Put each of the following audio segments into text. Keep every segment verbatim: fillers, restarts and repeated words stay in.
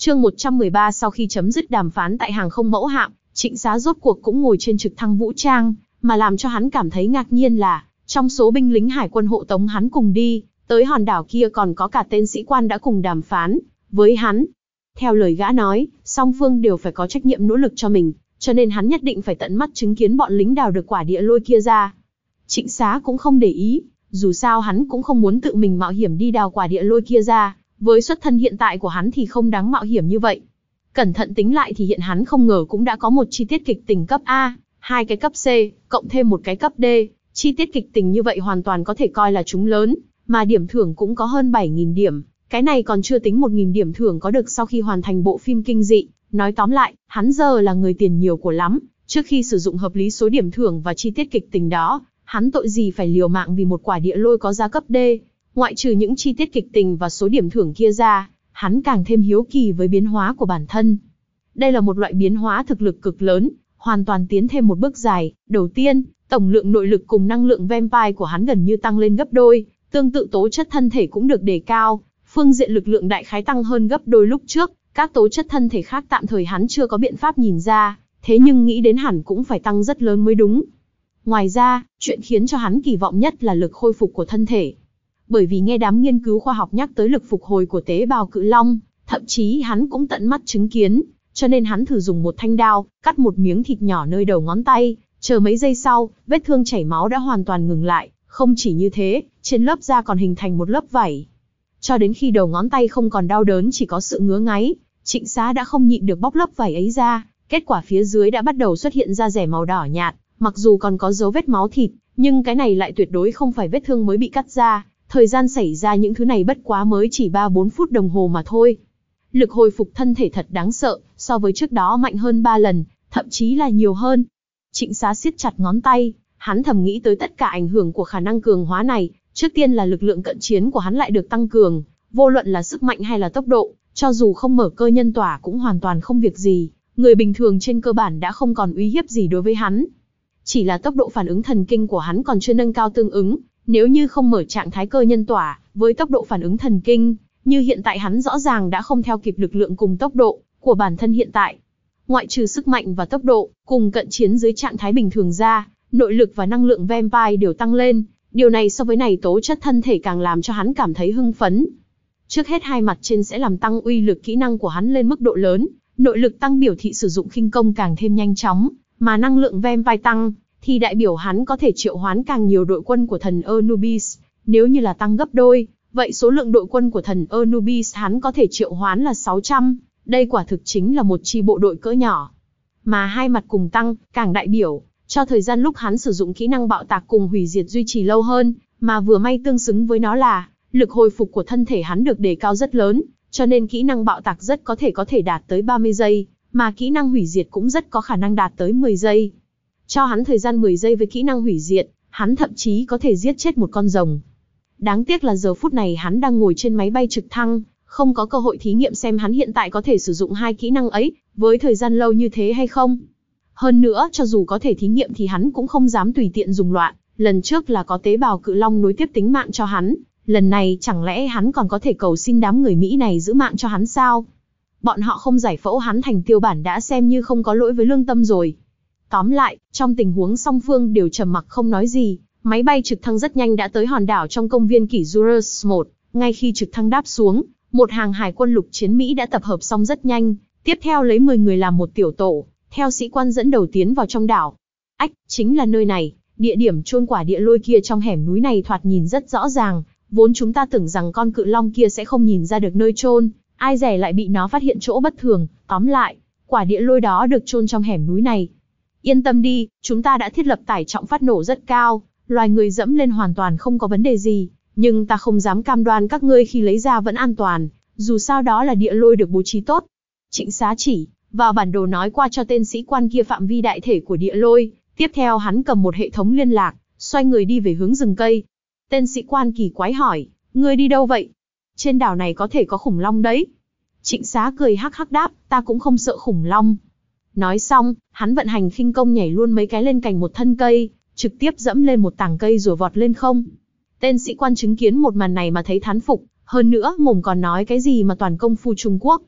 Chương một trăm mười ba sau khi chấm dứt đàm phán tại hàng không mẫu hạm, Trịnh Xá rốt cuộc cũng ngồi trên trực thăng vũ trang, mà làm cho hắn cảm thấy ngạc nhiên là, trong số binh lính hải quân hộ tống hắn cùng đi, tới hòn đảo kia còn có cả tên sĩ quan đã cùng đàm phán với hắn. Theo lời gã nói, song phương đều phải có trách nhiệm nỗ lực cho mình, cho nên hắn nhất định phải tận mắt chứng kiến bọn lính đào được quả địa lôi kia ra. Trịnh Xá cũng không để ý, dù sao hắn cũng không muốn tự mình mạo hiểm đi đào quả địa lôi kia ra, với xuất thân hiện tại của hắn thì không đáng mạo hiểm như vậy. Cẩn thận tính lại thì hiện hắn không ngờ cũng đã có một chi tiết kịch tình cấp A, hai cái cấp C, cộng thêm một cái cấp D, chi tiết kịch tình như vậy hoàn toàn có thể coi là chúng lớn, mà điểm thưởng cũng có hơn bảy nghìn điểm, cái này còn chưa tính một nghìn điểm thưởng có được sau khi hoàn thành bộ phim kinh dị. Nói tóm lại, hắn giờ là người tiền nhiều của lắm, trước khi sử dụng hợp lý số điểm thưởng và chi tiết kịch tình đó, hắn tội gì phải liều mạng vì một quả địa lôi có giá cấp D. Ngoại trừ những chi tiết kịch tình và số điểm thưởng kia ra, hắn càng thêm hiếu kỳ với biến hóa của bản thân. Đây là một loại biến hóa thực lực cực lớn, hoàn toàn tiến thêm một bước dài. Đầu tiên, tổng lượng nội lực cùng năng lượng vampire của hắn gần như tăng lên gấp đôi, tương tự tố chất thân thể cũng được đề cao, phương diện lực lượng đại khái tăng hơn gấp đôi lúc trước, các tố chất thân thể khác tạm thời hắn chưa có biện pháp nhìn ra, thế nhưng nghĩ đến hẳn cũng phải tăng rất lớn mới đúng. Ngoài ra, chuyện khiến cho hắn kỳ vọng nhất là lực khôi phục của thân thể. Bởi vì nghe đám nghiên cứu khoa học nhắc tới lực phục hồi của tế bào cự long, thậm chí hắn cũng tận mắt chứng kiến, cho nên hắn thử dùng một thanh đao, cắt một miếng thịt nhỏ nơi đầu ngón tay, chờ mấy giây sau, vết thương chảy máu đã hoàn toàn ngừng lại, không chỉ như thế, trên lớp da còn hình thành một lớp vảy. Cho đến khi đầu ngón tay không còn đau đớn chỉ có sự ngứa ngáy, Trịnh Xá đã không nhịn được bóc lớp vảy ấy ra, kết quả phía dưới đã bắt đầu xuất hiện da rẻ màu đỏ nhạt, mặc dù còn có dấu vết máu thịt, nhưng cái này lại tuyệt đối không phải vết thương mới bị cắt ra, thời gian xảy ra những thứ này bất quá mới chỉ ba bốn phút đồng hồ mà thôi. Lực hồi phục thân thể thật đáng sợ, so với trước đó mạnh hơn ba lần, thậm chí là nhiều hơn. Trịnh Xá siết chặt ngón tay, hắn thầm nghĩ tới tất cả ảnh hưởng của khả năng cường hóa này, trước tiên là lực lượng cận chiến của hắn lại được tăng cường, vô luận là sức mạnh hay là tốc độ, cho dù không mở cơ nhân tỏa cũng hoàn toàn không việc gì, người bình thường trên cơ bản đã không còn uy hiếp gì đối với hắn. Chỉ là tốc độ phản ứng thần kinh của hắn còn chưa nâng cao tương ứng, nếu như không mở trạng thái cơ nhân tỏa, với tốc độ phản ứng thần kinh, như hiện tại hắn rõ ràng đã không theo kịp lực lượng cùng tốc độ của bản thân hiện tại. Ngoại trừ sức mạnh và tốc độ, cùng cận chiến dưới trạng thái bình thường ra, nội lực và năng lượng vampire đều tăng lên, điều này so với này tố chất thân thể càng làm cho hắn cảm thấy hưng phấn. Trước hết hai mặt trên sẽ làm tăng uy lực kỹ năng của hắn lên mức độ lớn, nội lực tăng biểu thị sử dụng khinh công càng thêm nhanh chóng, mà năng lượng vampire tăng, thì đại biểu hắn có thể triệu hoán càng nhiều đội quân của thần Anubis, nếu như là tăng gấp đôi, vậy số lượng đội quân của thần Anubis hắn có thể triệu hoán là sáu trăm, đây quả thực chính là một chi bộ đội cỡ nhỏ. Mà hai mặt cùng tăng, càng đại biểu cho thời gian lúc hắn sử dụng kỹ năng bạo tạc cùng hủy diệt duy trì lâu hơn, mà vừa may tương xứng với nó là, lực hồi phục của thân thể hắn được đề cao rất lớn, cho nên kỹ năng bạo tạc rất có thể có thể đạt tới ba mươi giây, mà kỹ năng hủy diệt cũng rất có khả năng đạt tới mười giây. Cho hắn thời gian mười giây với kỹ năng hủy diệt, hắn thậm chí có thể giết chết một con rồng. Đáng tiếc là giờ phút này hắn đang ngồi trên máy bay trực thăng, không có cơ hội thí nghiệm xem hắn hiện tại có thể sử dụng hai kỹ năng ấy, với thời gian lâu như thế hay không. Hơn nữa, cho dù có thể thí nghiệm thì hắn cũng không dám tùy tiện dùng loạn, lần trước là có tế bào cự long nối tiếp tính mạng cho hắn, lần này chẳng lẽ hắn còn có thể cầu xin đám người Mỹ này giữ mạng cho hắn sao? Bọn họ không giải phẫu hắn thành tiêu bản đã xem như không có lỗi với lương tâm rồi. Tóm lại, trong tình huống song phương đều trầm mặc không nói gì, máy bay trực thăng rất nhanh đã tới hòn đảo trong công viên kỷ Jurus một, ngay khi trực thăng đáp xuống, một hàng hải quân lục chiến Mỹ đã tập hợp xong rất nhanh, tiếp theo lấy mười người làm một tiểu tổ, theo sĩ quan dẫn đầu tiến vào trong đảo. Ách, chính là nơi này, địa điểm chôn quả địa lôi kia trong hẻm núi này thoạt nhìn rất rõ ràng, vốn chúng ta tưởng rằng con cự long kia sẽ không nhìn ra được nơi chôn, ai dè lại bị nó phát hiện chỗ bất thường, tóm lại, quả địa lôi đó được chôn trong hẻm núi này. Yên tâm đi, chúng ta đã thiết lập tải trọng phát nổ rất cao, loài người dẫm lên hoàn toàn không có vấn đề gì, nhưng ta không dám cam đoan các ngươi khi lấy ra vẫn an toàn, dù sao đó là địa lôi được bố trí tốt. Trịnh Xá chỉ vào bản đồ nói qua cho tên sĩ quan kia phạm vi đại thể của địa lôi, tiếp theo hắn cầm một hệ thống liên lạc, xoay người đi về hướng rừng cây. Tên sĩ quan kỳ quái hỏi, ngươi đi đâu vậy? Trên đảo này có thể có khủng long đấy. Trịnh Xá cười hắc hắc đáp, ta cũng không sợ khủng long. Nói xong, hắn vận hành khinh công nhảy luôn mấy cái lên cành một thân cây, trực tiếp dẫm lên một tảng cây rồi vọt lên không. Tên sĩ quan chứng kiến một màn này mà thấy thán phục, hơn nữa mồm còn nói cái gì mà toàn công phu Trung Quốc.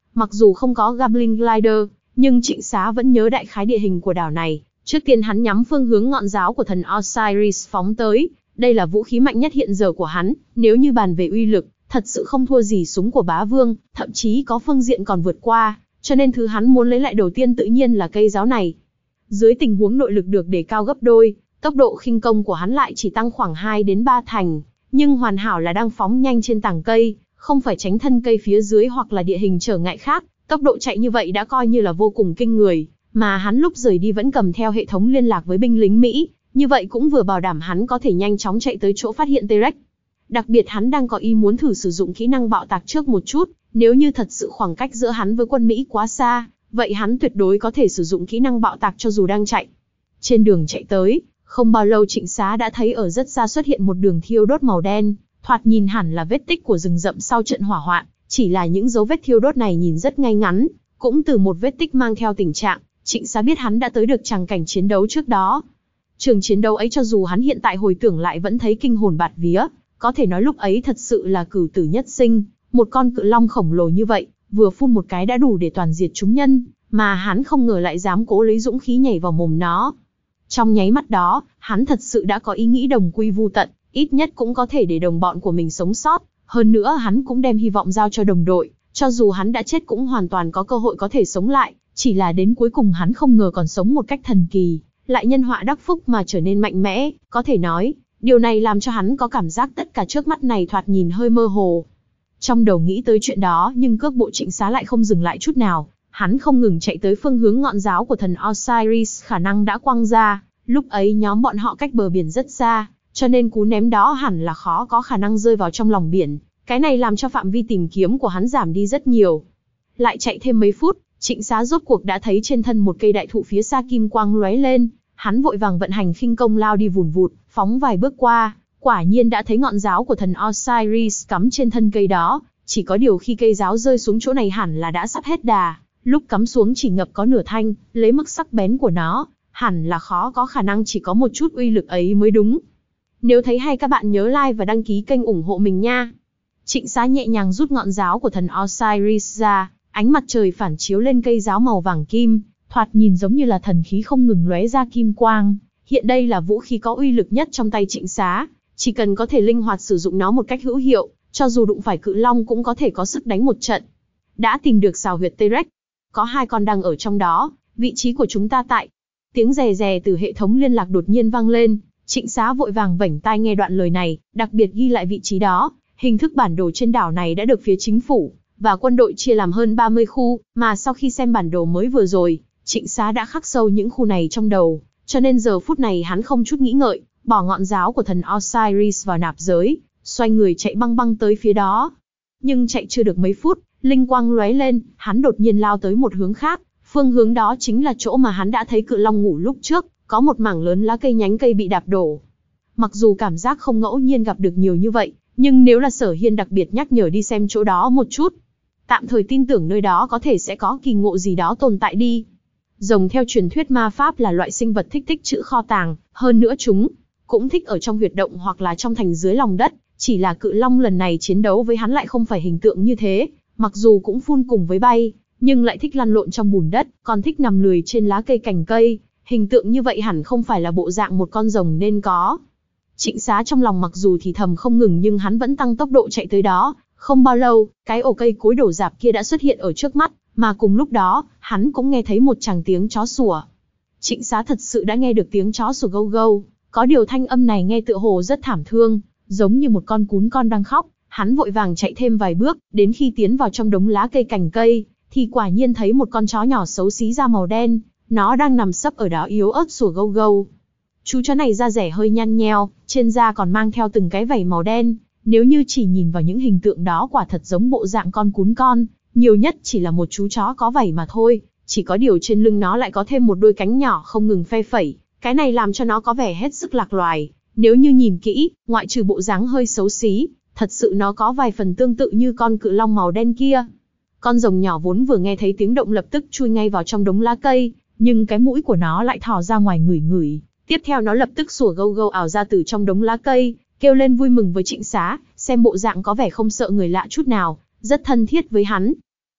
Mặc dù không có Goblin Glider, nhưng Trịnh Xá vẫn nhớ đại khái địa hình của đảo này. Trước tiên hắn nhắm phương hướng ngọn giáo của thần Osiris phóng tới. Đây là vũ khí mạnh nhất hiện giờ của hắn, nếu như bàn về uy lực, thật sự không thua gì súng của bá vương, thậm chí có phương diện còn vượt qua, cho nên thứ hắn muốn lấy lại đầu tiên tự nhiên là cây giáo này. Dưới tình huống nội lực được đề cao gấp đôi, tốc độ khinh công của hắn lại chỉ tăng khoảng hai đến ba thành, nhưng hoàn hảo là đang phóng nhanh trên tảng cây, không phải tránh thân cây phía dưới hoặc là địa hình trở ngại khác, tốc độ chạy như vậy đã coi như là vô cùng kinh người, mà hắn lúc rời đi vẫn cầm theo hệ thống liên lạc với binh lính Mỹ, như vậy cũng vừa bảo đảm hắn có thể nhanh chóng chạy tới chỗ phát hiện T-Rex. Đặc biệt hắn đang có ý muốn thử sử dụng kỹ năng bạo tạc trước một chút, nếu như thật sự khoảng cách giữa hắn với quân Mỹ quá xa, vậy hắn tuyệt đối có thể sử dụng kỹ năng bạo tạc cho dù đang chạy. Trên đường chạy tới, không bao lâu Trịnh Xá đã thấy ở rất xa xuất hiện một đường thiêu đốt màu đen, thoạt nhìn hẳn là vết tích của rừng rậm sau trận hỏa hoạn, chỉ là những dấu vết thiêu đốt này nhìn rất ngay ngắn, cũng từ một vết tích mang theo tình trạng, Trịnh Xá biết hắn đã tới được tràng cảnh chiến đấu trước đó. Trường chiến đấu ấy cho dù hắn hiện tại hồi tưởng lại vẫn thấy kinh hồn bạt vía, có thể nói lúc ấy thật sự là cửu tử nhất sinh, một con cự long khổng lồ như vậy, vừa phun một cái đã đủ để toàn diệt chúng nhân, mà hắn không ngờ lại dám cố lấy dũng khí nhảy vào mồm nó. Trong nháy mắt đó, hắn thật sự đã có ý nghĩ đồng quy vu tận, ít nhất cũng có thể để đồng bọn của mình sống sót, hơn nữa hắn cũng đem hy vọng giao cho đồng đội, cho dù hắn đã chết cũng hoàn toàn có cơ hội có thể sống lại, chỉ là đến cuối cùng hắn không ngờ còn sống một cách thần kỳ, lại nhân họa đắc phúc mà trở nên mạnh mẽ, có thể nói, điều này làm cho hắn có cảm giác tất cả trước mắt này thoạt nhìn hơi mơ hồ. Trong đầu nghĩ tới chuyện đó nhưng cước bộ Trịnh Xá lại không dừng lại chút nào, hắn không ngừng chạy tới phương hướng ngọn giáo của thần Osiris khả năng đã quăng ra, lúc ấy nhóm bọn họ cách bờ biển rất xa, cho nên cú ném đó hẳn là khó có khả năng rơi vào trong lòng biển, cái này làm cho phạm vi tìm kiếm của hắn giảm đi rất nhiều. Lại chạy thêm mấy phút, Trịnh Xá rốt cuộc đã thấy trên thân một cây đại thụ phía xa kim quang lóe lên, hắn vội vàng vận hành khinh công lao đi vùn vụt, phóng vài bước qua, quả nhiên đã thấy ngọn giáo của thần Osiris cắm trên thân cây đó, chỉ có điều khi cây giáo rơi xuống chỗ này hẳn là đã sắp hết đà, lúc cắm xuống chỉ ngập có nửa thanh, lấy mức sắc bén của nó, hẳn là khó có khả năng chỉ có một chút uy lực ấy mới đúng. Nếu thấy hay các bạn nhớ like và đăng ký kênh ủng hộ mình nha. Trịnh Xá nhẹ nhàng rút ngọn giáo của thần Osiris ra, ánh mặt trời phản chiếu lên cây giáo màu vàng kim, thoạt nhìn giống như là thần khí không ngừng lóe ra kim quang. Hiện đây là vũ khí có uy lực nhất trong tay Trịnh Xá, chỉ cần có thể linh hoạt sử dụng nó một cách hữu hiệu, cho dù đụng phải cự long cũng có thể có sức đánh một trận. Đã tìm được sào huyệt T-Rex, có hai con đang ở trong đó, vị trí của chúng ta tại. Tiếng rè rè từ hệ thống liên lạc đột nhiên vang lên, Trịnh Xá vội vàng vểnh tai nghe đoạn lời này, đặc biệt ghi lại vị trí đó. Hình thức bản đồ trên đảo này đã được phía chính phủ và quân đội chia làm hơn ba mươi khu, mà sau khi xem bản đồ mới vừa rồi, Trịnh Xá đã khắc sâu những khu này trong đầu, cho nên giờ phút này hắn không chút nghĩ ngợi, bỏ ngọn giáo của thần Osiris vào nạp giới, xoay người chạy băng băng tới phía đó. Nhưng chạy chưa được mấy phút, linh quang lóe lên, hắn đột nhiên lao tới một hướng khác, phương hướng đó chính là chỗ mà hắn đã thấy cự long ngủ lúc trước, có một mảng lớn lá cây nhánh cây bị đạp đổ. Mặc dù cảm giác không ngẫu nhiên gặp được nhiều như vậy, nhưng nếu là Sở Hiên đặc biệt nhắc nhở đi xem chỗ đó một chút, tạm thời tin tưởng nơi đó có thể sẽ có kỳ ngộ gì đó tồn tại đi. Rồng theo truyền thuyết ma pháp là loại sinh vật thích tích trữ kho tàng, hơn nữa chúng cũng thích ở trong huyệt động hoặc là trong thành dưới lòng đất, chỉ là cự long lần này chiến đấu với hắn lại không phải hình tượng như thế, mặc dù cũng phun cùng với bay, nhưng lại thích lăn lộn trong bùn đất, còn thích nằm lười trên lá cây cành cây, hình tượng như vậy hẳn không phải là bộ dạng một con rồng nên có. Trịnh Xá trong lòng mặc dù thì thầm không ngừng nhưng hắn vẫn tăng tốc độ chạy tới đó, không bao lâu, cái ổ cây cối đổ rạp kia đã xuất hiện ở trước mắt, mà cùng lúc đó, hắn cũng nghe thấy một tràng tiếng chó sủa. Trịnh Xá thật sự đã nghe được tiếng chó sủa gâu gâu, có điều thanh âm này nghe tựa hồ rất thảm thương, giống như một con cún con đang khóc. Hắn vội vàng chạy thêm vài bước, đến khi tiến vào trong đống lá cây cành cây, thì quả nhiên thấy một con chó nhỏ xấu xí da màu đen, nó đang nằm sấp ở đó yếu ớt sủa gâu gâu. Chú chó này da rẻ hơi nhăn nheo, trên da còn mang theo từng cái vảy màu đen, nếu như chỉ nhìn vào những hình tượng đó quả thật giống bộ dạng con cún con, nhiều nhất chỉ là một chú chó có vảy mà thôi, chỉ có điều trên lưng nó lại có thêm một đôi cánh nhỏ không ngừng phe phẩy, cái này làm cho nó có vẻ hết sức lạc loài. Nếu như nhìn kỹ, ngoại trừ bộ dáng hơi xấu xí, thật sự nó có vài phần tương tự như con cự long màu đen kia. Con rồng nhỏ vốn vừa nghe thấy tiếng động lập tức chui ngay vào trong đống lá cây, nhưng cái mũi của nó lại thò ra ngoài ngửi ngửi. Tiếp theo nó lập tức sủa gâu gâu ảo ra từ trong đống lá cây, kêu lên vui mừng với Trịnh Xá, xem bộ dạng có vẻ không sợ người lạ chút nào, rất thân thiết với hắn.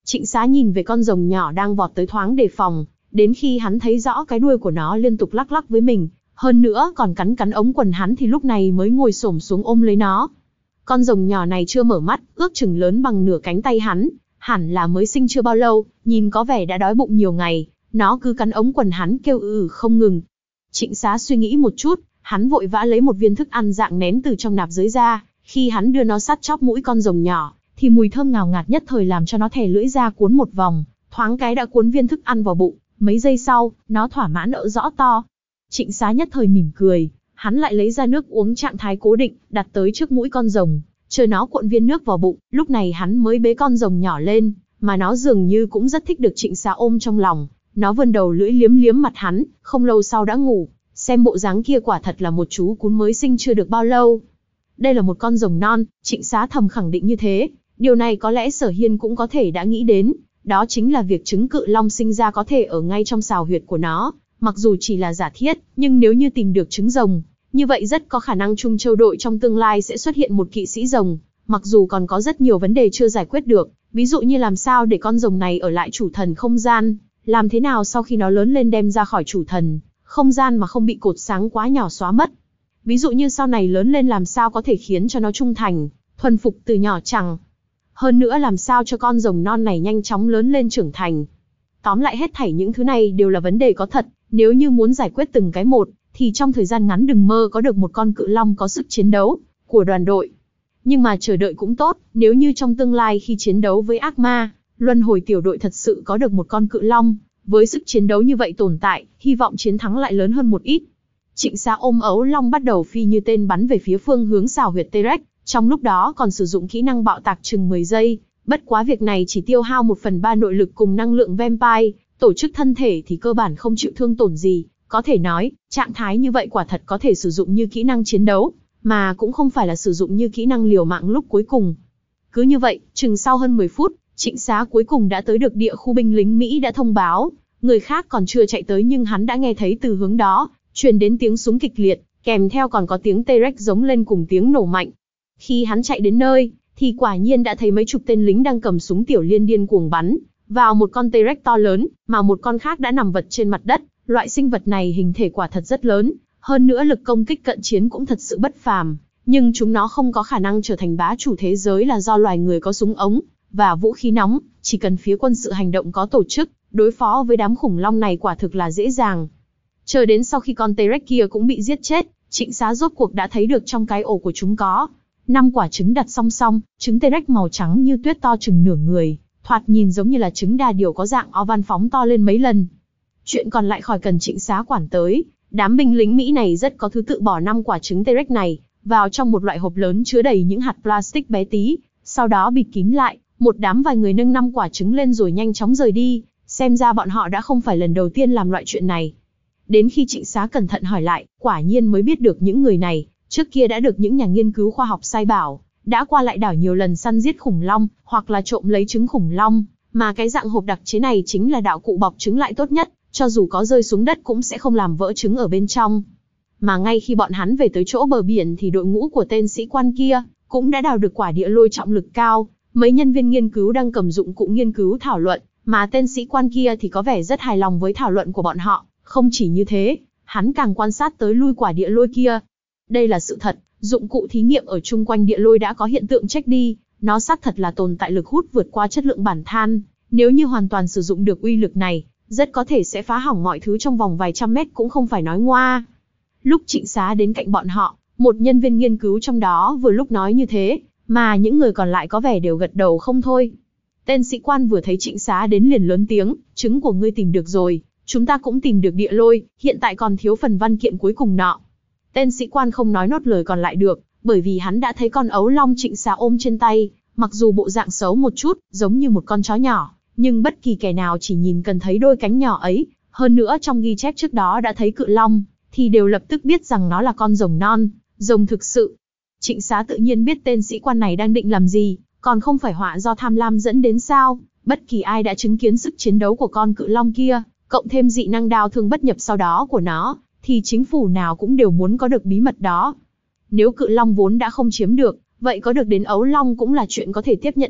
Trịnh Xá nhìn về con rồng nhỏ đang vọt tới thoáng đề phòng, đến khi hắn thấy rõ cái đuôi của nó liên tục lắc lắc với mình, hơn nữa còn cắn cắn ống quần hắn thì lúc này mới ngồi xổm xuống ôm lấy nó. Con rồng nhỏ này chưa mở mắt, ước chừng lớn bằng nửa cánh tay hắn, hẳn là mới sinh chưa bao lâu, nhìn có vẻ đã đói bụng nhiều ngày, nó cứ cắn ống quần hắn kêu ừ không ngừng. Trịnh Xá suy nghĩ một chút, hắn vội vã lấy một viên thức ăn dạng nén từ trong nạp giới ra, khi hắn đưa nó sát chóp mũi con rồng nhỏ, thì mùi thơm ngào ngạt nhất thời làm cho nó thè lưỡi ra cuốn một vòng, thoáng cái đã cuốn viên thức ăn vào bụng, mấy giây sau, nó thỏa mãn ợ rõ to. Trịnh Xá nhất thời mỉm cười, hắn lại lấy ra nước uống trạng thái cố định, đặt tới trước mũi con rồng, chờ nó cuộn viên nước vào bụng, lúc này hắn mới bế con rồng nhỏ lên, mà nó dường như cũng rất thích được Trịnh Xá ôm trong lòng, nó vươn đầu lưỡi liếm liếm mặt hắn, không lâu sau đã ngủ, xem bộ dáng kia quả thật là một chú cún mới sinh chưa được bao lâu. Đây là một con rồng non, Trịnh Xá thầm khẳng định như thế, điều này có lẽ Sở Hiên cũng có thể đã nghĩ đến, đó chính là việc trứng cự long sinh ra có thể ở ngay trong sào huyệt của nó, mặc dù chỉ là giả thiết, nhưng nếu như tìm được trứng rồng, như vậy rất có khả năng Trung Châu đội trong tương lai sẽ xuất hiện một kỵ sĩ rồng, mặc dù còn có rất nhiều vấn đề chưa giải quyết được, ví dụ như làm sao để con rồng này ở lại chủ thần không gian, làm thế nào sau khi nó lớn lên đem ra khỏi chủ thần không gian mà không bị cột sáng quá nhỏ xóa mất. Ví dụ như sau này lớn lên làm sao có thể khiến cho nó trung thành, thuần phục từ nhỏ chẳng. Hơn nữa làm sao cho con rồng non này nhanh chóng lớn lên trưởng thành. Tóm lại hết thảy những thứ này đều là vấn đề có thật, nếu như muốn giải quyết từng cái một, thì trong thời gian ngắn đừng mơ có được một con cự long có sức chiến đấu của đoàn đội. Nhưng mà chờ đợi cũng tốt, nếu như trong tương lai khi chiến đấu với ác ma, luân hồi tiểu đội thật sự có được một con cự long, với sức chiến đấu như vậy tồn tại, hy vọng chiến thắng lại lớn hơn một ít. Trịnh Xá ôm ấu long bắt đầu phi như tên bắn về phía phương hướng sào huyệt T-Rex, trong lúc đó còn sử dụng kỹ năng bạo tạc chừng mười giây, bất quá việc này chỉ tiêu hao một phần ba nội lực cùng năng lượng vampire, tổ chức thân thể thì cơ bản không chịu thương tổn gì, có thể nói, trạng thái như vậy quả thật có thể sử dụng như kỹ năng chiến đấu, mà cũng không phải là sử dụng như kỹ năng liều mạng lúc cuối cùng. Cứ như vậy, chừng sau hơn mười phút, Trịnh Xá cuối cùng đã tới được địa khu binh lính Mỹ đã thông báo, người khác còn chưa chạy tới nhưng hắn đã nghe thấy từ hướng đó, truyền đến tiếng súng kịch liệt, kèm theo còn có tiếng T-Rex giống lên cùng tiếng nổ mạnh. Khi hắn chạy đến nơi, thì quả nhiên đã thấy mấy chục tên lính đang cầm súng tiểu liên điên cuồng bắn vào một con T-Rex to lớn, mà một con khác đã nằm vật trên mặt đất. Loại sinh vật này hình thể quả thật rất lớn, hơn nữa lực công kích cận chiến cũng thật sự bất phàm, nhưng chúng nó không có khả năng trở thành bá chủ thế giới là do loài người có súng ống và vũ khí nóng, chỉ cần phía quân sự hành động có tổ chức, đối phó với đám khủng long này quả thực là dễ dàng. Chờ đến sau khi con T-Rex kia cũng bị giết chết, Trịnh Xá rốt cuộc đã thấy được trong cái ổ của chúng có năm quả trứng đặt song song, trứng T-Rex màu trắng như tuyết to chừng nửa người, thoạt nhìn giống như là trứng đà điểu có dạng oval phóng to lên mấy lần. Chuyện còn lại khỏi cần Trịnh Xá quản tới, đám binh lính Mỹ này rất có thứ tự bỏ năm quả trứng T-Rex này vào trong một loại hộp lớn chứa đầy những hạt plastic bé tí, sau đó bịt kín lại, một đám vài người nâng năm quả trứng lên rồi nhanh chóng rời đi, xem ra bọn họ đã không phải lần đầu tiên làm loại chuyện này. Đến khi Trịnh Xá cẩn thận hỏi lại, quả nhiên mới biết được những người này, trước kia đã được những nhà nghiên cứu khoa học sai bảo, đã qua lại đảo nhiều lần săn giết khủng long, hoặc là trộm lấy trứng khủng long, mà cái dạng hộp đặc chế này chính là đạo cụ bọc trứng lại tốt nhất, cho dù có rơi xuống đất cũng sẽ không làm vỡ trứng ở bên trong. Mà ngay khi bọn hắn về tới chỗ bờ biển thì đội ngũ của tên sĩ quan kia cũng đã đào được quả địa lôi trọng lực cao, mấy nhân viên nghiên cứu đang cầm dụng cụ nghiên cứu thảo luận, mà tên sĩ quan kia thì có vẻ rất hài lòng với thảo luận của bọn họ. Không chỉ như thế, hắn càng quan sát tới lui quả địa lôi kia. Đây là sự thật, dụng cụ thí nghiệm ở chung quanh địa lôi đã có hiện tượng check đi, nó xác thật là tồn tại lực hút vượt qua chất lượng bản than. Nếu như hoàn toàn sử dụng được uy lực này, rất có thể sẽ phá hỏng mọi thứ trong vòng vài trăm mét cũng không phải nói ngoa. Lúc Trịnh Xá đến cạnh bọn họ, một nhân viên nghiên cứu trong đó vừa lúc nói như thế, mà những người còn lại có vẻ đều gật đầu không thôi. Tên sĩ quan vừa thấy Trịnh Xá đến liền lớn tiếng, trứng của ngươi tìm được rồi. Chúng ta cũng tìm được địa lôi, hiện tại còn thiếu phần văn kiện cuối cùng nọ. Tên sĩ quan không nói nốt lời còn lại được, bởi vì hắn đã thấy con ấu long Trịnh Xá ôm trên tay, mặc dù bộ dạng xấu một chút, giống như một con chó nhỏ, nhưng bất kỳ kẻ nào chỉ nhìn cần thấy đôi cánh nhỏ ấy, hơn nữa trong ghi chép trước đó đã thấy cự long, thì đều lập tức biết rằng nó là con rồng non, rồng thực sự. Trịnh Xá tự nhiên biết tên sĩ quan này đang định làm gì, còn không phải họa do tham lam dẫn đến sao? Bất kỳ ai đã chứng kiến sức chiến đấu của con cự long kia, cộng thêm dị năng đao thương bất nhập sau đó của nó, thì chính phủ nào cũng đều muốn có được bí mật đó. Nếu cự long vốn đã không chiếm được, vậy có được đến ấu long cũng là chuyện có thể tiếp nhận được,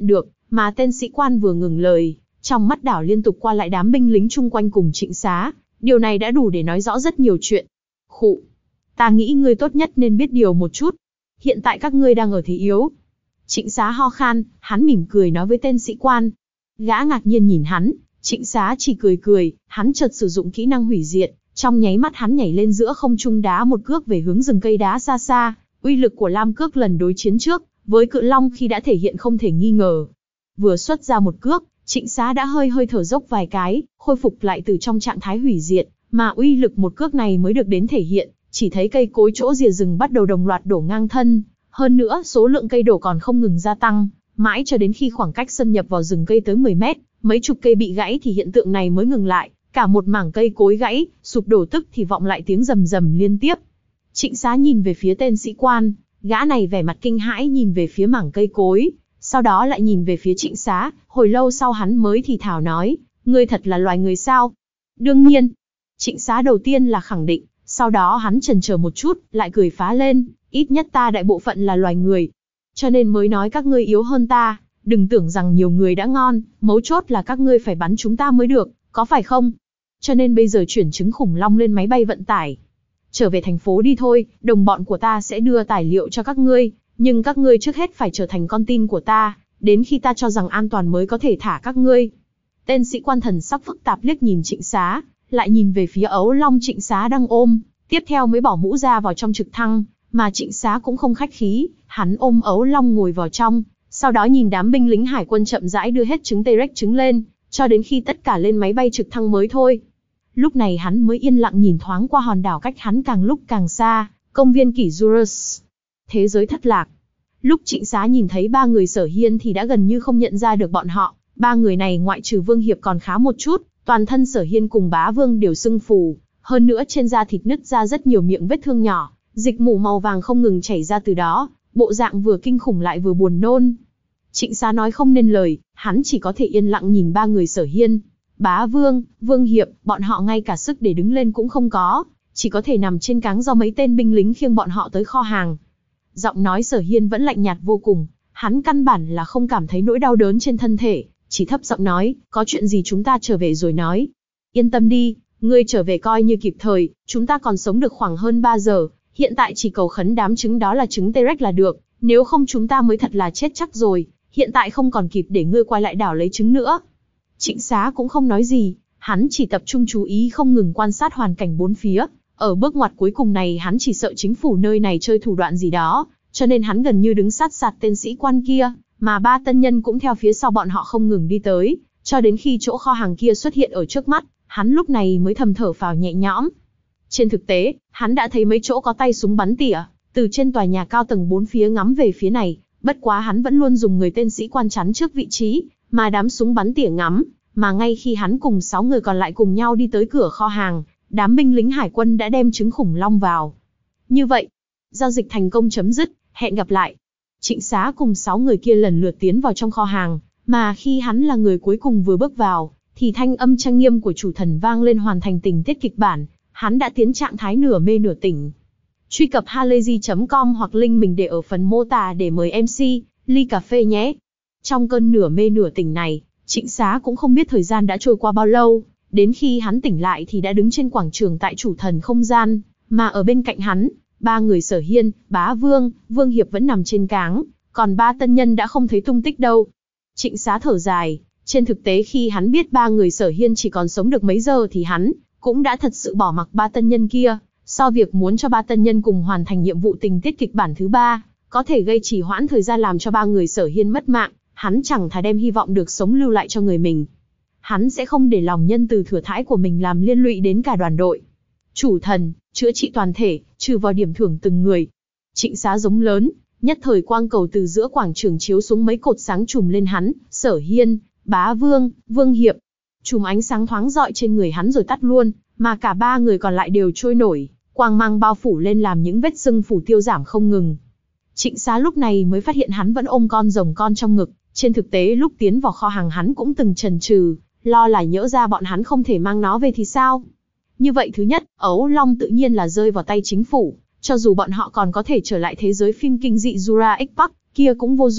Mà tên sĩ quan vừa ngừng lời, trong mắt đảo liên tục qua lại đám binh lính chung quanh cùng Trịnh Xá, điều này đã đủ để nói rõ rất nhiều chuyện. Khụ, ta nghĩ ngươi tốt nhất nên biết điều một chút. Hiện tại các ngươi đang ở thế yếu. Trịnh Xá ho khan, hắn mỉm cười nói với tên sĩ quan. Gã ngạc nhiên nhìn hắn, Trịnh Xá chỉ cười cười, hắn chợt sử dụng kỹ năng hủy diệt, trong nháy mắt hắn nhảy lên giữa không trung đá một cước về hướng rừng cây đá xa xa. Uy lực của Lam cước lần đối chiến trước với Cự Long khi đã thể hiện không thể nghi ngờ. Vừa xuất ra một cước, Trịnh Xá đã hơi hơi thở dốc vài cái, khôi phục lại từ trong trạng thái hủy diệt, mà uy lực một cước này mới được đến thể hiện, chỉ thấy cây cối chỗ rìa rừng bắt đầu đồng loạt đổ ngang thân, hơn nữa số lượng cây đổ còn không ngừng gia tăng, mãi cho đến khi khoảng cách xâm nhập vào rừng cây tới mười mét, mấy chục cây bị gãy thì hiện tượng này mới ngừng lại, cả một mảng cây cối gãy, sụp đổ tức thì vọng lại tiếng rầm rầm liên tiếp. Trịnh Xá nhìn về phía tên sĩ quan, gã này vẻ mặt kinh hãi nhìn về phía mảng cây cối, sau đó lại nhìn về phía Trịnh Xá, hồi lâu sau hắn mới thì thào nói, ngươi thật là loài người sao? Đương nhiên. Trịnh Xá đầu tiên là khẳng định, sau đó hắn chần chờ một chút, lại cười phá lên, ít nhất ta đại bộ phận là loài người, cho nên mới nói các ngươi yếu hơn ta, đừng tưởng rằng nhiều người đã ngon, mấu chốt là các ngươi phải bắn chúng ta mới được, có phải không? Cho nên bây giờ chuyển trứng khủng long lên máy bay vận tải. Trở về thành phố đi thôi, đồng bọn của ta sẽ đưa tài liệu cho các ngươi, nhưng các ngươi trước hết phải trở thành con tin của ta, đến khi ta cho rằng an toàn mới có thể thả các ngươi. Tên sĩ quan thần sắc phức tạp liếc nhìn Trịnh Xá, lại nhìn về phía ấu long Trịnh Xá đang ôm, tiếp theo mới bỏ mũ ra vào trong trực thăng, mà Trịnh Xá cũng không khách khí, hắn ôm ấu long ngồi vào trong, sau đó nhìn đám binh lính hải quân chậm rãi đưa hết trứng T-Rex trứng lên, cho đến khi tất cả lên máy bay trực thăng mới thôi. Lúc này hắn mới yên lặng nhìn thoáng qua hòn đảo cách hắn càng lúc càng xa, công viên kỷ Jurus. Thế giới thất lạc. Lúc Trịnh Xá nhìn thấy ba người Sở Hiên thì đã gần như không nhận ra được bọn họ, ba người này ngoại trừ Vương Hiệp còn khá một chút, toàn thân Sở Hiên cùng Bá Vương đều sưng phù, hơn nữa trên da thịt nứt ra rất nhiều miệng vết thương nhỏ, dịch mủ màu vàng không ngừng chảy ra từ đó, bộ dạng vừa kinh khủng lại vừa buồn nôn. Trịnh Xá nói không nên lời, hắn chỉ có thể yên lặng nhìn ba người Sở Hiên, Bá Vương, Vương Hiệp, bọn họ ngay cả sức để đứng lên cũng không có, chỉ có thể nằm trên cáng do mấy tên binh lính khiêng bọn họ tới kho hàng. Giọng nói Sở Hiên vẫn lạnh nhạt vô cùng, hắn căn bản là không cảm thấy nỗi đau đớn trên thân thể, chỉ thấp giọng nói, có chuyện gì chúng ta trở về rồi nói. Yên tâm đi, ngươi trở về coi như kịp thời, chúng ta còn sống được khoảng hơn ba giờ, hiện tại chỉ cầu khấn đám trứng đó là trứng T-Rex là được, nếu không chúng ta mới thật là chết chắc rồi, hiện tại không còn kịp để ngươi quay lại đảo lấy trứng nữa. Trịnh Xá cũng không nói gì, hắn chỉ tập trung chú ý không ngừng quan sát hoàn cảnh bốn phía. Ở bước ngoặt cuối cùng này hắn chỉ sợ chính phủ nơi này chơi thủ đoạn gì đó, cho nên hắn gần như đứng sát sạt tên sĩ quan kia, mà ba tân nhân cũng theo phía sau bọn họ không ngừng đi tới, cho đến khi chỗ kho hàng kia xuất hiện ở trước mắt, hắn lúc này mới thầm thở phào nhẹ nhõm. Trên thực tế, hắn đã thấy mấy chỗ có tay súng bắn tỉa, từ trên tòa nhà cao tầng bốn phía ngắm về phía này, bất quá hắn vẫn luôn dùng người tên sĩ quan chắn trước vị trí, mà đám súng bắn tỉa ngắm, mà ngay khi hắn cùng sáu người còn lại cùng nhau đi tới cửa kho hàng, đám binh lính hải quân đã đem trứng khủng long vào. Như vậy, giao dịch thành công chấm dứt, hẹn gặp lại. Trịnh Xá cùng sáu người kia lần lượt tiến vào trong kho hàng, mà khi hắn là người cuối cùng vừa bước vào, thì thanh âm trang nghiêm của chủ thần vang lên hoàn thành tình tiết kịch bản, hắn đã tiến trạng thái nửa mê nửa tỉnh. Truy cập halayzi chấm com hoặc link mình để ở phần mô tả để mời em xê, ly cà phê nhé. Trong cơn nửa mê nửa tỉnh này, Trịnh Xá cũng không biết thời gian đã trôi qua bao lâu, đến khi hắn tỉnh lại thì đã đứng trên quảng trường tại chủ thần không gian, mà ở bên cạnh hắn, ba người Sở Hiên, Bá Vương, Vương Hiệp vẫn nằm trên cáng, còn ba tân nhân đã không thấy tung tích đâu. Trịnh Xá thở dài, trên thực tế khi hắn biết ba người Sở Hiên chỉ còn sống được mấy giờ thì hắn cũng đã thật sự bỏ mặc ba tân nhân kia, so việc muốn cho ba tân nhân cùng hoàn thành nhiệm vụ tình tiết kịch bản thứ ba, có thể gây trì hoãn thời gian làm cho ba người Sở Hiên mất mạng, hắn chẳng thà đem hy vọng được sống lưu lại cho người mình. Hắn sẽ không để lòng nhân từ thừa thãi của mình làm liên lụy đến cả đoàn đội. Chủ thần, chữa trị toàn thể, trừ vào điểm thưởng từng người. Trịnh Xá giống lớn, nhất thời quang cầu từ giữa quảng trường chiếu xuống mấy cột sáng trùm lên hắn, Sở Hiên, Bá Vương, Vương Hiệp. Chùm ánh sáng thoáng rọi trên người hắn rồi tắt luôn, mà cả ba người còn lại đều trôi nổi, quang mang bao phủ lên làm những vết sưng phủ tiêu giảm không ngừng. Trịnh Xá lúc này mới phát hiện hắn vẫn ôm con rồng con trong ngực, trên thực tế lúc tiến vào kho hàng hắn cũng từng chần chừ, lo là nhỡ ra bọn hắn không thể mang nó về thì sao. Như vậy thứ nhất, ấu long tự nhiên là rơi vào tay chính phủ, cho dù bọn họ còn có thể trở lại thế giới phim kinh dị Jurassic Park kia cũng vô dụng,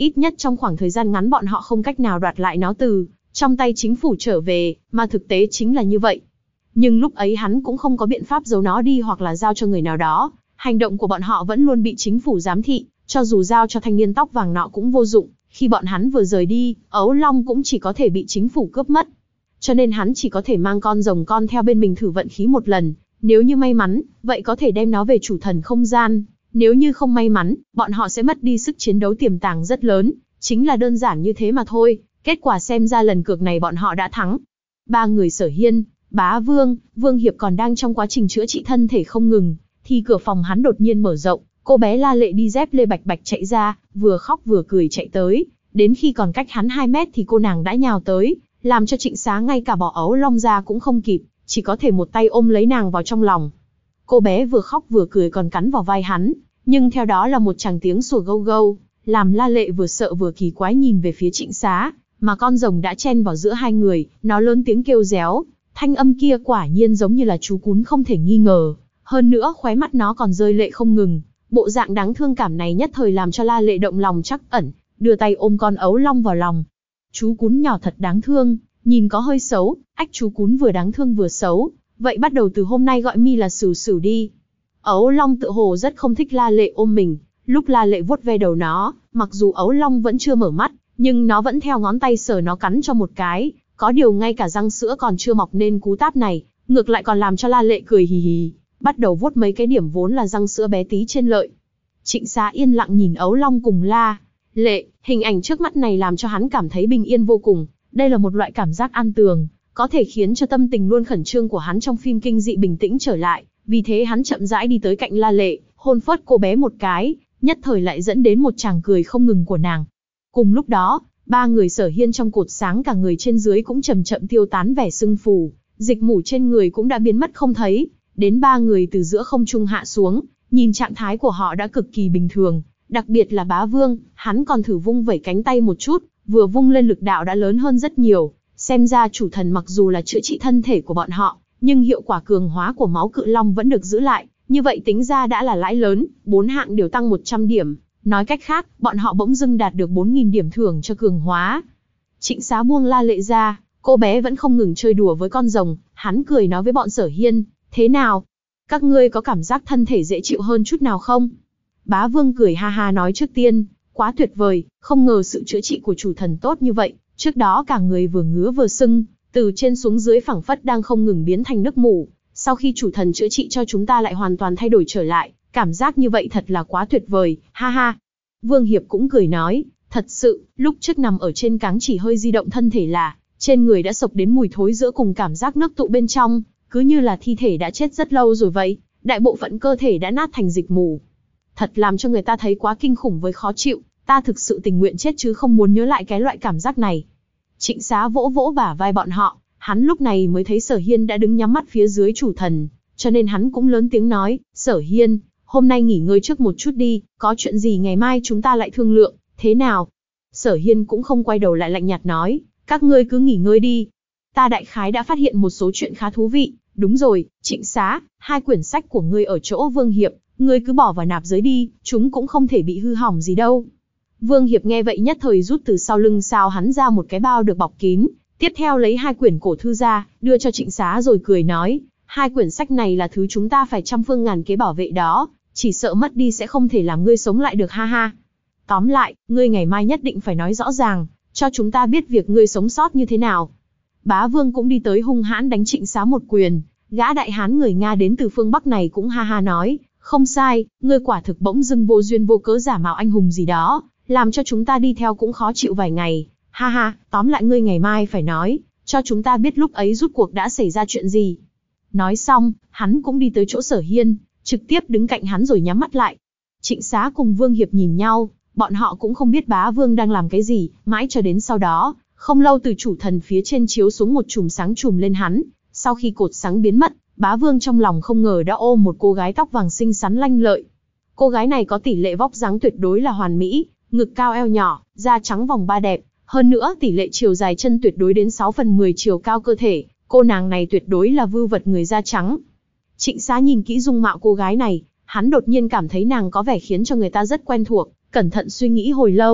Ít nhất trong khoảng thời gian ngắn bọn họ không cách nào đoạt lại nó từ trong tay chính phủ trở về, mà thực tế chính là như vậy. Nhưng lúc ấy hắn cũng không có biện pháp giấu nó đi hoặc là giao cho người nào đó, hành động của bọn họ vẫn luôn bị chính phủ giám thị, cho dù giao cho thanh niên tóc vàng nọ cũng vô dụng, khi bọn hắn vừa rời đi, ấu long cũng chỉ có thể bị chính phủ cướp mất. Cho nên hắn chỉ có thể mang con rồng con theo bên mình thử vận khí một lần, nếu như may mắn, vậy có thể đem nó về chủ thần không gian, nếu như không may mắn, bọn họ sẽ mất đi sức chiến đấu tiềm tàng rất lớn, chính là đơn giản như thế mà thôi, kết quả xem ra lần cược này bọn họ đã thắng. Ba người Sở Hiên, Bá Vương, Vương Hiệp còn đang trong quá trình chữa trị thân thể không ngừng, thì cửa phòng hắn đột nhiên mở rộng, cô bé La Lệ đi dép lê bạch bạch chạy ra, vừa khóc vừa cười chạy tới, đến khi còn cách hắn hai mét thì cô nàng đã nhào tới, làm cho Trịnh Xá ngay cả bỏ ấu long ra cũng không kịp, chỉ có thể một tay ôm lấy nàng vào trong lòng. Cô bé vừa khóc vừa cười còn cắn vào vai hắn, nhưng theo đó là một tràng tiếng sủa gâu gâu, làm La Lệ vừa sợ vừa kỳ quái nhìn về phía Trịnh Xá, mà con rồng đã chen vào giữa hai người, nó lớn tiếng kêu réo, thanh âm kia quả nhiên giống như là chú cún không thể nghi ngờ, hơn nữa khóe mắt nó còn rơi lệ không ngừng, bộ dạng đáng thương cảm này nhất thời làm cho La Lệ động lòng trắc ẩn, đưa tay ôm con ấu long vào lòng. Chú cún nhỏ thật đáng thương, nhìn có hơi xấu, ách chú cún vừa đáng thương vừa xấu, vậy bắt đầu từ hôm nay gọi mi là Sửu Sửu đi. Ấu long tự hồ rất không thích La Lệ ôm mình, lúc La Lệ vuốt ve đầu nó, mặc dù ấu long vẫn chưa mở mắt, nhưng nó vẫn theo ngón tay sờ nó cắn cho một cái, có điều ngay cả răng sữa còn chưa mọc nên cú táp này, ngược lại còn làm cho La Lệ cười hì hì, bắt đầu vuốt mấy cái điểm vốn là răng sữa bé tí trên lợi. Trịnh Xá yên lặng nhìn ấu long cùng La Lệ, hình ảnh trước mắt này làm cho hắn cảm thấy bình yên vô cùng, đây là một loại cảm giác an tường, có thể khiến cho tâm tình luôn khẩn trương của hắn trong phim kinh dị bình tĩnh trở lại, vì thế hắn chậm rãi đi tới cạnh La Lệ, hôn phớt cô bé một cái, nhất thời lại dẫn đến một tràng cười không ngừng của nàng. Cùng lúc đó, ba người Sở Hiên trong cột sáng cả người trên dưới cũng chậm chậm tiêu tán vẻ sưng phù, dịch mủ trên người cũng đã biến mất không thấy, đến ba người từ giữa không trung hạ xuống, nhìn trạng thái của họ đã cực kỳ bình thường, đặc biệt là Bá Vương, hắn còn thử vung vẩy cánh tay một chút, vừa vung lên lực đạo đã lớn hơn rất nhiều, xem ra chủ thần mặc dù là chữa trị thân thể của bọn họ, nhưng hiệu quả cường hóa của máu cự long vẫn được giữ lại, như vậy tính ra đã là lãi lớn, bốn hạng đều tăng một trăm điểm, nói cách khác, bọn họ bỗng dưng đạt được bốn nghìn điểm thưởng cho cường hóa. Trịnh Xá buông La Lệ ra, cô bé vẫn không ngừng chơi đùa với con rồng, hắn cười nói với bọn Sở Hiên, thế nào? Các ngươi có cảm giác thân thể dễ chịu hơn chút nào không? Bá Vương cười ha ha nói trước tiên, quá tuyệt vời, không ngờ sự chữa trị của chủ thần tốt như vậy, trước đó cả người vừa ngứa vừa sưng, từ trên xuống dưới phẳng phất đang không ngừng biến thành nước mủ, sau khi chủ thần chữa trị cho chúng ta lại hoàn toàn thay đổi trở lại, cảm giác như vậy thật là quá tuyệt vời, ha ha. Vương Hiệp cũng cười nói, thật sự, lúc trước nằm ở trên cáng chỉ hơi di động thân thể là, trên người đã sộc đến mùi thối giữa cùng cảm giác nước tụ bên trong, cứ như là thi thể đã chết rất lâu rồi vậy, đại bộ phận cơ thể đã nát thành dịch mù. Thật làm cho người ta thấy quá kinh khủng với khó chịu, ta thực sự tình nguyện chết chứ không muốn nhớ lại cái loại cảm giác này. Trịnh Xá vỗ vỗ bả vai bọn họ, hắn lúc này mới thấy Sở Hiên đã đứng nhắm mắt phía dưới chủ thần, cho nên hắn cũng lớn tiếng nói, Sở Hiên, hôm nay nghỉ ngơi trước một chút đi, có chuyện gì ngày mai chúng ta lại thương lượng, thế nào? Sở Hiên cũng không quay đầu lại lạnh nhạt nói, các ngươi cứ nghỉ ngơi đi. Ta đại khái đã phát hiện một số chuyện khá thú vị, đúng rồi, Trịnh Xá, hai quyển sách của ngươi ở chỗ Vương Hiệp, ngươi cứ bỏ vào nạp giới đi, chúng cũng không thể bị hư hỏng gì đâu. Vương Hiệp nghe vậy nhất thời rút từ sau lưng sao hắn ra một cái bao được bọc kín, tiếp theo lấy hai quyển cổ thư ra, đưa cho Trịnh Xá rồi cười nói, hai quyển sách này là thứ chúng ta phải trăm phương ngàn kế bảo vệ đó, chỉ sợ mất đi sẽ không thể làm ngươi sống lại được ha ha. Tóm lại, ngươi ngày mai nhất định phải nói rõ ràng, cho chúng ta biết việc ngươi sống sót như thế nào. Bá Vương cũng đi tới hung hãn đánh Trịnh Xá một quyền, gã đại hán người Nga đến từ phương Bắc này cũng ha ha nói, không sai, ngươi quả thực bỗng dưng vô duyên vô cớ giả mạo anh hùng gì đó, làm cho chúng ta đi theo cũng khó chịu vài ngày, ha ha, tóm lại ngươi ngày mai phải nói, cho chúng ta biết lúc ấy rút cuộc đã xảy ra chuyện gì. Nói xong, hắn cũng đi tới chỗ Sở Hiên, trực tiếp đứng cạnh hắn rồi nhắm mắt lại. Trịnh Xá cùng Vương Hiệp nhìn nhau, bọn họ cũng không biết Bá Vương đang làm cái gì, mãi cho đến sau đó, không lâu từ chủ thần phía trên chiếu xuống một chùm sáng chùm lên hắn, sau khi cột sáng biến mất, Bá Vương trong lòng không ngờ đã ôm một cô gái tóc vàng xinh xắn lanh lợi. Cô gái này có tỷ lệ vóc dáng tuyệt đối là hoàn mỹ, ngực cao eo nhỏ, da trắng vòng ba đẹp, hơn nữa tỷ lệ chiều dài chân tuyệt đối đến sáu phần mười chiều cao cơ thể, cô nàng này tuyệt đối là vưu vật người da trắng. Trịnh Xá nhìn kỹ dung mạo cô gái này, hắn đột nhiên cảm thấy nàng có vẻ khiến cho người ta rất quen thuộc, cẩn thận suy nghĩ hồi lâu,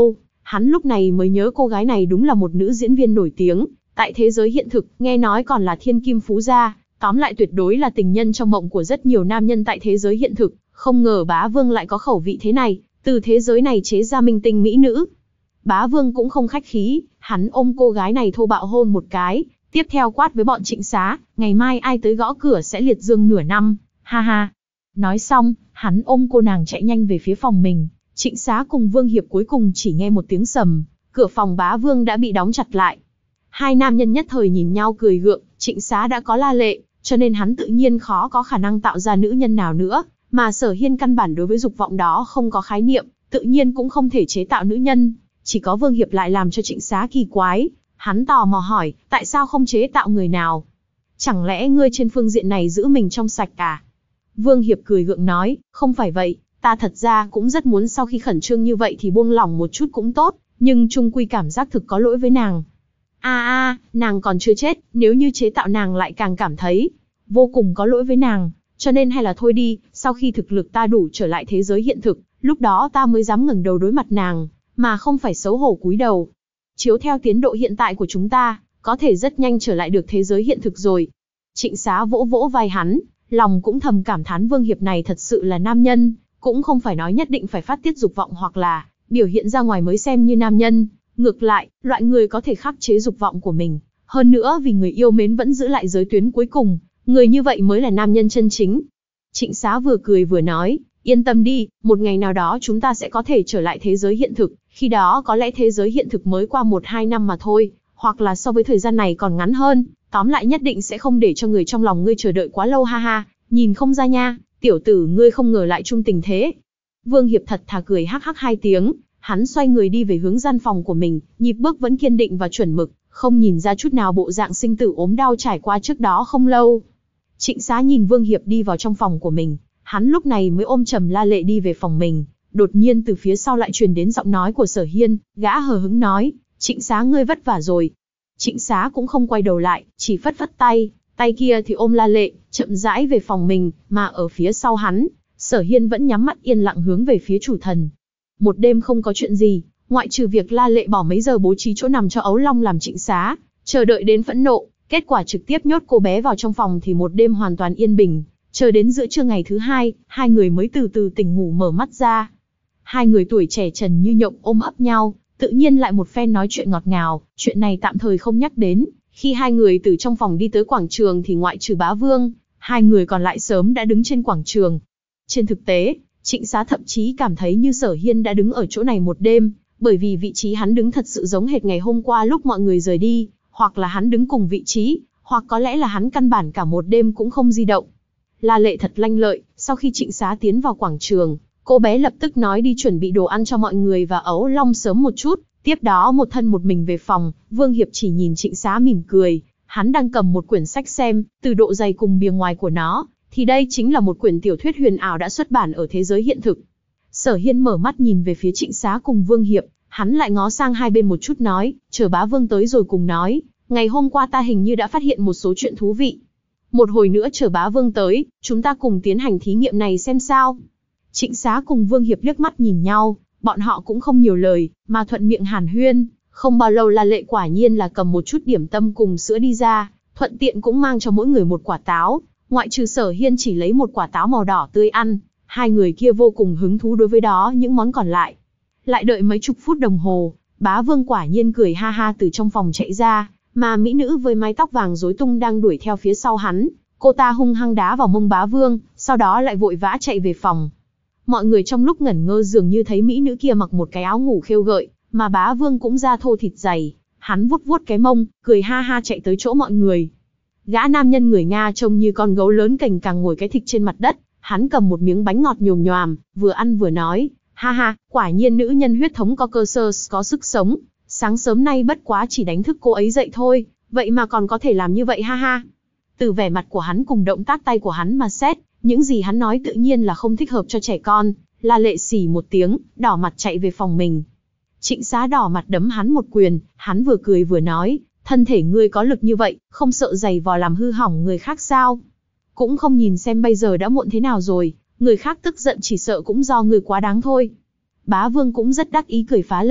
Hắn lúc này mới nhớ cô gái này đúng là một nữ diễn viên nổi tiếng, tại thế giới hiện thực, nghe nói còn là thiên kim phú gia, tóm lại tuyệt đối là tình nhân trong mộng của rất nhiều nam nhân tại thế giới hiện thực, không ngờ bá vương lại có khẩu vị thế này, từ thế giới này chế ra minh tinh mỹ nữ. Bá vương cũng không khách khí, hắn ôm cô gái này thô bạo hôn một cái, tiếp theo quát với bọn Trịnh Xá, ngày mai ai tới gõ cửa sẽ liệt dương nửa năm, ha ha. Nói xong, hắn ôm cô nàng chạy nhanh về phía phòng mình. Trịnh Xá cùng Vương Hiệp cuối cùng chỉ nghe một tiếng sầm, cửa phòng bá vương đã bị đóng chặt lại. Hai nam nhân nhất thời nhìn nhau cười gượng, Trịnh Xá đã có La Lệ, cho nên hắn tự nhiên khó có khả năng tạo ra nữ nhân nào nữa, mà Sở Hiên căn bản đối với dục vọng đó không có khái niệm, tự nhiên cũng không thể chế tạo nữ nhân, chỉ có Vương Hiệp lại làm cho Trịnh Xá kỳ quái, hắn tò mò hỏi, tại sao không chế tạo người nào? Chẳng lẽ ngươi trên phương diện này giữ mình trong sạch à? Vương Hiệp cười gượng nói, không phải vậy, ta thật ra cũng rất muốn sau khi khẩn trương như vậy thì buông lỏng một chút cũng tốt, nhưng chung quy cảm giác thực có lỗi với nàng. A a, nàng còn chưa chết, nếu như chế tạo nàng lại càng cảm thấy vô cùng có lỗi với nàng, cho nên hay là thôi đi, sau khi thực lực ta đủ trở lại thế giới hiện thực, lúc đó ta mới dám ngẩng đầu đối mặt nàng, mà không phải xấu hổ cúi đầu. Chiếu theo tiến độ hiện tại của chúng ta, có thể rất nhanh trở lại được thế giới hiện thực rồi. Trịnh Xá vỗ vỗ vai hắn, lòng cũng thầm cảm thán Vương Hiệp này thật sự là nam nhân, cũng không phải nói nhất định phải phát tiết dục vọng hoặc là biểu hiện ra ngoài mới xem như nam nhân. Ngược lại, loại người có thể khắc chế dục vọng của mình, hơn nữa vì người yêu mến vẫn giữ lại giới tuyến cuối cùng, người như vậy mới là nam nhân chân chính. Trịnh Xá vừa cười vừa nói, yên tâm đi, một ngày nào đó chúng ta sẽ có thể trở lại thế giới hiện thực, khi đó có lẽ thế giới hiện thực mới qua một hai năm mà thôi, hoặc là so với thời gian này còn ngắn hơn, tóm lại nhất định sẽ không để cho người trong lòng ngươi chờ đợi quá lâu ha ha, nhìn không ra nha, tiểu tử ngươi không ngờ lại trung tình thế. Vương Hiệp thật thà cười hắc hắc hai tiếng, hắn xoay người đi về hướng gian phòng của mình, nhịp bước vẫn kiên định và chuẩn mực, không nhìn ra chút nào bộ dạng sinh tử ốm đau trải qua trước đó không lâu. Trịnh Xá nhìn Vương Hiệp đi vào trong phòng của mình, hắn lúc này mới ôm trầm La Lệ đi về phòng mình. Đột nhiên từ phía sau lại truyền đến giọng nói của Sở Hiên, gã hờ hững nói, Trịnh Xá ngươi vất vả rồi. Trịnh Xá cũng không quay đầu lại, chỉ phất phất tay, tay kia thì ôm La Lệ, chậm rãi về phòng mình, mà ở phía sau hắn, Sở Hiên vẫn nhắm mắt yên lặng hướng về phía chủ thần. Một đêm không có chuyện gì, ngoại trừ việc La Lệ bỏ mấy giờ bố trí chỗ nằm cho Ấu Long làm Trịnh Xá, chờ đợi đến phẫn nộ, kết quả trực tiếp nhốt cô bé vào trong phòng thì một đêm hoàn toàn yên bình, chờ đến giữa trưa ngày thứ hai, hai người mới từ từ tỉnh ngủ mở mắt ra. Hai người tuổi trẻ trần như nhộng ôm ấp nhau, tự nhiên lại một phen nói chuyện ngọt ngào, chuyện này tạm thời không nhắc đến. Khi hai người từ trong phòng đi tới quảng trường thì ngoại trừ Bá Vương, hai người còn lại sớm đã đứng trên quảng trường. Trên thực tế, Trịnh Xá thậm chí cảm thấy như Sở Hiên đã đứng ở chỗ này một đêm, bởi vì vị trí hắn đứng thật sự giống hệt ngày hôm qua lúc mọi người rời đi, hoặc là hắn đứng cùng vị trí, hoặc có lẽ là hắn căn bản cả một đêm cũng không di động. La Lệ thật lanh lợi, sau khi Trịnh Xá tiến vào quảng trường, cô bé lập tức nói đi chuẩn bị đồ ăn cho mọi người và Ấu Long sớm một chút, tiếp đó một thân một mình về phòng. Vương Hiệp chỉ nhìn Trịnh Xá mỉm cười, hắn đang cầm một quyển sách xem, từ độ dày cùng bìa ngoài của nó, thì đây chính là một quyển tiểu thuyết huyền ảo đã xuất bản ở thế giới hiện thực. Sở Hiên mở mắt nhìn về phía Trịnh Xá cùng Vương Hiệp, hắn lại ngó sang hai bên một chút nói, chờ Bá Vương tới rồi cùng nói, ngày hôm qua ta hình như đã phát hiện một số chuyện thú vị. Một hồi nữa chờ Bá Vương tới, chúng ta cùng tiến hành thí nghiệm này xem sao. Trịnh Xá cùng Vương Hiệp liếc mắt nhìn nhau, bọn họ cũng không nhiều lời, mà thuận miệng hàn huyên. Không bao lâu La Lệ quả nhiên là cầm một chút điểm tâm cùng sữa đi ra, thuận tiện cũng mang cho mỗi người một quả táo, ngoại trừ Sở Hiên chỉ lấy một quả táo màu đỏ tươi ăn, hai người kia vô cùng hứng thú đối với đó những món còn lại. Lại đợi mấy chục phút đồng hồ, Bá Vương quả nhiên cười ha ha từ trong phòng chạy ra, mà mỹ nữ với mái tóc vàng rối tung đang đuổi theo phía sau hắn, cô ta hung hăng đá vào mông Bá Vương, sau đó lại vội vã chạy về phòng. Mọi người trong lúc ngẩn ngơ dường như thấy mỹ nữ kia mặc một cái áo ngủ khêu gợi, mà Bá Vương cũng da thô thịt dày, hắn vuốt vuốt cái mông, cười ha ha chạy tới chỗ mọi người. Gã nam nhân người Nga trông như con gấu lớn cành càng ngồi cái thịt trên mặt đất, hắn cầm một miếng bánh ngọt nhồm nhoàm, vừa ăn vừa nói, ha ha, quả nhiên nữ nhân huyết thống có cơ sơ, có sức sống, sáng sớm nay bất quá chỉ đánh thức cô ấy dậy thôi, vậy mà còn có thể làm như vậy ha ha. Từ vẻ mặt của hắn cùng động tác tay của hắn mà xét, những gì hắn nói tự nhiên là không thích hợp cho trẻ con. La Lệ xì một tiếng, đỏ mặt chạy về phòng mình. Trịnh Xá đỏ mặt đấm hắn một quyền, hắn vừa cười vừa nói, thân thể ngươi có lực như vậy, không sợ giày vò làm hư hỏng người khác sao? Cũng không nhìn xem bây giờ đã muộn thế nào rồi, người khác tức giận chỉ sợ cũng do ngươi quá đáng thôi. Bá Vương cũng rất đắc ý cười phá lên,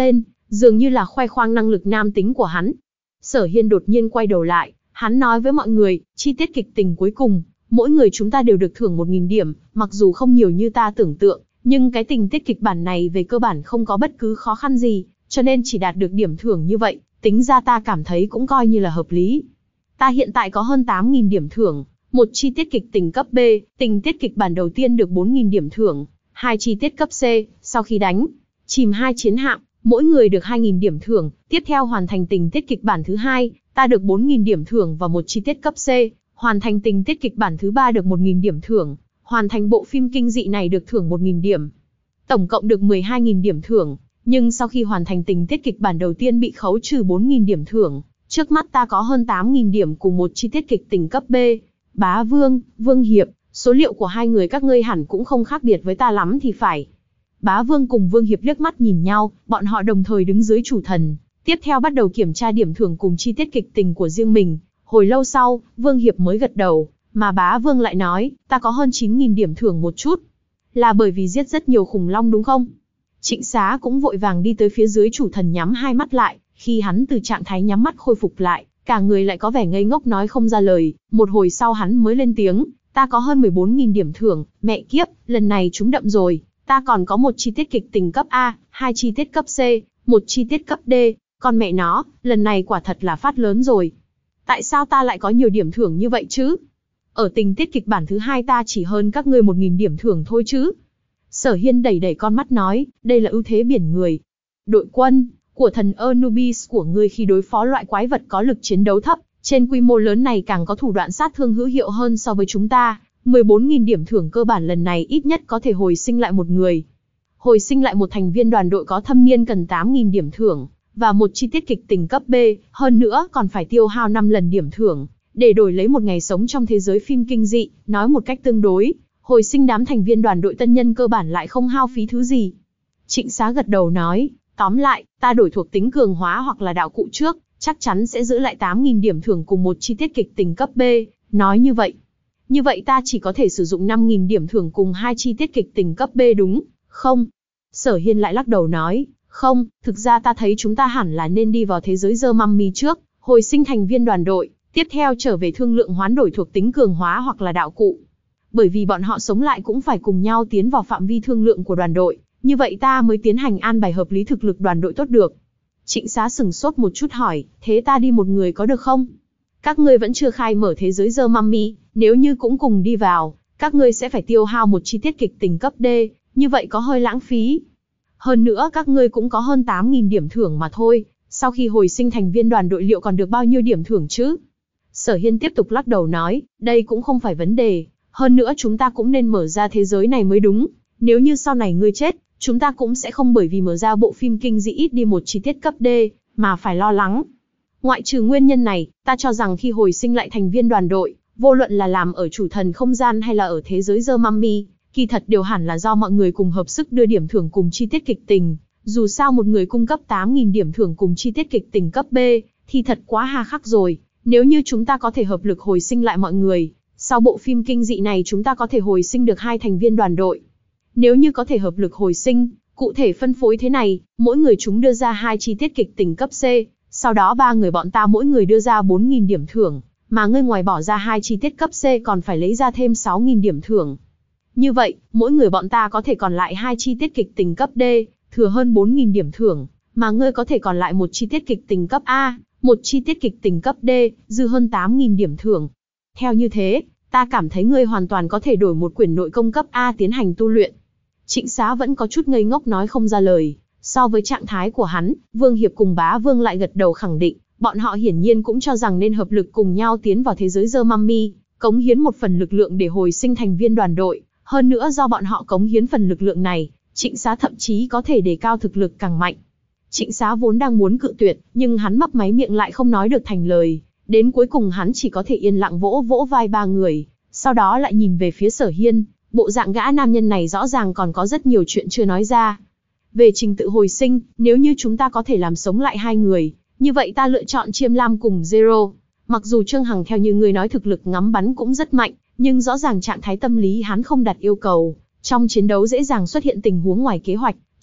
dường như là khoe khoang năng lực nam tính của hắn. Sở Hiên đột nhiên quay đầu lại, hắn nói với mọi người, chi tiết kịch tình cuối cùng, mỗi người chúng ta đều được thưởng một nghìn điểm, mặc dù không nhiều như ta tưởng tượng, nhưng cái tình tiết kịch bản này về cơ bản không có bất cứ khó khăn gì, cho nên chỉ đạt được điểm thưởng như vậy, tính ra ta cảm thấy cũng coi như là hợp lý. Ta hiện tại có hơn tám nghìn điểm thưởng, một chi tiết kịch tình cấp B, tình tiết kịch bản đầu tiên được bốn nghìn điểm thưởng, hai chi tiết cấp C, sau khi đánh chìm hai chiến hạm, mỗi người được hai nghìn điểm thưởng, tiếp theo hoàn thành tình tiết kịch bản thứ hai, ta được bốn nghìn điểm thưởng và một chi tiết cấp C, hoàn thành tình tiết kịch bản thứ ba được một nghìn điểm thưởng, hoàn thành bộ phim kinh dị này được thưởng một nghìn điểm. Tổng cộng được mười hai nghìn điểm thưởng, nhưng sau khi hoàn thành tình tiết kịch bản đầu tiên bị khấu trừ bốn nghìn điểm thưởng, trước mắt ta có hơn tám nghìn điểm cùng một chi tiết kịch tình cấp B. Bá Vương, Vương Hiệp, số liệu của hai người các ngươi hẳn cũng không khác biệt với ta lắm thì phải. Bá Vương cùng Vương Hiệp liếc mắt nhìn nhau, bọn họ đồng thời đứng dưới chủ thần, tiếp theo bắt đầu kiểm tra điểm thưởng cùng chi tiết kịch tình của riêng mình. Hồi lâu sau, Vương Hiệp mới gật đầu, mà Bá Vương lại nói, ta có hơn chín nghìn điểm thưởng một chút. Là bởi vì giết rất nhiều khủng long đúng không? Trịnh Xá cũng vội vàng đi tới phía dưới chủ thần nhắm hai mắt lại, khi hắn từ trạng thái nhắm mắt khôi phục lại, cả người lại có vẻ ngây ngốc nói không ra lời, một hồi sau hắn mới lên tiếng, ta có hơn mười bốn nghìn điểm thưởng, mẹ kiếp, lần này chúng đậm rồi, ta còn có một chi tiết kịch tình cấp A, hai chi tiết cấp C, một chi tiết cấp D, con mẹ nó, lần này quả thật là phát lớn rồi. Tại sao ta lại có nhiều điểm thưởng như vậy chứ? Ở tình tiết kịch bản thứ hai ta chỉ hơn các ngươi một nghìn điểm thưởng thôi chứ. Sở Hiên đẩy đẩy con mắt nói, đây là ưu thế biển người. Đội quân của thần Anubis của ngươi khi đối phó loại quái vật có lực chiến đấu thấp, trên quy mô lớn này càng có thủ đoạn sát thương hữu hiệu hơn so với chúng ta. mười bốn nghìn điểm thưởng cơ bản lần này ít nhất có thể hồi sinh lại một người. Hồi sinh lại một thành viên đoàn đội có thâm niên cần tám nghìn điểm thưởng, và một chi tiết kịch tình cấp B, hơn nữa còn phải tiêu hao năm lần điểm thưởng, để đổi lấy một ngày sống trong thế giới phim kinh dị. Nói một cách tương đối, hồi sinh đám thành viên đoàn đội tân nhân cơ bản lại không hao phí thứ gì. Trịnh Xá gật đầu nói, tóm lại, ta đổi thuộc tính cường hóa hoặc là đạo cụ trước, chắc chắn sẽ giữ lại tám nghìn điểm thưởng cùng một chi tiết kịch tình cấp B. Nói như vậy, như vậy ta chỉ có thể sử dụng năm nghìn điểm thưởng cùng hai chi tiết kịch tình cấp B đúng không? Sở Hiên lại lắc đầu nói, không, thực ra ta thấy chúng ta hẳn là nên đi vào thế giới The Mummy trước, hồi sinh thành viên đoàn đội, tiếp theo trở về thương lượng hoán đổi thuộc tính cường hóa hoặc là đạo cụ. Bởi vì bọn họ sống lại cũng phải cùng nhau tiến vào phạm vi thương lượng của đoàn đội, như vậy ta mới tiến hành an bài hợp lý thực lực đoàn đội tốt được. Trịnh Xá sừng sốt một chút hỏi, thế ta đi một người có được không? Các ngươi vẫn chưa khai mở thế giới The Mummy, nếu như cũng cùng đi vào, các ngươi sẽ phải tiêu hao một chi tiết kịch tình cấp D, như vậy có hơi lãng phí. Hơn nữa các ngươi cũng có hơn tám nghìn điểm thưởng mà thôi, sau khi hồi sinh thành viên đoàn đội liệu còn được bao nhiêu điểm thưởng chứ? Sở Hiên tiếp tục lắc đầu nói, đây cũng không phải vấn đề, hơn nữa chúng ta cũng nên mở ra thế giới này mới đúng, nếu như sau này ngươi chết, chúng ta cũng sẽ không bởi vì mở ra bộ phim kinh dị ít đi một chi tiết cấp D, mà phải lo lắng. Ngoại trừ nguyên nhân này, ta cho rằng khi hồi sinh lại thành viên đoàn đội, vô luận là làm ở chủ thần không gian hay là ở thế giới The Mummy, kỳ thật đều hẳn là do mọi người cùng hợp sức đưa điểm thưởng cùng chi tiết kịch tình. Dù sao một người cung cấp tám nghìn điểm thưởng cùng chi tiết kịch tình cấp B, thì thật quá hà khắc rồi. Nếu như chúng ta có thể hợp lực hồi sinh lại mọi người, sau bộ phim kinh dị này chúng ta có thể hồi sinh được hai thành viên đoàn đội. Nếu như có thể hợp lực hồi sinh, cụ thể phân phối thế này, mỗi người chúng đưa ra hai chi tiết kịch tình cấp C, sau đó ba người bọn ta mỗi người đưa ra bốn nghìn điểm thưởng, mà ngươi ngoài bỏ ra hai chi tiết cấp C còn phải lấy ra thêm sáu nghìn điểm thưởng. Như vậy, mỗi người bọn ta có thể còn lại hai chi tiết kịch tình cấp D, thừa hơn bốn nghìn điểm thưởng, mà ngươi có thể còn lại một chi tiết kịch tình cấp A, một chi tiết kịch tình cấp D, dư hơn tám nghìn điểm thưởng. Theo như thế, ta cảm thấy ngươi hoàn toàn có thể đổi một quyển nội công cấp A tiến hành tu luyện. Trịnh Xá vẫn có chút ngây ngốc nói không ra lời. So với trạng thái của hắn, Vương Hiệp cùng Bá Vương lại gật đầu khẳng định, bọn họ hiển nhiên cũng cho rằng nên hợp lực cùng nhau tiến vào thế giới The Mummy, cống hiến một phần lực lượng để hồi sinh thành viên đoàn đội. Hơn nữa do bọn họ cống hiến phần lực lượng này, Trịnh Xá thậm chí có thể đề cao thực lực càng mạnh. Trịnh Xá vốn đang muốn cự tuyệt, nhưng hắn mấp máy miệng lại không nói được thành lời. Đến cuối cùng hắn chỉ có thể yên lặng vỗ vỗ vai ba người, sau đó lại nhìn về phía Sở Hiên, bộ dạng gã nam nhân này rõ ràng còn có rất nhiều chuyện chưa nói ra. Về trình tự hồi sinh, nếu như chúng ta có thể làm sống lại hai người, như vậy ta lựa chọn Chiêm Lam cùng Zero. Mặc dù Trương Hằng theo như người nói thực lực ngắm bắn cũng rất mạnh, nhưng rõ ràng trạng thái tâm lý hắn không đạt yêu cầu, trong chiến đấu dễ dàng xuất hiện tình huống ngoài kế hoạch,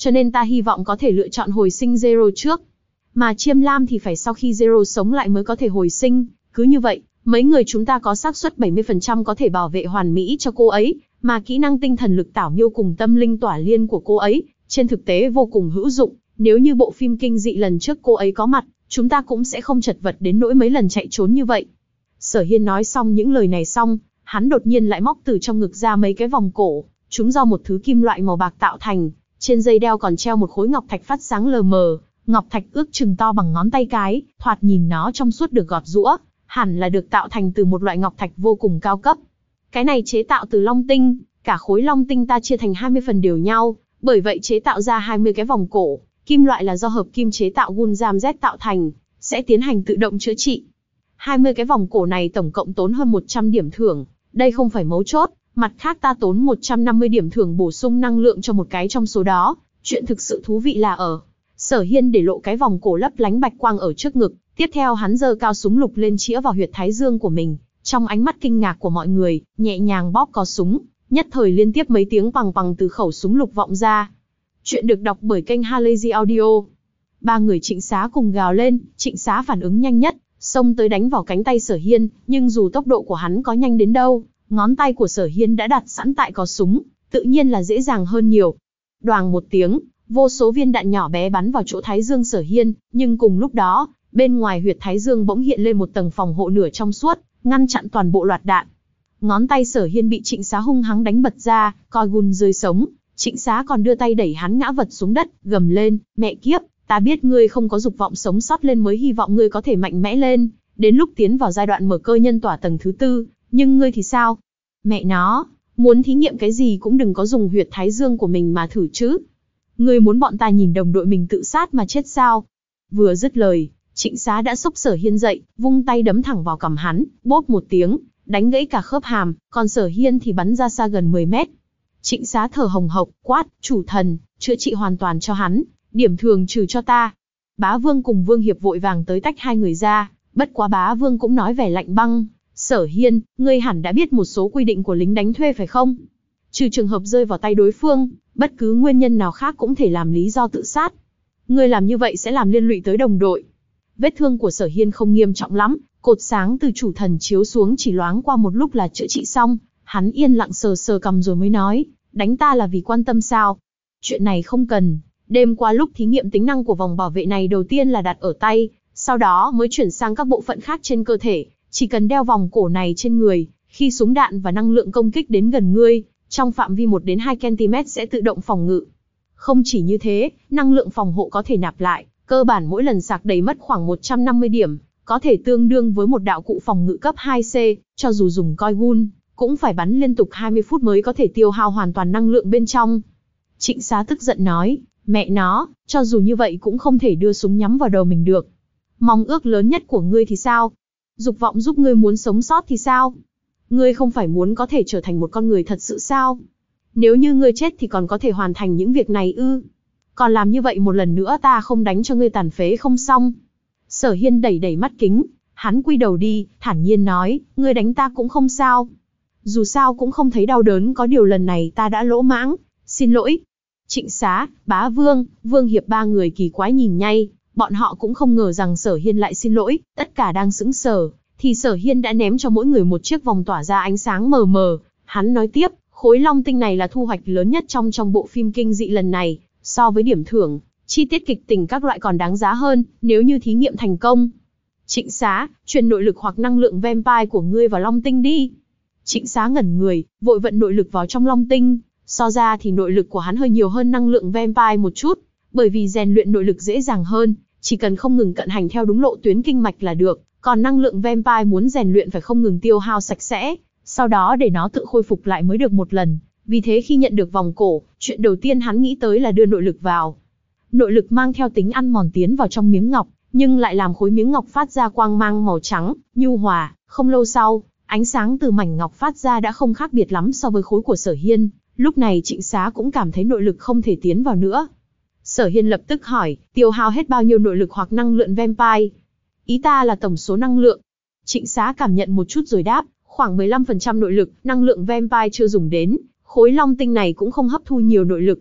cho nên ta hy vọng có thể lựa chọn hồi sinh Zero trước. Mà Chiêm Lam thì phải sau khi Zero sống lại mới có thể hồi sinh, cứ như vậy, mấy người chúng ta có xác suất bảy mươi phần trăm có thể bảo vệ hoàn mỹ cho cô ấy, mà kỹ năng tinh thần lực tảo miêu cùng tâm linh tỏa liên của cô ấy, trên thực tế vô cùng hữu dụng, nếu như bộ phim kinh dị lần trước cô ấy có mặt, chúng ta cũng sẽ không chật vật đến nỗi mấy lần chạy trốn như vậy. Sở Hiên nói xong những lời này xong, hắn đột nhiên lại móc từ trong ngực ra mấy cái vòng cổ, chúng do một thứ kim loại màu bạc tạo thành, trên dây đeo còn treo một khối ngọc thạch phát sáng lờ mờ, ngọc thạch ước chừng to bằng ngón tay cái, thoạt nhìn nó trong suốt được gọt giũa, hẳn là được tạo thành từ một loại ngọc thạch vô cùng cao cấp. Cái này chế tạo từ long tinh, cả khối long tinh ta chia thành hai mươi phần đều nhau, bởi vậy chế tạo ra hai mươi cái vòng cổ, kim loại là do hợp kim chế tạo Gunjam Z tạo thành, sẽ tiến hành tự động chữa trị. hai mươi cái vòng cổ này tổng cộng tốn hơn một trăm điểm thưởng, đây không phải mấu chốt, mặt khác ta tốn một trăm năm mươi điểm thưởng bổ sung năng lượng cho một cái trong số đó, chuyện thực sự thú vị là ở. Sở Hiên để lộ cái vòng cổ lấp lánh bạch quang ở trước ngực, tiếp theo hắn giơ cao súng lục lên chĩa vào huyệt thái dương của mình, trong ánh mắt kinh ngạc của mọi người, nhẹ nhàng bóp cò súng, nhất thời liên tiếp mấy tiếng pằng pằng từ khẩu súng lục vọng ra. Chuyện được đọc bởi kênh Halazy Audio. Ba người Trịnh Xá cùng gào lên, Trịnh Xá phản ứng nhanh nhất, xông tới đánh vào cánh tay Sở Hiên, nhưng dù tốc độ của hắn có nhanh đến đâu, ngón tay của Sở Hiên đã đặt sẵn tại cò súng, tự nhiên là dễ dàng hơn nhiều. Đoàng một tiếng, vô số viên đạn nhỏ bé bắn vào chỗ thái dương Sở Hiên, nhưng cùng lúc đó, bên ngoài huyệt thái dương bỗng hiện lên một tầng phòng hộ nửa trong suốt, ngăn chặn toàn bộ loạt đạn. Ngón tay Sở Hiên bị Trịnh Xá hung hăng đánh bật ra, coi gun rơi sống. Trịnh Xá còn đưa tay đẩy hắn ngã vật xuống đất, gầm lên, mẹ kiếp, ta biết ngươi không có dục vọng sống sót lên mới hy vọng ngươi có thể mạnh mẽ lên, đến lúc tiến vào giai đoạn mở cơ nhân tỏa tầng thứ tư, nhưng ngươi thì sao? Mẹ nó, muốn thí nghiệm cái gì cũng đừng có dùng huyệt thái dương của mình mà thử chứ. Ngươi muốn bọn ta nhìn đồng đội mình tự sát mà chết sao? Vừa dứt lời, Trịnh Xá đã xốc Sở Hiên dậy, vung tay đấm thẳng vào cằm hắn, bốp một tiếng, đánh gãy cả khớp hàm, còn Sở Hiên thì bắn ra xa gần mười mét. Trịnh Xá thở hồng hộc, quát, chủ thần, chữa trị hoàn toàn cho hắn, điểm thường trừ cho ta. Bá Vương cùng Vương Hiệp vội vàng tới tách hai người ra, bất quá Bá Vương cũng nói vẻ lạnh băng, Sở Hiên, ngươi hẳn đã biết một số quy định của lính đánh thuê phải không? Trừ trường hợp rơi vào tay đối phương, bất cứ nguyên nhân nào khác cũng thể làm lý do tự sát. Ngươi làm như vậy sẽ làm liên lụy tới đồng đội. Vết thương của Sở Hiên không nghiêm trọng lắm, cột sáng từ chủ thần chiếu xuống chỉ loáng qua một lúc là chữa trị xong. Hắn yên lặng sờ sờ cằm rồi mới nói, đánh ta là vì quan tâm sao? Chuyện này không cần, đêm qua lúc thí nghiệm tính năng của vòng bảo vệ này đầu tiên là đặt ở tay, sau đó mới chuyển sang các bộ phận khác trên cơ thể, chỉ cần đeo vòng cổ này trên người, khi súng đạn và năng lượng công kích đến gần ngươi, trong phạm vi một đến hai ki lô mét sẽ tự động phòng ngự. Không chỉ như thế, năng lượng phòng hộ có thể nạp lại, cơ bản mỗi lần sạc đầy mất khoảng một trăm năm mươi điểm, có thể tương đương với một đạo cụ phòng ngự cấp hai C, cho dù dùng coi gun, cũng phải bắn liên tục hai mươi phút mới có thể tiêu hao hoàn toàn năng lượng bên trong. Trịnh Xá tức giận nói, mẹ nó, cho dù như vậy cũng không thể đưa súng nhắm vào đầu mình được. Mong ước lớn nhất của ngươi thì sao? Dục vọng giúp ngươi muốn sống sót thì sao? Ngươi không phải muốn có thể trở thành một con người thật sự sao? Nếu như ngươi chết thì còn có thể hoàn thành những việc này ư? Còn làm như vậy một lần nữa ta không đánh cho ngươi tàn phế không xong. Sở Hiên đẩy đẩy mắt kính, hắn quy đầu đi, thản nhiên nói, ngươi đánh ta cũng không sao. Dù sao cũng không thấy đau đớn, có điều lần này ta đã lỗ mãng, xin lỗi. Trịnh Xá, Bá Vương, Vương Hiệp ba người kỳ quái nhìn nhay, bọn họ cũng không ngờ rằng Sở Hiên lại xin lỗi, tất cả đang sững sờ, thì Sở Hiên đã ném cho mỗi người một chiếc vòng tỏa ra ánh sáng mờ mờ. Hắn nói tiếp, khối long tinh này là thu hoạch lớn nhất trong trong bộ phim kinh dị lần này, so với điểm thưởng, chi tiết kịch tình các loại còn đáng giá hơn, nếu như thí nghiệm thành công. Trịnh Xá, truyền nội lực hoặc năng lượng vampire của ngươi vào long tinh đi. Trịnh Xá ngẩn người, vội vận nội lực vào trong long tinh, so ra thì nội lực của hắn hơi nhiều hơn năng lượng vampire một chút, bởi vì rèn luyện nội lực dễ dàng hơn, chỉ cần không ngừng cận hành theo đúng lộ tuyến kinh mạch là được, còn năng lượng vampire muốn rèn luyện phải không ngừng tiêu hao sạch sẽ, sau đó để nó tự khôi phục lại mới được một lần. Vì thế khi nhận được vòng cổ, chuyện đầu tiên hắn nghĩ tới là đưa nội lực vào. Nội lực mang theo tính ăn mòn tiến vào trong miếng ngọc, nhưng lại làm khối miếng ngọc phát ra quang mang màu trắng, nhu hòa, không lâu sau, ánh sáng từ mảnh ngọc phát ra đã không khác biệt lắm so với khối của Sở Hiên, lúc này Trịnh Xá cũng cảm thấy nội lực không thể tiến vào nữa. Sở Hiên lập tức hỏi, tiêu hao hết bao nhiêu nội lực hoặc năng lượng vampire? Ý ta là tổng số năng lượng. Trịnh Xá cảm nhận một chút rồi đáp, khoảng mười lăm phần trăm nội lực, năng lượng vampire chưa dùng đến, khối long tinh này cũng không hấp thu nhiều nội lực.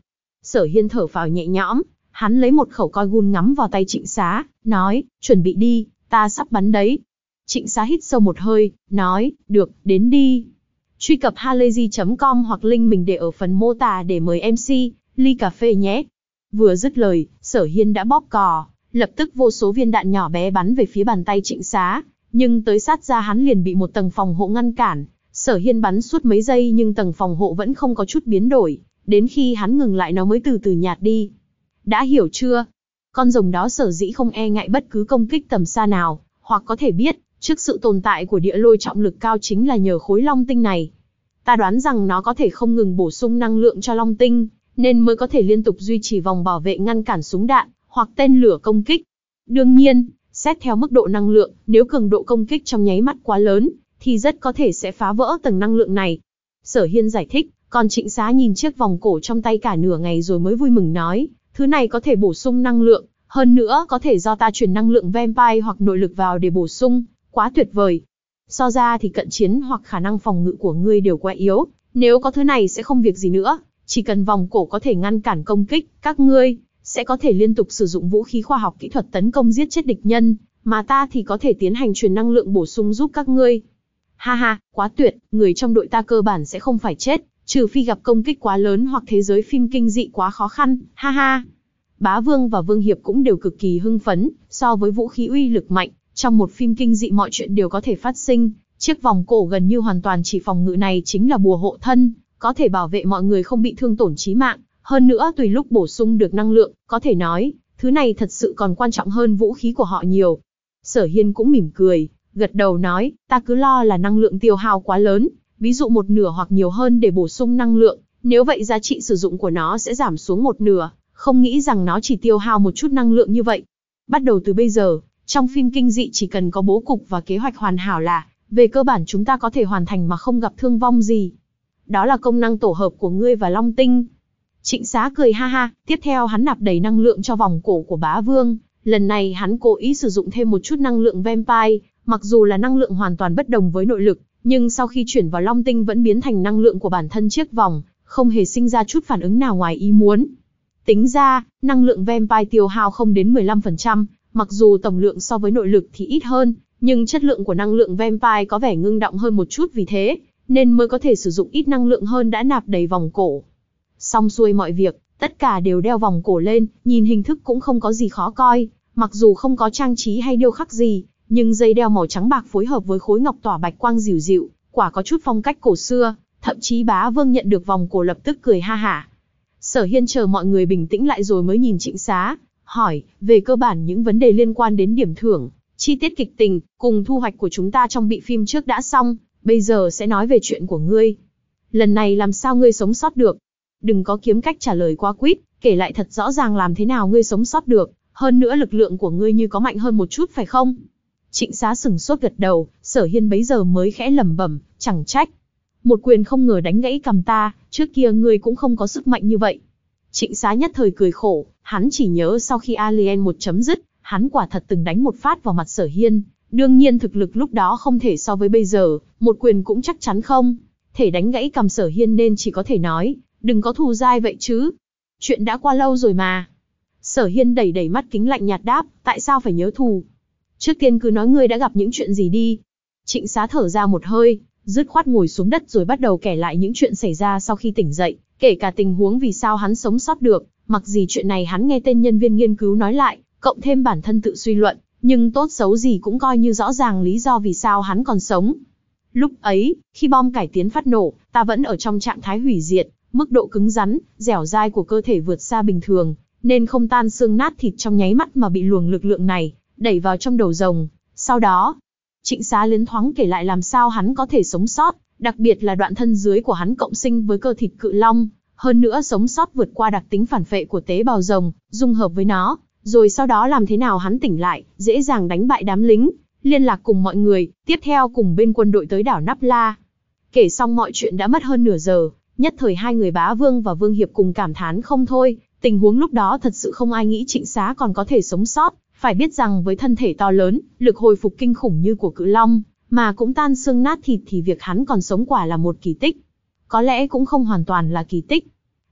Sở Hiên thở phào nhẹ nhõm, hắn lấy một khẩu coi gun ngắm vào tay Trịnh Xá, nói, chuẩn bị đi, ta sắp bắn đấy. Trịnh Xá hít sâu một hơi, nói, được, đến đi. Truy cập halayzi chấm com hoặc link mình để ở phần mô tả để mời em xê, ly cà phê nhé. Vừa dứt lời, Sở Hiên đã bóp cò, lập tức vô số viên đạn nhỏ bé bắn về phía bàn tay Trịnh Xá, nhưng tới sát ra hắn liền bị một tầng phòng hộ ngăn cản. Sở Hiên bắn suốt mấy giây nhưng tầng phòng hộ vẫn không có chút biến đổi, đến khi hắn ngừng lại nó mới từ từ nhạt đi. Đã hiểu chưa? Con rồng đó sở dĩ không e ngại bất cứ công kích tầm xa nào, hoặc có thể biết, trước sự tồn tại của địa lôi trọng lực cao chính là nhờ khối long tinh này. Ta đoán rằng nó có thể không ngừng bổ sung năng lượng cho long tinh, nên mới có thể liên tục duy trì vòng bảo vệ ngăn cản súng đạn, hoặc tên lửa công kích. Đương nhiên, xét theo mức độ năng lượng, nếu cường độ công kích trong nháy mắt quá lớn, thì rất có thể sẽ phá vỡ tầng năng lượng này. Sở Hiên giải thích, còn Trịnh Xá nhìn chiếc vòng cổ trong tay cả nửa ngày rồi mới vui mừng nói, thứ này có thể bổ sung năng lượng, hơn nữa có thể do ta truyền năng lượng vampire hoặc nội lực vào để bổ sung, quá tuyệt vời. So ra thì cận chiến hoặc khả năng phòng ngự của ngươi đều quá yếu, nếu có thứ này sẽ không việc gì nữa, chỉ cần vòng cổ có thể ngăn cản công kích, các ngươi sẽ có thể liên tục sử dụng vũ khí khoa học kỹ thuật tấn công giết chết địch nhân, mà ta thì có thể tiến hành truyền năng lượng bổ sung giúp các ngươi. Ha ha, quá tuyệt, người trong đội ta cơ bản sẽ không phải chết, trừ phi gặp công kích quá lớn hoặc thế giới phim kinh dị quá khó khăn, ha ha. Bá Vương và Vương Hiệp cũng đều cực kỳ hưng phấn, so với vũ khí uy lực mạnh, trong một phim kinh dị mọi chuyện đều có thể phát sinh, chiếc vòng cổ gần như hoàn toàn chỉ phòng ngự này chính là bùa hộ thân, có thể bảo vệ mọi người không bị thương tổn chí mạng, hơn nữa tùy lúc bổ sung được năng lượng, có thể nói, thứ này thật sự còn quan trọng hơn vũ khí của họ nhiều. Sở Hiên cũng mỉm cười, gật đầu nói, ta cứ lo là năng lượng tiêu hao quá lớn, ví dụ một nửa hoặc nhiều hơn để bổ sung năng lượng, nếu vậy giá trị sử dụng của nó sẽ giảm xuống một nửa, không nghĩ rằng nó chỉ tiêu hao một chút năng lượng như vậy. Bắt đầu từ bây giờ, trong phim kinh dị chỉ cần có bố cục và kế hoạch hoàn hảo là, về cơ bản chúng ta có thể hoàn thành mà không gặp thương vong gì. Đó là công năng tổ hợp của ngươi và Long Tinh. Trịnh Xá cười ha ha, tiếp theo hắn nạp đầy năng lượng cho vòng cổ của Bá Vương, lần này hắn cố ý sử dụng thêm một chút năng lượng vampire, mặc dù là năng lượng hoàn toàn bất đồng với nội lực, nhưng sau khi chuyển vào Long Tinh vẫn biến thành năng lượng của bản thân chiếc vòng, không hề sinh ra chút phản ứng nào ngoài ý muốn. Tính ra, năng lượng vampire tiêu hao không đến mười lăm phần trăm, mặc dù tổng lượng so với nội lực thì ít hơn, nhưng chất lượng của năng lượng vampire có vẻ ngưng đọng hơn một chút vì thế, nên mới có thể sử dụng ít năng lượng hơn đã nạp đầy vòng cổ. Xong xuôi mọi việc, tất cả đều đeo vòng cổ lên, nhìn hình thức cũng không có gì khó coi, mặc dù không có trang trí hay điêu khắc gì, nhưng dây đeo màu trắng bạc phối hợp với khối ngọc tỏa bạch quang dịu dịu, quả có chút phong cách cổ xưa, thậm chí Bá Vương nhận được vòng cổ lập tức cười ha hả. Sở Hiên chờ mọi người bình tĩnh lại rồi mới nhìn Trịnh Xá, hỏi, về cơ bản những vấn đề liên quan đến điểm thưởng, chi tiết kịch tình, cùng thu hoạch của chúng ta trong bị phim trước đã xong, bây giờ sẽ nói về chuyện của ngươi. Lần này làm sao ngươi sống sót được? Đừng có kiếm cách trả lời quá quýt, kể lại thật rõ ràng làm thế nào ngươi sống sót được, hơn nữa lực lượng của ngươi như có mạnh hơn một chút phải không? Trịnh Xá sừng sốt gật đầu, Sở Hiên bấy giờ mới khẽ lẩm bẩm, chẳng trách. Một quyền không ngờ đánh gãy cầm ta, trước kia ngươi cũng không có sức mạnh như vậy. Trịnh Xá nhất thời cười khổ, hắn chỉ nhớ sau khi Alien một chấm dứt, hắn quả thật từng đánh một phát vào mặt Sở Hiên, đương nhiên thực lực lúc đó không thể so với bây giờ, một quyền cũng chắc chắn không thể đánh gãy cầm Sở Hiên nên chỉ có thể nói, đừng có thù dai vậy chứ. Chuyện đã qua lâu rồi mà. Sở Hiên đẩy đẩy mắt kính lạnh nhạt đáp, tại sao phải nhớ thù? Trước tiên cứ nói ngươi đã gặp những chuyện gì đi. Trịnh Xá thở ra một hơi, dứt khoát ngồi xuống đất rồi bắt đầu kể lại những chuyện xảy ra sau khi tỉnh dậy, kể cả tình huống vì sao hắn sống sót được, mặc gì chuyện này hắn nghe tên nhân viên nghiên cứu nói lại, cộng thêm bản thân tự suy luận, nhưng tốt xấu gì cũng coi như rõ ràng lý do vì sao hắn còn sống. Lúc ấy, khi bom cải tiến phát nổ, ta vẫn ở trong trạng thái hủy diệt, mức độ cứng rắn, dẻo dai của cơ thể vượt xa bình thường, nên không tan xương nát thịt trong nháy mắt mà bị luồng lực lượng này đẩy vào trong đầu rồng. Sau đó, Trịnh Xá liến thoáng kể lại làm sao hắn có thể sống sót, đặc biệt là đoạn thân dưới của hắn cộng sinh với cơ thịt cự long, hơn nữa sống sót vượt qua đặc tính phản phệ của tế bào rồng, dung hợp với nó, rồi sau đó làm thế nào hắn tỉnh lại, dễ dàng đánh bại đám lính, liên lạc cùng mọi người, tiếp theo cùng bên quân đội tới đảo Nắp La. Kể xong mọi chuyện đã mất hơn nửa giờ, nhất thời hai người Bá Vương và Vương Hiệp cùng cảm thán không thôi, tình huống lúc đó thật sự không ai nghĩ Trịnh Xá còn có thể sống sót, phải biết rằng với thân thể to lớn, lực hồi phục kinh khủng như của cự long, mà cũng tan xương nát thịt thì việc hắn còn sống quả là một kỳ tích. Có lẽ cũng không hoàn toàn là kỳ tích.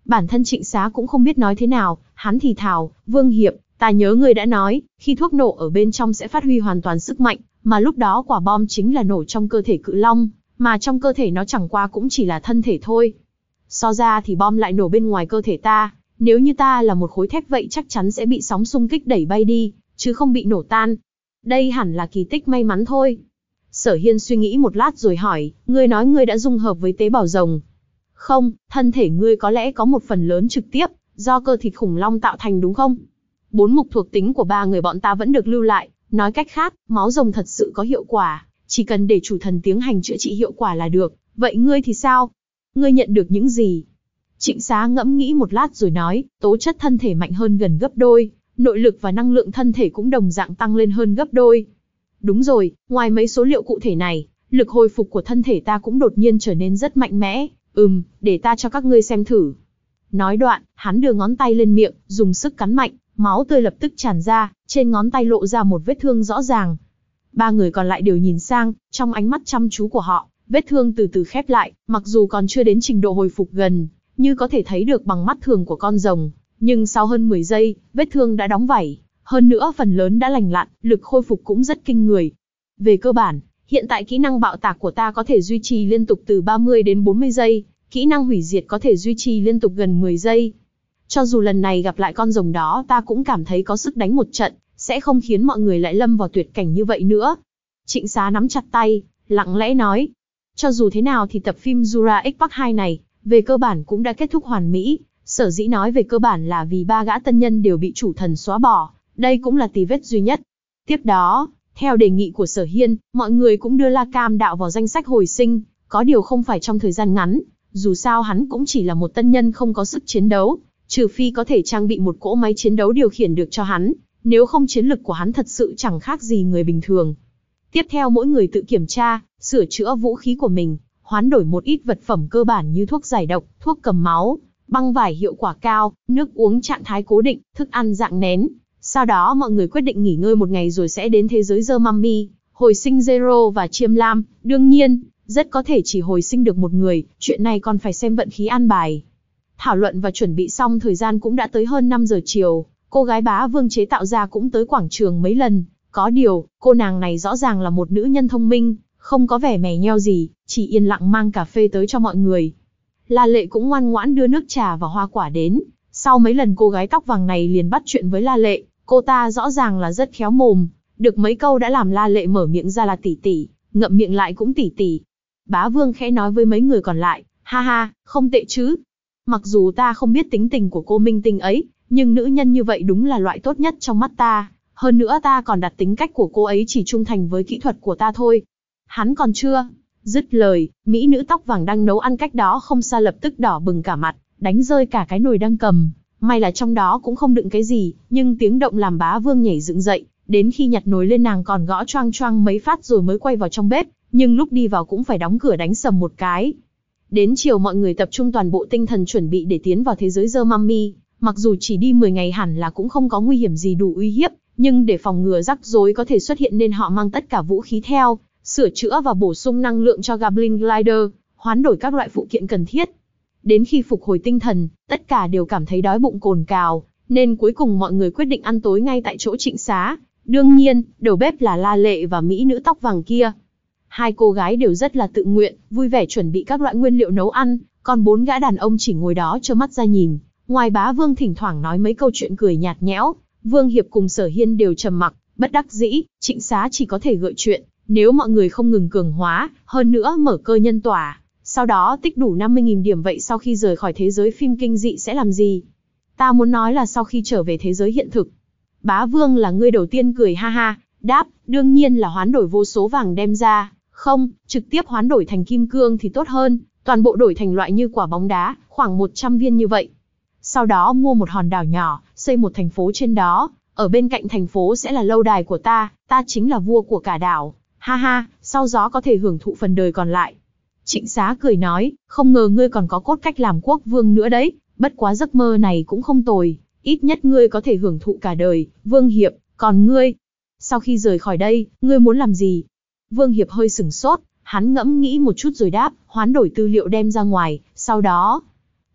Bản thân Trịnh Xá cũng không biết nói thế nào, hắn thì thào, Vương Hiệp, ta nhớ ngươi đã nói, khi thuốc nổ ở bên trong sẽ phát huy hoàn toàn sức mạnh, mà lúc đó quả bom chính là nổ trong cơ thể cự long, mà trong cơ thể nó chẳng qua cũng chỉ là thân thể thôi. So ra thì bom lại nổ bên ngoài cơ thể ta, nếu như ta là một khối thép vậy chắc chắn sẽ bị sóng xung kích đẩy bay đi, chứ không bị nổ tan. Đây hẳn là kỳ tích may mắn thôi. Sở Hiên suy nghĩ một lát rồi hỏi, ngươi nói ngươi đã dung hợp với tế bào rồng. Không, thân thể ngươi có lẽ có một phần lớn trực tiếp, do cơ thịt khủng long tạo thành đúng không? Bốn mục thuộc tính của ba người bọn ta vẫn được lưu lại, nói cách khác, máu rồng thật sự có hiệu quả, chỉ cần để chủ thần tiến hành chữa trị hiệu quả là được, vậy ngươi thì sao? Ngươi nhận được những gì? Trịnh Xá ngẫm nghĩ một lát rồi nói, tố chất thân thể mạnh hơn gần gấp đôi, nội lực và năng lượng thân thể cũng đồng dạng tăng lên hơn gấp đôi. Đúng rồi, ngoài mấy số liệu cụ thể này, lực hồi phục của thân thể ta cũng đột nhiên trở nên rất mạnh mẽ, ừm, để ta cho các ngươi xem thử. Nói đoạn, hắn đưa ngón tay lên miệng, dùng sức cắn mạnh, máu tươi lập tức tràn ra, trên ngón tay lộ ra một vết thương rõ ràng. Ba người còn lại đều nhìn sang, trong ánh mắt chăm chú của họ, vết thương từ từ khép lại, mặc dù còn chưa đến trình độ hồi phục gần, như có thể thấy được bằng mắt thường của con rồng, nhưng sau hơn mười giây, vết thương đã đóng vảy, hơn nữa phần lớn đã lành lặn, lực khôi phục cũng rất kinh người. Về cơ bản, hiện tại kỹ năng bạo tạc của ta có thể duy trì liên tục từ ba mươi đến bốn mươi giây, kỹ năng hủy diệt có thể duy trì liên tục gần mười giây. Cho dù lần này gặp lại con rồng đó ta cũng cảm thấy có sức đánh một trận, sẽ không khiến mọi người lại lâm vào tuyệt cảnh như vậy nữa. Trịnh Xá nắm chặt tay, lặng lẽ nói. Cho dù thế nào thì tập phim Jurassic Park hai này, về cơ bản cũng đã kết thúc hoàn mỹ. Sở dĩ nói về cơ bản là vì ba gã tân nhân đều bị chủ thần xóa bỏ, đây cũng là tì vết duy nhất. Tiếp đó, theo đề nghị của Sở Hiên, mọi người cũng đưa La Cam Đạo vào danh sách hồi sinh, có điều không phải trong thời gian ngắn, dù sao hắn cũng chỉ là một tân nhân không có sức chiến đấu, trừ phi có thể trang bị một cỗ máy chiến đấu điều khiển được cho hắn, nếu không chiến lực của hắn thật sự chẳng khác gì người bình thường. Tiếp theo mỗi người tự kiểm tra, sửa chữa vũ khí của mình, hoán đổi một ít vật phẩm cơ bản như thuốc giải độc, thuốc cầm máu, băng vải hiệu quả cao, nước uống trạng thái cố định, thức ăn dạng nén. Sau đó mọi người quyết định nghỉ ngơi một ngày rồi sẽ đến thế giới Zermami, hồi sinh Zero và Chiêm Lam. Đương nhiên, rất có thể chỉ hồi sinh được một người, chuyện này còn phải xem vận khí an bài. Thảo luận và chuẩn bị xong thời gian cũng đã tới hơn năm giờ chiều, cô gái Bá Vương chế tạo ra cũng tới quảng trường mấy lần. Có điều, cô nàng này rõ ràng là một nữ nhân thông minh, không có vẻ mè nheo gì, chỉ yên lặng mang cà phê tới cho mọi người. La Lệ cũng ngoan ngoãn đưa nước trà và hoa quả đến. Sau mấy lần cô gái tóc vàng này liền bắt chuyện với La Lệ, cô ta rõ ràng là rất khéo mồm, được mấy câu đã làm La Lệ mở miệng ra là tỷ tỷ, ngậm miệng lại cũng tỷ tỷ. Bá Vương khẽ nói với mấy người còn lại, ha ha, không tệ chứ. Mặc dù ta không biết tính tình của cô minh tinh ấy, nhưng nữ nhân như vậy đúng là loại tốt nhất trong mắt ta. Hơn nữa ta còn đặt tính cách của cô ấy chỉ trung thành với kỹ thuật của ta thôi. Hắn còn chưa dứt lời, mỹ nữ tóc vàng đang nấu ăn cách đó không xa lập tức đỏ bừng cả mặt, đánh rơi cả cái nồi đang cầm. May là trong đó cũng không đựng cái gì, nhưng tiếng động làm Bá Vương nhảy dựng dậy, đến khi nhặt nồi lên nàng còn gõ choang choang mấy phát rồi mới quay vào trong bếp, nhưng lúc đi vào cũng phải đóng cửa đánh sầm một cái. Đến chiều mọi người tập trung toàn bộ tinh thần chuẩn bị để tiến vào thế giới Zermami, mặc dù chỉ đi mười ngày hẳn là cũng không có nguy hiểm gì đủ uy hiếp, nhưng để phòng ngừa rắc rối có thể xuất hiện nên họ mang tất cả vũ khí theo, sửa chữa và bổ sung năng lượng cho Goblin Glider, hoán đổi các loại phụ kiện cần thiết. Đến khi phục hồi tinh thần, tất cả đều cảm thấy đói bụng cồn cào, nên cuối cùng mọi người quyết định ăn tối ngay tại chỗ Trịnh Xá. Đương nhiên, đầu bếp là La Lệ và mỹ nữ tóc vàng kia. Hai cô gái đều rất là tự nguyện, vui vẻ chuẩn bị các loại nguyên liệu nấu ăn, còn bốn gã đàn ông chỉ ngồi đó trơ mắt ra nhìn. Ngoài Bá Vương thỉnh thoảng nói mấy câu chuyện cười nhạt nhẽo, Vương Hiệp cùng Sở Hiên đều trầm mặc, bất đắc dĩ, Trịnh Xá chỉ có thể gợi chuyện, nếu mọi người không ngừng cường hóa, hơn nữa mở cơ nhân tỏa, sau đó tích đủ năm mươi nghìn điểm vậy sau khi rời khỏi thế giới phim kinh dị sẽ làm gì? Ta muốn nói là sau khi trở về thế giới hiện thực. Bá Vương là người đầu tiên cười ha ha, đáp, đương nhiên là hoán đổi vô số vàng đem ra, không, trực tiếp hoán đổi thành kim cương thì tốt hơn, toàn bộ đổi thành loại như quả bóng đá, khoảng một trăm viên như vậy. Sau đó mua một hòn đảo nhỏ, xây một thành phố trên đó, ở bên cạnh thành phố sẽ là lâu đài của ta, ta chính là vua của cả đảo, ha ha, sau đó có thể hưởng thụ phần đời còn lại. Trịnh Xá cười nói, không ngờ ngươi còn có cốt cách làm quốc vương nữa đấy, bất quá giấc mơ này cũng không tồi, ít nhất ngươi có thể hưởng thụ cả đời. Vương Hiệp, còn ngươi, sau khi rời khỏi đây, ngươi muốn làm gì? Vương Hiệp hơi sửng sốt, hắn ngẫm nghĩ một chút rồi đáp, hoán đổi tư liệu đem ra ngoài, sau đó,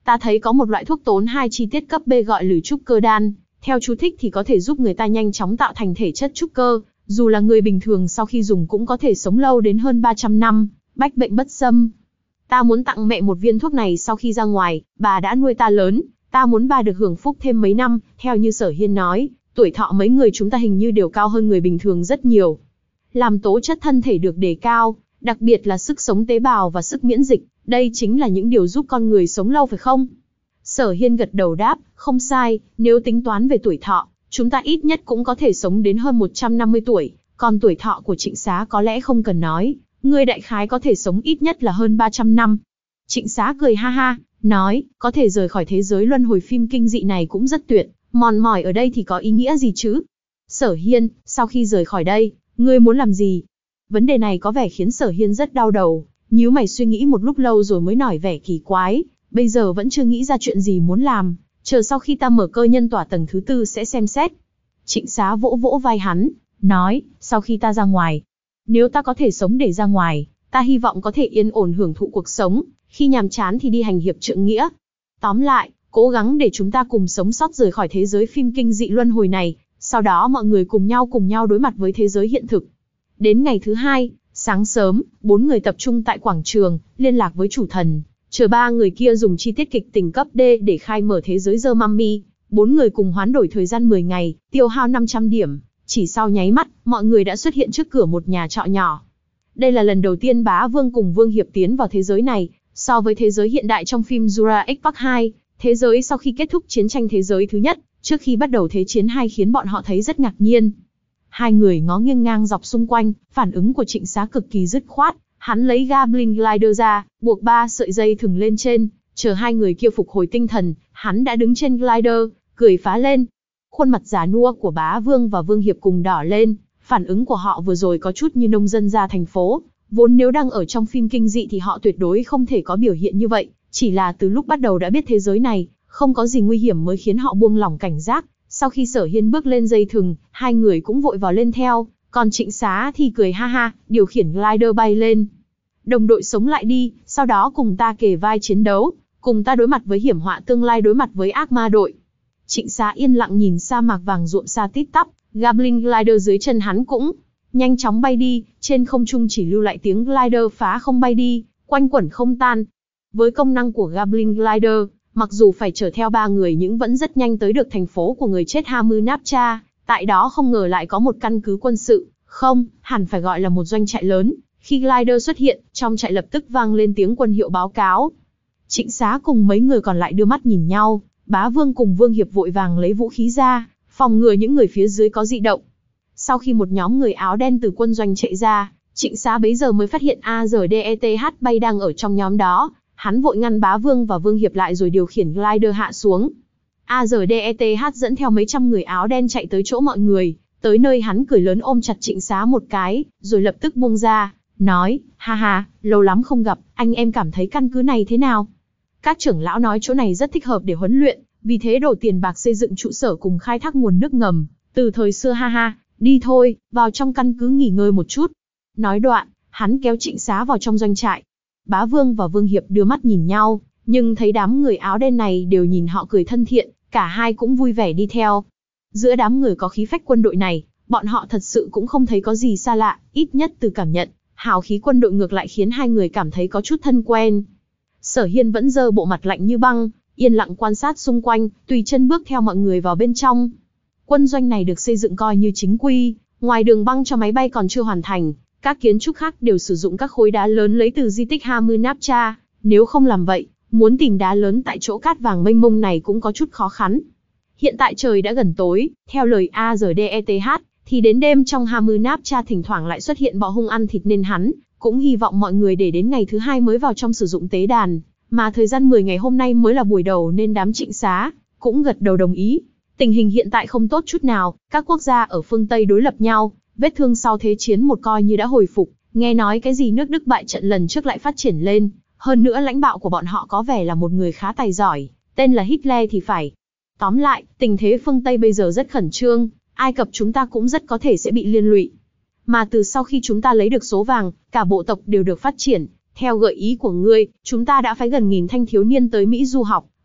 Ta thấy có một loại thuốc tốn hai chi tiết cấp B gọi lử trúc cơ đan, theo chú thích thì có thể giúp người ta nhanh chóng tạo thành thể chất trúc cơ, dù là người bình thường sau khi dùng cũng có thể sống lâu đến hơn ba trăm năm, bách bệnh bất xâm. Ta muốn tặng mẹ một viên thuốc này sau khi ra ngoài, bà đã nuôi ta lớn, ta muốn bà được hưởng phúc thêm mấy năm, theo như Sở Hiên nói, tuổi thọ mấy người chúng ta hình như đều cao hơn người bình thường rất nhiều. Làm tố chất thân thể được đề cao, đặc biệt là sức sống tế bào và sức miễn dịch, đây chính là những điều giúp con người sống lâu phải không? Sở Hiên gật đầu đáp, không sai, nếu tính toán về tuổi thọ, chúng ta ít nhất cũng có thể sống đến hơn một trăm năm mươi tuổi, còn tuổi thọ của Trịnh Xá có lẽ không cần nói, ngươi đại khái có thể sống ít nhất là hơn ba trăm năm. Trịnh Xá cười ha ha, nói, có thể rời khỏi thế giới luân hồi phim kinh dị này cũng rất tuyệt, mòn mỏi ở đây thì có ý nghĩa gì chứ? Sở Hiên, sau khi rời khỏi đây, ngươi muốn làm gì? Vấn đề này có vẻ khiến Sở Hiên rất đau đầu, nhíu mày suy nghĩ một lúc lâu rồi mới nổi vẻ kỳ quái, bây giờ vẫn chưa nghĩ ra chuyện gì muốn làm, chờ sau khi ta mở cơ nhân tỏa tầng thứ tư sẽ xem xét. Trịnh Xá vỗ vỗ vai hắn, nói, sau khi ta ra ngoài, nếu ta có thể sống để ra ngoài, ta hy vọng có thể yên ổn hưởng thụ cuộc sống, khi nhàm chán thì đi hành hiệp trượng nghĩa. Tóm lại, cố gắng để chúng ta cùng sống sót rời khỏi thế giới phim kinh dị luân hồi này, sau đó mọi người cùng nhau cùng nhau đối mặt với thế giới hiện thực. Đến ngày thứ hai, sáng sớm, bốn người tập trung tại quảng trường, liên lạc với chủ thần, chờ ba người kia dùng chi tiết kịch tình cấp D để khai mở thế giới The Mummy. Bốn người cùng hoán đổi thời gian mười ngày, tiêu hao năm trăm điểm, chỉ sau nháy mắt, mọi người đã xuất hiện trước cửa một nhà trọ nhỏ. Đây là lần đầu tiên Bá Vương cùng Vương Hiệp tiến vào thế giới này, so với thế giới hiện đại trong phim Jurassic Park hai, thế giới sau khi kết thúc chiến tranh thế giới thứ nhất, trước khi bắt đầu Thế chiến hai khiến bọn họ thấy rất ngạc nhiên. Hai người ngó nghiêng ngang dọc xung quanh, phản ứng của Trịnh Xá cực kỳ dứt khoát, hắn lấy Goblin Glider ra, buộc ba sợi dây thừng lên trên, chờ hai người kia phục hồi tinh thần, hắn đã đứng trên glider, cười phá lên. Khuôn mặt già nua của Bá Vương và Vương Hiệp cùng đỏ lên, phản ứng của họ vừa rồi có chút như nông dân ra thành phố, vốn nếu đang ở trong phim kinh dị thì họ tuyệt đối không thể có biểu hiện như vậy, chỉ là từ lúc bắt đầu đã biết thế giới này không có gì nguy hiểm mới khiến họ buông lỏng cảnh giác. Sau khi Sở Hiên bước lên dây thừng, hai người cũng vội vào lên theo, còn Trịnh Xá thì cười ha ha, điều khiển glider bay lên. Đồng đội sống lại đi, sau đó cùng ta kề vai chiến đấu, cùng ta đối mặt với hiểm họa tương lai, đối mặt với ác ma đội. Trịnh Xá yên lặng nhìn sa mạc vàng ruộm xa tít tắp, Goblin Glider dưới chân hắn cũng nhanh chóng bay đi, trên không trung chỉ lưu lại tiếng glider phá không bay đi, quanh quẩn không tan. Với công năng của Goblin Glider, mặc dù phải chở theo ba người nhưng vẫn rất nhanh tới được thành phố của người chết Hamunaptra, tại đó không ngờ lại có một căn cứ quân sự, không, hẳn phải gọi là một doanh trại lớn. Khi glider xuất hiện, trong trại lập tức vang lên tiếng quân hiệu báo cáo. Trịnh Xá cùng mấy người còn lại đưa mắt nhìn nhau, Bá Vương cùng Vương Hiệp vội vàng lấy vũ khí ra, phòng ngừa những người phía dưới có dị động. Sau khi một nhóm người áo đen từ quân doanh chạy ra, Trịnh Xá bấy giờ mới phát hiện a rờ đê e tê hát bay đang ở trong nhóm đó. Hắn vội ngăn Bá Vương và Vương Hiệp lại rồi điều khiển glider hạ xuống. a rờ đê e tê hát dẫn theo mấy trăm người áo đen chạy tới chỗ mọi người, tới nơi hắn cười lớn ôm chặt Trịnh Xá một cái, rồi lập tức buông ra, nói, ha ha, lâu lắm không gặp, anh em cảm thấy căn cứ này thế nào? Các trưởng lão nói chỗ này rất thích hợp để huấn luyện, vì thế đổ tiền bạc xây dựng trụ sở cùng khai thác nguồn nước ngầm, từ thời xưa ha ha, đi thôi, vào trong căn cứ nghỉ ngơi một chút. Nói đoạn, hắn kéo Trịnh Xá vào trong doanh trại. Bá Vương và Vương Hiệp đưa mắt nhìn nhau, nhưng thấy đám người áo đen này đều nhìn họ cười thân thiện, cả hai cũng vui vẻ đi theo. Giữa đám người có khí phách quân đội này, bọn họ thật sự cũng không thấy có gì xa lạ, ít nhất từ cảm nhận, hào khí quân đội ngược lại khiến hai người cảm thấy có chút thân quen. Sở Hiên vẫn giơ bộ mặt lạnh như băng, yên lặng quan sát xung quanh, tùy chân bước theo mọi người vào bên trong. Quân doanh này được xây dựng coi như chính quy, ngoài đường băng cho máy bay còn chưa hoàn thành, các kiến trúc khác đều sử dụng các khối đá lớn lấy từ di tích Hamunaptra, nếu không làm vậy, muốn tìm đá lớn tại chỗ cát vàng mênh mông này cũng có chút khó khăn. Hiện tại trời đã gần tối, theo lời a rờ đê e tê hát, thì đến đêm trong Hamunaptra thỉnh thoảng lại xuất hiện bọ hung ăn thịt nên hắn cũng hy vọng mọi người để đến ngày thứ hai mới vào trong sử dụng tế đàn, mà thời gian mười ngày hôm nay mới là buổi đầu nên đám Trịnh Xá cũng gật đầu đồng ý. Tình hình hiện tại không tốt chút nào, các quốc gia ở phương Tây đối lập nhau, vết thương sau thế chiến một coi như đã hồi phục, nghe nói cái gì nước Đức bại trận lần trước lại phát triển lên, hơn nữa lãnh đạo của bọn họ có vẻ là một người khá tài giỏi, tên là Hitler thì phải. Tóm lại, tình thế phương Tây bây giờ rất khẩn trương, Ai Cập chúng ta cũng rất có thể sẽ bị liên lụy. Mà từ sau khi chúng ta lấy được số vàng, cả bộ tộc đều được phát triển. Theo gợi ý của ngươi, chúng ta đã phái gần nghìn thanh thiếu niên tới Mỹ du học,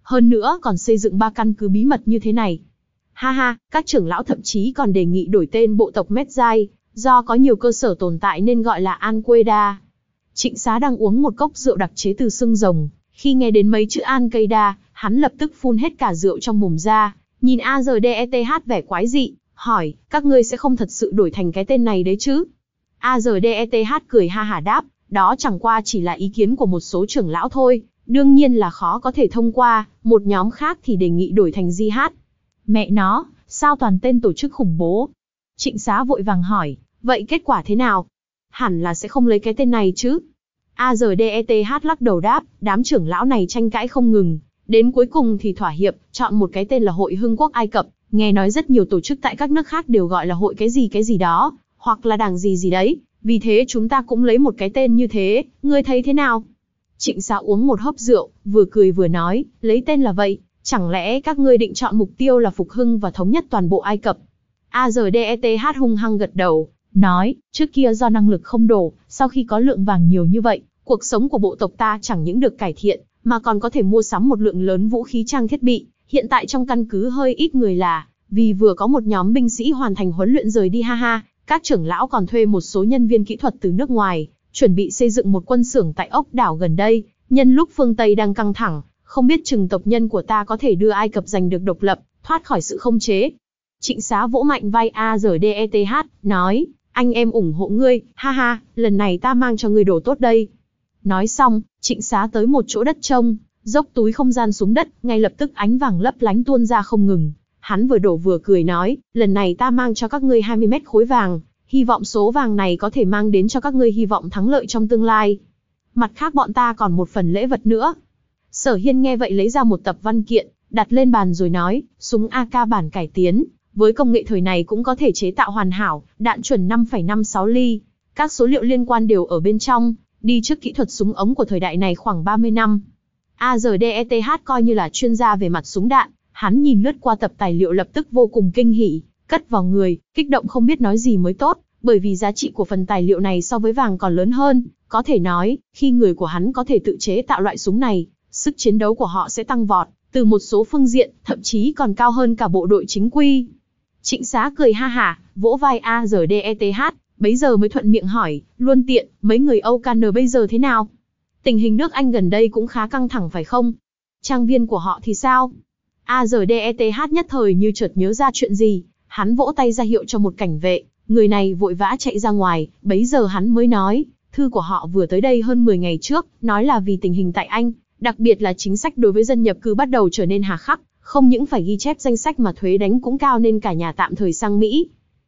hơn nữa còn xây dựng ba căn cứ bí mật như thế này. Ha ha, các trưởng lão thậm chí còn đề nghị đổi tên bộ tộc Medjay, do có nhiều cơ sở tồn tại nên gọi là Al-Qaeda. Trịnh Xá đang uống một cốc rượu đặc chế từ xương rồng, khi nghe đến mấy chữ Al-Qaeda, hắn lập tức phun hết cả rượu trong mồm ra, nhìn a rờ đê e tê hát vẻ quái dị, hỏi, các ngươi sẽ không thật sự đổi thành cái tên này đấy chứ? a rờ đê e tê hát cười ha hả đáp, đó chẳng qua chỉ là ý kiến của một số trưởng lão thôi, đương nhiên là khó có thể thông qua, một nhóm khác thì đề nghị đổi thành Jihad. Mẹ nó, sao toàn tên tổ chức khủng bố? Trịnh Xá vội vàng hỏi, vậy kết quả thế nào? Hẳn là sẽ không lấy cái tên này chứ? a rờ đê e tê hát lắc đầu đáp, đám trưởng lão này tranh cãi không ngừng, đến cuối cùng thì thỏa hiệp, chọn một cái tên là Hội Hưng Quốc Ai Cập, nghe nói rất nhiều tổ chức tại các nước khác đều gọi là hội cái gì cái gì đó, hoặc là đảng gì gì đấy, vì thế chúng ta cũng lấy một cái tên như thế, ngươi thấy thế nào? Trịnh Xá uống một hớp rượu, vừa cười vừa nói, lấy tên là vậy, chẳng lẽ các ngươi định chọn mục tiêu là phục hưng và thống nhất toàn bộ Ai Cập? a rờ đê e tê hát hung hăng gật đầu, nói, trước kia do năng lực không đủ, sau khi có lượng vàng nhiều như vậy, cuộc sống của bộ tộc ta chẳng những được cải thiện, mà còn có thể mua sắm một lượng lớn vũ khí trang thiết bị. Hiện tại trong căn cứ hơi ít người là, vì vừa có một nhóm binh sĩ hoàn thành huấn luyện rời đi ha ha, các trưởng lão còn thuê một số nhân viên kỹ thuật từ nước ngoài, chuẩn bị xây dựng một quân xưởng tại ốc đảo gần đây, nhân lúc phương Tây đang căng thẳng, không biết chừng tộc nhân của ta có thể đưa Ai Cập giành được độc lập, thoát khỏi sự không chế. Trịnh Xá vỗ mạnh vai a rờ đê e tê hát, nói, anh em ủng hộ ngươi, ha ha, lần này ta mang cho ngươi đồ tốt đây. Nói xong, Trịnh Xá tới một chỗ đất trông, dốc túi không gian xuống đất, ngay lập tức ánh vàng lấp lánh tuôn ra không ngừng. Hắn vừa đổ vừa cười nói, lần này ta mang cho các ngươi hai mươi mét khối vàng, hy vọng số vàng này có thể mang đến cho các ngươi hy vọng thắng lợi trong tương lai. Mặt khác bọn ta còn một phần lễ vật nữa. Sở Hiên nghe vậy lấy ra một tập văn kiện, đặt lên bàn rồi nói, súng a ca bản cải tiến, với công nghệ thời này cũng có thể chế tạo hoàn hảo, đạn chuẩn năm phẩy năm sáu ly. Các số liệu liên quan đều ở bên trong, đi trước kỹ thuật súng ống của thời đại này khoảng ba mươi năm. a rờ đê e tê hát coi như là chuyên gia về mặt súng đạn, hắn nhìn lướt qua tập tài liệu lập tức vô cùng kinh hỉ, cất vào người, kích động không biết nói gì mới tốt, bởi vì giá trị của phần tài liệu này so với vàng còn lớn hơn, có thể nói, khi người của hắn có thể tự chế tạo loại súng này, sức chiến đấu của họ sẽ tăng vọt, từ một số phương diện, thậm chí còn cao hơn cả bộ đội chính quy. Trịnh Xá cười ha hả, vỗ vai a rờ đê e tê hát, bấy giờ mới thuận miệng hỏi, luôn tiện, mấy người Âu ca en bây giờ thế nào? Tình hình nước Anh gần đây cũng khá căng thẳng phải không? Trang viên của họ thì sao? a rờ đê e tê hát nhất thời như chợt nhớ ra chuyện gì, hắn vỗ tay ra hiệu cho một cảnh vệ, người này vội vã chạy ra ngoài, bấy giờ hắn mới nói, thư của họ vừa tới đây hơn mười ngày trước, nói là vì tình hình tại Anh, đặc biệt là chính sách đối với dân nhập cư bắt đầu trở nên hà khắc, không những phải ghi chép danh sách mà thuế đánh cũng cao nên cả nhà tạm thời sang Mỹ.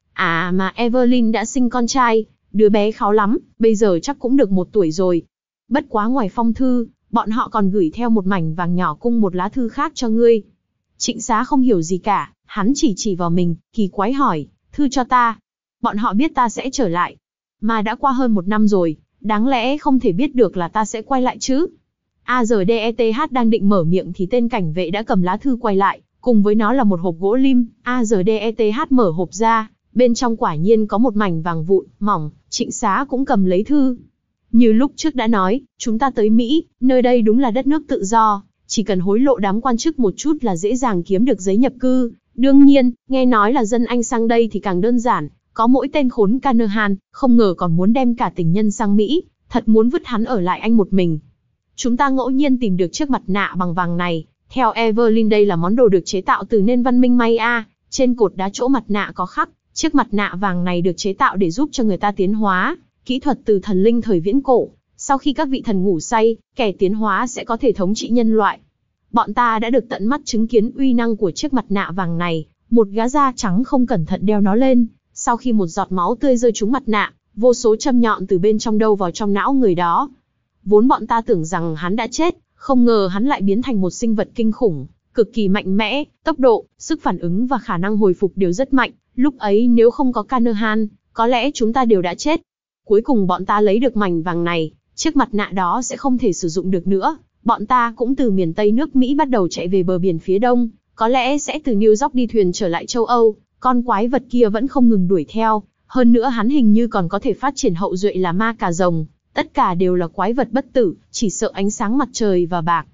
À mà Evelyn đã sinh con trai, đứa bé kháu lắm, bây giờ chắc cũng được một tuổi rồi. Bất quá ngoài phong thư, bọn họ còn gửi theo một mảnh vàng nhỏ cùng một lá thư khác cho ngươi. Trịnh Xá không hiểu gì cả, hắn chỉ chỉ vào mình, kỳ quái hỏi, thư cho ta. Bọn họ biết ta sẽ trở lại. Mà đã qua hơn một năm rồi, đáng lẽ không thể biết được là ta sẽ quay lại chứ. a rờ đê e tê hát đang định mở miệng thì tên cảnh vệ đã cầm lá thư quay lại, cùng với nó là một hộp gỗ lim. a rờ đê e tê hát mở hộp ra, bên trong quả nhiên có một mảnh vàng vụn, mỏng, Trịnh Xá cũng cầm lấy thư. Như lúc trước đã nói, chúng ta tới Mỹ, nơi đây đúng là đất nước tự do, chỉ cần hối lộ đám quan chức một chút là dễ dàng kiếm được giấy nhập cư. Đương nhiên, nghe nói là dân Anh sang đây thì càng đơn giản, có mỗi tên khốn Canahan, không ngờ còn muốn đem cả tình nhân sang Mỹ, thật muốn vứt hắn ở lại Anh một mình. Chúng ta ngẫu nhiên tìm được chiếc mặt nạ bằng vàng này, theo Evelyn đây là món đồ được chế tạo từ nền văn minh Maya, trên cột đá chỗ mặt nạ có khắc, chiếc mặt nạ vàng này được chế tạo để giúp cho người ta tiến hóa, kỹ thuật từ thần linh thời viễn cổ, sau khi các vị thần ngủ say, kẻ tiến hóa sẽ có thể thống trị nhân loại. Bọn ta đã được tận mắt chứng kiến uy năng của chiếc mặt nạ vàng này, một gã da trắng không cẩn thận đeo nó lên, sau khi một giọt máu tươi rơi trúng mặt nạ, vô số châm nhọn từ bên trong đâu vào trong não người đó. Vốn bọn ta tưởng rằng hắn đã chết, không ngờ hắn lại biến thành một sinh vật kinh khủng, cực kỳ mạnh mẽ, tốc độ, sức phản ứng và khả năng hồi phục đều rất mạnh, lúc ấy nếu không có Canahan, có lẽ chúng ta đều đã chết. Cuối cùng bọn ta lấy được mảnh vàng này, chiếc mặt nạ đó sẽ không thể sử dụng được nữa, bọn ta cũng từ miền Tây nước Mỹ bắt đầu chạy về bờ biển phía đông, có lẽ sẽ từ New York đi thuyền trở lại châu Âu, con quái vật kia vẫn không ngừng đuổi theo, hơn nữa hắn hình như còn có thể phát triển hậu duệ là ma cà rồng, tất cả đều là quái vật bất tử, chỉ sợ ánh sáng mặt trời và bạc.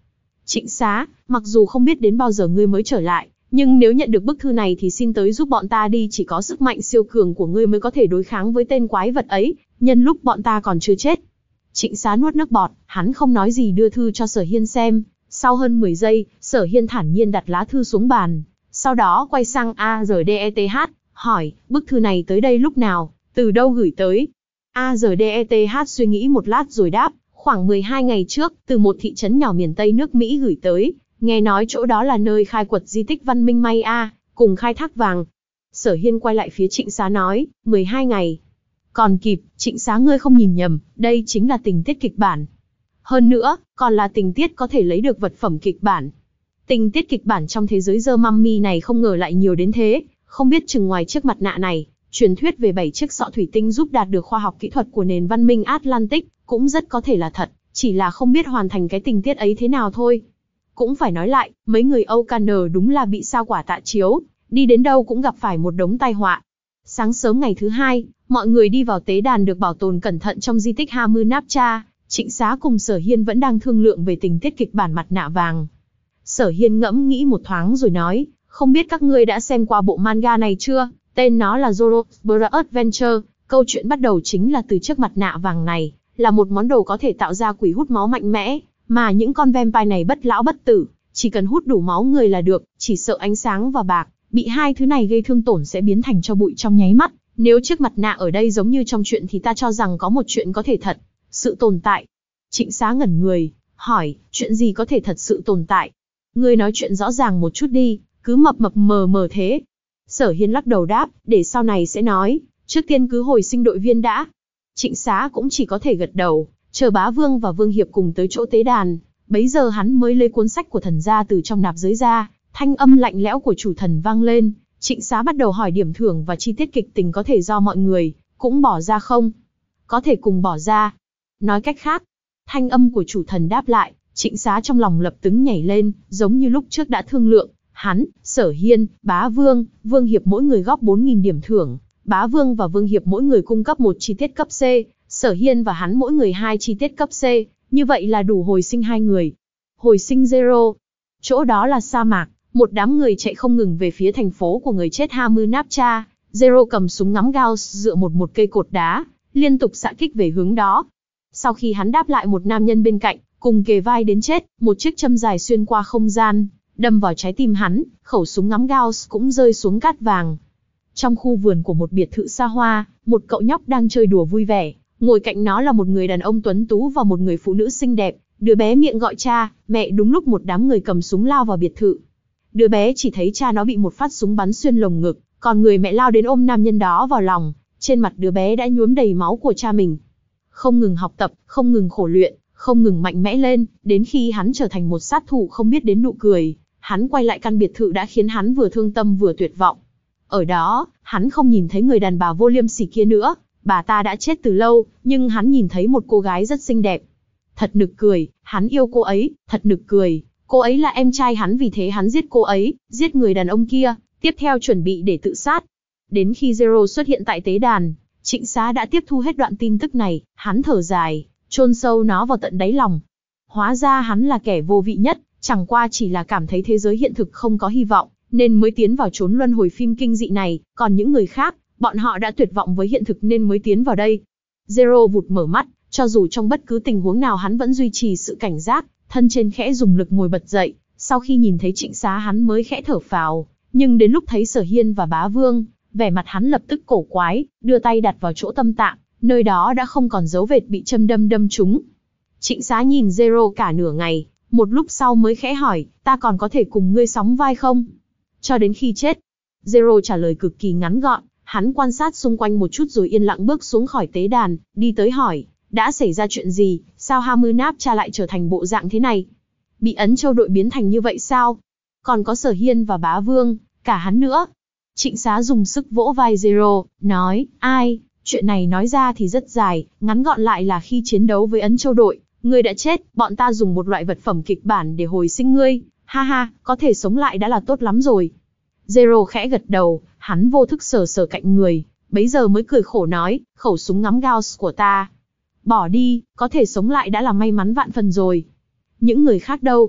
Trịnh Xá, mặc dù không biết đến bao giờ ngươi mới trở lại, nhưng nếu nhận được bức thư này thì xin tới giúp bọn ta đi, chỉ có sức mạnh siêu cường của ngươi mới có thể đối kháng với tên quái vật ấy, nhân lúc bọn ta còn chưa chết. Trịnh Xá nuốt nước bọt, hắn không nói gì đưa thư cho Sở Hiên xem. Sau hơn mười giây, Sở Hiên thản nhiên đặt lá thư xuống bàn, sau đó quay sang a rờ đê e tê hát, hỏi, bức thư này tới đây lúc nào, từ đâu gửi tới? a rờ đê e tê hát suy nghĩ một lát rồi đáp, khoảng mười hai ngày trước, từ một thị trấn nhỏ miền Tây nước Mỹ gửi tới, nghe nói chỗ đó là nơi khai quật di tích văn minh Maya, cùng khai thác vàng. Sở Hiên quay lại phía Trịnh Xá nói, mười hai ngày. Còn kịp, Trịnh Xá ngươi không nhìn nhầm, đây chính là tình tiết kịch bản. Hơn nữa, còn là tình tiết có thể lấy được vật phẩm kịch bản. Tình tiết kịch bản trong thế giới The Mummy này không ngờ lại nhiều đến thế, không biết chừng ngoài chiếc mặt nạ này, truyền thuyết về bảy chiếc sọ thủy tinh giúp đạt được khoa học kỹ thuật của nền văn minh Atlantic, cũng rất có thể là thật, chỉ là không biết hoàn thành cái tình tiết ấy thế nào thôi. Cũng phải nói lại, mấy người O'Connor đúng là bị sao quả tạ chiếu, đi đến đâu cũng gặp phải một đống tai họa. Sáng sớm ngày thứ hai, mọi người đi vào tế đàn được bảo tồn cẩn thận trong di tích Hamunaptra. Trịnh Xá cùng Sở Hiên vẫn đang thương lượng về tình tiết kịch bản mặt nạ vàng. Sở Hiên ngẫm nghĩ một thoáng rồi nói, không biết các ngươi đã xem qua bộ manga này chưa, tên nó là Zoro's Birth Adventure, câu chuyện bắt đầu chính là từ chiếc mặt nạ vàng này, là một món đồ có thể tạo ra quỷ hút máu mạnh mẽ, mà những con vampire này bất lão bất tử, chỉ cần hút đủ máu người là được, chỉ sợ ánh sáng và bạc, bị hai thứ này gây thương tổn sẽ biến thành tro bụi trong nháy mắt. Nếu chiếc mặt nạ ở đây giống như trong chuyện thì ta cho rằng có một chuyện có thể thật sự tồn tại. Trịnh Xá ngẩn người, hỏi, chuyện gì có thể thật sự tồn tại? Ngươi nói chuyện rõ ràng một chút đi, cứ mập mập mờ mờ thế. Sở Hiên lắc đầu đáp, để sau này sẽ nói, trước tiên cứ hồi sinh đội viên đã. Trịnh Xá cũng chỉ có thể gật đầu, chờ Bá Vương và Vương Hiệp cùng tới chỗ tế đàn, bấy giờ hắn mới lấy cuốn sách của thần gia từ trong nạp giới ra, thanh âm lạnh lẽo của chủ thần vang lên. Trịnh Xá bắt đầu hỏi điểm thưởng và chi tiết kịch tình có thể do mọi người cũng bỏ ra không? Có thể cùng bỏ ra. Nói cách khác, thanh âm của chủ thần đáp lại, Trịnh Xá trong lòng lập tức nhảy lên, giống như lúc trước đã thương lượng, hắn, Sở Hiên, Bá Vương, Vương Hiệp mỗi người góp bốn nghìn điểm thưởng, Bá Vương và Vương Hiệp mỗi người cung cấp một chi tiết cấp C, Sở Hiên và hắn mỗi người hai chi tiết cấp C, như vậy là đủ hồi sinh hai người. Hồi sinh Zero. Chỗ đó là sa mạc, một đám người chạy không ngừng về phía thành phố của người chết Hamunaptra. Zero cầm súng ngắm Gauss dựa một một cây cột đá, liên tục xạ kích về hướng đó. Sau khi hắn đáp lại một nam nhân bên cạnh, cùng kề vai đến chết, một chiếc châm dài xuyên qua không gian, đâm vào trái tim hắn, khẩu súng ngắm Gauss cũng rơi xuống cát vàng. Trong khu vườn của một biệt thự xa hoa, một cậu nhóc đang chơi đùa vui vẻ, ngồi cạnh nó là một người đàn ông tuấn tú và một người phụ nữ xinh đẹp, đứa bé miệng gọi cha, mẹ đúng lúc một đám người cầm súng lao vào biệt thự. Đứa bé chỉ thấy cha nó bị một phát súng bắn xuyên lồng ngực, còn người mẹ lao đến ôm nam nhân đó vào lòng, trên mặt đứa bé đã nhuốm đầy máu của cha mình. Không ngừng học tập, không ngừng khổ luyện, không ngừng mạnh mẽ lên, đến khi hắn trở thành một sát thủ không biết đến nụ cười, hắn quay lại căn biệt thự đã khiến hắn vừa thương tâm vừa tuyệt vọng. Ở đó, hắn không nhìn thấy người đàn bà vô liêm sỉ kia nữa, bà ta đã chết từ lâu, nhưng hắn nhìn thấy một cô gái rất xinh đẹp. Thật nực cười, hắn yêu cô ấy, thật nực cười, cô ấy là em trai hắn vì thế hắn giết cô ấy, giết người đàn ông kia, tiếp theo chuẩn bị để tự sát. Đến khi Zero xuất hiện tại tế đàn, Trịnh Xá đã tiếp thu hết đoạn tin tức này, hắn thở dài, chôn sâu nó vào tận đáy lòng. Hóa ra hắn là kẻ vô vị nhất, chẳng qua chỉ là cảm thấy thế giới hiện thực không có hy vọng, nên mới tiến vào chốn luân hồi phim kinh dị này, còn những người khác, bọn họ đã tuyệt vọng với hiện thực nên mới tiến vào đây. Zero vụt mở mắt, cho dù trong bất cứ tình huống nào hắn vẫn duy trì sự cảnh giác, thân trên khẽ dùng lực ngồi bật dậy, sau khi nhìn thấy Trịnh Xá hắn mới khẽ thở phào, nhưng đến lúc thấy Sở Hiên và Bá Vương, vẻ mặt hắn lập tức cổ quái, đưa tay đặt vào chỗ tâm tạng, nơi đó đã không còn dấu vết bị châm đâm đâm trúng. Trịnh Xá nhìn Zero cả nửa ngày, một lúc sau mới khẽ hỏi, ta còn có thể cùng ngươi sóng vai không? Cho đến khi chết. Zero trả lời cực kỳ ngắn gọn, hắn quan sát xung quanh một chút rồi yên lặng bước xuống khỏi tế đàn, đi tới hỏi, đã xảy ra chuyện gì, sao Hamunaptra lại trở thành bộ dạng thế này? Bị ấn châu đội biến thành như vậy sao? Còn có Sở Hiên và Bá Vương, cả hắn nữa. Trịnh Xá dùng sức vỗ vai Zero, nói, ai, chuyện này nói ra thì rất dài, ngắn gọn lại là khi chiến đấu với ấn châu đội, ngươi đã chết, bọn ta dùng một loại vật phẩm kịch bản để hồi sinh ngươi, ha ha, có thể sống lại đã là tốt lắm rồi. Zero khẽ gật đầu, hắn vô thức sờ sờ cạnh người, bấy giờ mới cười khổ nói, khẩu súng ngắm Gauss của ta. Bỏ đi, có thể sống lại đã là may mắn vạn phần rồi. Những người khác đâu?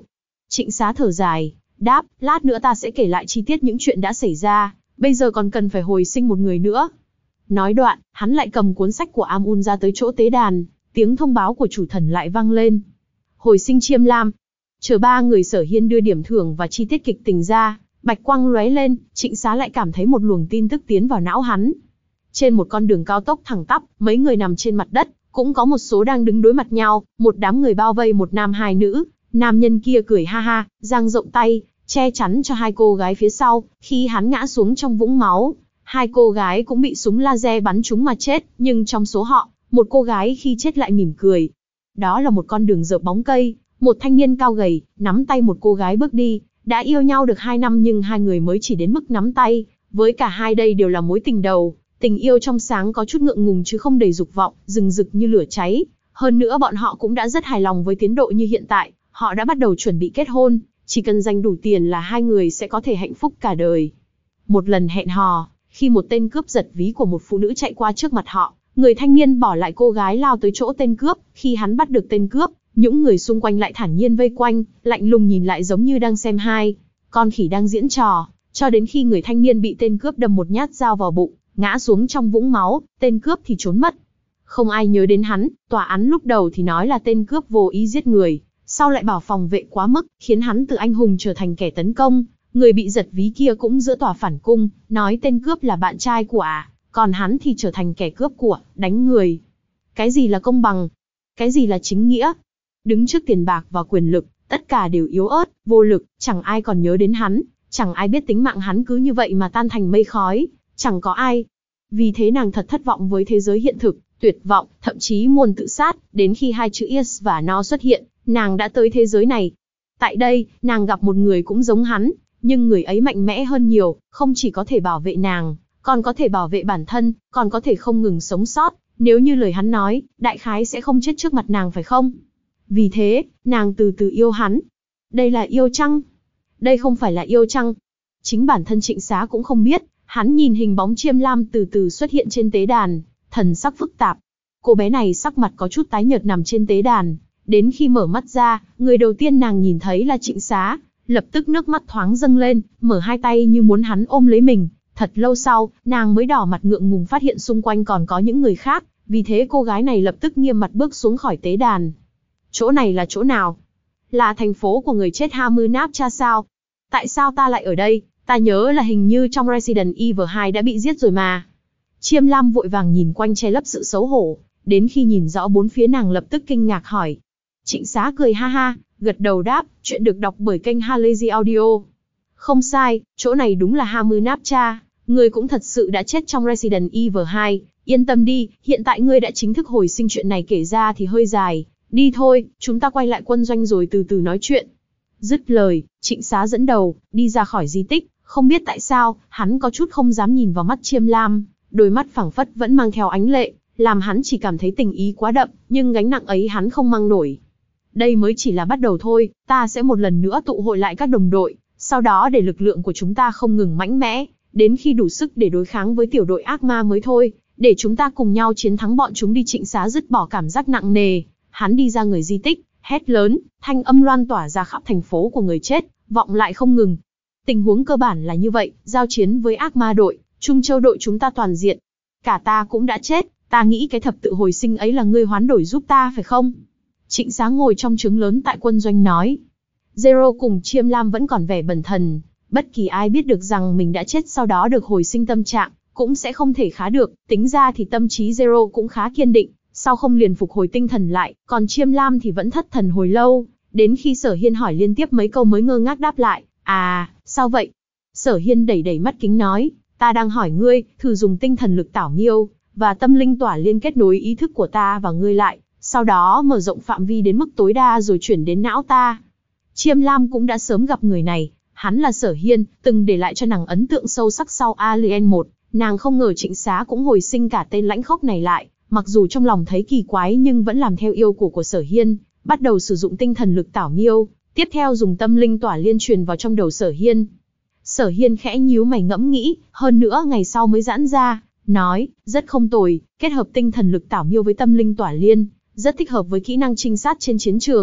Trịnh Xá thở dài, đáp, lát nữa ta sẽ kể lại chi tiết những chuyện đã xảy ra, bây giờ còn cần phải hồi sinh một người nữa. Nói đoạn, hắn lại cầm cuốn sách của Amun ra tới chỗ tế đàn, tiếng thông báo của chủ thần lại vang lên. Hồi sinh Chiêm Lam. Chờ ba người Sở Hiên đưa điểm thưởng và chi tiết kịch tình ra, bạch quang lóe lên, Trịnh Xá lại cảm thấy một luồng tin tức tiến vào não hắn. Trên một con đường cao tốc thẳng tắp, mấy người nằm trên mặt đất, cũng có một số đang đứng đối mặt nhau, một đám người bao vây một nam hai nữ, nam nhân kia cười ha ha, dang rộng tay, che chắn cho hai cô gái phía sau, khi hắn ngã xuống trong vũng máu. Hai cô gái cũng bị súng laser bắn trúng mà chết, nhưng trong số họ, một cô gái khi chết lại mỉm cười. Đó là một con đường dợp bóng cây, một thanh niên cao gầy, nắm tay một cô gái bước đi, đã yêu nhau được hai năm nhưng hai người mới chỉ đến mức nắm tay, với cả hai đây đều là mối tình đầu, tình yêu trong sáng có chút ngượng ngùng chứ không đầy dục vọng, rừng rực như lửa cháy. Hơn nữa bọn họ cũng đã rất hài lòng với tiến độ như hiện tại, họ đã bắt đầu chuẩn bị kết hôn, chỉ cần dành đủ tiền là hai người sẽ có thể hạnh phúc cả đời. Một lần hẹn hò, khi một tên cướp giật ví của một phụ nữ chạy qua trước mặt họ, người thanh niên bỏ lại cô gái lao tới chỗ tên cướp, khi hắn bắt được tên cướp, những người xung quanh lại thản nhiên vây quanh, lạnh lùng nhìn lại giống như đang xem hai con khỉ đang diễn trò, cho đến khi người thanh niên bị tên cướp đâm một nhát dao vào bụng, ngã xuống trong vũng máu, tên cướp thì trốn mất. Không ai nhớ đến hắn, tòa án lúc đầu thì nói là tên cướp vô ý giết người, sau lại bảo phòng vệ quá mức, khiến hắn từ anh hùng trở thành kẻ tấn công. Người bị giật ví kia cũng giữa tòa phản cung, nói tên cướp là bạn trai của à, còn hắn thì trở thành kẻ cướp của, đánh người. Cái gì là công bằng? Cái gì là chính nghĩa? Đứng trước tiền bạc và quyền lực, tất cả đều yếu ớt, vô lực, chẳng ai còn nhớ đến hắn, chẳng ai biết tính mạng hắn cứ như vậy mà tan thành mây khói, chẳng có ai. Vì thế nàng thật thất vọng với thế giới hiện thực, tuyệt vọng, thậm chí muốn tự sát, đến khi hai chữ Yes và No xuất hiện, nàng đã tới thế giới này. Tại đây, nàng gặp một người cũng giống hắn, nhưng người ấy mạnh mẽ hơn nhiều, không chỉ có thể bảo vệ nàng, còn có thể bảo vệ bản thân, còn có thể không ngừng sống sót. Nếu như lời hắn nói, đại khái sẽ không chết trước mặt nàng phải không? Vì thế, nàng từ từ yêu hắn. Đây là yêu chăng? Đây không phải là yêu chăng? Chính bản thân Trịnh Xá cũng không biết, hắn nhìn hình bóng Chiêm Lam từ từ xuất hiện trên tế đàn, thần sắc phức tạp. Cô bé này sắc mặt có chút tái nhợt nằm trên tế đàn, đến khi mở mắt ra, người đầu tiên nàng nhìn thấy là Trịnh Xá, lập tức nước mắt thoáng dâng lên, mở hai tay như muốn hắn ôm lấy mình. Thật lâu sau, nàng mới đỏ mặt ngượng ngùng phát hiện xung quanh còn có những người khác, vì thế cô gái này lập tức nghiêm mặt bước xuống khỏi tế đàn. Chỗ này là chỗ nào? Là thành phố của người chết Hamunaptra sao? Tại sao ta lại ở đây? Ta nhớ là hình như trong Resident Evil hai đã bị giết rồi mà. Chiêm Lam vội vàng nhìn quanh che lấp sự xấu hổ, đến khi nhìn rõ bốn phía nàng lập tức kinh ngạc hỏi. Trịnh Xá cười ha ha, gật đầu đáp, chuyện được đọc bởi kênh Halazy Audio. Không sai, chỗ này đúng là Hamunaptra, ngươi cũng thật sự đã chết trong Resident Evil hai, yên tâm đi, hiện tại ngươi đã chính thức hồi sinh, chuyện này kể ra thì hơi dài, đi thôi, chúng ta quay lại quân doanh rồi từ từ nói chuyện. Dứt lời, Trịnh Xá dẫn đầu, đi ra khỏi di tích, không biết tại sao, hắn có chút không dám nhìn vào mắt Chiêm Lam, đôi mắt phảng phất vẫn mang theo ánh lệ, làm hắn chỉ cảm thấy tình ý quá đậm, nhưng gánh nặng ấy hắn không mang nổi. Đây mới chỉ là bắt đầu thôi, ta sẽ một lần nữa tụ hội lại các đồng đội, sau đó để lực lượng của chúng ta không ngừng mạnh mẽ, đến khi đủ sức để đối kháng với tiểu đội ác ma mới thôi, để chúng ta cùng nhau chiến thắng bọn chúng đi. Trịnh Xá dứt bỏ cảm giác nặng nề, hắn đi ra người di tích, hét lớn, thanh âm loan tỏa ra khắp thành phố của người chết, vọng lại không ngừng. Tình huống cơ bản là như vậy, giao chiến với ác ma đội, Trung Châu đội chúng ta toàn diện. Cả ta cũng đã chết, ta nghĩ cái thập tự hồi sinh ấy là ngươi hoán đổi giúp ta phải không? Trịnh Xá ngồi trong trướng lớn tại quân doanh nói. Zero cùng Chiêm Lam vẫn còn vẻ bần thần, bất kỳ ai biết được rằng mình đã chết sau đó được hồi sinh tâm trạng, cũng sẽ không thể khá được, tính ra thì tâm trí Zero cũng khá kiên định, sau không liền phục hồi tinh thần lại, còn Chiêm Lam thì vẫn thất thần hồi lâu, đến khi Sở Hiên hỏi liên tiếp mấy câu mới ngơ ngác đáp lại, à, sao vậy? Sở Hiên đẩy đẩy mắt kính nói, ta đang hỏi ngươi, thử dùng tinh thần lực tảo nghiêu, và tâm linh tỏa liên kết nối ý thức của ta và ngươi lại, sau đó mở rộng phạm vi đến mức tối đa rồi chuyển đến não ta. Chiêm Lam cũng đã sớm gặp người này, hắn là Sở Hiên, từng để lại cho nàng ấn tượng sâu sắc sau Alien một, nàng không ngờ Trịnh Xá cũng hồi sinh cả tên lãnh khốc này lại, mặc dù trong lòng thấy kỳ quái nhưng vẫn làm theo yêu của của Sở Hiên, bắt đầu sử dụng tinh thần lực tảo nghiêu, tiếp theo dùng tâm linh tỏa liên truyền vào trong đầu Sở Hiên. Sở Hiên khẽ nhíu mày ngẫm nghĩ, hơn nữa ngày sau mới giãn ra, nói, rất không tồi, kết hợp tinh thần lực tảo nghiêu với tâm linh tỏa liên, rất thích hợp với kỹ năng trinh sát trên chiến trường,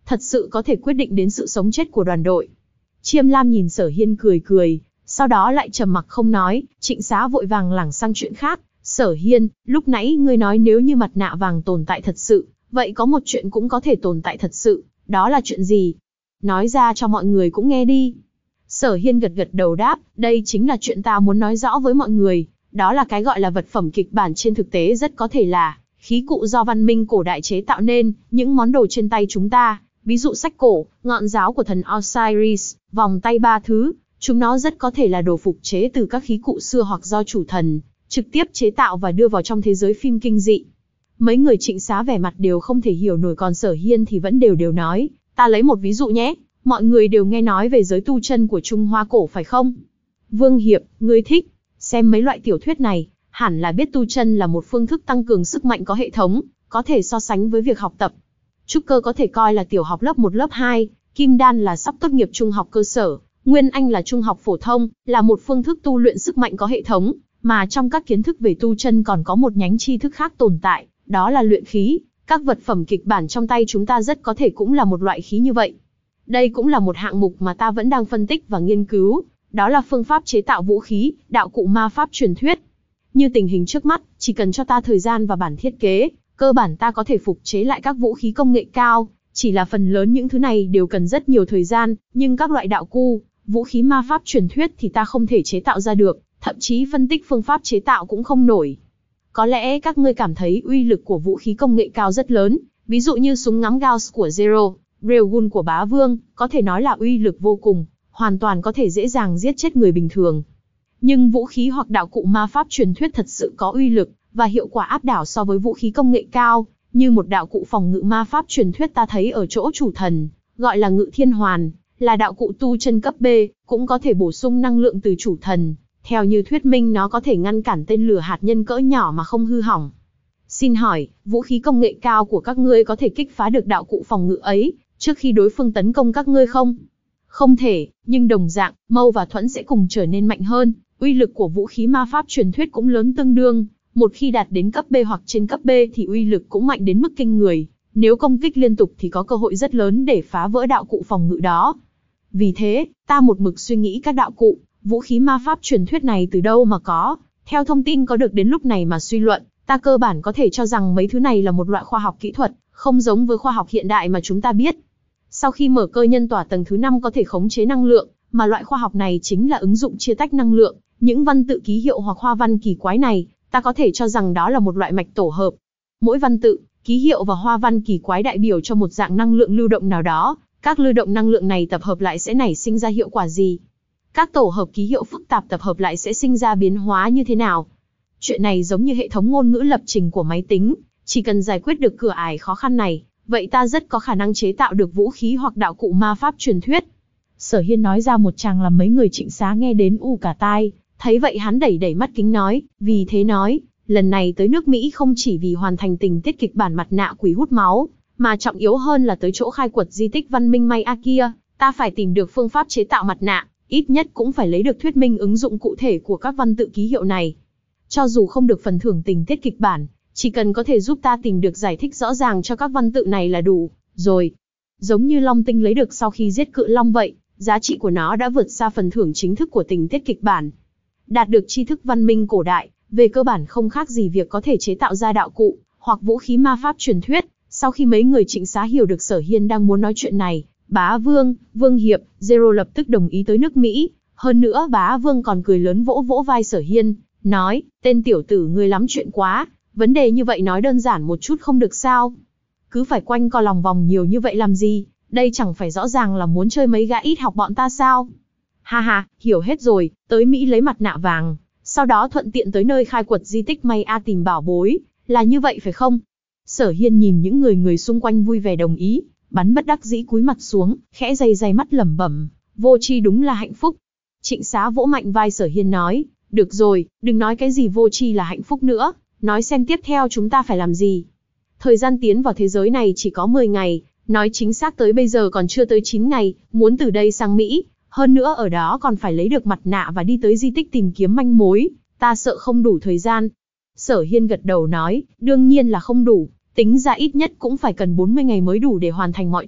thật sự có thể quyết định đến sự sống chết của đoàn đội. Chiêm Lam nhìn Sở Hiên cười cười, sau đó lại trầm mặc không nói. Trịnh Xá vội vàng lảng sang chuyện khác. Sở Hiên, lúc nãy ngươi nói nếu như mặt nạ vàng tồn tại thật sự, vậy có một chuyện cũng có thể tồn tại thật sự, đó là chuyện gì? Nói ra cho mọi người cũng nghe đi. Sở Hiên gật gật đầu đáp, đây chính là chuyện ta muốn nói rõ với mọi người, đó là cái gọi là vật phẩm kịch bản trên thực tế rất có thể là khí cụ do văn minh cổ đại chế tạo nên, những món đồ trên tay chúng ta, ví dụ sách cổ, ngọn giáo của thần Osiris, vòng tay ba thứ, chúng nó rất có thể là đồ phục chế từ các khí cụ xưa hoặc do chủ thần trực tiếp chế tạo và đưa vào trong thế giới phim kinh dị. Mấy người Trịnh Xá vẻ mặt đều không thể hiểu nổi, còn Sở Hiên thì vẫn đều đều nói, ta lấy một ví dụ nhé, mọi người đều nghe nói về giới tu chân của Trung Hoa cổ phải không? Vương Hiệp, ngươi thích xem mấy loại tiểu thuyết này, hẳn là biết tu chân là một phương thức tăng cường sức mạnh có hệ thống, có thể so sánh với việc học tập. Trúc cơ có thể coi là tiểu học lớp một lớp hai, kim đan là sắp tốt nghiệp trung học cơ sở, nguyên anh là trung học phổ thông, là một phương thức tu luyện sức mạnh có hệ thống, mà trong các kiến thức về tu chân còn có một nhánh tri thức khác tồn tại, đó là luyện khí. Các vật phẩm kịch bản trong tay chúng ta rất có thể cũng là một loại khí như vậy. Đây cũng là một hạng mục mà ta vẫn đang phân tích và nghiên cứu, đó là phương pháp chế tạo vũ khí, đạo cụ ma pháp truyền thuyết. Như tình hình trước mắt, chỉ cần cho ta thời gian và bản thiết kế, cơ bản ta có thể phục chế lại các vũ khí công nghệ cao, chỉ là phần lớn những thứ này đều cần rất nhiều thời gian, nhưng các loại đạo cụ, vũ khí ma pháp truyền thuyết thì ta không thể chế tạo ra được, thậm chí phân tích phương pháp chế tạo cũng không nổi. Có lẽ các ngươi cảm thấy uy lực của vũ khí công nghệ cao rất lớn, ví dụ như súng ngắm Gauss của Zero, Railgun của Bá Vương, có thể nói là uy lực vô cùng, hoàn toàn có thể dễ dàng giết chết người bình thường. Nhưng vũ khí hoặc đạo cụ ma pháp truyền thuyết thật sự có uy lực và hiệu quả áp đảo so với vũ khí công nghệ cao, như một đạo cụ phòng ngự ma pháp truyền thuyết ta thấy ở chỗ chủ thần, gọi là Ngự Thiên Hoàn, là đạo cụ tu chân cấp B, cũng có thể bổ sung năng lượng từ chủ thần. Theo như thuyết minh nó có thể ngăn cản tên lửa hạt nhân cỡ nhỏ mà không hư hỏng. Xin hỏi, vũ khí công nghệ cao của các ngươi có thể kích phá được đạo cụ phòng ngự ấy, trước khi đối phương tấn công các ngươi không? Không thể, nhưng đồng dạng, Mâu và Thuẫn sẽ cùng trở nên mạnh hơn, uy lực của vũ khí ma pháp truyền thuyết cũng lớn tương đương. Một khi đạt đến cấp B hoặc trên cấp B thì uy lực cũng mạnh đến mức kinh người, nếu công kích liên tục thì có cơ hội rất lớn để phá vỡ đạo cụ phòng ngự đó. Vì thế, ta một mực suy nghĩ các đạo cụ, vũ khí ma pháp truyền thuyết này từ đâu mà có. Theo thông tin có được đến lúc này mà suy luận, ta cơ bản có thể cho rằng mấy thứ này là một loại khoa học kỹ thuật, không giống với khoa học hiện đại mà chúng ta biết. Sau khi mở cơ nhân tỏa tầng thứ năm có thể khống chế năng lượng, mà loại khoa học này chính là ứng dụng chia tách năng lượng. Những văn tự ký hiệu hoặc hoa văn kỳ quái này, ta có thể cho rằng đó là một loại mạch tổ hợp. Mỗi văn tự, ký hiệu và hoa văn kỳ quái đại biểu cho một dạng năng lượng lưu động nào đó, các lưu động năng lượng này tập hợp lại sẽ nảy sinh ra hiệu quả gì? Các tổ hợp ký hiệu phức tạp tập hợp lại sẽ sinh ra biến hóa như thế nào? Chuyện này giống như hệ thống ngôn ngữ lập trình của máy tính, chỉ cần giải quyết được cửa ải khó khăn này, vậy ta rất có khả năng chế tạo được vũ khí hoặc đạo cụ ma pháp truyền thuyết. Sở Hiên nói ra một tràng làm mấy người Trịnh Xá nghe đến u cả tai, thấy vậy hắn đẩy đẩy mắt kính nói, vì thế nói, lần này tới nước Mỹ không chỉ vì hoàn thành tình tiết kịch bản mặt nạ quỷ hút máu, mà trọng yếu hơn là tới chỗ khai quật di tích văn minh Maya kia, ta phải tìm được phương pháp chế tạo mặt nạ, ít nhất cũng phải lấy được thuyết minh ứng dụng cụ thể của các văn tự ký hiệu này. Cho dù không được phần thưởng tình tiết kịch bản, chỉ cần có thể giúp ta tìm được giải thích rõ ràng cho các văn tự này là đủ rồi. Giống như Long Tinh lấy được sau khi giết Cự Long vậy, giá trị của nó đã vượt xa phần thưởng chính thức của tình tiết kịch bản. Đạt được tri thức văn minh cổ đại, về cơ bản không khác gì việc có thể chế tạo ra đạo cụ, hoặc vũ khí ma pháp truyền thuyết. Sau khi mấy người Trịnh Xá hiểu được Sở Hiên đang muốn nói chuyện này, Bá Vương, Vương Hiệp, Zero lập tức đồng ý tới nước Mỹ. Hơn nữa Bá Vương còn cười lớn vỗ vỗ vai Sở Hiên, nói, tên tiểu tử ngươi lắm chuyện quá, vấn đề như vậy nói đơn giản một chút không được sao? Cứ phải quanh co lòng vòng nhiều như vậy làm gì, đây chẳng phải rõ ràng là muốn chơi mấy gã ít học bọn ta sao? Ha ha, hiểu hết rồi, tới Mỹ lấy mặt nạ vàng, sau đó thuận tiện tới nơi khai quật di tích Maya tìm bảo bối, là như vậy phải không? Sở Hiên nhìn những người người xung quanh vui vẻ đồng ý, bắn bất đắc dĩ cúi mặt xuống, khẽ day day mắt lẩm bẩm, vô tri đúng là hạnh phúc. Trịnh Xá vỗ mạnh vai Sở Hiên nói, được rồi, đừng nói cái gì vô tri là hạnh phúc nữa, nói xem tiếp theo chúng ta phải làm gì. Thời gian tiến vào thế giới này chỉ có mười ngày, nói chính xác tới bây giờ còn chưa tới chín ngày, muốn từ đây sang Mỹ, hơn nữa ở đó còn phải lấy được mặt nạ và đi tới di tích tìm kiếm manh mối, ta sợ không đủ thời gian. Sở Hiên gật đầu nói, đương nhiên là không đủ, tính ra ít nhất cũng phải cần bốn mươi ngày mới đủ để hoàn thành mọi chuyện,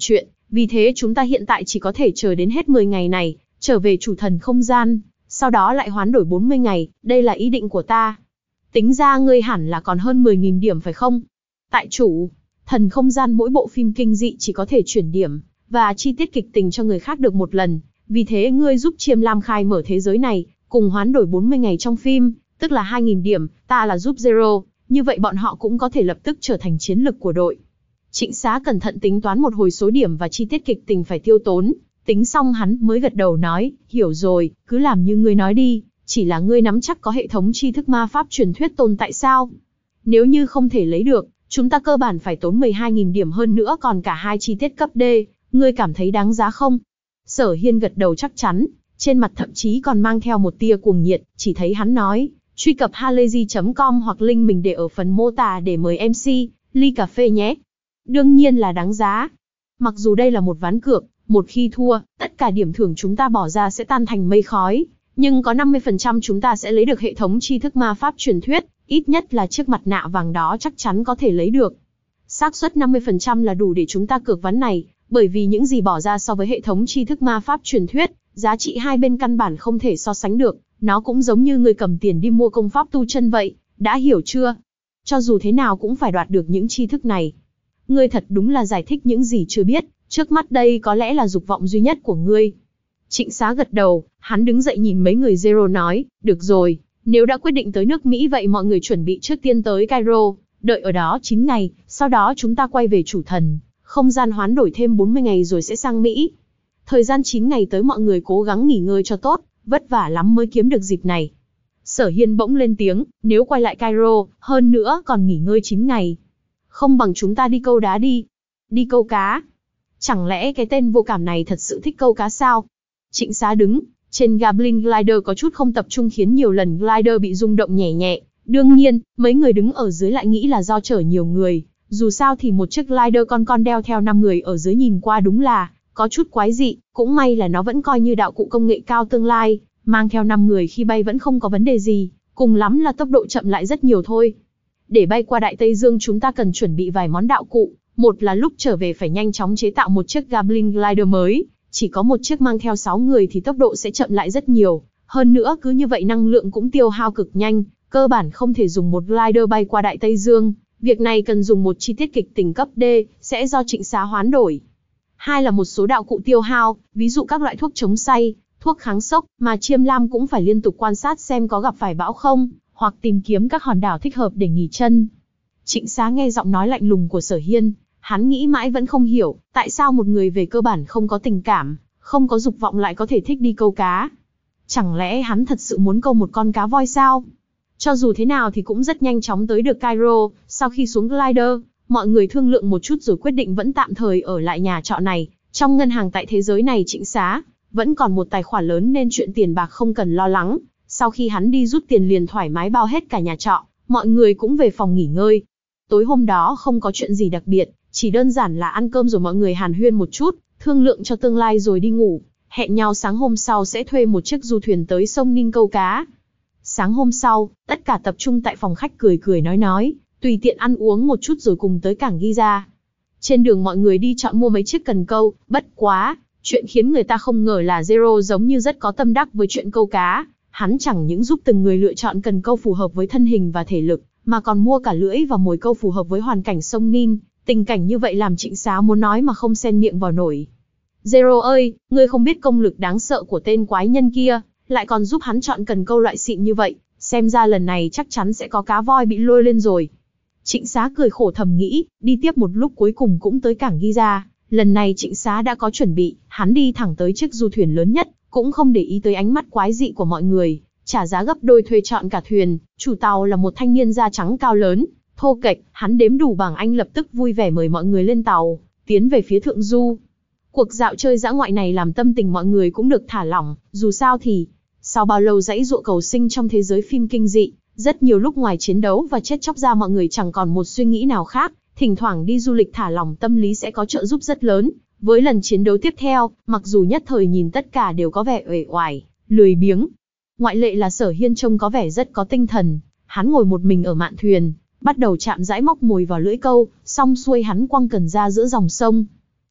Vì thế chúng ta hiện tại chỉ có thể chờ đến hết mười ngày này, trở về chủ thần không gian, sau đó lại hoán đổi bốn mươi ngày, đây là ý định của ta. Tính ra ngươi hẳn là còn hơn mười nghìn điểm phải không? Tại chủ, thần không gian mỗi bộ phim kinh dị chỉ có thể chuyển điểm, và chi tiết kịch tình cho người khác được một lần, vì thế ngươi giúp Chiêm Lam khai mở thế giới này, cùng hoán đổi bốn mươi ngày trong phim, tức là hai nghìn điểm, ta là giúp Zero, như vậy bọn họ cũng có thể lập tức trở thành chiến lực của đội. Trịnh Xá cẩn thận tính toán một hồi số điểm và chi tiết kịch tình phải tiêu tốn, tính xong hắn mới gật đầu nói, hiểu rồi, cứ làm như ngươi nói đi, chỉ là ngươi nắm chắc có hệ thống tri thức ma pháp truyền thuyết tồn tại sao? Nếu như không thể lấy được, chúng ta cơ bản phải tốn mười hai nghìn điểm hơn nữa còn cả hai chi tiết cấp D, ngươi cảm thấy đáng giá không? Sở Hiên gật đầu chắc chắn, trên mặt thậm chí còn mang theo một tia cuồng nhiệt, chỉ thấy hắn nói, truy cập halayzi chấm com hoặc link mình để ở phần mô tả để mời em xê, ly cà phê nhé. Đương nhiên là đáng giá. Mặc dù đây là một ván cược, một khi thua, tất cả điểm thưởng chúng ta bỏ ra sẽ tan thành mây khói, nhưng có năm mươi phần trăm chúng ta sẽ lấy được hệ thống tri thức ma pháp truyền thuyết, ít nhất là chiếc mặt nạ vàng đó chắc chắn có thể lấy được. Xác suất năm mươi phần trăm là đủ để chúng ta cược ván này, bởi vì những gì bỏ ra so với hệ thống tri thức ma pháp truyền thuyết, giá trị hai bên căn bản không thể so sánh được, nó cũng giống như người cầm tiền đi mua công pháp tu chân vậy, đã hiểu chưa? Cho dù thế nào cũng phải đoạt được những tri thức này. Ngươi thật đúng là giải thích những gì chưa biết, trước mắt đây có lẽ là dục vọng duy nhất của ngươi. Trịnh Xá gật đầu, hắn đứng dậy nhìn mấy người Zero nói, được rồi, nếu đã quyết định tới nước Mỹ vậy mọi người chuẩn bị trước tiên tới Cairo, đợi ở đó chín ngày, sau đó chúng ta quay về chủ thần, không gian hoán đổi thêm bốn mươi ngày rồi sẽ sang Mỹ. Thời gian chín ngày tới mọi người cố gắng nghỉ ngơi cho tốt, vất vả lắm mới kiếm được dịp này. Sở Hiên bỗng lên tiếng, nếu quay lại Cairo, hơn nữa còn nghỉ ngơi chín ngày. Không bằng chúng ta đi câu đá đi. Đi câu cá. Chẳng lẽ cái tên vô cảm này thật sự thích câu cá sao? Trịnh Xá đứng, trên Goblin Glider có chút không tập trung khiến nhiều lần glider bị rung động nhẹ nhẹ. Đương nhiên, mấy người đứng ở dưới lại nghĩ là do chở nhiều người. Dù sao thì một chiếc glider con con đeo theo năm người ở dưới nhìn qua đúng là có chút quái dị, cũng may là nó vẫn coi như đạo cụ công nghệ cao tương lai, mang theo năm người khi bay vẫn không có vấn đề gì, cùng lắm là tốc độ chậm lại rất nhiều thôi. Để bay qua Đại Tây Dương chúng ta cần chuẩn bị vài món đạo cụ, một là lúc trở về phải nhanh chóng chế tạo một chiếc Goblin Glider mới, chỉ có một chiếc mang theo sáu người thì tốc độ sẽ chậm lại rất nhiều, hơn nữa cứ như vậy năng lượng cũng tiêu hao cực nhanh, cơ bản không thể dùng một glider bay qua Đại Tây Dương, việc này cần dùng một chi tiết kịch tình cấp D, sẽ do Trịnh Xá hoán đổi. Hai là một số đạo cụ tiêu hao, ví dụ các loại thuốc chống say, thuốc kháng sốc, mà Chiêm Lam cũng phải liên tục quan sát xem có gặp phải bão không, hoặc tìm kiếm các hòn đảo thích hợp để nghỉ chân. Trịnh Xá nghe giọng nói lạnh lùng của Sở Hiên, hắn nghĩ mãi vẫn không hiểu, tại sao một người về cơ bản không có tình cảm, không có dục vọng lại có thể thích đi câu cá. Chẳng lẽ hắn thật sự muốn câu một con cá voi sao? Cho dù thế nào thì cũng rất nhanh chóng tới được Cairo, sau khi xuống glider, mọi người thương lượng một chút rồi quyết định vẫn tạm thời ở lại nhà trọ này. Trong ngân hàng tại thế giới này Trịnh Xá vẫn còn một tài khoản lớn nên chuyện tiền bạc không cần lo lắng. Sau khi hắn đi rút tiền liền thoải mái bao hết cả nhà trọ, mọi người cũng về phòng nghỉ ngơi. Tối hôm đó không có chuyện gì đặc biệt, chỉ đơn giản là ăn cơm rồi mọi người hàn huyên một chút, thương lượng cho tương lai rồi đi ngủ. Hẹn nhau sáng hôm sau sẽ thuê một chiếc du thuyền tới sông Ninh câu cá. Sáng hôm sau, tất cả tập trung tại phòng khách cười cười nói nói, tùy tiện ăn uống một chút rồi cùng tới cảng Giza. Trên đường mọi người đi chọn mua mấy chiếc cần câu, bất quá, chuyện khiến người ta không ngờ là Zero giống như rất có tâm đắc với chuyện câu cá. Hắn chẳng những giúp từng người lựa chọn cần câu phù hợp với thân hình và thể lực, mà còn mua cả lưỡi và mồi câu phù hợp với hoàn cảnh sông Nin. Tình cảnh như vậy làm Trịnh Xá muốn nói mà không xen miệng vào nổi. Zero ơi, ngươi không biết công lực đáng sợ của tên quái nhân kia, lại còn giúp hắn chọn cần câu loại xịn như vậy, xem ra lần này chắc chắn sẽ có cá voi bị lôi lên rồi. Trịnh Xá cười khổ thầm nghĩ, đi tiếp một lúc cuối cùng cũng tới cảng Giza. Lần này Trịnh Xá đã có chuẩn bị, hắn đi thẳng tới chiếc du thuyền lớn nhất, cũng không để ý tới ánh mắt quái dị của mọi người, trả giá gấp đôi thuê chọn cả thuyền. Chủ tàu là một thanh niên da trắng cao lớn, thô kệch, hắn đếm đủ bảng Anh lập tức vui vẻ mời mọi người lên tàu, tiến về phía thượng du. Cuộc dạo chơi dã ngoại này làm tâm tình mọi người cũng được thả lỏng, dù sao thì, sau bao lâu dãy dụa cầu sinh trong thế giới phim kinh dị, rất nhiều lúc ngoài chiến đấu và chết chóc ra mọi người chẳng còn một suy nghĩ nào khác, thỉnh thoảng đi du lịch thả lỏng tâm lý sẽ có trợ giúp rất lớn. Với lần chiến đấu tiếp theo, mặc dù nhất thời nhìn tất cả đều có vẻ uể oải, lười biếng, ngoại lệ là Sở Hiên trông có vẻ rất có tinh thần, hắn ngồi một mình ở mạn thuyền, bắt đầu chạm rãi móc mồi vào lưỡi câu, xong xuôi hắn quăng cần ra giữa dòng sông.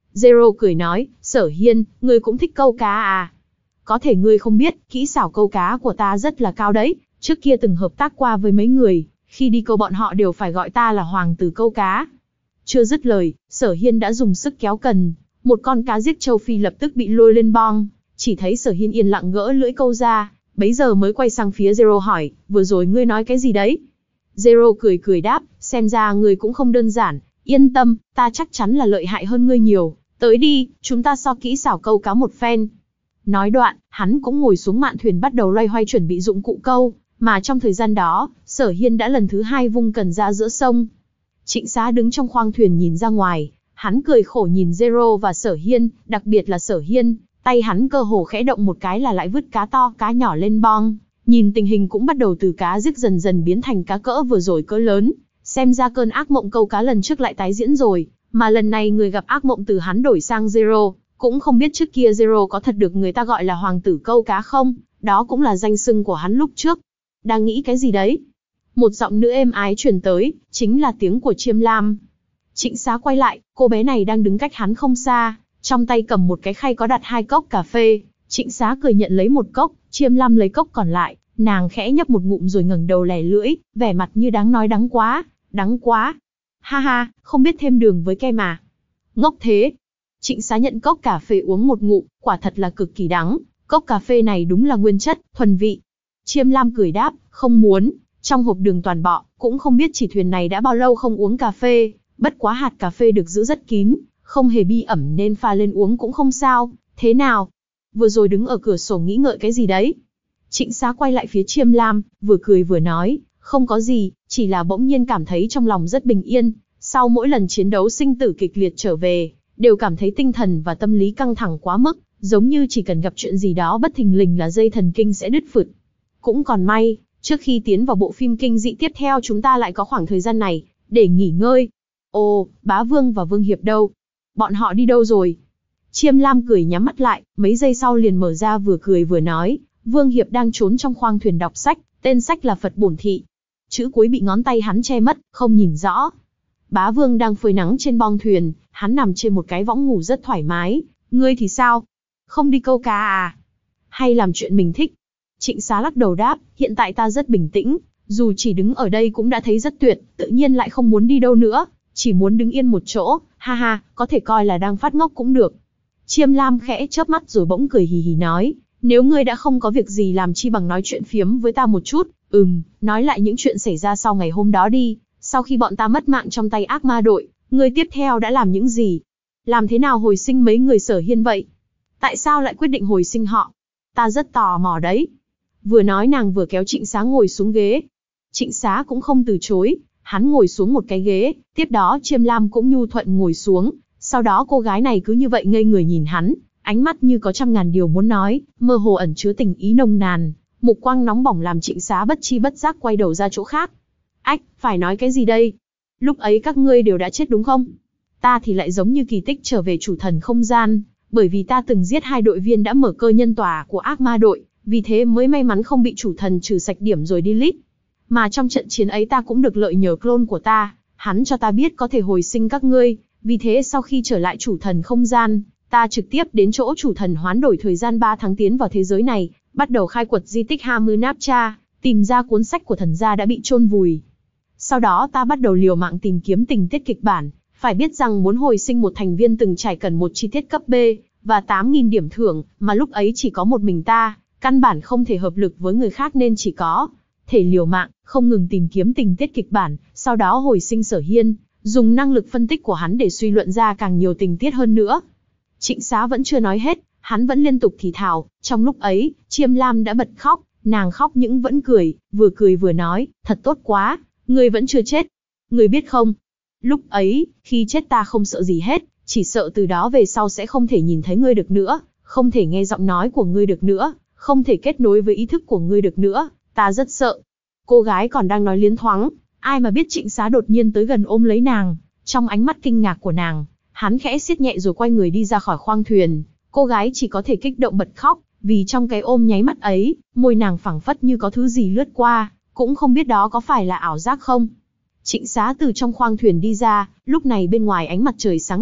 Zero cười nói, Sở Hiên, ngươi cũng thích câu cá à? Có thể ngươi không biết, kỹ xảo câu cá của ta rất là cao đấy, trước kia từng hợp tác qua với mấy người, khi đi câu bọn họ đều phải gọi ta là hoàng tử câu cá. Chưa dứt lời, Sở Hiên đã dùng sức kéo cần, một con cá giết châu Phi lập tức bị lôi lên bong, chỉ thấy Sở Hiên yên lặng gỡ lưỡi câu ra, bấy giờ mới quay sang phía Zero hỏi, vừa rồi ngươi nói cái gì đấy? Zero cười cười đáp, xem ra ngươi cũng không đơn giản, yên tâm, ta chắc chắn là lợi hại hơn ngươi nhiều, tới đi, chúng ta so kỹ xảo câu cá một phen. Nói đoạn, hắn cũng ngồi xuống mạn thuyền bắt đầu loay hoay chuẩn bị dụng cụ câu, mà trong thời gian đó, Sở Hiên đã lần thứ hai vung cần ra giữa sông. Trịnh Xá đứng trong khoang thuyền nhìn ra ngoài, hắn cười khổ nhìn Zero và Sở Hiên, đặc biệt là Sở Hiên, tay hắn cơ hồ khẽ động một cái là lại vứt cá to cá nhỏ lên bong, nhìn tình hình cũng bắt đầu từ cá giết dần dần biến thành cá cỡ vừa rồi cỡ lớn, xem ra cơn ác mộng câu cá lần trước lại tái diễn rồi, mà lần này người gặp ác mộng từ hắn đổi sang Zero, cũng không biết trước kia Zero có thật được người ta gọi là hoàng tử câu cá không, đó cũng là danh xưng của hắn lúc trước. Đang nghĩ cái gì đấy? Một giọng nữ êm ái truyền tới, chính là tiếng của Chiêm Lam. Trịnh Xá quay lại, cô bé này đang đứng cách hắn không xa, trong tay cầm một cái khay có đặt hai cốc cà phê. Trịnh Xá cười nhận lấy một cốc, Chiêm Lam lấy cốc còn lại, nàng khẽ nhấp một ngụm rồi ngẩng đầu lẻ lưỡi, vẻ mặt như đáng nói đắng quá, đắng quá. Ha ha, không biết thêm đường với kem à? Ngốc thế. Trịnh Xá nhận cốc cà phê uống một ngụm, quả thật là cực kỳ đắng, cốc cà phê này đúng là nguyên chất, thuần vị. Chiêm Lam cười đáp, không muốn, trong hộp đường toàn bọ, cũng không biết chỉ thuyền này đã bao lâu không uống cà phê, bất quá hạt cà phê được giữ rất kín, không hề bi ẩm nên pha lên uống cũng không sao, thế nào? Vừa rồi đứng ở cửa sổ nghĩ ngợi cái gì đấy? Trịnh Xá quay lại phía Chiêm Lam, vừa cười vừa nói, không có gì, chỉ là bỗng nhiên cảm thấy trong lòng rất bình yên, sau mỗi lần chiến đấu sinh tử kịch liệt trở về, đều cảm thấy tinh thần và tâm lý căng thẳng quá mức, giống như chỉ cần gặp chuyện gì đó bất thình lình là dây thần kinh sẽ đứt phụt. Cũng còn may, trước khi tiến vào bộ phim kinh dị tiếp theo chúng ta lại có khoảng thời gian này, để nghỉ ngơi. Ồ, Bá Vương và Vương Hiệp đâu? Bọn họ đi đâu rồi? Chiêm Lam cười nhắm mắt lại, mấy giây sau liền mở ra vừa cười vừa nói, Vương Hiệp đang trốn trong khoang thuyền đọc sách, tên sách là Phật Bổn Thị. Chữ cuối bị ngón tay hắn che mất, không nhìn rõ. Bá Vương đang phơi nắng trên bong thuyền, hắn nằm trên một cái võng ngủ rất thoải mái. Ngươi thì sao? Không đi câu cá à? Hay làm chuyện mình thích? Trịnh Xá lắc đầu đáp, hiện tại ta rất bình tĩnh, dù chỉ đứng ở đây cũng đã thấy rất tuyệt, tự nhiên lại không muốn đi đâu nữa, chỉ muốn đứng yên một chỗ, ha ha, có thể coi là đang phát ngốc cũng được. Chiêm Lam khẽ chớp mắt rồi bỗng cười hì hì nói, nếu ngươi đã không có việc gì làm chi bằng nói chuyện phiếm với ta một chút, ừm, nói lại những chuyện xảy ra sau ngày hôm đó đi, sau khi bọn ta mất mạng trong tay ác ma đội, ngươi tiếp theo đã làm những gì? Làm thế nào hồi sinh mấy người Sở Hiên vậy? Tại sao lại quyết định hồi sinh họ? Ta rất tò mò đấy. Vừa nói nàng vừa kéo Trịnh Xá ngồi xuống ghế. Trịnh Xá cũng không từ chối, hắn ngồi xuống một cái ghế, tiếp đó Chiêm Lam cũng nhu thuận ngồi xuống, sau đó cô gái này cứ như vậy ngây người nhìn hắn, ánh mắt như có trăm ngàn điều muốn nói, mơ hồ ẩn chứa tình ý nồng nàn, mục quang nóng bỏng làm Trịnh Xá bất chi bất giác quay đầu ra chỗ khác. Ách, phải nói cái gì đây? Lúc ấy các ngươi đều đã chết đúng không? Ta thì lại giống như kỳ tích trở về chủ thần không gian, bởi vì ta từng giết hai đội viên đã mở cơ nhân tòa của ác ma đội, vì thế mới may mắn không bị chủ thần trừ sạch điểm rồi delete. Mà trong trận chiến ấy ta cũng được lợi nhờ clone của ta, hắn cho ta biết có thể hồi sinh các ngươi, vì thế sau khi trở lại chủ thần không gian, ta trực tiếp đến chỗ chủ thần hoán đổi thời gian ba tháng tiến vào thế giới này, bắt đầu khai quật di tích Hamunapcha, tìm ra cuốn sách của thần gia đã bị chôn vùi. Sau đó ta bắt đầu liều mạng tìm kiếm tình tiết kịch bản, phải biết rằng muốn hồi sinh một thành viên từng trải cần một chi tiết cấp B, và tám nghìn điểm thưởng, mà lúc ấy chỉ có một mình ta, căn bản không thể hợp lực với người khác nên chỉ có thể liều mạng, không ngừng tìm kiếm tình tiết kịch bản, sau đó hồi sinh Sở Hiên, dùng năng lực phân tích của hắn để suy luận ra càng nhiều tình tiết hơn nữa. Trịnh Xá vẫn chưa nói hết, hắn vẫn liên tục thì thào, trong lúc ấy, Chiêm Lam đã bật khóc, nàng khóc nhưng vẫn cười, vừa cười vừa nói, thật tốt quá, ngươi vẫn chưa chết. Ngươi biết không, lúc ấy, khi chết ta không sợ gì hết, chỉ sợ từ đó về sau sẽ không thể nhìn thấy ngươi được nữa, không thể nghe giọng nói của ngươi được nữa, không thể kết nối với ý thức của ngươi được nữa, ta rất sợ. Cô gái còn đang nói liến thoáng, ai mà biết Trịnh Xá đột nhiên tới gần ôm lấy nàng, trong ánh mắt kinh ngạc của nàng, hắn khẽ siết nhẹ rồi quay người đi ra khỏi khoang thuyền, cô gái chỉ có thể kích động bật khóc, vì trong cái ôm nháy mắt ấy, môi nàng phảng phất như có thứ gì lướt qua, cũng không biết đó có phải là ảo giác không. Trịnh Xá từ trong khoang thuyền đi ra, lúc này bên ngoài ánh mặt trời sáng lạn,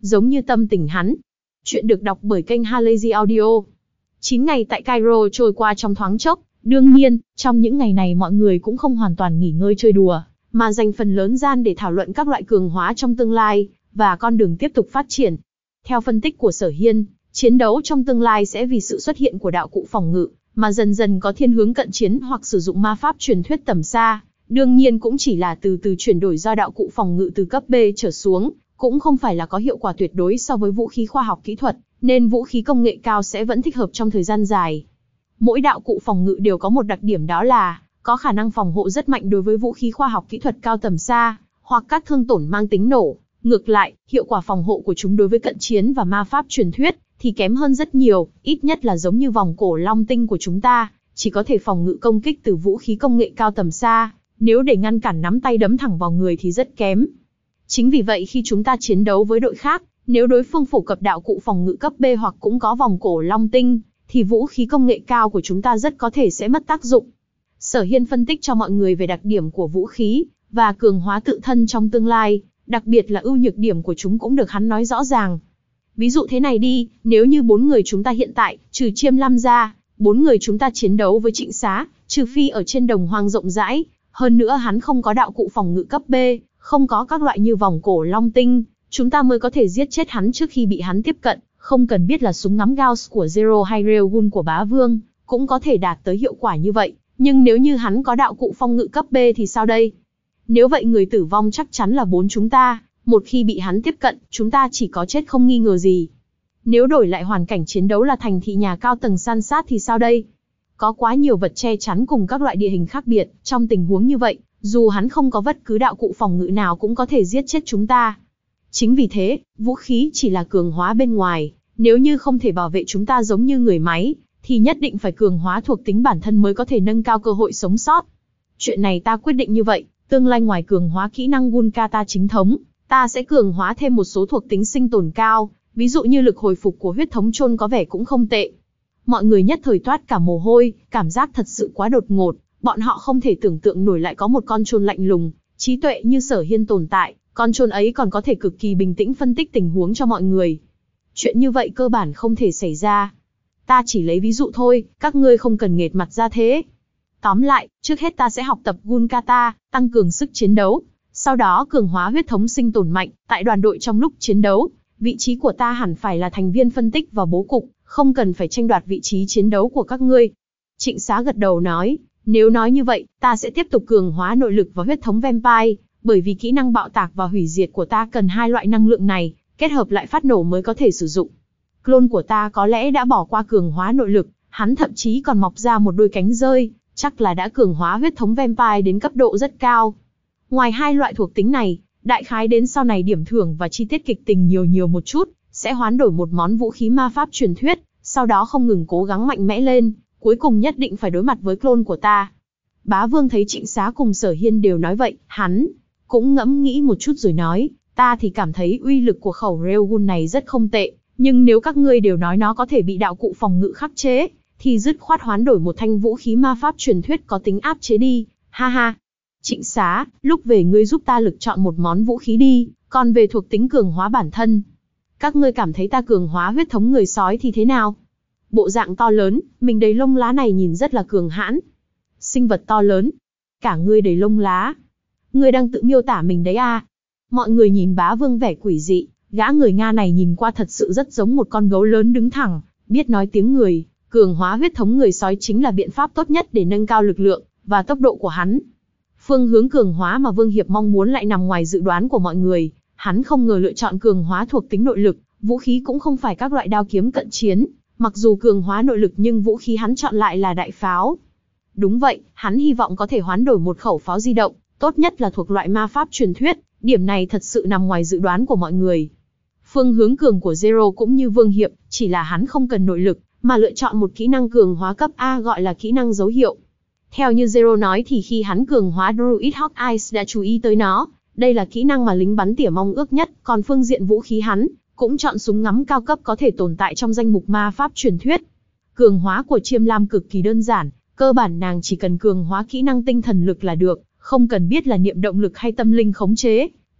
giống như tâm tình hắn. Chuyện được đọc bởi kênh Halazy Audio. chín ngày tại Cairo trôi qua trong thoáng chốc. Đương nhiên, trong những ngày này mọi người cũng không hoàn toàn nghỉ ngơi chơi đùa, mà dành phần lớn gian để thảo luận các loại cường hóa trong tương lai, và con đường tiếp tục phát triển. Theo phân tích của Sở Hiên, chiến đấu trong tương lai sẽ vì sự xuất hiện của đạo cụ phòng ngự, mà dần dần có thiên hướng cận chiến hoặc sử dụng ma pháp truyền thuyết tầm xa. Đương nhiên cũng chỉ là từ từ chuyển đổi do đạo cụ phòng ngự từ cấp B trở xuống, cũng không phải là có hiệu quả tuyệt đối so với vũ khí khoa học kỹ thuật, nên vũ khí công nghệ cao sẽ vẫn thích hợp trong thời gian dài. Mỗi đạo cụ phòng ngự đều có một đặc điểm, đó là có khả năng phòng hộ rất mạnh đối với vũ khí khoa học kỹ thuật cao tầm xa, hoặc các thương tổn mang tính nổ. Ngược lại, hiệu quả phòng hộ của chúng đối với cận chiến và ma pháp truyền thuyết thì kém hơn rất nhiều, ít nhất là giống như vòng cổ long tinh của chúng ta, chỉ có thể phòng ngự công kích từ vũ khí công nghệ cao tầm xa, nếu để ngăn cản nắm tay đấm thẳng vào người thì rất kém. Chính vì vậy khi chúng ta chiến đấu với đội khác, nếu đối phương phổ cập đạo cụ phòng ngự cấp B hoặc cũng có vòng cổ long tinh, thì vũ khí công nghệ cao của chúng ta rất có thể sẽ mất tác dụng. Sở Hiên phân tích cho mọi người về đặc điểm của vũ khí, và cường hóa tự thân trong tương lai, đặc biệt là ưu nhược điểm của chúng cũng được hắn nói rõ ràng. Ví dụ thế này đi, nếu như bốn người chúng ta hiện tại, trừ Chiêm Lam ra, bốn người chúng ta chiến đấu với Trịnh Xá, trừ phi ở trên đồng hoang rộng rãi, hơn nữa hắn không có đạo cụ phòng ngự cấp B, không có các loại như vòng cổ long tinh, chúng ta mới có thể giết chết hắn trước khi bị hắn tiếp cận, không cần biết là súng ngắm Gauss của Zero hay Railgun của Bá Vương, cũng có thể đạt tới hiệu quả như vậy. Nhưng nếu như hắn có đạo cụ phòng ngự cấp B thì sao đây? Nếu vậy người tử vong chắc chắn là bốn chúng ta, một khi bị hắn tiếp cận, chúng ta chỉ có chết không nghi ngờ gì. Nếu đổi lại hoàn cảnh chiến đấu là thành thị nhà cao tầng san sát thì sao đây? Có quá nhiều vật che chắn cùng các loại địa hình khác biệt, trong tình huống như vậy, dù hắn không có bất cứ đạo cụ phòng ngự nào cũng có thể giết chết chúng ta. Chính vì thế, vũ khí chỉ là cường hóa bên ngoài, nếu như không thể bảo vệ chúng ta giống như người máy, thì nhất định phải cường hóa thuộc tính bản thân mới có thể nâng cao cơ hội sống sót. Chuyện này ta quyết định như vậy, tương lai ngoài cường hóa kỹ năng Gunkata chính thống, ta sẽ cường hóa thêm một số thuộc tính sinh tồn cao, ví dụ như lực hồi phục của huyết thống chôn có vẻ cũng không tệ. Mọi người nhất thời toát cả mồ hôi, cảm giác thật sự quá đột ngột, bọn họ không thể tưởng tượng nổi lại có một con chôn lạnh lùng, trí tuệ như Sở Hiên tồn tại, con chôn ấy còn có thể cực kỳ bình tĩnh phân tích tình huống cho mọi người. Chuyện như vậy cơ bản không thể xảy ra. Ta chỉ lấy ví dụ thôi, các ngươi không cần nghệt mặt ra thế. Tóm lại, trước hết ta sẽ học tập Gunkata, tăng cường sức chiến đấu, sau đó cường hóa huyết thống sinh tồn mạnh, tại đoàn đội trong lúc chiến đấu, vị trí của ta hẳn phải là thành viên phân tích và bố cục, không cần phải tranh đoạt vị trí chiến đấu của các ngươi. Trịnh Xá gật đầu nói, nếu nói như vậy, ta sẽ tiếp tục cường hóa nội lực và huyết thống vampire, bởi vì kỹ năng bạo tạc và hủy diệt của ta cần hai loại năng lượng này, kết hợp lại phát nổ mới có thể sử dụng. Clone của ta có lẽ đã bỏ qua cường hóa nội lực, hắn thậm chí còn mọc ra một đôi cánh rơi, chắc là đã cường hóa huyết thống vampire đến cấp độ rất cao. Ngoài hai loại thuộc tính này, đại khái đến sau này điểm thưởng và chi tiết kịch tình nhiều nhiều một chút, sẽ hoán đổi một món vũ khí ma pháp truyền thuyết, sau đó không ngừng cố gắng mạnh mẽ lên, cuối cùng nhất định phải đối mặt với clone của ta. Bá Vương thấy Trịnh Xá cùng Sở Hiên đều nói vậy, hắn cũng ngẫm nghĩ một chút rồi nói, ta thì cảm thấy uy lực của khẩu Railgun này rất không tệ, nhưng nếu các ngươi đều nói nó có thể bị đạo cụ phòng ngự khắc chế, thì dứt khoát hoán đổi một thanh vũ khí ma pháp truyền thuyết có tính áp chế đi, ha ha. Trịnh Xá, lúc về ngươi giúp ta lựa chọn một món vũ khí đi, còn về thuộc tính cường hóa bản thân. Các ngươi cảm thấy ta cường hóa huyết thống người sói thì thế nào? Bộ dạng to lớn, mình đầy lông lá này nhìn rất là cường hãn. Sinh vật to lớn, cả ngươi đầy lông lá. Ngươi đang tự miêu tả mình đấy à? Mọi người nhìn Bá Vương vẻ quỷ dị, gã người Nga này nhìn qua thật sự rất giống một con gấu lớn đứng thẳng, biết nói tiếng người. Cường hóa huyết thống người sói chính là biện pháp tốt nhất để nâng cao lực lượng và tốc độ của hắn. Phương hướng cường hóa mà Vương Hiệp mong muốn lại nằm ngoài dự đoán của mọi người, hắn không ngờ lựa chọn cường hóa thuộc tính nội lực, vũ khí cũng không phải các loại đao kiếm cận chiến, mặc dù cường hóa nội lực nhưng vũ khí hắn chọn lại là đại pháo. Đúng vậy, hắn hy vọng có thể hoán đổi một khẩu pháo di động, tốt nhất là thuộc loại ma pháp truyền thuyết, điểm này thật sự nằm ngoài dự đoán của mọi người. Phương hướng cường của Zero cũng như Vương Hiệp, chỉ là hắn không cần nội lực, mà lựa chọn một kỹ năng cường hóa cấp A gọi là kỹ năng dấu hiệu. Theo như Zero nói thì khi hắn cường hóa Druid Hawkeyes đã chú ý tới nó, đây là kỹ năng mà lính bắn tỉa mong ước nhất, còn phương diện vũ khí hắn cũng chọn súng ngắm cao cấp có thể tồn tại trong danh mục ma pháp truyền thuyết. Cường hóa của Chiêm Lam cực kỳ đơn giản, cơ bản nàng chỉ cần cường hóa kỹ năng tinh thần lực là được, không cần biết là niệm động lực hay tâm linh khống chế,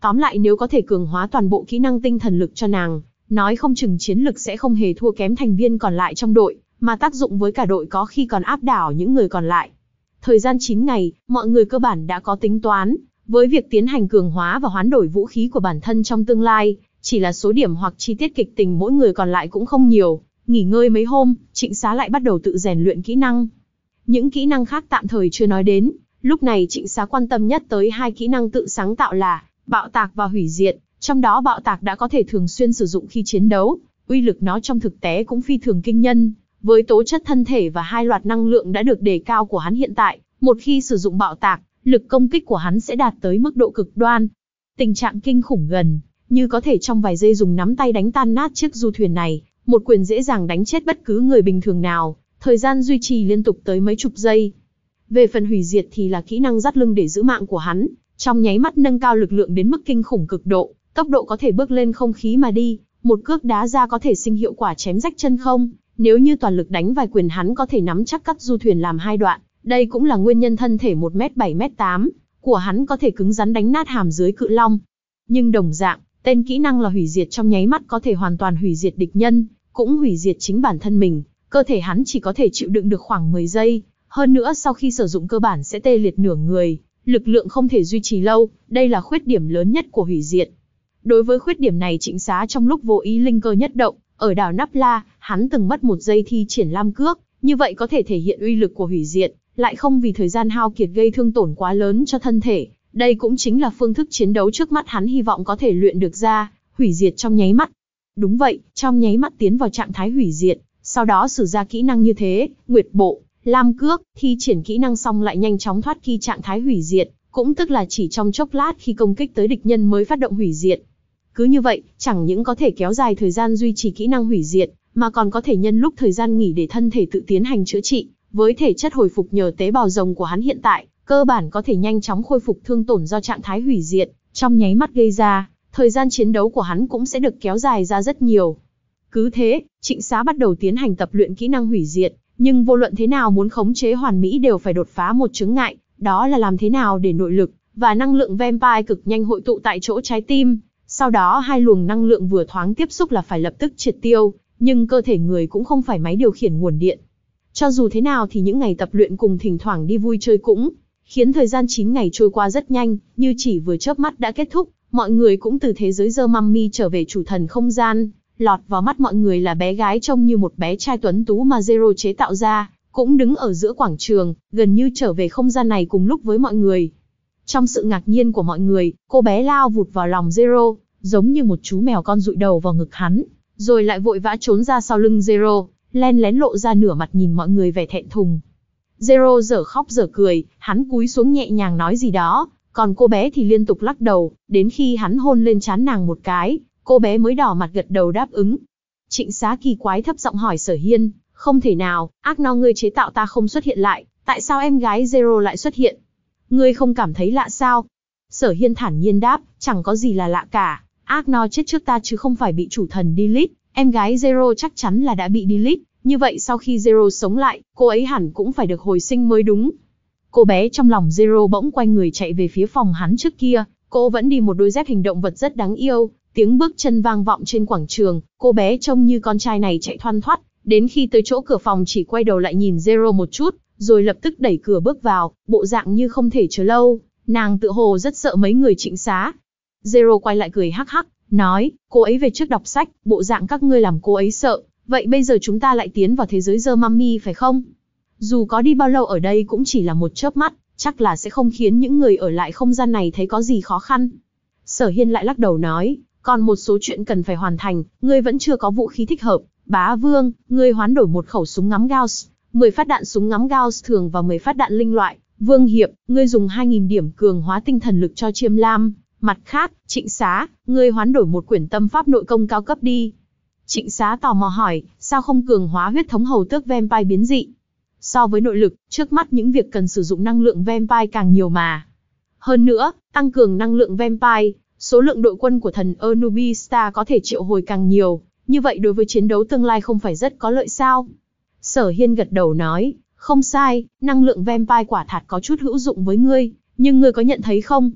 Tóm lại nếu có thể cường hóa toàn bộ kỹ năng tinh thần lực cho nàng, nói không chừng chiến lực sẽ không hề thua kém thành viên còn lại trong đội, mà tác dụng với cả đội có khi còn áp đảo những người còn lại. Thời gian chín ngày, mọi người cơ bản đã có tính toán, với việc tiến hành cường hóa và hoán đổi vũ khí của bản thân trong tương lai, chỉ là số điểm hoặc chi tiết kịch tình mỗi người còn lại cũng không nhiều. Nghỉ ngơi mấy hôm, Trịnh Xá lại bắt đầu tự rèn luyện kỹ năng. Những kỹ năng khác tạm thời chưa nói đến, lúc này Trịnh Xá quan tâm nhất tới hai kỹ năng tự sáng tạo là bạo tạc và hủy diệt, trong đó bạo tạc đã có thể thường xuyên sử dụng khi chiến đấu, uy lực nó trong thực tế cũng phi thường kinh nhân, với tố chất thân thể và hai loạt năng lượng đã được đề cao của hắn hiện tại, một khi sử dụng bạo tạc, lực công kích của hắn sẽ đạt tới mức độ cực đoan. Tình trạng kinh khủng gần như có thể trong vài giây dùng nắm tay đánh tan nát chiếc du thuyền này, một quyền dễ dàng đánh chết bất cứ người bình thường nào, thời gian duy trì liên tục tới mấy chục giây. Về phần hủy diệt thì là kỹ năng dắt lưng để giữ mạng của hắn, trong nháy mắt nâng cao lực lượng đến mức kinh khủng cực độ, tốc độ có thể bước lên không khí mà đi, một cước đá ra có thể sinh hiệu quả chém rách chân không, nếu như toàn lực đánh vài quyền hắn có thể nắm chắc cắt du thuyền làm hai đoạn, đây cũng là nguyên nhân thân thể một mét bảy mét tám của hắn có thể cứng rắn đánh nát hàm dưới cự long. Nhưng đồng dạng, tên kỹ năng là hủy diệt trong nháy mắt có thể hoàn toàn hủy diệt địch nhân, cũng hủy diệt chính bản thân mình, cơ thể hắn chỉ có thể chịu đựng được khoảng mười giây, hơn nữa sau khi sử dụng cơ bản sẽ tê liệt nửa người, lực lượng không thể duy trì lâu, đây là khuyết điểm lớn nhất của hủy diệt. Đối với khuyết điểm này Trịnh Xá trong lúc vô ý linh cơ nhất động, ở đảo Nắp La, hắn từng mất một giây thi triển lam cước, như vậy có thể thể hiện uy lực của hủy diệt, lại không vì thời gian hao kiệt gây thương tổn quá lớn cho thân thể. Đây cũng chính là phương thức chiến đấu trước mắt hắn hy vọng có thể luyện được ra, hủy diệt trong nháy mắt. Đúng vậy, trong nháy mắt tiến vào trạng thái hủy diệt, sau đó sử ra kỹ năng như thế, Nguyệt Bộ, Lam Cước, thi triển kỹ năng xong lại nhanh chóng thoát khi trạng thái hủy diệt, cũng tức là chỉ trong chốc lát khi công kích tới địch nhân mới phát động hủy diệt. Cứ như vậy, chẳng những có thể kéo dài thời gian duy trì kỹ năng hủy diệt, mà còn có thể nhân lúc thời gian nghỉ để thân thể tự tiến hành chữa trị, với thể chất hồi phục nhờ tế bào rồng của hắn hiện tại, cơ bản có thể nhanh chóng khôi phục thương tổn do trạng thái hủy diệt, trong nháy mắt gây ra, thời gian chiến đấu của hắn cũng sẽ được kéo dài ra rất nhiều. Cứ thế, Trịnh Xá bắt đầu tiến hành tập luyện kỹ năng hủy diệt, nhưng vô luận thế nào muốn khống chế hoàn mỹ đều phải đột phá một chướng ngại, đó là làm thế nào để nội lực và năng lượng vampire cực nhanh hội tụ tại chỗ trái tim, sau đó hai luồng năng lượng vừa thoáng tiếp xúc là phải lập tức triệt tiêu, nhưng cơ thể người cũng không phải máy điều khiển nguồn điện. Cho dù thế nào thì những ngày tập luyện cùng thỉnh thoảng đi vui chơi cũng khiến thời gian chín ngày trôi qua rất nhanh, như chỉ vừa chớp mắt đã kết thúc, mọi người cũng từ thế giới The Mummy trở về chủ thần không gian, lọt vào mắt mọi người là bé gái trông như một bé trai tuấn tú mà Zero chế tạo ra, cũng đứng ở giữa quảng trường, gần như trở về không gian này cùng lúc với mọi người. Trong sự ngạc nhiên của mọi người, cô bé lao vụt vào lòng Zero, giống như một chú mèo con dụi đầu vào ngực hắn, rồi lại vội vã trốn ra sau lưng Zero, len lén lộ ra nửa mặt nhìn mọi người vẻ thẹn thùng. Zero dở khóc dở cười, hắn cúi xuống nhẹ nhàng nói gì đó, còn cô bé thì liên tục lắc đầu, đến khi hắn hôn lên trán nàng một cái, cô bé mới đỏ mặt gật đầu đáp ứng. Trịnh Xá kỳ quái thấp giọng hỏi Sở Hiên, không thể nào, ác no ngươi chế tạo ta không xuất hiện lại, tại sao em gái Zero lại xuất hiện? Ngươi không cảm thấy lạ sao? Sở Hiên thản nhiên đáp, chẳng có gì là lạ cả, ác no chết trước ta chứ không phải bị chủ thần delete, em gái Zero chắc chắn là đã bị delete, như vậy sau khi Zero sống lại, cô ấy hẳn cũng phải được hồi sinh mới đúng. Cô bé trong lòng Zero bỗng quay người chạy về phía phòng hắn trước kia, cô vẫn đi một đôi dép hình động vật rất đáng yêu, tiếng bước chân vang vọng trên quảng trường, cô bé trông như con trai này chạy thoăn thoắt, đến khi tới chỗ cửa phòng chỉ quay đầu lại nhìn Zero một chút, rồi lập tức đẩy cửa bước vào, bộ dạng như không thể chờ lâu, nàng tựa hồ rất sợ mấy người Trịnh Xá. Zero quay lại cười hắc hắc, nói, cô ấy về trước đọc sách, bộ dạng các ngươi làm cô ấy sợ, vậy bây giờ chúng ta lại tiến vào thế giới The Mummy phải không? Dù có đi bao lâu ở đây cũng chỉ là một chớp mắt, chắc là sẽ không khiến những người ở lại không gian này thấy có gì khó khăn. Sở Hiên lại lắc đầu nói, còn một số chuyện cần phải hoàn thành, ngươi vẫn chưa có vũ khí thích hợp. Bá Vương, ngươi hoán đổi một khẩu súng ngắm Gauss, mười phát đạn súng ngắm Gauss thường và mười phát đạn linh loại. Vương Hiệp, ngươi dùng hai nghìn điểm cường hóa tinh thần lực cho Chiêm Lam. Mặt khác, Trịnh Xá, ngươi hoán đổi một quyển tâm pháp nội công cao cấp đi. Trịnh Xá tò mò hỏi, sao không cường hóa huyết thống hầu tước vampire biến dị? So với nội lực, trước mắt những việc cần sử dụng năng lượng vampire càng nhiều mà. Hơn nữa, tăng cường năng lượng vampire, số lượng đội quân của thần Anubista có thể triệu hồi càng nhiều, như vậy đối với chiến đấu tương lai không phải rất có lợi sao? Sở Hiên gật đầu nói, không sai, năng lượng vampire quả thật có chút hữu dụng với ngươi, nhưng ngươi có nhận thấy không?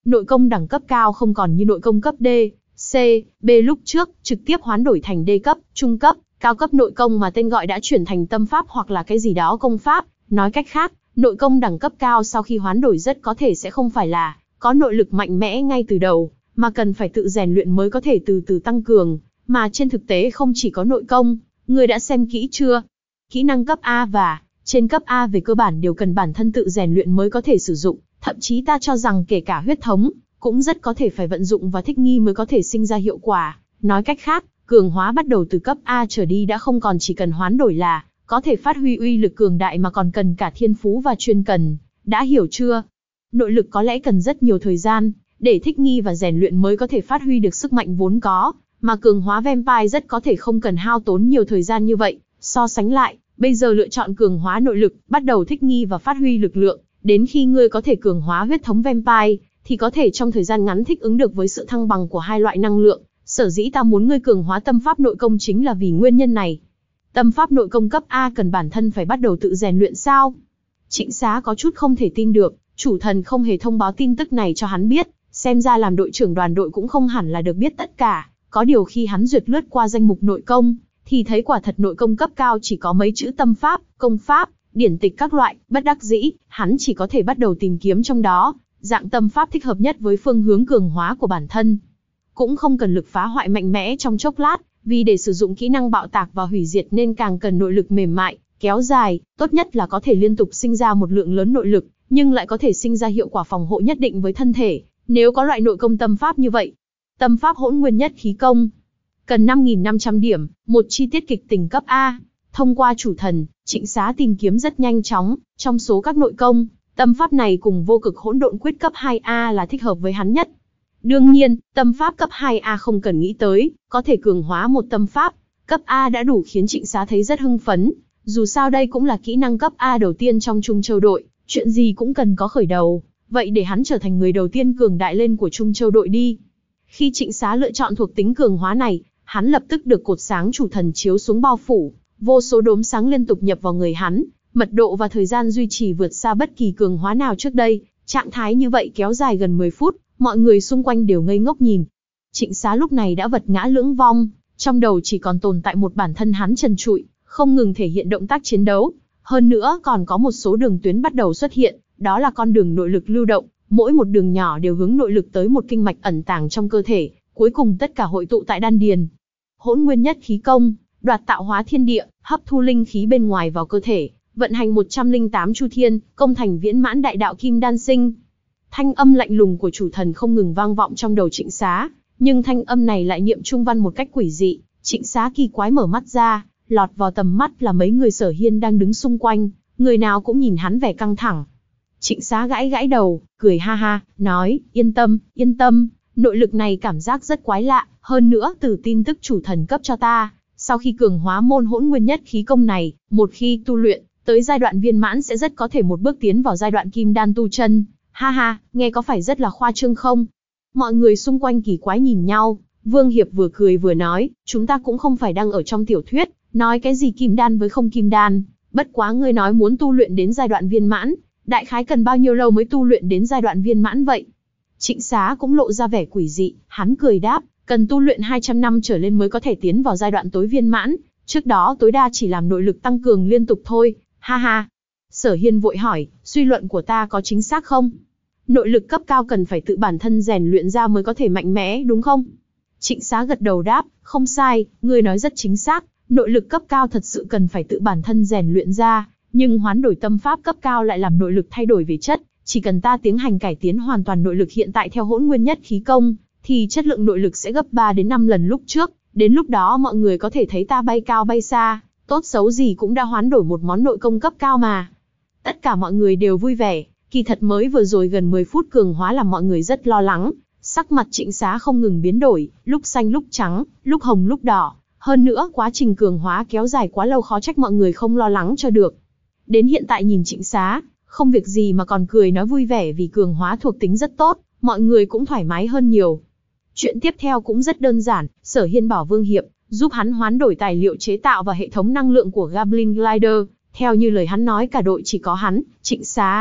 Nội công đẳng cấp cao không còn như nội công cấp D, C, B lúc trước, trực tiếp hoán đổi thành D cấp, trung cấp, cao cấp nội công mà tên gọi đã chuyển thành tâm pháp hoặc là cái gì đó công pháp. Nói cách khác, nội công đẳng cấp cao sau khi hoán đổi rất có thể sẽ không phải là có nội lực mạnh mẽ ngay từ đầu, mà cần phải tự rèn luyện mới có thể từ từ tăng cường. Mà trên thực tế không chỉ có nội công, người đã xem kỹ chưa? Kỹ năng cấp A và trên cấp A về cơ bản đều cần bản thân tự rèn luyện mới có thể sử dụng, thậm chí ta cho rằng kể cả huyết thống, cũng rất có thể phải vận dụng và thích nghi mới có thể sinh ra hiệu quả. Nói cách khác, cường hóa bắt đầu từ cấp A trở đi đã không còn chỉ cần hoán đổi là có thể phát huy uy lực cường đại mà còn cần cả thiên phú và chuyên cần, đã hiểu chưa? Nội lực có lẽ cần rất nhiều thời gian để thích nghi và rèn luyện mới có thể phát huy được sức mạnh vốn có, mà cường hóa vampire rất có thể không cần hao tốn nhiều thời gian như vậy. So sánh lại, bây giờ lựa chọn cường hóa nội lực, bắt đầu thích nghi và phát huy lực lượng, đến khi ngươi có thể cường hóa huyết thống vampire, thì có thể trong thời gian ngắn thích ứng được với sự thăng bằng của hai loại năng lượng. Sở dĩ ta muốn ngươi cường hóa tâm pháp nội công chính là vì nguyên nhân này. Tâm pháp nội công cấp A cần bản thân phải bắt đầu tự rèn luyện sao? Trịnh Xá có chút không thể tin được, chủ thần không hề thông báo tin tức này cho hắn biết, xem ra làm đội trưởng đoàn đội cũng không hẳn là được biết tất cả. Có điều khi hắn duyệt lướt qua danh mục nội công, thì thấy quả thật nội công cấp cao chỉ có mấy chữ tâm pháp, công pháp, điển tịch các loại. Bất đắc dĩ, hắn chỉ có thể bắt đầu tìm kiếm trong đó dạng tâm pháp thích hợp nhất với phương hướng cường hóa của bản thân. Cũng không cần lực phá hoại mạnh mẽ trong chốc lát, vì để sử dụng kỹ năng bạo tạc và hủy diệt nên càng cần nội lực mềm mại, kéo dài, tốt nhất là có thể liên tục sinh ra một lượng lớn nội lực, nhưng lại có thể sinh ra hiệu quả phòng hộ nhất định với thân thể. Nếu có loại nội công tâm pháp như vậy, tâm pháp hỗn nguyên nhất khí công, cần năm nghìn năm trăm điểm, một chi tiết kịch tình cấp A. Thông qua chủ thần, Trịnh Xá tìm kiếm rất nhanh chóng, trong số các nội công, tâm pháp này cùng vô cực hỗn độn quyết cấp hai A là thích hợp với hắn nhất. Đương nhiên, tâm pháp cấp hai A không cần nghĩ tới, có thể cường hóa một tâm pháp cấp A đã đủ khiến Trịnh Xá thấy rất hưng phấn. Dù sao đây cũng là kỹ năng cấp A đầu tiên trong Trung Châu đội, chuyện gì cũng cần có khởi đầu, vậy để hắn trở thành người đầu tiên cường đại lên của Trung Châu đội đi. Khi Trịnh Xá lựa chọn thuộc tính cường hóa này, hắn lập tức được cột sáng chủ thần chiếu xuống bao phủ, vô số đốm sáng liên tục nhập vào người hắn, mật độ và thời gian duy trì vượt xa bất kỳ cường hóa nào trước đây. Trạng thái như vậy kéo dài gần mười phút, mọi người xung quanh đều ngây ngốc nhìn. Trịnh Xá lúc này đã vật ngã lưỡng vong, trong đầu chỉ còn tồn tại một bản thân hắn trần trụi, không ngừng thể hiện động tác chiến đấu. Hơn nữa còn có một số đường tuyến bắt đầu xuất hiện, đó là con đường nội lực lưu động, mỗi một đường nhỏ đều hướng nội lực tới một kinh mạch ẩn tàng trong cơ thể, cuối cùng tất cả hội tụ tại đan điền. Hỗn nguyên nhất khí công, đoạt tạo hóa thiên địa, hấp thu linh khí bên ngoài vào cơ thể, vận hành một trăm lẻ tám chu thiên, công thành viễn mãn đại đạo kim đan sinh. Thanh âm lạnh lùng của chủ thần không ngừng vang vọng trong đầu Trịnh Xá, nhưng thanh âm này lại niệm trung văn một cách quỷ dị. Trịnh Xá kỳ quái mở mắt ra, lọt vào tầm mắt là mấy người Sở Hiên đang đứng xung quanh, người nào cũng nhìn hắn vẻ căng thẳng. Trịnh Xá gãi gãi đầu, cười ha ha, nói, yên tâm, yên tâm, nội lực này cảm giác rất quái lạ, hơn nữa từ tin tức chủ thần cấp cho ta, sau khi cường hóa môn hỗn nguyên nhất khí công này, một khi tu luyện, tới giai đoạn viên mãn sẽ rất có thể một bước tiến vào giai đoạn kim đan tu chân. Ha ha, nghe có phải rất là khoa trương không? Mọi người xung quanh kỳ quái nhìn nhau, Vương Hiệp vừa cười vừa nói, chúng ta cũng không phải đang ở trong tiểu thuyết, nói cái gì kim đan với không kim đan, bất quá ngươi nói muốn tu luyện đến giai đoạn viên mãn, đại khái cần bao nhiêu lâu mới tu luyện đến giai đoạn viên mãn vậy? Trịnh Xá cũng lộ ra vẻ quỷ dị, hắn cười đáp, cần tu luyện hai trăm năm trở lên mới có thể tiến vào giai đoạn tối viên mãn, trước đó tối đa chỉ làm nội lực tăng cường liên tục thôi, ha ha. Sở Hiên vội hỏi, suy luận của ta có chính xác không? Nội lực cấp cao cần phải tự bản thân rèn luyện ra mới có thể mạnh mẽ, đúng không? Trịnh Xá gật đầu đáp, không sai, ngươi nói rất chính xác, nội lực cấp cao thật sự cần phải tự bản thân rèn luyện ra, nhưng hoán đổi tâm pháp cấp cao lại làm nội lực thay đổi về chất, chỉ cần ta tiến hành cải tiến hoàn toàn nội lực hiện tại theo hỗn nguyên nhất khí công, thì chất lượng nội lực sẽ gấp ba đến năm lần lúc trước, đến lúc đó mọi người có thể thấy ta bay cao bay xa, tốt xấu gì cũng đã hoán đổi một món nội công cấp cao mà. Tất cả mọi người đều vui vẻ, kỳ thật mới vừa rồi gần mười phút cường hóa làm mọi người rất lo lắng, sắc mặt Trịnh Xá không ngừng biến đổi, lúc xanh lúc trắng, lúc hồng lúc đỏ, hơn nữa quá trình cường hóa kéo dài quá lâu khó trách mọi người không lo lắng cho được. Đến hiện tại nhìn Trịnh Xá, không việc gì mà còn cười nói vui vẻ vì cường hóa thuộc tính rất tốt, mọi người cũng thoải mái hơn nhiều. Chuyện tiếp theo cũng rất đơn giản, Sở Hiên bảo Vương Hiệp giúp hắn hoán đổi tài liệu chế tạo và hệ thống năng lượng của Goblin Glider, theo như lời hắn nói cả đội chỉ có hắn, Trịnh Xá,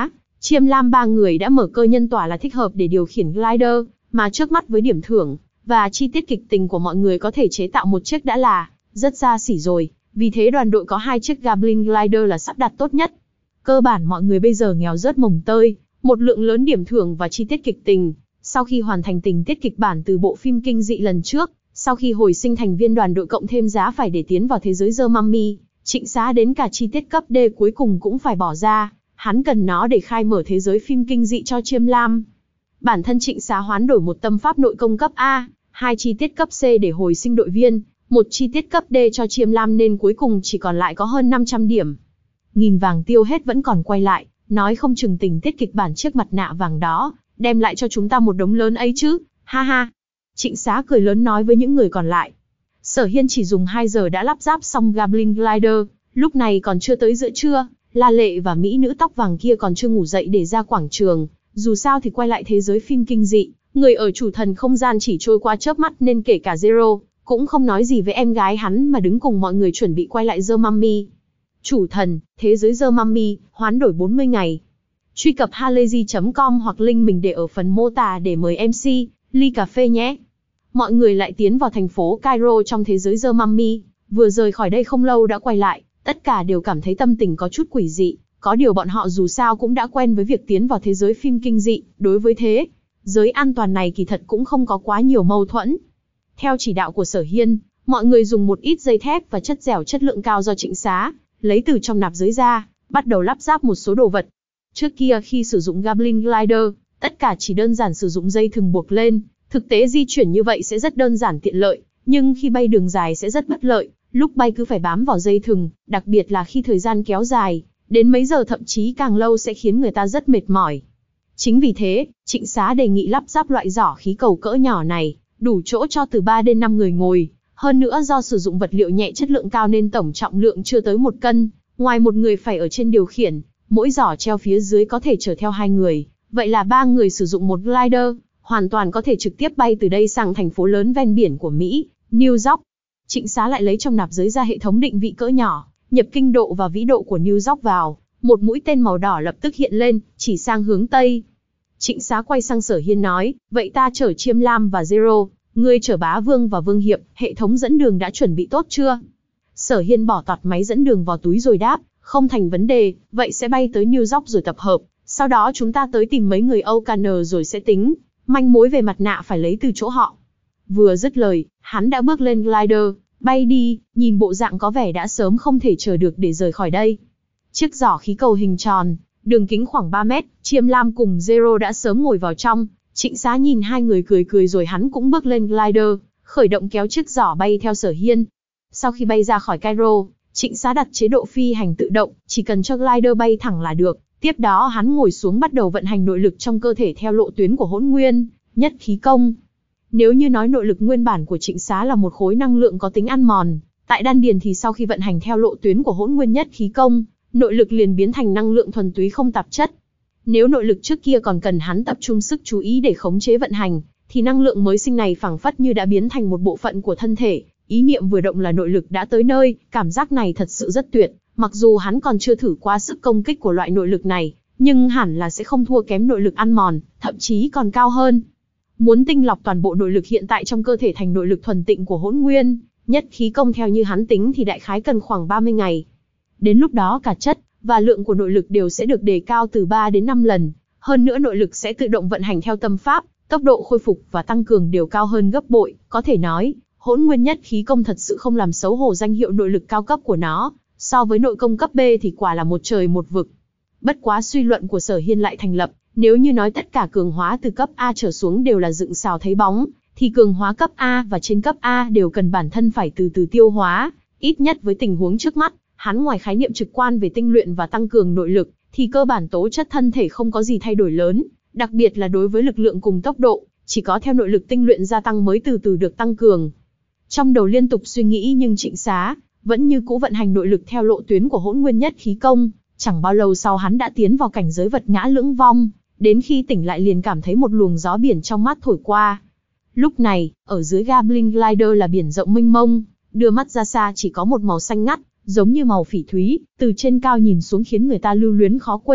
Chiêm Lam ba người đã mở cơ nhân tỏa là thích hợp để điều khiển glider, mà trước mắt với điểm thưởng và chi tiết kịch tình của mọi người có thể chế tạo một chiếc đã là rất xa xỉ rồi, vì thế đoàn đội có hai chiếc Goblin Glider là sắp đặt tốt nhất. Cơ bản mọi người bây giờ nghèo rớt mồng tơi, một lượng lớn điểm thưởng và chi tiết kịch tình. Sau khi hoàn thành tình tiết kịch bản từ bộ phim kinh dị lần trước, sau khi hồi sinh thành viên đoàn đội cộng thêm giá phải để tiến vào thế giới The Mummy, Trịnh Xá đến cả chi tiết cấp D cuối cùng cũng phải bỏ ra, hắn cần nó để khai mở thế giới phim kinh dị cho Chiêm Lam. Bản thân Trịnh Xá hoán đổi một tâm pháp nội công cấp A, hai chi tiết cấp C để hồi sinh đội viên, một chi tiết cấp D cho Chiêm Lam nên cuối cùng chỉ còn lại có hơn năm trăm điểm. Nghìn vàng tiêu hết vẫn còn quay lại, nói không chừng tình tiết kịch bản chiếc mặt nạ vàng đó, đem lại cho chúng ta một đống lớn ấy chứ, ha ha. Trịnh Xá cười lớn nói với những người còn lại. Sở Hiên chỉ dùng hai giờ đã lắp ráp xong Goblin Glider, lúc này còn chưa tới giữa trưa, La Lệ và mỹ nữ tóc vàng kia còn chưa ngủ dậy để ra quảng trường, dù sao thì quay lại thế giới phim kinh dị, người ở chủ thần không gian chỉ trôi qua chớp mắt nên kể cả Zero cũng không nói gì với em gái hắn mà đứng cùng mọi người chuẩn bị quay lại The Mummy. Chủ thần, thế giới The Mummy, hoán đổi bốn mươi ngày. Truy cập halayzi chấm com hoặc link mình để ở phần mô tả để mời em xê, ly cà phê nhé. Mọi người lại tiến vào thành phố Cairo trong thế giới The Mummy, vừa rời khỏi đây không lâu đã quay lại, tất cả đều cảm thấy tâm tình có chút quỷ dị, có điều bọn họ dù sao cũng đã quen với việc tiến vào thế giới phim kinh dị, đối với thế giới an toàn này kỳ thật cũng không có quá nhiều mâu thuẫn. Theo chỉ đạo của Sở Hiên, mọi người dùng một ít dây thép và chất dẻo chất lượng cao do Trịnh Xá lấy từ trong nạp giới ra, bắt đầu lắp ráp một số đồ vật. Trước kia khi sử dụng Goblin Glider, tất cả chỉ đơn giản sử dụng dây thừng buộc lên, thực tế di chuyển như vậy sẽ rất đơn giản tiện lợi, nhưng khi bay đường dài sẽ rất bất lợi, lúc bay cứ phải bám vào dây thừng, đặc biệt là khi thời gian kéo dài, đến mấy giờ thậm chí càng lâu sẽ khiến người ta rất mệt mỏi. Chính vì thế, Trịnh Xá đề nghị lắp ráp loại giỏ khí cầu cỡ nhỏ này, đủ chỗ cho từ ba đến năm người ngồi. Hơn nữa do sử dụng vật liệu nhẹ chất lượng cao nên tổng trọng lượng chưa tới một cân, ngoài một người phải ở trên điều khiển, mỗi giỏ treo phía dưới có thể chở theo hai người, vậy là ba người sử dụng một glider, hoàn toàn có thể trực tiếp bay từ đây sang thành phố lớn ven biển của Mỹ, New York. Trịnh Xá lại lấy trong nạp giới ra hệ thống định vị cỡ nhỏ, nhập kinh độ và vĩ độ của New York vào, một mũi tên màu đỏ lập tức hiện lên, chỉ sang hướng Tây. Trịnh Xá quay sang Sở Hiên nói, vậy ta chở Chiêm Lam và Zero, ngươi chở Bá Vương và Vương Hiệp, hệ thống dẫn đường đã chuẩn bị tốt chưa? Sở Hiên bỏ tọt máy dẫn đường vào túi rồi đáp, không thành vấn đề, vậy sẽ bay tới New York rồi tập hợp, sau đó chúng ta tới tìm mấy người O'Connor rồi sẽ tính, manh mối về mặt nạ phải lấy từ chỗ họ. Vừa dứt lời, hắn đã bước lên glider, bay đi, nhìn bộ dạng có vẻ đã sớm không thể chờ được để rời khỏi đây. Chiếc giỏ khí cầu hình tròn, đường kính khoảng ba mét, Chiêm Lam cùng Zero đã sớm ngồi vào trong. Trịnh Xá nhìn hai người cười cười rồi hắn cũng bước lên glider, khởi động kéo chiếc giỏ bay theo Sở Hiên. Sau khi bay ra khỏi Cairo, Trịnh Xá đặt chế độ phi hành tự động, chỉ cần cho glider bay thẳng là được. Tiếp đó hắn ngồi xuống bắt đầu vận hành nội lực trong cơ thể theo lộ tuyến của Hỗn Nguyên Nhất Khí Công. Nếu như nói nội lực nguyên bản của Trịnh Xá là một khối năng lượng có tính ăn mòn, tại đan điền thì sau khi vận hành theo lộ tuyến của Hỗn Nguyên Nhất Khí Công, nội lực liền biến thành năng lượng thuần túy không tạp chất. Nếu nội lực trước kia còn cần hắn tập trung sức chú ý để khống chế vận hành, thì năng lượng mới sinh này phảng phất như đã biến thành một bộ phận của thân thể, ý niệm vừa động là nội lực đã tới nơi, cảm giác này thật sự rất tuyệt, mặc dù hắn còn chưa thử qua sức công kích của loại nội lực này, nhưng hẳn là sẽ không thua kém nội lực ăn mòn, thậm chí còn cao hơn. Muốn tinh lọc toàn bộ nội lực hiện tại trong cơ thể thành nội lực thuần tịnh của Hỗn Nguyên Nhất Khí Công theo như hắn tính thì đại khái cần khoảng ba mươi ngày. Đến lúc đó cả chất và lượng của nội lực đều sẽ được đề cao từ ba đến năm lần, hơn nữa nội lực sẽ tự động vận hành theo tâm pháp, tốc độ khôi phục và tăng cường đều cao hơn gấp bội, có thể nói, Hỗn Nguyên Nhất Khí Công thật sự không làm xấu hổ danh hiệu nội lực cao cấp của nó, so với nội công cấp B thì quả là một trời một vực. Bất quá suy luận của Sở Hiên lại thành lập, nếu như nói tất cả cường hóa từ cấp A trở xuống đều là dựng xào thấy bóng, thì cường hóa cấp A và trên cấp A đều cần bản thân phải từ từ tiêu hóa, ít nhất với tình huống trước mắt. Hắn ngoài khái niệm trực quan về tinh luyện và tăng cường nội lực, thì cơ bản tố chất thân thể không có gì thay đổi lớn, đặc biệt là đối với lực lượng cùng tốc độ, chỉ có theo nội lực tinh luyện gia tăng mới từ từ được tăng cường. Trong đầu liên tục suy nghĩ nhưng Trịnh Xá vẫn như cũ vận hành nội lực theo lộ tuyến của Hỗn Nguyên Nhất Khí Công, chẳng bao lâu sau hắn đã tiến vào cảnh giới vật ngã lưỡng vong, đến khi tỉnh lại liền cảm thấy một luồng gió biển trong mắt thổi qua. Lúc này, ở dưới Goblin Glider là biển rộng mênh mông, đưa mắt ra xa chỉ có một màu xanh ngắt, giống như màu phỉ thúy, từ trên cao nhìn xuống khiến người ta lưu luyến khó quên,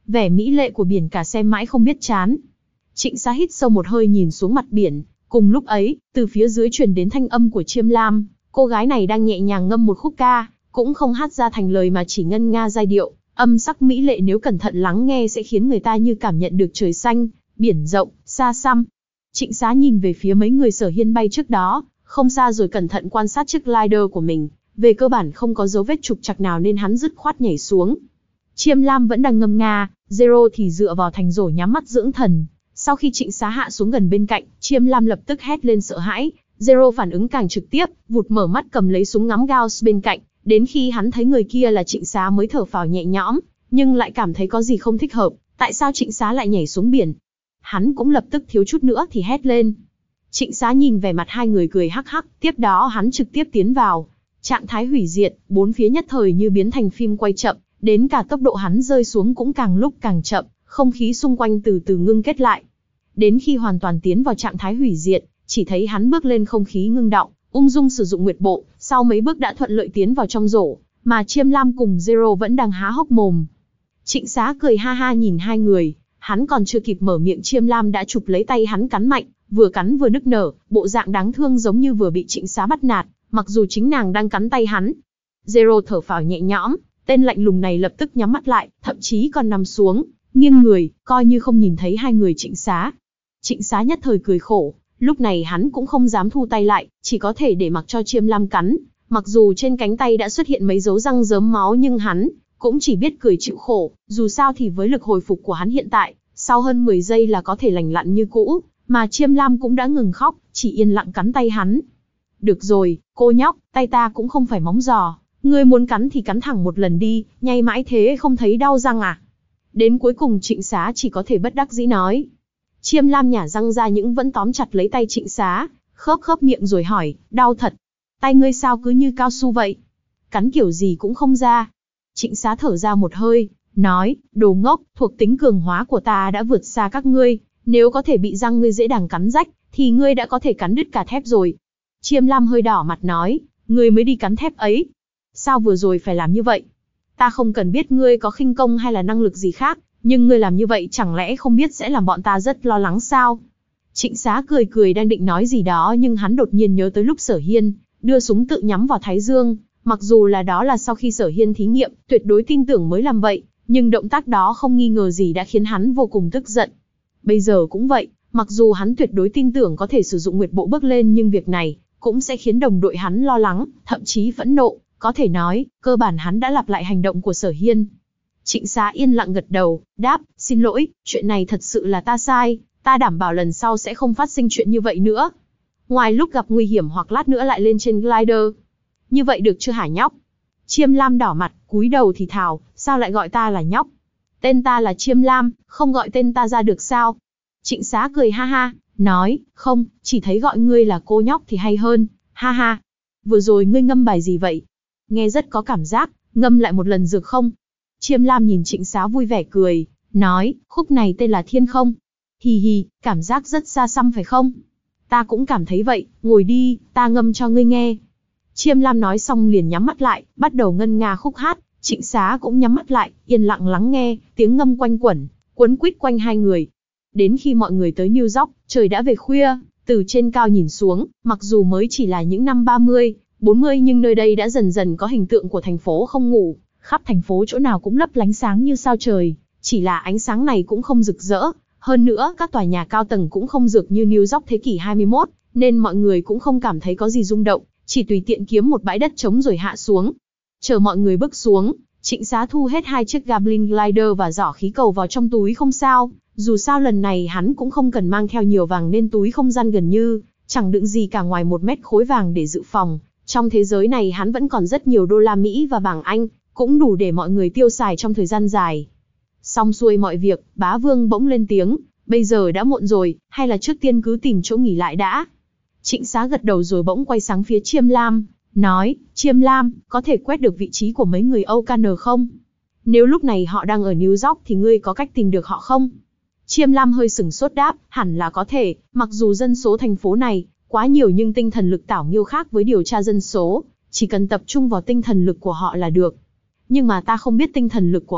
vẻ mỹ lệ của biển cả xem mãi không biết chán. Trịnh Xá hít sâu một hơi nhìn xuống mặt biển, cùng lúc ấy, từ phía dưới truyền đến thanh âm của Chiêm Lam, cô gái này đang nhẹ nhàng ngâm một khúc ca, cũng không hát ra thành lời mà chỉ ngân nga giai điệu, âm sắc mỹ lệ nếu cẩn thận lắng nghe sẽ khiến người ta như cảm nhận được trời xanh, biển rộng, xa xăm. Trịnh Xá nhìn về phía mấy người Sở Hiên bay trước đó, không xa rồi cẩn thận quan sát chiếc glider của mình, về cơ bản không có dấu vết trục trặc nào nên hắn dứt khoát nhảy xuống. Chiêm Lam vẫn đang ngâm nga, Zero thì dựa vào thành rổ nhắm mắt dưỡng thần. Sau khi Trịnh Xá hạ xuống gần bên cạnh, Chiêm Lam lập tức hét lên sợ hãi, Zero phản ứng càng trực tiếp, vụt mở mắt cầm lấy súng ngắm Gauss bên cạnh, đến khi hắn thấy người kia là Trịnh Xá mới thở phào nhẹ nhõm, nhưng lại cảm thấy có gì không thích hợp, tại sao Trịnh Xá lại nhảy xuống biển? Hắn cũng lập tức thiếu chút nữa thì hét lên. Trịnh Xá nhìn vẻ mặt hai người cười hắc hắc, tiếp đó hắn trực tiếp tiến vào. Trạng thái hủy diệt, bốn phía nhất thời như biến thành phim quay chậm, đến cả tốc độ hắn rơi xuống cũng càng lúc càng chậm, không khí xung quanh từ từ ngưng kết lại. Đến khi hoàn toàn tiến vào trạng thái hủy diệt, chỉ thấy hắn bước lên không khí ngưng đọng, ung dung sử dụng nguyệt bộ, sau mấy bước đã thuận lợi tiến vào trong rổ, mà Chiêm Lam cùng Zero vẫn đang há hốc mồm. Trịnh Xá cười ha ha nhìn hai người, hắn còn chưa kịp mở miệng Chiêm Lam đã chụp lấy tay hắn cắn mạnh, vừa cắn vừa nức nở, bộ dạng đáng thương giống như vừa bị Trịnh Xá bắt nạt, mặc dù chính nàng đang cắn tay hắn. Zero thở phào nhẹ nhõm, tên lạnh lùng này lập tức nhắm mắt lại, thậm chí còn nằm xuống, nghiêng người, coi như không nhìn thấy hai người Trịnh Xá. Trịnh Xá nhất thời cười khổ, lúc này hắn cũng không dám thu tay lại, chỉ có thể để mặc cho Chiêm Lam cắn. Mặc dù trên cánh tay đã xuất hiện mấy dấu răng rớm máu nhưng hắn cũng chỉ biết cười chịu khổ, dù sao thì với lực hồi phục của hắn hiện tại, sau hơn mười giây là có thể lành lặn như cũ, mà Chiêm Lam cũng đã ngừng khóc, chỉ yên lặng cắn tay hắn. Được rồi, cô nhóc, tay ta cũng không phải móng giò, ngươi muốn cắn thì cắn thẳng một lần đi, nhay mãi thế không thấy đau răng à? Đến cuối cùng Trịnh Xá chỉ có thể bất đắc dĩ nói. Chiêm Lam nhả răng ra những vẫn tóm chặt lấy tay Trịnh Xá, khớp khớp miệng rồi hỏi, đau thật. Tay ngươi sao cứ như cao su vậy? Cắn kiểu gì cũng không ra. Trịnh Xá thở ra một hơi, nói, đồ ngốc, thuộc tính cường hóa của ta đã vượt xa các ngươi, nếu có thể bị răng ngươi dễ dàng cắn rách, thì ngươi đã có thể cắn đứt cả thép rồi. Chiêm Lam hơi đỏ mặt nói, ngươi mới đi cắn thép ấy. Sao vừa rồi phải làm như vậy? Ta không cần biết ngươi có khinh công hay là năng lực gì khác, nhưng ngươi làm như vậy chẳng lẽ không biết sẽ làm bọn ta rất lo lắng sao? Trịnh Xá cười cười đang định nói gì đó nhưng hắn đột nhiên nhớ tới lúc Sở Hiên đưa súng tự nhắm vào Thái Dương, mặc dù là đó là sau khi Sở Hiên thí nghiệm, tuyệt đối tin tưởng mới làm vậy, nhưng động tác đó không nghi ngờ gì đã khiến hắn vô cùng tức giận. Bây giờ cũng vậy, mặc dù hắn tuyệt đối tin tưởng có thể sử dụng nguyệt bộ bước lên nhưng việc này cũng sẽ khiến đồng đội hắn lo lắng, thậm chí phẫn nộ, có thể nói, cơ bản hắn đã lặp lại hành động của Sở Hiên. Trịnh Xá yên lặng gật đầu, đáp, xin lỗi, chuyện này thật sự là ta sai, ta đảm bảo lần sau sẽ không phát sinh chuyện như vậy nữa. Ngoài lúc gặp nguy hiểm hoặc lát nữa lại lên trên glider. Như vậy được chưa hả nhóc? Chiêm Lam đỏ mặt, cúi đầu thì thào, sao lại gọi ta là nhóc? Tên ta là Chiêm Lam, không gọi tên ta ra được sao? Trịnh Xá cười ha ha, nói, không, chỉ thấy gọi ngươi là cô nhóc thì hay hơn, ha ha. Vừa rồi ngươi ngâm bài gì vậy? Nghe rất có cảm giác, ngâm lại một lần được không? Chiêm Lam nhìn Trịnh Xá vui vẻ cười, nói, khúc này tên là Thiên Không. Hì hì, cảm giác rất xa xăm phải không? Ta cũng cảm thấy vậy, ngồi đi, ta ngâm cho ngươi nghe. Chiêm Lam nói xong liền nhắm mắt lại, bắt đầu ngân nga khúc hát, Trịnh Xá cũng nhắm mắt lại, yên lặng lắng nghe, tiếng ngâm quanh quẩn, quấn quýt quanh hai người. Đến khi mọi người tới New York, trời đã về khuya, từ trên cao nhìn xuống, mặc dù mới chỉ là những năm ba mươi, bốn mươi nhưng nơi đây đã dần dần có hình tượng của thành phố không ngủ, khắp thành phố chỗ nào cũng lấp lánh sáng như sao trời, chỉ là ánh sáng này cũng không rực rỡ, hơn nữa các tòa nhà cao tầng cũng không rực như New York thế kỷ hai mươi mốt, nên mọi người cũng không cảm thấy có gì rung động, chỉ tùy tiện kiếm một bãi đất trống rồi hạ xuống. Chờ mọi người bước xuống, Trịnh Xá thu hết hai chiếc Gablin Glider và giỏ khí cầu vào trong túi không sao, dù sao lần này hắn cũng không cần mang theo nhiều vàng nên túi không gian gần như chẳng đựng gì cả ngoài một mét khối vàng để dự phòng. Trong thế giới này hắn vẫn còn rất nhiều đô la Mỹ và bảng Anh, cũng đủ để mọi người tiêu xài trong thời gian dài. Xong xuôi mọi việc, Bá Vương bỗng lên tiếng, bây giờ đã muộn rồi, hay là trước tiên cứ tìm chỗ nghỉ lại đã. Trịnh Xá gật đầu rồi bỗng quay sang phía Chiêm Lam, nói, Chiêm Lam, có thể quét được vị trí của mấy người Âu Ca Nờ không? Nếu lúc này họ đang ở New York thì ngươi có cách tìm được họ không? Chiêm Lam hơi sửng sốt đáp, hẳn là có thể, mặc dù dân số thành phố này quá nhiều nhưng tinh thần lực Tảo Nghiêu khác với điều tra dân số, chỉ cần tập trung vào tinh thần lực của họ là được. Nhưng mà ta không biết tinh thần lực của họ,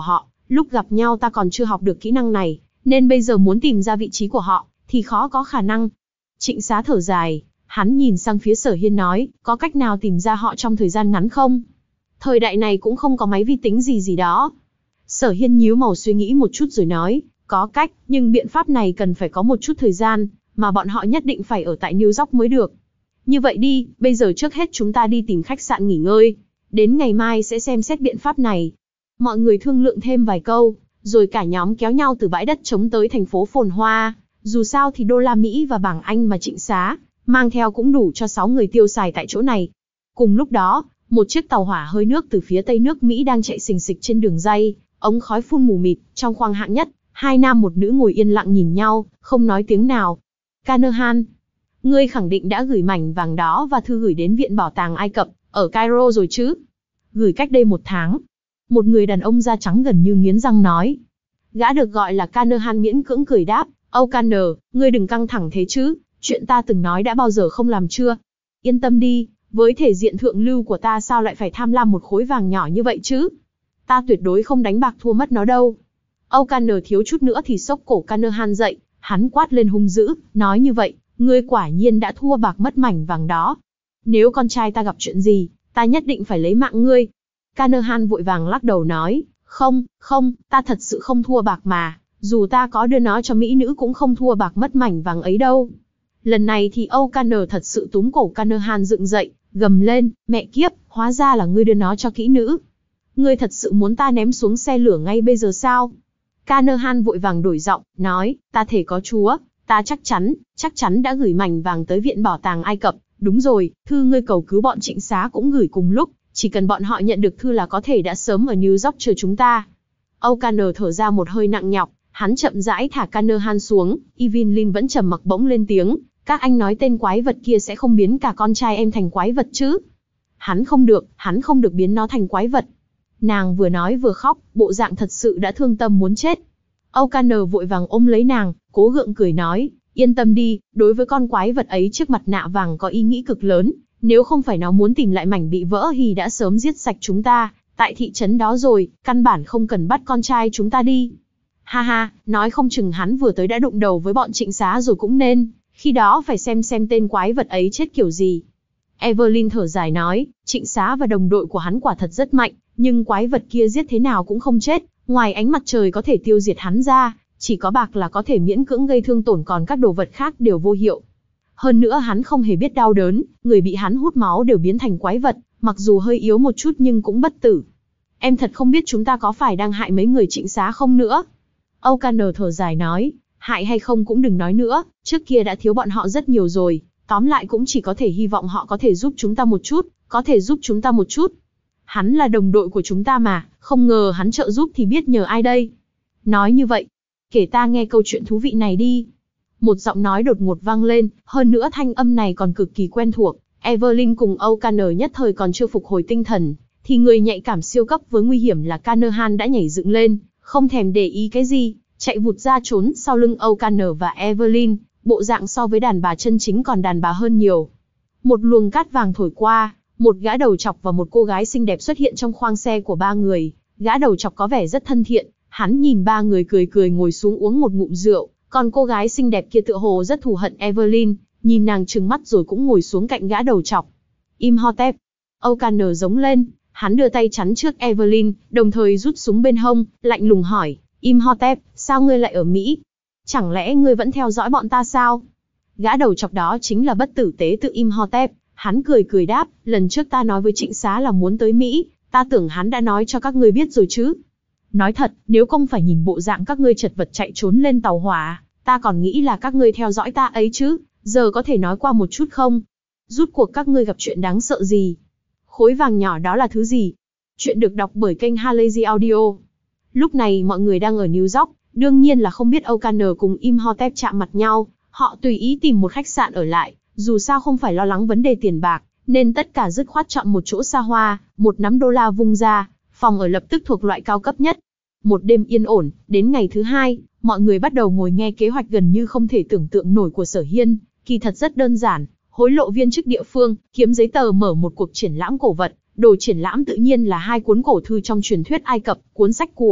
Lúc gặp nhau ta còn chưa học được kỹ năng này, nên bây giờ muốn tìm ra vị trí của họ, thì khó có khả năng. Trịnh Xá thở dài, hắn nhìn sang phía Sở Hiên nói, có cách nào tìm ra họ trong thời gian ngắn không? Thời đại này cũng không có máy vi tính gì gì đó. Sở Hiên nhíu mày suy nghĩ một chút rồi nói, có cách, nhưng biện pháp này cần phải có một chút thời gian, mà bọn họ nhất định phải ở tại New York mới được. Như vậy đi, bây giờ trước hết chúng ta đi tìm khách sạn nghỉ ngơi, đến ngày mai sẽ xem xét biện pháp này. Mọi người thương lượng thêm vài câu, rồi cả nhóm kéo nhau từ bãi đất trống tới thành phố phồn hoa. Dù sao thì đô la Mỹ và bảng Anh mà Trịnh Xá mang theo cũng đủ cho sáu người tiêu xài tại chỗ này. Cùng lúc đó, một chiếc tàu hỏa hơi nước từ phía tây nước Mỹ đang chạy xình xịch trên đường ray, ống khói phun mù mịt. Trong khoang hạng nhất, hai nam một nữ ngồi yên lặng nhìn nhau, không nói tiếng nào. Carnahan, ngươi khẳng định đã gửi mảnh vàng đó và thư gửi đến Viện Bảo tàng Ai Cập ở Cairo rồi chứ? Gửi cách đây một tháng. Một người đàn ông da trắng gần như nghiến răng nói. Gã được gọi là Carnahan miễn cưỡng cười đáp, O'Connor, ngươi đừng căng thẳng thế chứ, chuyện ta từng nói đã bao giờ không làm chưa? Yên tâm đi, với thể diện thượng lưu của ta sao lại phải tham lam một khối vàng nhỏ như vậy chứ? Ta tuyệt đối không đánh bạc thua mất nó đâu. O'Connor thiếu chút nữa thì xốc cổ Carnahan dậy, hắn quát lên hung dữ, nói như vậy, ngươi quả nhiên đã thua bạc mất mảnh vàng đó. Nếu con trai ta gặp chuyện gì, ta nhất định phải lấy mạng ngươi. Carnahan vội vàng lắc đầu nói, không, không, ta thật sự không thua bạc mà, dù ta có đưa nó cho mỹ nữ cũng không thua bạc mất mảnh vàng ấy đâu. Lần này thì O'Connor thật sự túm cổ Carnahan dựng dậy, gầm lên, mẹ kiếp, hóa ra là ngươi đưa nó cho kỹ nữ. Ngươi thật sự muốn ta ném xuống xe lửa ngay bây giờ sao? Carnahan vội vàng đổi giọng, nói, ta thề có Chúa, ta chắc chắn, chắc chắn đã gửi mảnh vàng tới Viện Bảo tàng Ai Cập. Đúng rồi, thư ngươi cầu cứu bọn Trịnh Xá cũng gửi cùng lúc, chỉ cần bọn họ nhận được thư là có thể đã sớm ở New York chờ chúng ta. O'Connor thở ra một hơi nặng nhọc, hắn chậm rãi thả Carnahan xuống. Evelyn vẫn trầm mặc bỗng lên tiếng, các anh nói tên quái vật kia sẽ không biến cả con trai em thành quái vật chứ? Hắn không được, hắn không được biến nó thành quái vật. Nàng vừa nói vừa khóc, bộ dạng thật sự đã thương tâm muốn chết. O'Connor vội vàng ôm lấy nàng, cố gượng cười nói, yên tâm đi, đối với con quái vật ấy chiếc mặt nạ vàng có ý nghĩ cực lớn, nếu không phải nó muốn tìm lại mảnh bị vỡ thì đã sớm giết sạch chúng ta, tại thị trấn đó rồi, căn bản không cần bắt con trai chúng ta đi. Ha ha, nói không chừng hắn vừa tới đã đụng đầu với bọn Trịnh Xá rồi cũng nên, khi đó phải xem xem tên quái vật ấy chết kiểu gì. Evelyn thở dài nói, Trịnh Xá và đồng đội của hắn quả thật rất mạnh, nhưng quái vật kia giết thế nào cũng không chết, ngoài ánh mặt trời có thể tiêu diệt hắn ra, chỉ có bạc là có thể miễn cưỡng gây thương tổn, còn các đồ vật khác đều vô hiệu. Hơn nữa hắn không hề biết đau đớn, người bị hắn hút máu đều biến thành quái vật, mặc dù hơi yếu một chút nhưng cũng bất tử. Em thật không biết chúng ta có phải đang hại mấy người Trịnh Xá không nữa. O'Connor thở dài nói, hại hay không cũng đừng nói nữa, trước kia đã thiếu bọn họ rất nhiều rồi, tóm lại cũng chỉ có thể hy vọng họ có thể giúp chúng ta một chút, có thể giúp chúng ta một chút. Hắn là đồng đội của chúng ta mà, không ngờ hắn trợ giúp thì biết nhờ ai đây. Nói như vậy, kể ta nghe câu chuyện thú vị này đi. Một giọng nói đột ngột vang lên, hơn nữa thanh âm này còn cực kỳ quen thuộc. Evelyn cùng O'Connor nhất thời còn chưa phục hồi tinh thần, thì người nhạy cảm siêu cấp với nguy hiểm là Carnahan đã nhảy dựng lên, không thèm để ý cái gì, chạy vụt ra trốn sau lưng O'Connor và Evelyn, bộ dạng so với đàn bà chân chính còn đàn bà hơn nhiều. Một luồng cát vàng thổi qua, một gã đầu trọc và một cô gái xinh đẹp xuất hiện trong khoang xe của ba người. Gã đầu trọc có vẻ rất thân thiện, hắn nhìn ba người cười cười ngồi xuống uống một ngụm rượu, còn cô gái xinh đẹp kia tựa hồ rất thù hận Evelyn, nhìn nàng trừng mắt rồi cũng ngồi xuống cạnh gã đầu trọc. Imhotep. O'Connor giống lên, hắn đưa tay chắn trước Evelyn, đồng thời rút súng bên hông, lạnh lùng hỏi, Imhotep, sao ngươi lại ở Mỹ? Chẳng lẽ ngươi vẫn theo dõi bọn ta sao? Gã đầu trọc đó chính là bất tử tế tự Imhotep, hắn cười cười đáp, lần trước ta nói với Trịnh Xá là muốn tới Mỹ, ta tưởng hắn đã nói cho các ngươi biết rồi chứ. Nói thật, nếu không phải nhìn bộ dạng các ngươi chật vật chạy trốn lên tàu hỏa, ta còn nghĩ là các ngươi theo dõi ta ấy chứ, giờ có thể nói qua một chút không? Rút cuộc các ngươi gặp chuyện đáng sợ gì? Khối vàng nhỏ đó là thứ gì? Chuyện được đọc bởi kênh Halazy Audio. Lúc này mọi người đang ở New York, đương nhiên là không biết O'Connor cùng Imhotep chạm mặt nhau, họ tùy ý tìm một khách sạn ở lại, dù sao không phải lo lắng vấn đề tiền bạc, nên tất cả dứt khoát chọn một chỗ xa hoa, một nắm đô la vung ra, phòng ở lập tức thuộc loại cao cấp nhất. Một đêm yên ổn, đến ngày thứ hai, mọi người bắt đầu ngồi nghe kế hoạch gần như không thể tưởng tượng nổi của Sở Hiên, kỳ thật rất đơn giản, hối lộ viên chức địa phương, kiếm giấy tờ mở một cuộc triển lãm cổ vật, đồ triển lãm tự nhiên là hai cuốn cổ thư trong truyền thuyết Ai Cập, cuốn sách của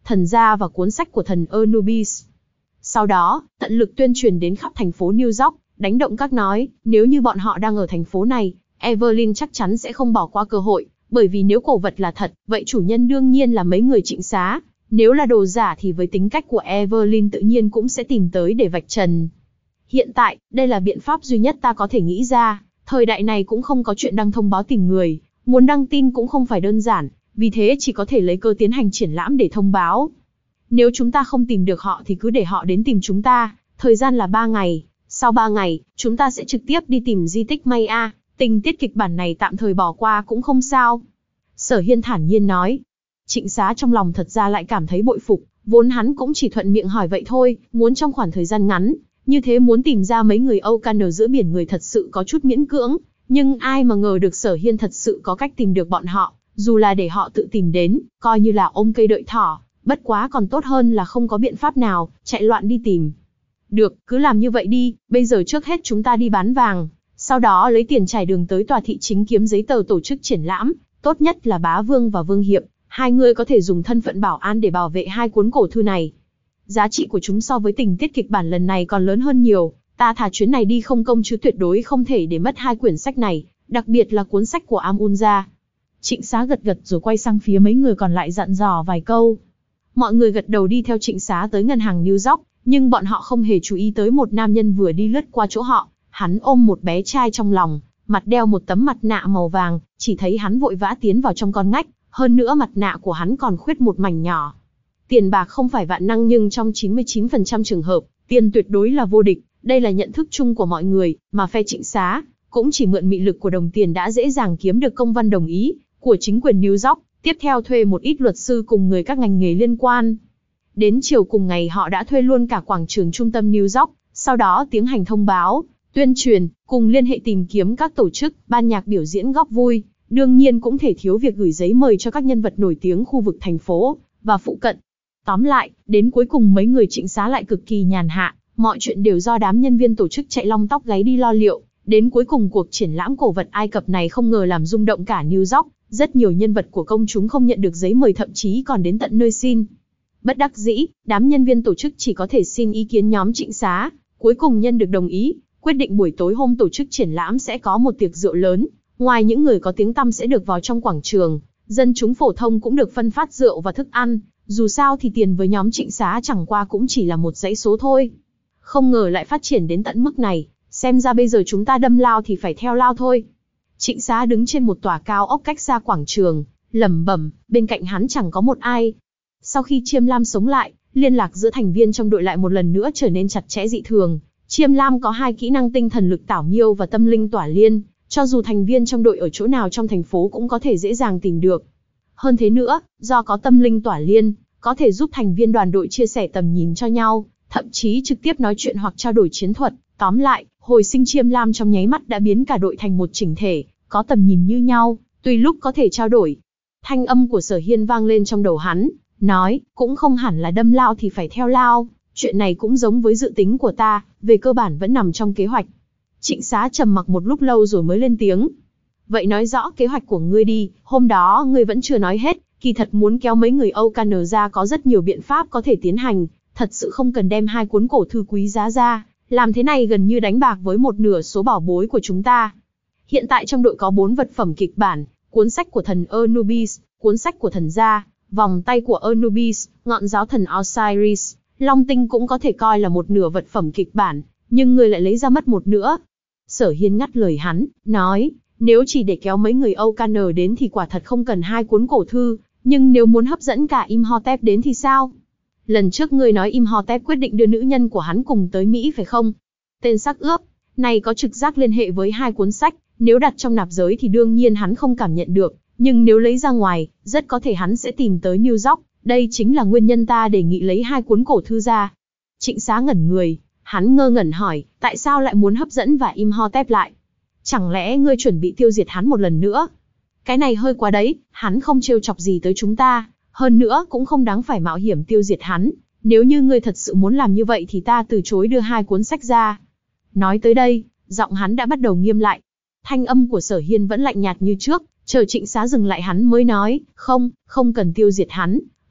Thần Gia và cuốn sách của thần Anubis. Sau đó, tận lực tuyên truyền đến khắp thành phố New York, đánh động các nói, nếu như bọn họ đang ở thành phố này, Evelyn chắc chắn sẽ không bỏ qua cơ hội, bởi vì nếu cổ vật là thật, vậy chủ nhân đương nhiên là mấy người Trịnh Xá, nếu là đồ giả thì với tính cách của Evelyn tự nhiên cũng sẽ tìm tới để vạch trần. Hiện tại, đây là biện pháp duy nhất ta có thể nghĩ ra, thời đại này cũng không có chuyện đăng thông báo tìm người, muốn đăng tin cũng không phải đơn giản, vì thế chỉ có thể lấy cơ tiến hành triển lãm để thông báo. Nếu chúng ta không tìm được họ thì cứ để họ đến tìm chúng ta, thời gian là ba ngày, sau ba ngày, chúng ta sẽ trực tiếp đi tìm di tích Maya, tình tiết kịch bản này tạm thời bỏ qua cũng không sao. Sở Hiên thản nhiên nói. Trịnh Xá trong lòng thật ra lại cảm thấy bội phục, vốn hắn cũng chỉ thuận miệng hỏi vậy thôi, muốn trong khoảng thời gian ngắn, như thế muốn tìm ra mấy người Âu Can giữa biển người thật sự có chút miễn cưỡng, nhưng ai mà ngờ được Sở Hiên thật sự có cách tìm được bọn họ, dù là để họ tự tìm đến, coi như là ôm cây đợi thỏ, bất quá còn tốt hơn là không có biện pháp nào, chạy loạn đi tìm. Được, cứ làm như vậy đi, bây giờ trước hết chúng ta đi bán vàng, sau đó lấy tiền trải đường tới tòa thị chính kiếm giấy tờ tổ chức triển lãm, tốt nhất là Bá Vương và Vương Hiệp, hai người có thể dùng thân phận bảo an để bảo vệ hai cuốn cổ thư này. Giá trị của chúng so với tình tiết kịch bản lần này còn lớn hơn nhiều, ta thả chuyến này đi không công chứ tuyệt đối không thể để mất hai quyển sách này, đặc biệt là cuốn sách của Amun gia. Trịnh Xá gật gật rồi quay sang phía mấy người còn lại dặn dò vài câu. Mọi người gật đầu đi theo Trịnh Xá tới ngân hàng New York, nhưng bọn họ không hề chú ý tới một nam nhân vừa đi lướt qua chỗ họ, hắn ôm một bé trai trong lòng, mặt đeo một tấm mặt nạ màu vàng, chỉ thấy hắn vội vã tiến vào trong con ngách, hơn nữa mặt nạ của hắn còn khuyết một mảnh nhỏ. Tiền bạc không phải vạn năng nhưng trong chín mươi chín phần trăm trường hợp, tiền tuyệt đối là vô địch, đây là nhận thức chung của mọi người, mà phe Trịnh Xá cũng chỉ mượn mị lực của đồng tiền đã dễ dàng kiếm được công văn đồng ý của chính quyền New York, tiếp theo thuê một ít luật sư cùng người các ngành nghề liên quan. Đến chiều cùng ngày họ đã thuê luôn cả quảng trường trung tâm New York, sau đó tiến hành thông báo, tuyên truyền, cùng liên hệ tìm kiếm các tổ chức, ban nhạc biểu diễn góp vui, đương nhiên cũng thể thiếu việc gửi giấy mời cho các nhân vật nổi tiếng khu vực thành phố và phụ cận. Tóm lại, đến cuối cùng mấy người Trịnh Xá lại cực kỳ nhàn hạ, mọi chuyện đều do đám nhân viên tổ chức chạy lông tóc gáy đi lo liệu. Đến cuối cùng cuộc triển lãm cổ vật Ai Cập này không ngờ làm rung động cả New York, rất nhiều nhân vật của công chúng không nhận được giấy mời thậm chí còn đến tận nơi xin. Bất đắc dĩ, đám nhân viên tổ chức chỉ có thể xin ý kiến nhóm Trịnh Xá, cuối cùng nhân được đồng ý, quyết định buổi tối hôm tổ chức triển lãm sẽ có một tiệc rượu lớn, ngoài những người có tiếng tăm sẽ được vào trong quảng trường, dân chúng phổ thông cũng được phân phát rượu và thức ăn, dù sao thì tiền với nhóm Trịnh Xá chẳng qua cũng chỉ là một dãy số thôi. Không ngờ lại phát triển đến tận mức này, xem ra bây giờ chúng ta đâm lao thì phải theo lao thôi. Trịnh Xá đứng trên một tòa cao ốc cách xa quảng trường, lẩm bẩm, bên cạnh hắn chẳng có một ai. Sau khi Chiêm Lam sống lại, liên lạc giữa thành viên trong đội lại một lần nữa trở nên chặt chẽ dị thường. Chiêm Lam có hai kỹ năng tinh thần lực tảo nhiêu và tâm linh tỏa liên, cho dù thành viên trong đội ở chỗ nào trong thành phố cũng có thể dễ dàng tìm được. Hơn thế nữa, do có tâm linh tỏa liên, có thể giúp thành viên đoàn đội chia sẻ tầm nhìn cho nhau, thậm chí trực tiếp nói chuyện hoặc trao đổi chiến thuật. Tóm lại, hồi sinh Chiêm Lam trong nháy mắt đã biến cả đội thành một chỉnh thể, có tầm nhìn như nhau, tùy lúc có thể trao đổi. Thanh âm của Sở Hiên vang lên trong đầu hắn, nói, cũng không hẳn là đâm lao thì phải theo lao, chuyện này cũng giống với dự tính của ta, về cơ bản vẫn nằm trong kế hoạch. Trịnh Xá trầm mặc một lúc lâu rồi mới lên tiếng. Vậy nói rõ kế hoạch của ngươi đi, hôm đó ngươi vẫn chưa nói hết, kỳ thật muốn kéo mấy người Âu Can ra có rất nhiều biện pháp có thể tiến hành, thật sự không cần đem hai cuốn cổ thư quý giá ra, làm thế này gần như đánh bạc với một nửa số bảo bối của chúng ta. Hiện tại trong đội có bốn vật phẩm kịch bản, cuốn sách của thần Anubis, cuốn sách của thần Gia, vòng tay của Anubis, ngọn giáo thần Osiris, Long tinh cũng có thể coi là một nửa vật phẩm kịch bản, nhưng người lại lấy ra mất một nửa. Sở Hiên ngắt lời hắn, nói, nếu chỉ để kéo mấy người Âu Can đến thì quả thật không cần hai cuốn cổ thư, nhưng nếu muốn hấp dẫn cả Imhotep đến thì sao? Lần trước ngươi nói Imhotep quyết định đưa nữ nhân của hắn cùng tới Mỹ phải không? Tên xác ướp này có trực giác liên hệ với hai cuốn sách, nếu đặt trong nạp giới thì đương nhiên hắn không cảm nhận được, nhưng nếu lấy ra ngoài, rất có thể hắn sẽ tìm tới New York, đây chính là nguyên nhân ta đề nghị lấy hai cuốn cổ thư ra. Trịnh Xá ngẩn người, hắn ngơ ngẩn hỏi, tại sao lại muốn hấp dẫn và Imhotep lại? Chẳng lẽ ngươi chuẩn bị tiêu diệt hắn một lần nữa? Cái này hơi quá đấy, hắn không trêu chọc gì tới chúng ta, hơn nữa cũng không đáng phải mạo hiểm tiêu diệt hắn, nếu như ngươi thật sự muốn làm như vậy thì ta từ chối đưa hai cuốn sách ra. Nói tới đây, giọng hắn đã bắt đầu nghiêm lại. Thanh âm của Sở Hiên vẫn lạnh nhạt như trước, chờ Trịnh Xá dừng lại hắn mới nói, không, không cần tiêu diệt hắn,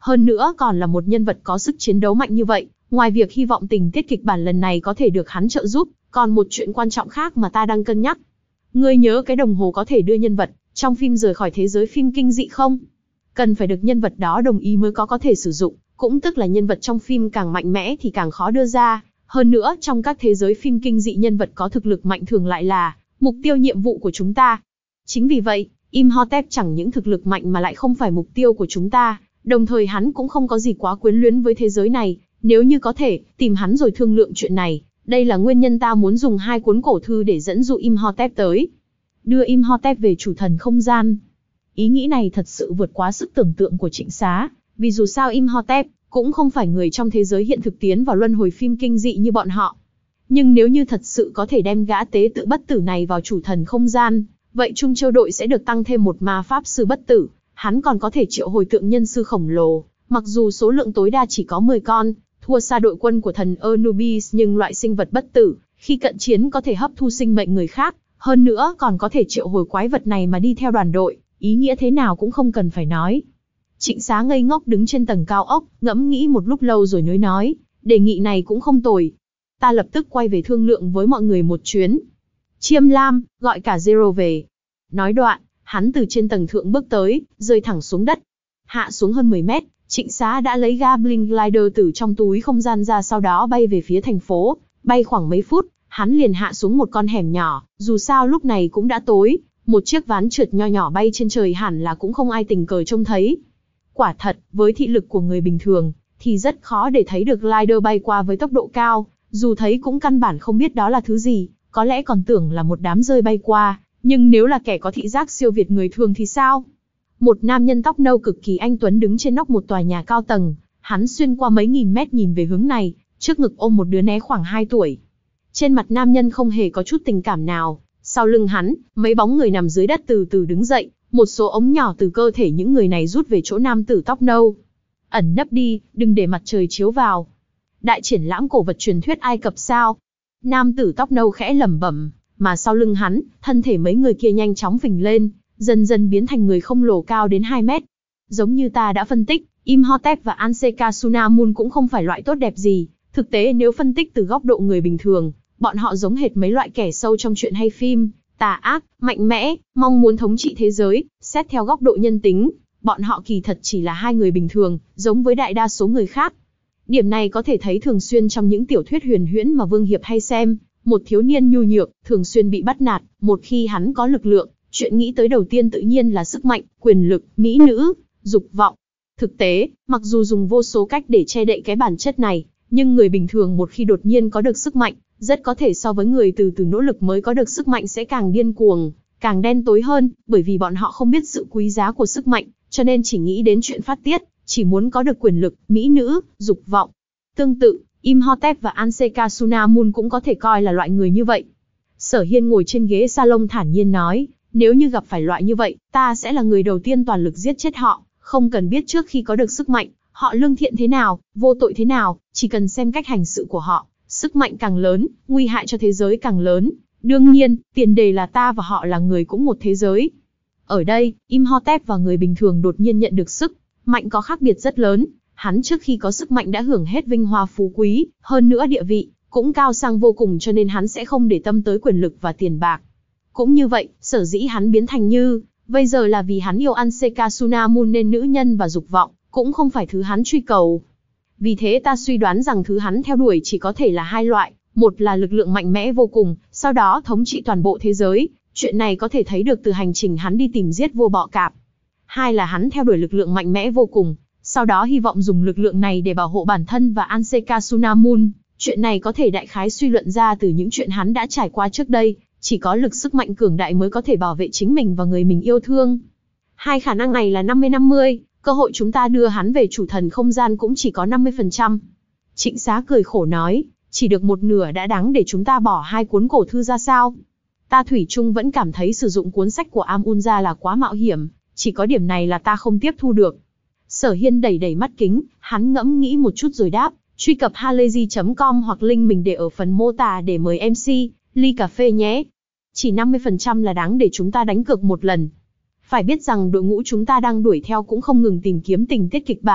hơn nữa còn là một nhân vật có sức chiến đấu mạnh như vậy. Ngoài việc hy vọng tình tiết kịch bản lần này có thể được hắn trợ giúp, còn một chuyện quan trọng khác mà ta đang cân nhắc. Ngươi nhớ cái đồng hồ có thể đưa nhân vật trong phim rời khỏi thế giới phim kinh dị không? Cần phải được nhân vật đó đồng ý mới có có thể sử dụng, cũng tức là nhân vật trong phim càng mạnh mẽ thì càng khó đưa ra. Hơn nữa, trong các thế giới phim kinh dị nhân vật có thực lực mạnh thường lại là mục tiêu nhiệm vụ của chúng ta. Chính vì vậy, Imhotep chẳng những thực lực mạnh mà lại không phải mục tiêu của chúng ta, đồng thời hắn cũng không có gì quá quyến luyến với thế giới này. Nếu như có thể, tìm hắn rồi thương lượng chuyện này. Đây là nguyên nhân ta muốn dùng hai cuốn cổ thư để dẫn dụ Imhotep tới. Đưa Imhotep về chủ thần không gian. Ý nghĩ này thật sự vượt quá sức tưởng tượng của Trịnh Xá, vì dù sao Imhotep cũng không phải người trong thế giới hiện thực tiến vào luân hồi phim kinh dị như bọn họ. Nhưng nếu như thật sự có thể đem gã tế tự bất tử này vào chủ thần không gian, vậy Trung Châu đội sẽ được tăng thêm một ma pháp sư bất tử, hắn còn có thể triệu hồi tượng nhân sư khổng lồ, mặc dù số lượng tối đa chỉ có mười con, thua xa đội quân của thần Anubis, nhưng loại sinh vật bất tử, khi cận chiến có thể hấp thu sinh mệnh người khác, hơn nữa còn có thể triệu hồi quái vật này mà đi theo đoàn đội, ý nghĩa thế nào cũng không cần phải nói. Trịnh Xá ngây ngốc đứng trên tầng cao ốc, ngẫm nghĩ một lúc lâu rồi mới nói, đề nghị này cũng không tồi. Ta lập tức quay về thương lượng với mọi người một chuyến. Chiêm Lam, gọi cả Zero về. Nói đoạn, hắn từ trên tầng thượng bước tới, rơi thẳng xuống đất. Hạ xuống hơn mười mét, Trịnh Xá đã lấy Goblin Glider từ trong túi không gian ra, sau đó bay về phía thành phố. Bay khoảng mấy phút, hắn liền hạ xuống một con hẻm nhỏ, dù sao lúc này cũng đã tối, một chiếc ván trượt nho nhỏ bay trên trời hẳn là cũng không ai tình cờ trông thấy. Quả thật, với thị lực của người bình thường, thì rất khó để thấy được glider bay qua với tốc độ cao, dù thấy cũng căn bản không biết đó là thứ gì, có lẽ còn tưởng là một đám rơi bay qua, nhưng nếu là kẻ có thị giác siêu việt người thường thì sao? Một nam nhân tóc nâu cực kỳ anh tuấn đứng trên nóc một tòa nhà cao tầng, hắn xuyên qua mấy nghìn mét nhìn về hướng này, trước ngực ôm một đứa bé khoảng hai tuổi. Trên mặt nam nhân không hề có chút tình cảm nào, sau lưng hắn, mấy bóng người nằm dưới đất từ từ đứng dậy, một số ống nhỏ từ cơ thể những người này rút về chỗ nam tử tóc nâu. Ẩn nấp đi, đừng để mặt trời chiếu vào. Đại triển lãm cổ vật truyền thuyết Ai Cập sao? Nam tử tóc nâu khẽ lẩm bẩm, mà sau lưng hắn, thân thể mấy người kia nhanh chóng phình lên, dần dần biến thành người khổng lồ cao đến hai mét. Giống như ta đã phân tích, Imhotep và Ankhesesunamun cũng không phải loại tốt đẹp gì. Thực tế nếu phân tích từ góc độ người bình thường, bọn họ giống hệt mấy loại kẻ sâu trong truyện hay phim, tà ác, mạnh mẽ, mong muốn thống trị thế giới. Xét theo góc độ nhân tính, bọn họ kỳ thật chỉ là hai người bình thường, giống với đại đa số người khác. Điểm này có thể thấy thường xuyên trong những tiểu thuyết huyền huyễn mà Vương Hiệp hay xem. Một thiếu niên nhu nhược, thường xuyên bị bắt nạt, một khi hắn có lực lượng, chuyện nghĩ tới đầu tiên tự nhiên là sức mạnh, quyền lực, mỹ nữ, dục vọng. Thực tế, mặc dù dùng vô số cách để che đậy cái bản chất này, nhưng người bình thường một khi đột nhiên có được sức mạnh, rất có thể so với người từ từ nỗ lực mới có được sức mạnh sẽ càng điên cuồng, càng đen tối hơn, bởi vì bọn họ không biết sự quý giá của sức mạnh, cho nên chỉ nghĩ đến chuyện phát tiết, chỉ muốn có được quyền lực, mỹ nữ, dục vọng. Tương tự, Imhotep và Ankhesesunamun cũng có thể coi là loại người như vậy. Sở Hiên ngồi trên ghế salon thản nhiên nói, nếu như gặp phải loại như vậy, ta sẽ là người đầu tiên toàn lực giết chết họ, không cần biết trước khi có được sức mạnh, họ lương thiện thế nào, vô tội thế nào, chỉ cần xem cách hành sự của họ, sức mạnh càng lớn, nguy hại cho thế giới càng lớn. Đương nhiên, tiền đề là ta và họ là người cũng một thế giới. Ở đây, Imhotep và người bình thường đột nhiên nhận được sức mạnh có khác biệt rất lớn. Hắn trước khi có sức mạnh đã hưởng hết vinh hoa phú quý, hơn nữa địa vị cũng cao sang vô cùng, cho nên hắn sẽ không để tâm tới quyền lực và tiền bạc. Cũng như vậy, sở dĩ hắn biến thành như bây giờ là vì hắn yêu Ankhesesunamun, nên nữ nhân và dục vọng cũng không phải thứ hắn truy cầu. Vì thế ta suy đoán rằng thứ hắn theo đuổi chỉ có thể là hai loại, một là lực lượng mạnh mẽ vô cùng, sau đó thống trị toàn bộ thế giới, chuyện này có thể thấy được từ hành trình hắn đi tìm giết vua bọ cạp. Hai là hắn theo đuổi lực lượng mạnh mẽ vô cùng, sau đó hy vọng dùng lực lượng này để bảo hộ bản thân và Ankhesesunamun. Chuyện này có thể đại khái suy luận ra từ những chuyện hắn đã trải qua trước đây, chỉ có lực sức mạnh cường đại mới có thể bảo vệ chính mình và người mình yêu thương. Hai khả năng này là năm mươi năm mươi, cơ hội chúng ta đưa hắn về chủ thần không gian cũng chỉ có năm mươi phần trăm. Trịnh Xá cười khổ nói, chỉ được một nửa đã đáng để chúng ta bỏ hai cuốn cổ thư ra sao? Ta thủy chung vẫn cảm thấy sử dụng cuốn sách của Amunza là quá mạo hiểm, chỉ có điểm này là ta không tiếp thu được. Sở Hiên đẩy đẩy mắt kính, hắn ngẫm nghĩ một chút rồi đáp, truy cập halayzi chấm com hoặc link mình để ở phần mô tả để mời em xê, ly cà phê nhé. Chỉ năm mươi phần trăm là đáng để chúng ta đánh cược một lần. Phải biết rằng đội ngũ chúng ta đang đuổi theo cũng không ngừng tìm kiếm tình tiết kịch bản,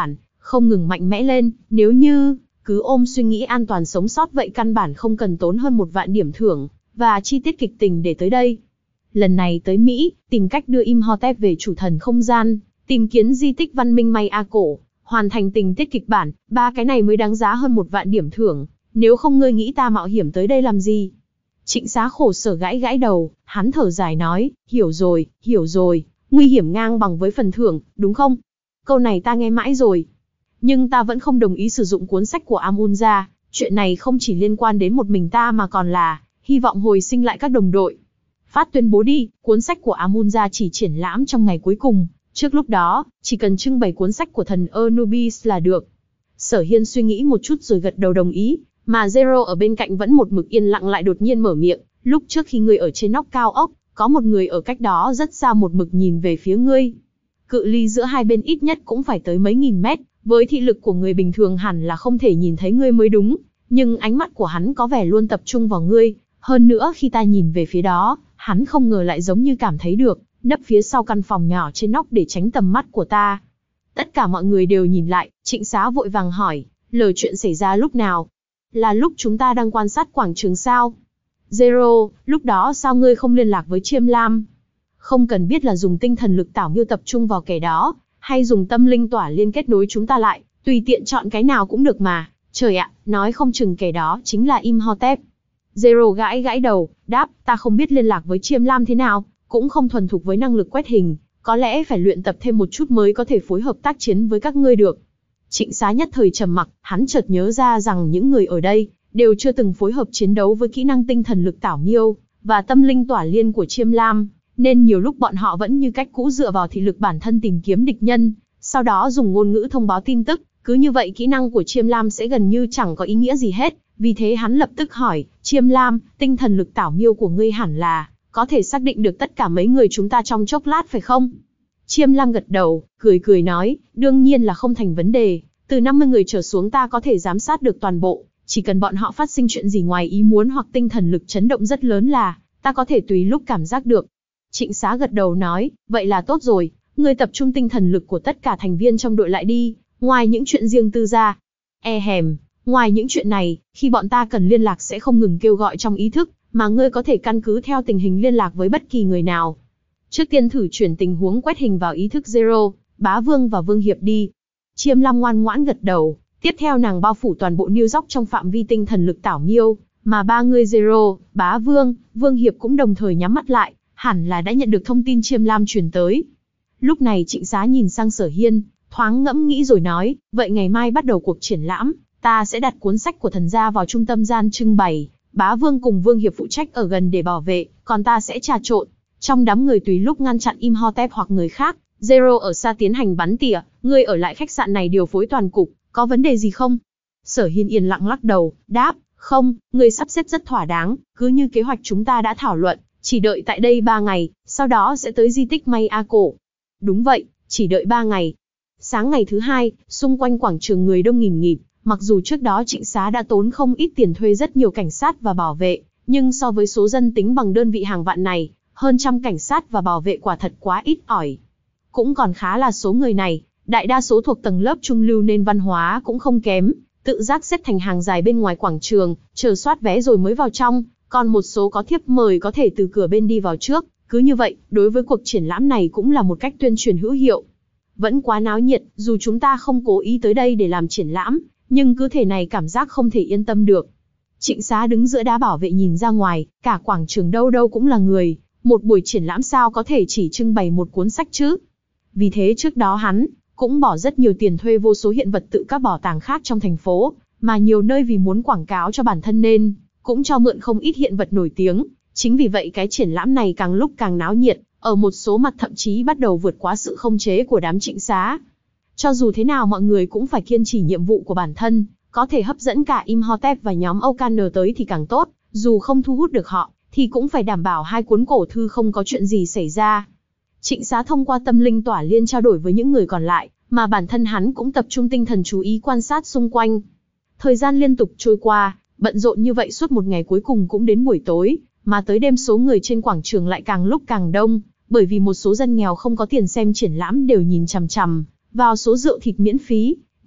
không ngừng mạnh mẽ lên, nếu như cứ ôm suy nghĩ an toàn sống sót vậy căn bản không cần tốn hơn một vạn điểm thưởng, và chi tiết kịch tình để tới đây. Lần này tới Mỹ, tìm cách đưa Imhotep về chủ thần không gian, tìm kiếm di tích văn minh Maya cổ, hoàn thành tình tiết kịch bản, ba cái này mới đáng giá hơn một vạn điểm thưởng, nếu không ngươi nghĩ ta mạo hiểm tới đây làm gì? Trịnh Xá khổ sở gãi gãi đầu, hắn thở dài nói, hiểu rồi, hiểu rồi, nguy hiểm ngang bằng với phần thưởng, đúng không? Câu này ta nghe mãi rồi. Nhưng ta vẫn không đồng ý sử dụng cuốn sách của Amunra, chuyện này không chỉ liên quan đến một mình ta mà còn là hy vọng hồi sinh lại các đồng đội. Phát tuyên bố đi, cuốn sách của Amunra chỉ triển lãm trong ngày cuối cùng, trước lúc đó, chỉ cần trưng bày cuốn sách của thần Anubis là được. Sở Hiên suy nghĩ một chút rồi gật đầu đồng ý, mà Zero ở bên cạnh vẫn một mực yên lặng lại đột nhiên mở miệng, lúc trước khi ngươi ở trên nóc cao ốc, có một người ở cách đó rất xa một mực nhìn về phía ngươi. Cự ly giữa hai bên ít nhất cũng phải tới mấy nghìn mét, với thị lực của người bình thường hẳn là không thể nhìn thấy ngươi mới đúng, nhưng ánh mắt của hắn có vẻ luôn tập trung vào ngươi, hơn nữa khi ta nhìn về phía đó, hắn không ngờ lại giống như cảm thấy được, nấp phía sau căn phòng nhỏ trên nóc để tránh tầm mắt của ta. Tất cả mọi người đều nhìn lại, Trịnh Xá vội vàng hỏi, lời chuyện xảy ra lúc nào? Là lúc chúng ta đang quan sát quảng trường sao? Zero, lúc đó sao ngươi không liên lạc với Chiêm Lam? Không cần biết là dùng tinh thần lực tảo miêu tập trung vào kẻ đó, hay dùng tâm linh tỏa liên kết nối chúng ta lại, tùy tiện chọn cái nào cũng được mà. Trời ạ, nói không chừng kẻ đó chính là Imhotep. Zero gãi gãi đầu, đáp, ta không biết liên lạc với Chiêm Lam thế nào, cũng không thuần thục với năng lực quét hình, có lẽ phải luyện tập thêm một chút mới có thể phối hợp tác chiến với các ngươi được. Trịnh Xá nhất thời trầm mặc, hắn chợt nhớ ra rằng những người ở đây đều chưa từng phối hợp chiến đấu với kỹ năng tinh thần lực tảo miêu và tâm linh tỏa liên của Chiêm Lam, nên nhiều lúc bọn họ vẫn như cách cũ dựa vào thị lực bản thân tìm kiếm địch nhân, sau đó dùng ngôn ngữ thông báo tin tức, cứ như vậy kỹ năng của Chiêm Lam sẽ gần như chẳng có ý nghĩa gì hết. Vì thế hắn lập tức hỏi, Chiêm Lam, tinh thần lực tảo miêu của ngươi hẳn là có thể xác định được tất cả mấy người chúng ta trong chốc lát phải không? Chiêm Lam gật đầu, cười cười nói, đương nhiên là không thành vấn đề, từ năm mươi người trở xuống ta có thể giám sát được toàn bộ, chỉ cần bọn họ phát sinh chuyện gì ngoài ý muốn hoặc tinh thần lực chấn động rất lớn là ta có thể tùy lúc cảm giác được. Trịnh Xá gật đầu nói, vậy là tốt rồi, ngươi tập trung tinh thần lực của tất cả thành viên trong đội lại đi, ngoài những chuyện riêng tư ra. E hèm, ngoài những chuyện này, khi bọn ta cần liên lạc sẽ không ngừng kêu gọi trong ý thức, mà ngươi có thể căn cứ theo tình hình liên lạc với bất kỳ người nào. Trước tiên thử chuyển tình huống quét hình vào ý thức Zero, Bá Vương và Vương Hiệp đi. Chiêm Lam ngoan ngoãn gật đầu, tiếp theo nàng bao phủ toàn bộ New York trong phạm vi tinh thần lực tảo miêu, mà ba người Zero, Bá Vương, Vương Hiệp cũng đồng thời nhắm mắt lại, hẳn là đã nhận được thông tin Chiêm Lam truyền tới. Lúc này Trịnh Xá nhìn sang Sở Hiên, thoáng ngẫm nghĩ rồi nói, vậy ngày mai bắt đầu cuộc triển lãm, ta sẽ đặt cuốn sách của thần gia vào trung tâm gian trưng bày, Bá Vương cùng Vương Hiệp phụ trách ở gần để bảo vệ, còn ta sẽ trà trộn trong đám người tùy lúc ngăn chặn Imhotep hoặc người khác. Zero ở xa tiến hành bắn tỉa, ngươi ở lại khách sạn này điều phối toàn cục, có vấn đề gì không? Sở Hiên yên lặng lắc đầu, đáp, không, ngươi sắp xếp rất thỏa đáng, cứ như kế hoạch chúng ta đã thảo luận, chỉ đợi tại đây ba ngày, sau đó sẽ tới di tích Maya cổ. Đúng vậy, chỉ đợi ba ngày. Sáng ngày thứ hai, xung quanh quảng trường người đông nghìn nghịt, mặc dù trước đó Trịnh Xá đã tốn không ít tiền thuê rất nhiều cảnh sát và bảo vệ, nhưng so với số dân tính bằng đơn vị hàng vạn này, hơn trăm cảnh sát và bảo vệ quả thật quá ít ỏi. Cũng còn khá là số người này, đại đa số thuộc tầng lớp trung lưu nên văn hóa cũng không kém, tự giác xếp thành hàng dài bên ngoài quảng trường, chờ soát vé rồi mới vào trong, còn một số có thiếp mời có thể từ cửa bên đi vào trước, cứ như vậy, đối với cuộc triển lãm này cũng là một cách tuyên truyền hữu hiệu. Vẫn quá náo nhiệt, dù chúng ta không cố ý tới đây để làm triển lãm, nhưng cứ thể này cảm giác không thể yên tâm được. Trịnh Xá đứng giữa đá bảo vệ nhìn ra ngoài, cả quảng trường đâu đâu cũng là người, một buổi triển lãm sao có thể chỉ trưng bày một cuốn sách chứ. Vì thế trước đó hắn cũng bỏ rất nhiều tiền thuê vô số hiện vật tự các bảo tàng khác trong thành phố, mà nhiều nơi vì muốn quảng cáo cho bản thân nên cũng cho mượn không ít hiện vật nổi tiếng. Chính vì vậy cái triển lãm này càng lúc càng náo nhiệt, ở một số mặt thậm chí bắt đầu vượt quá sự khống chế của đám Trịnh Xá. Cho dù thế nào mọi người cũng phải kiên trì nhiệm vụ của bản thân, có thể hấp dẫn cả Imhotep và nhóm O'Connor tới thì càng tốt, dù không thu hút được họ, thì cũng phải đảm bảo hai cuốn cổ thư không có chuyện gì xảy ra. Trịnh Xá thông qua tâm linh tỏa liên trao đổi với những người còn lại, mà bản thân hắn cũng tập trung tinh thần chú ý quan sát xung quanh. Thời gian liên tục trôi qua, bận rộn như vậy suốt một ngày cuối cùng cũng đến buổi tối, mà tới đêm số người trên quảng trường lại càng lúc càng đông, bởi vì một số dân nghèo không có tiền xem triển lãm đều nhìn chằm chằm vào số rượu thịt miễn phí,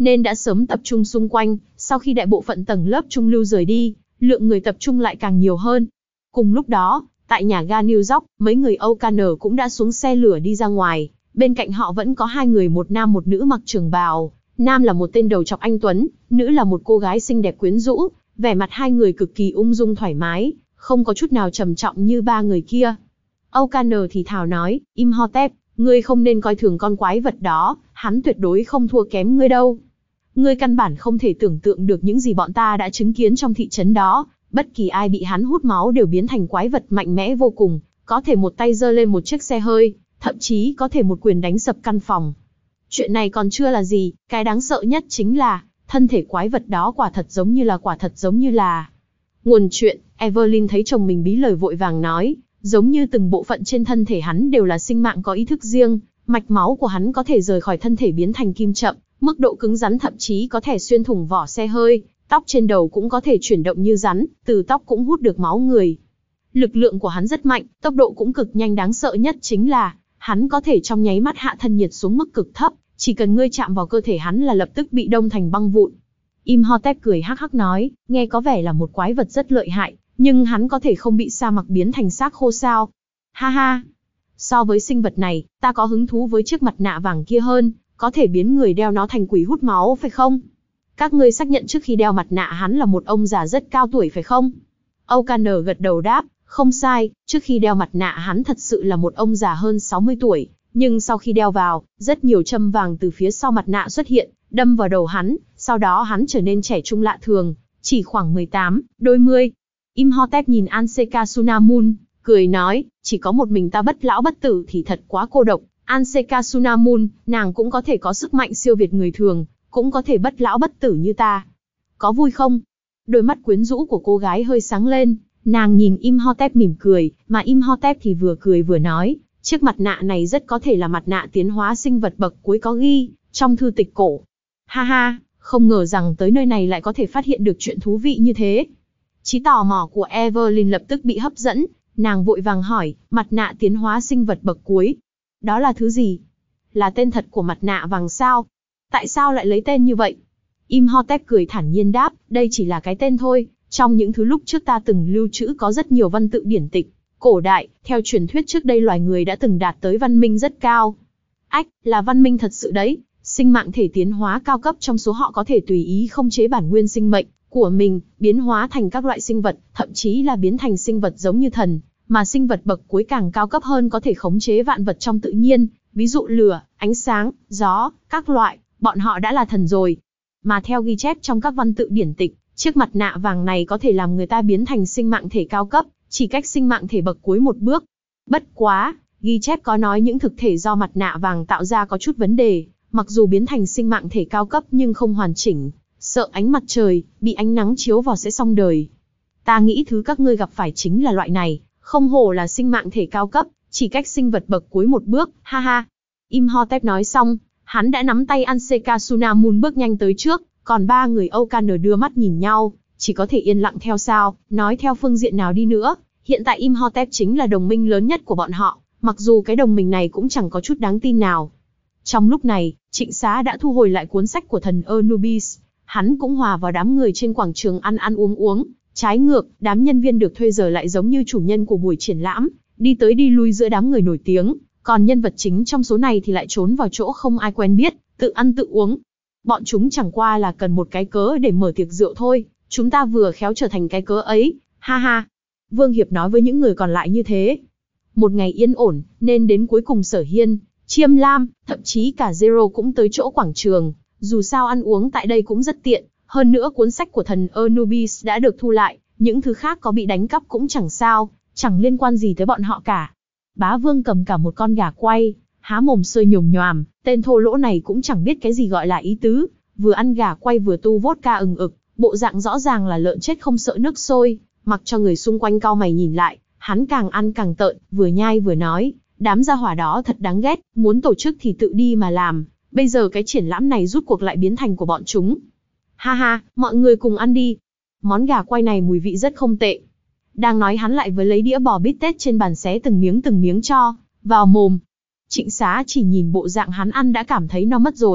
nên đã sớm tập trung xung quanh. Sau khi đại bộ phận tầng lớp trung lưu rời đi, lượng người tập trung lại càng nhiều hơn. Cùng lúc đó, tại nhà ga New York, mấy người O'Connor cũng đã xuống xe lửa đi ra ngoài. Bên cạnh họ vẫn có hai người, một nam một nữ mặc trường bào. Nam là một tên đầu trọc anh tuấn, nữ là một cô gái xinh đẹp quyến rũ. Vẻ mặt hai người cực kỳ ung dung thoải mái, không có chút nào trầm trọng như ba người kia. O'Connor thì thào nói, Imhotep, ngươi không nên coi thường con quái vật đó, hắn tuyệt đối không thua kém ngươi đâu. Ngươi căn bản không thể tưởng tượng được những gì bọn ta đã chứng kiến trong thị trấn đó. Bất kỳ ai bị hắn hút máu đều biến thành quái vật mạnh mẽ vô cùng, có thể một tay giơ lên một chiếc xe hơi, thậm chí có thể một quyền đánh sập căn phòng. Chuyện này còn chưa là gì, cái đáng sợ nhất chính là, thân thể quái vật đó quả thật giống như là quả thật giống như là... Nguồn chuyện, Evelyn thấy chồng mình bí lời vội vàng nói, giống như từng bộ phận trên thân thể hắn đều là sinh mạng có ý thức riêng, mạch máu của hắn có thể rời khỏi thân thể biến thành kim chậm, mức độ cứng rắn thậm chí có thể xuyên thủng vỏ xe hơi, tóc trên đầu cũng có thể chuyển động như rắn, từ tóc cũng hút được máu người. Lực lượng của hắn rất mạnh, tốc độ cũng cực nhanh, đáng sợ nhất chính là, hắn có thể trong nháy mắt hạ thân nhiệt xuống mức cực thấp, chỉ cần ngươi chạm vào cơ thể hắn là lập tức bị đông thành băng vụn. Imhotep cười hắc hắc nói, nghe có vẻ là một quái vật rất lợi hại, nhưng hắn có thể không bị sa mạc biến thành xác khô sao? Ha ha! So với sinh vật này, ta có hứng thú với chiếc mặt nạ vàng kia hơn, có thể biến người đeo nó thành quỷ hút máu phải không? Các ngươi xác nhận trước khi đeo mặt nạ hắn là một ông già rất cao tuổi phải không? O'Connor gật đầu đáp, không sai, trước khi đeo mặt nạ hắn thật sự là một ông già hơn sáu mươi tuổi, nhưng sau khi đeo vào, rất nhiều châm vàng từ phía sau mặt nạ xuất hiện, đâm vào đầu hắn, sau đó hắn trở nên trẻ trung lạ thường, chỉ khoảng mười tám, đôi mươi. Imhotep nhìn Anseka Sunamun, cười nói, chỉ có một mình ta bất lão bất tử thì thật quá cô độc. Anseka Sunamun, nàng cũng có thể có sức mạnh siêu việt người thường, cũng có thể bất lão bất tử như ta. Có vui không? Đôi mắt quyến rũ của cô gái hơi sáng lên, nàng nhìn Imhotep mỉm cười, mà Imhotep thì vừa cười vừa nói, chiếc mặt nạ này rất có thể là mặt nạ tiến hóa sinh vật bậc cuối có ghi trong thư tịch cổ. Ha ha, không ngờ rằng tới nơi này lại có thể phát hiện được chuyện thú vị như thế. Trí tò mò của Evelyn lập tức bị hấp dẫn, nàng vội vàng hỏi, mặt nạ tiến hóa sinh vật bậc cuối. Đó là thứ gì? Là tên thật của mặt nạ vàng sao? Tại sao lại lấy tên như vậy? Imhotep cười thản nhiên đáp, đây chỉ là cái tên thôi, trong những thứ lúc trước ta từng lưu trữ có rất nhiều văn tự điển tịch. Cổ đại, theo truyền thuyết trước đây loài người đã từng đạt tới văn minh rất cao. Ách, là văn minh thật sự đấy, sinh mạng thể tiến hóa cao cấp trong số họ có thể tùy ý khống chế bản nguyên sinh mệnh của mình, biến hóa thành các loại sinh vật, thậm chí là biến thành sinh vật giống như thần, mà sinh vật bậc cuối càng cao cấp hơn có thể khống chế vạn vật trong tự nhiên, ví dụ lửa, ánh sáng, gió, các loại, bọn họ đã là thần rồi. Mà theo ghi chép trong các văn tự điển tịch, chiếc mặt nạ vàng này có thể làm người ta biến thành sinh mạng thể cao cấp, chỉ cách sinh mạng thể bậc cuối một bước. Bất quá, ghi chép có nói những thực thể do mặt nạ vàng tạo ra có chút vấn đề, mặc dù biến thành sinh mạng thể cao cấp nhưng không hoàn chỉnh, sợ ánh mặt trời, bị ánh nắng chiếu vào sẽ xong đời. Ta nghĩ thứ các ngươi gặp phải chính là loại này, không hổ là sinh mạng thể cao cấp, chỉ cách sinh vật bậc cuối một bước, ha ha. Imhotep nói xong, hắn đã nắm tay Anseka Sunamun bước nhanh tới trước, còn ba người O'Connor đưa mắt nhìn nhau, chỉ có thể yên lặng theo sao, nói theo phương diện nào đi nữa, hiện tại Imhotep chính là đồng minh lớn nhất của bọn họ, mặc dù cái đồng minh này cũng chẳng có chút đáng tin nào. Trong lúc này, Trịnh Xá đã thu hồi lại cuốn sách của thần Anubis, hắn cũng hòa vào đám người trên quảng trường ăn ăn uống uống, trái ngược, đám nhân viên được thuê giờ lại giống như chủ nhân của buổi triển lãm, đi tới đi lui giữa đám người nổi tiếng, còn nhân vật chính trong số này thì lại trốn vào chỗ không ai quen biết, tự ăn tự uống. Bọn chúng chẳng qua là cần một cái cớ để mở tiệc rượu thôi, chúng ta vừa khéo trở thành cái cớ ấy, ha ha. Vương Hiệp nói với những người còn lại như thế. Một ngày yên ổn, nên đến cuối cùng Sở Hiên, Chiêm Lam, thậm chí cả Zero cũng tới chỗ quảng trường, dù sao ăn uống tại đây cũng rất tiện, hơn nữa cuốn sách của thần Anubis đã được thu lại, những thứ khác có bị đánh cắp cũng chẳng sao, chẳng liên quan gì tới bọn họ cả. Bá Vương cầm cả một con gà quay, há mồm sơi nhồm nhoàm, tên thô lỗ này cũng chẳng biết cái gì gọi là ý tứ, vừa ăn gà quay vừa tu vodka ừng ực, bộ dạng rõ ràng là lợn chết không sợ nước sôi, mặc cho người xung quanh cau mày nhìn lại, hắn càng ăn càng tợn, vừa nhai vừa nói, đám gia hỏa đó thật đáng ghét, muốn tổ chức thì tự đi mà làm, bây giờ cái triển lãm này rút cuộc lại biến thành của bọn chúng. Ha ha, mọi người cùng ăn đi. Món gà quay này mùi vị rất không tệ. Đang nói hắn lại với lấy đĩa bò bít tết trên bàn xé từng miếng từng miếng cho vào mồm. Trịnh Xá chỉ nhìn bộ dạng hắn ăn đã cảm thấy no mất rồi, hắn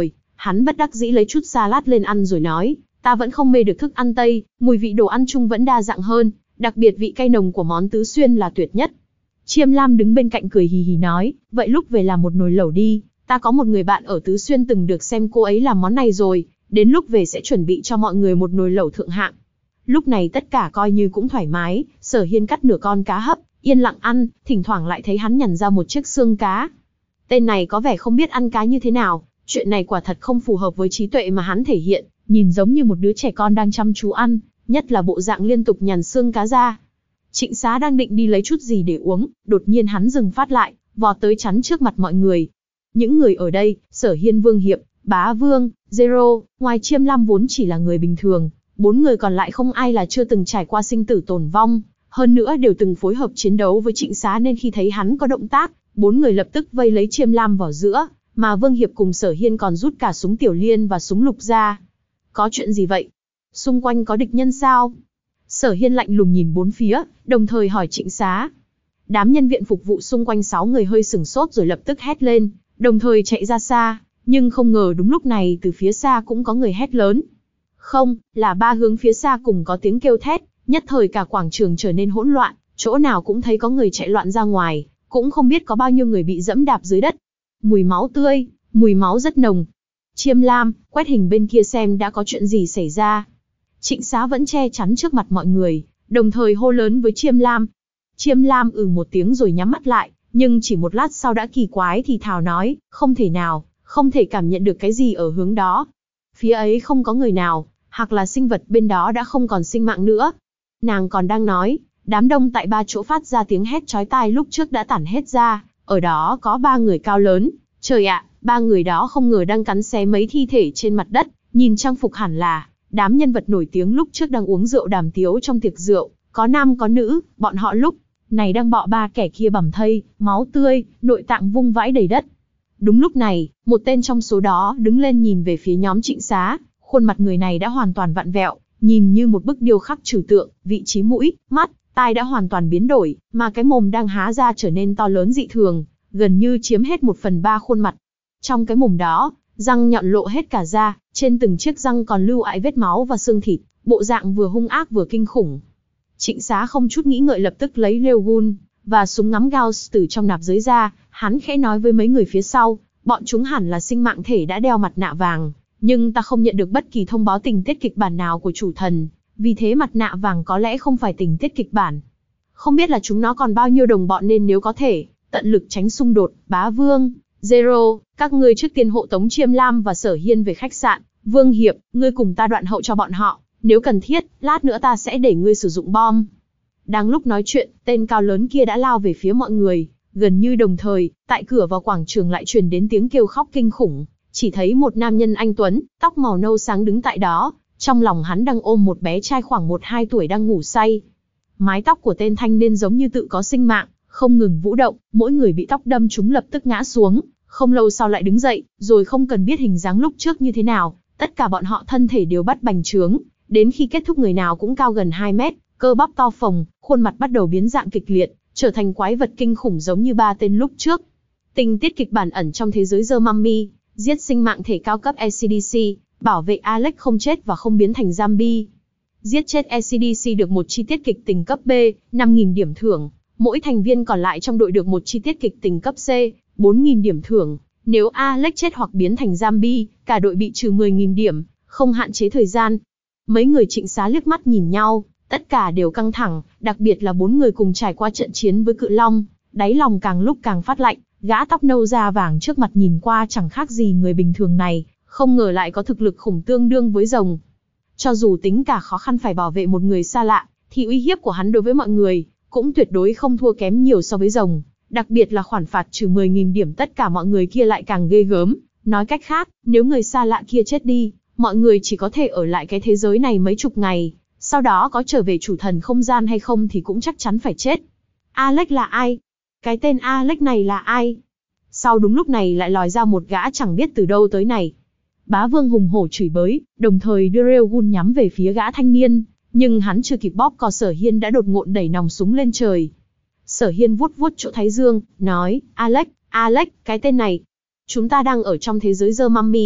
Hắn bất đắc dĩ lấy chút salad lên ăn rồi nói, ta vẫn không mê được thức ăn Tây, mùi vị đồ ăn chung vẫn đa dạng hơn, đặc biệt vị cay nồng của món tứ xuyên là tuyệt nhất. Chiêm Lam đứng bên cạnh cười hì hì nói, vậy lúc về làm một nồi lẩu đi, ta có một người bạn ở Tứ Xuyên từng được xem cô ấy làm món này rồi, đến lúc về sẽ chuẩn bị cho mọi người một nồi lẩu thượng hạng. Lúc này tất cả coi như cũng thoải mái, Sở Hiên cắt nửa con cá hấp, yên lặng ăn, thỉnh thoảng lại thấy hắn nhằn ra một chiếc xương cá. Tên này có vẻ không biết ăn cá như thế nào, chuyện này quả thật không phù hợp với trí tuệ mà hắn thể hiện, nhìn giống như một đứa trẻ con đang chăm chú ăn, nhất là bộ dạng liên tục nhằn xương cá ra. Trịnh Xá đang định đi lấy chút gì để uống, đột nhiên hắn dừng phát lại, vọt tới chắn trước mặt mọi người. Những người ở đây, Sở Hiên, Vương Hiệp, Bá Vương, Zero, ngoài Chiêm Lam vốn chỉ là người bình thường, bốn người còn lại không ai là chưa từng trải qua sinh tử tồn vong, hơn nữa đều từng phối hợp chiến đấu với Trịnh Xá nên khi thấy hắn có động tác, bốn người lập tức vây lấy Chiêm Lam vào giữa, mà Vương Hiệp cùng Sở Hiên còn rút cả súng tiểu liên và súng lục ra. Có chuyện gì vậy? Xung quanh có địch nhân sao? Sở Hiên lạnh lùng nhìn bốn phía, đồng thời hỏi Trịnh Xá. Đám nhân viên phục vụ xung quanh sáu người hơi sửng sốt rồi lập tức hét lên, đồng thời chạy ra xa, nhưng không ngờ đúng lúc này từ phía xa cũng có người hét lớn. Không, là ba hướng phía xa cùng có tiếng kêu thét, nhất thời cả quảng trường trở nên hỗn loạn, chỗ nào cũng thấy có người chạy loạn ra ngoài, cũng không biết có bao nhiêu người bị dẫm đạp dưới đất. Mùi máu tươi, mùi máu rất nồng. Chiêm Lam, quét hình bên kia xem đã có chuyện gì xảy ra. Trịnh Xá vẫn che chắn trước mặt mọi người, đồng thời hô lớn với Chiêm Lam. Chiêm Lam ừ một tiếng rồi nhắm mắt lại, nhưng chỉ một lát sau đã kỳ quái thì thào nói, không thể nào, không thể cảm nhận được cái gì ở hướng đó. Phía ấy không có người nào, hoặc là sinh vật bên đó đã không còn sinh mạng nữa. Nàng còn đang nói, đám đông tại ba chỗ phát ra tiếng hét chói tai lúc trước đã tản hết ra, ở đó có ba người cao lớn. Trời ạ, ba người đó không ngờ đang cắn xé mấy thi thể trên mặt đất, nhìn trang phục hẳn là đám nhân vật nổi tiếng lúc trước đang uống rượu đàm tiếu trong tiệc rượu, có nam có nữ, bọn họ lúc này đang bọ ba kẻ kia bầm thây, máu tươi, nội tạng vung vãi đầy đất. Đúng lúc này, một tên trong số đó đứng lên nhìn về phía nhóm Trịnh Xá, khuôn mặt người này đã hoàn toàn vặn vẹo, nhìn như một bức điêu khắc trừu tượng, vị trí mũi, mắt, tai đã hoàn toàn biến đổi, mà cái mồm đang há ra trở nên to lớn dị thường, gần như chiếm hết một phần ba khuôn mặt. Trong cái mồm đó, răng nhọn lộ hết cả ra, trên từng chiếc răng còn lưu ải vết máu và xương thịt, bộ dạng vừa hung ác vừa kinh khủng. Trịnh Xá không chút nghĩ ngợi lập tức lấy railgun và súng ngắm Gauss từ trong nạp giới ra, hắn khẽ nói với mấy người phía sau, bọn chúng hẳn là sinh mạng thể đã đeo mặt nạ vàng, nhưng ta không nhận được bất kỳ thông báo tình tiết kịch bản nào của chủ thần, vì thế mặt nạ vàng có lẽ không phải tình tiết kịch bản. Không biết là chúng nó còn bao nhiêu đồng bọn nên nếu có thể, tận lực tránh xung đột. Bá Vương, Zero, các ngươi trước tiên hộ tống Chiêm Lam và Sở Hiên về khách sạn. Vương Hiệp, ngươi cùng ta đoạn hậu cho bọn họ, nếu cần thiết, lát nữa ta sẽ để ngươi sử dụng bom. Đang lúc nói chuyện, tên cao lớn kia đã lao về phía mọi người, gần như đồng thời, tại cửa vào quảng trường lại truyền đến tiếng kêu khóc kinh khủng. Chỉ thấy một nam nhân anh tuấn, tóc màu nâu sáng đứng tại đó, trong lòng hắn đang ôm một bé trai khoảng một hai tuổi đang ngủ say. Mái tóc của tên thanh niên giống như tự có sinh mạng, không ngừng vũ động, mỗi người bị tóc đâm trúng lập tức ngã xuống, không lâu sau lại đứng dậy, rồi không cần biết hình dáng lúc trước như thế nào, tất cả bọn họ thân thể đều bắt bành trướng, đến khi kết thúc người nào cũng cao gần hai mét, cơ bắp to phồng, khuôn mặt bắt đầu biến dạng kịch liệt, trở thành quái vật kinh khủng giống như ba tên lúc trước. Tình tiết kịch bản ẩn trong thế giới The Mummy, giết sinh mạng thể cao cấp e xê đê xê, bảo vệ Alex không chết và không biến thành zombie. Giết chết e xê đê xê được một chi tiết kịch tình cấp B, năm nghìn điểm thưởng. Mỗi thành viên còn lại trong đội được một chi tiết kịch tình cấp C, bốn nghìn điểm thưởng. Nếu Alex chết hoặc biến thành zombie, cả đội bị trừ mười nghìn điểm, không hạn chế thời gian. Mấy người Trịnh Xá liếc mắt nhìn nhau, tất cả đều căng thẳng, đặc biệt là bốn người cùng trải qua trận chiến với cự long, đáy lòng càng lúc càng phát lạnh. Gã tóc nâu da vàng trước mặt nhìn qua chẳng khác gì người bình thường này, không ngờ lại có thực lực khủng tương đương với rồng. Cho dù tính cả khó khăn phải bảo vệ một người xa lạ, thì uy hiếp của hắn đối với mọi người cũng tuyệt đối không thua kém nhiều so với rồng. Đặc biệt là khoản phạt trừ mười nghìn điểm tất cả mọi người kia lại càng ghê gớm. Nói cách khác, nếu người xa lạ kia chết đi, mọi người chỉ có thể ở lại cái thế giới này mấy chục ngày, sau đó có trở về chủ thần không gian hay không thì cũng chắc chắn phải chết. Alex là ai? Cái tên Alex này là ai? Sau đúng lúc này lại lòi ra một gã chẳng biết từ đâu tới này. Bá Vương hùng hổ chửi bới, đồng thời đưa railgun nhắm về phía gã thanh niên, nhưng hắn chưa kịp bóp cò Sở Hiên đã đột ngột đẩy nòng súng lên trời. Sở Hiên vuốt vuốt chỗ thái dương, nói, Alex, Alex, cái tên này. Chúng ta đang ở trong thế giới The Mummy,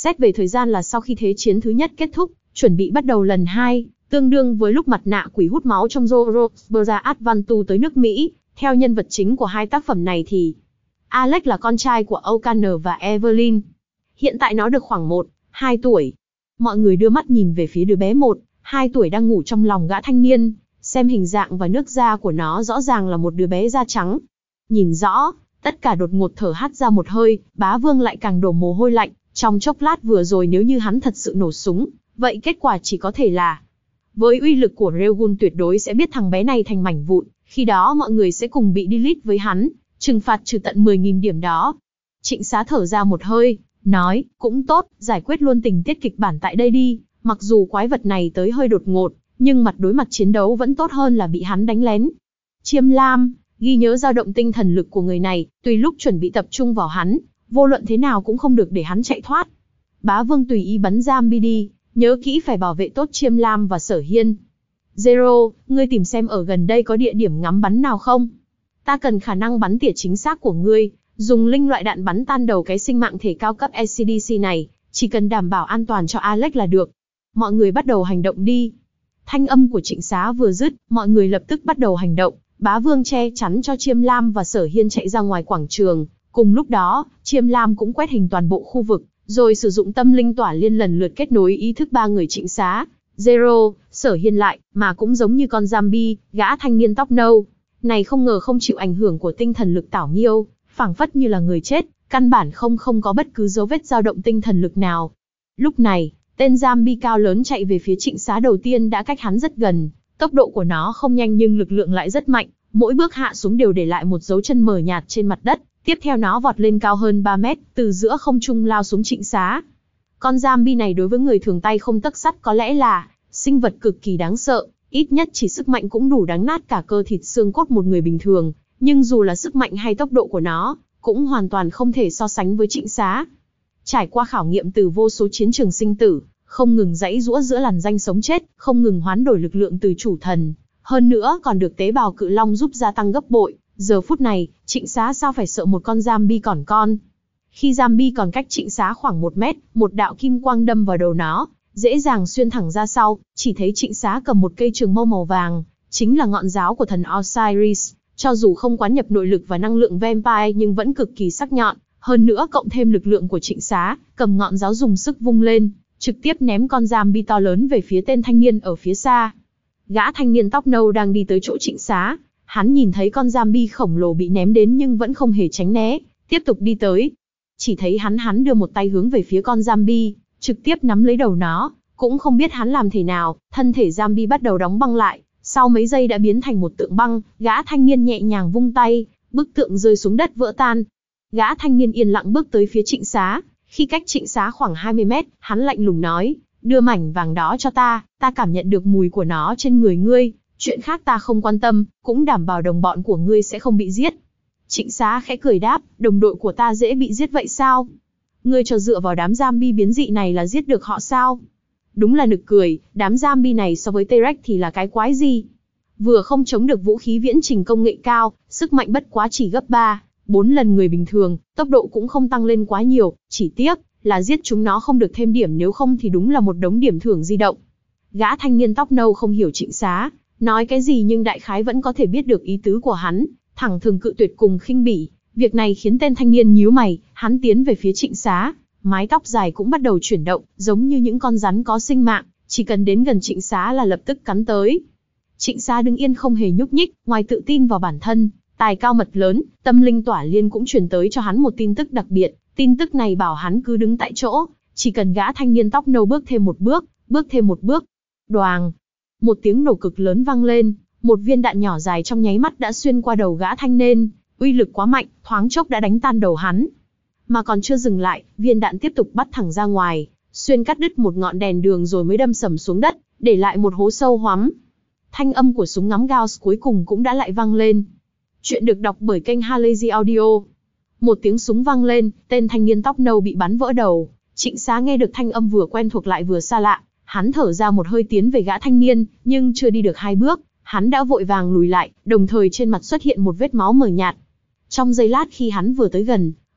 Xét về thời gian là sau khi thế chiến thứ nhất kết thúc, chuẩn bị bắt đầu lần hai, tương đương với lúc mặt nạ quỷ hút máu trong Zorobera Adventure tới nước Mỹ. Theo nhân vật chính của hai tác phẩm này thì Alex là con trai của O'Connor và Evelyn. Hiện tại nó được khoảng một, hai tuổi. Mọi người đưa mắt nhìn về phía đứa bé một, hai tuổi đang ngủ trong lòng gã thanh niên, xem hình dạng và nước da của nó rõ ràng là một đứa bé da trắng. Nhìn rõ, tất cả đột ngột thở hắt ra một hơi, Bá Vương lại càng đổ mồ hôi lạnh, trong chốc lát vừa rồi nếu như hắn thật sự nổ súng, vậy kết quả chỉ có thể là với uy lực của Raoul tuyệt đối sẽ biết thằng bé này thành mảnh vụn, khi đó mọi người sẽ cùng bị delete với hắn, trừng phạt trừ tận mười nghìn điểm đó. Trịnh Xá thở ra một hơi, nói, cũng tốt, giải quyết luôn tình tiết kịch bản tại đây đi, mặc dù quái vật này tới hơi đột ngột, nhưng mặt đối mặt chiến đấu vẫn tốt hơn là bị hắn đánh lén. Chiêm Lam, ghi nhớ dao động tinh thần lực của người này, tùy lúc chuẩn bị tập trung vào hắn, vô luận thế nào cũng không được để hắn chạy thoát. Bá Vương tùy ý bắn zombie đi, nhớ kỹ phải bảo vệ tốt Chiêm Lam và Sở Hiên. Zero, ngươi tìm xem ở gần đây có địa điểm ngắm bắn nào không? Ta cần khả năng bắn tỉa chính xác của ngươi, dùng linh loại đạn bắn tan đầu cái sinh mạng thể cao cấp A C D C này, chỉ cần đảm bảo an toàn cho Alex là được. Mọi người bắt đầu hành động đi. Thanh âm của Trịnh Xá vừa dứt, mọi người lập tức bắt đầu hành động. Bá Vương che chắn cho Chiêm Lam và Sở Hiên chạy ra ngoài quảng trường. Cùng lúc đó, Chiêm Lam cũng quét hình toàn bộ khu vực, rồi sử dụng tâm linh tỏa liên lần lượt kết nối ý thức ba người Trịnh Xá, Zero, Sở Hiên lại, mà cũng giống như con zombie, gã thanh niên tóc nâu. Này không ngờ không chịu ảnh hưởng của tinh thần lực tảo nghiêu, phảng phất như là người chết, căn bản không không có bất cứ dấu vết dao động tinh thần lực nào. Lúc này, tên zombie cao lớn chạy về phía Trịnh Xá đầu tiên đã cách hắn rất gần, tốc độ của nó không nhanh nhưng lực lượng lại rất mạnh, mỗi bước hạ xuống đều để lại một dấu chân mờ nhạt trên mặt đất, tiếp theo nó vọt lên cao hơn ba mét, từ giữa không trung lao xuống Trịnh Xá. Con zombie này đối với người thường tay không tấc sắt có lẽ là sinh vật cực kỳ đáng sợ, ít nhất chỉ sức mạnh cũng đủ đánh nát cả cơ thịt xương cốt một người bình thường, nhưng dù là sức mạnh hay tốc độ của nó, cũng hoàn toàn không thể so sánh với Trịnh Xá. Trải qua khảo nghiệm từ vô số chiến trường sinh tử, không ngừng giãy giũa giữa làn danh sống chết, không ngừng hoán đổi lực lượng từ chủ thần, hơn nữa còn được tế bào cự long giúp gia tăng gấp bội. Giờ phút này, Trịnh Xá sao phải sợ một con zombie còn con. Khi zombie còn cách Trịnh Xá khoảng một mét, một đạo kim quang đâm vào đầu nó, dễ dàng xuyên thẳng ra sau, chỉ thấy Trịnh Xá cầm một cây trường mâu màu vàng, chính là ngọn giáo của thần Osiris, cho dù không quán nhập nội lực và năng lượng vampire nhưng vẫn cực kỳ sắc nhọn, hơn nữa cộng thêm lực lượng của Trịnh Xá, cầm ngọn giáo dùng sức vung lên, trực tiếp ném con zombie to lớn về phía tên thanh niên ở phía xa. Gã thanh niên tóc nâu đang đi tới chỗ Trịnh Xá, hắn nhìn thấy con zombie khổng lồ bị ném đến nhưng vẫn không hề tránh né, tiếp tục đi tới. Chỉ thấy hắn hắn đưa một tay hướng về phía con zombie, trực tiếp nắm lấy đầu nó, cũng không biết hắn làm thế nào, thân thể zombie bắt đầu đóng băng lại, sau mấy giây đã biến thành một tượng băng, gã thanh niên nhẹ nhàng vung tay, bức tượng rơi xuống đất vỡ tan. Gã thanh niên yên lặng bước tới phía Trịnh Xá, khi cách Trịnh Xá khoảng hai mươi mét, hắn lạnh lùng nói, đưa mảnh vàng đó cho ta, ta cảm nhận được mùi của nó trên người ngươi, chuyện khác ta không quan tâm, cũng đảm bảo đồng bọn của ngươi sẽ không bị giết. Trịnh Xá khẽ cười đáp, đồng đội của ta dễ bị giết vậy sao? Ngươi cho dựa vào đám zombie biến dị này là giết được họ sao? Đúng là nực cười, đám zombie này so với T-Rex thì là cái quái gì? Vừa không chống được vũ khí viễn trình công nghệ cao, sức mạnh bất quá chỉ gấp ba, bốn lần người bình thường, tốc độ cũng không tăng lên quá nhiều, chỉ tiếc là giết chúng nó không được thêm điểm, nếu không thì đúng là một đống điểm thưởng di động. Gã thanh niên tóc nâu không hiểu Trịnh Xá nói cái gì nhưng đại khái vẫn có thể biết được ý tứ của hắn, thẳng thừng cự tuyệt cùng khinh bỉ. Việc này khiến tên thanh niên nhíu mày, hắn tiến về phía Trịnh Xá, mái tóc dài cũng bắt đầu chuyển động, giống như những con rắn có sinh mạng, chỉ cần đến gần Trịnh Xá là lập tức cắn tới. Trịnh Xá đứng yên không hề nhúc nhích, ngoài tự tin vào bản thân, tài cao mật lớn, tâm linh tỏa liên cũng truyền tới cho hắn một tin tức đặc biệt, tin tức này bảo hắn cứ đứng tại chỗ, chỉ cần gã thanh niên tóc nâu bước thêm một bước, bước thêm một bước. Đoàng! Một tiếng nổ cực lớn vang lên, một viên đạn nhỏ dài trong nháy mắt đã xuyên qua đầu gã thanh niên, uy lực quá mạnh, thoáng chốc đã đánh tan đầu hắn. Mà còn chưa dừng lại, viên đạn tiếp tục bắt thẳng ra ngoài, xuyên cắt đứt một ngọn đèn đường rồi mới đâm sầm xuống đất, để lại một hố sâu hoắm. Thanh âm của súng ngắm Gauss cuối cùng cũng đã lại vang lên. Chuyện được đọc bởi kênh Halazy Audio. Một tiếng súng vang lên, tên thanh niên tóc nâu bị bắn vỡ đầu. Trịnh Xá nghe được thanh âm vừa quen thuộc lại vừa xa lạ, hắn thở ra một hơi tiến về gã thanh niên, nhưng chưa đi được hai bước, hắn đã vội vàng lùi lại, đồng thời trên mặt xuất hiện một vết máu mờ nhạt. Trong giây lát khi hắn vừa tới gần,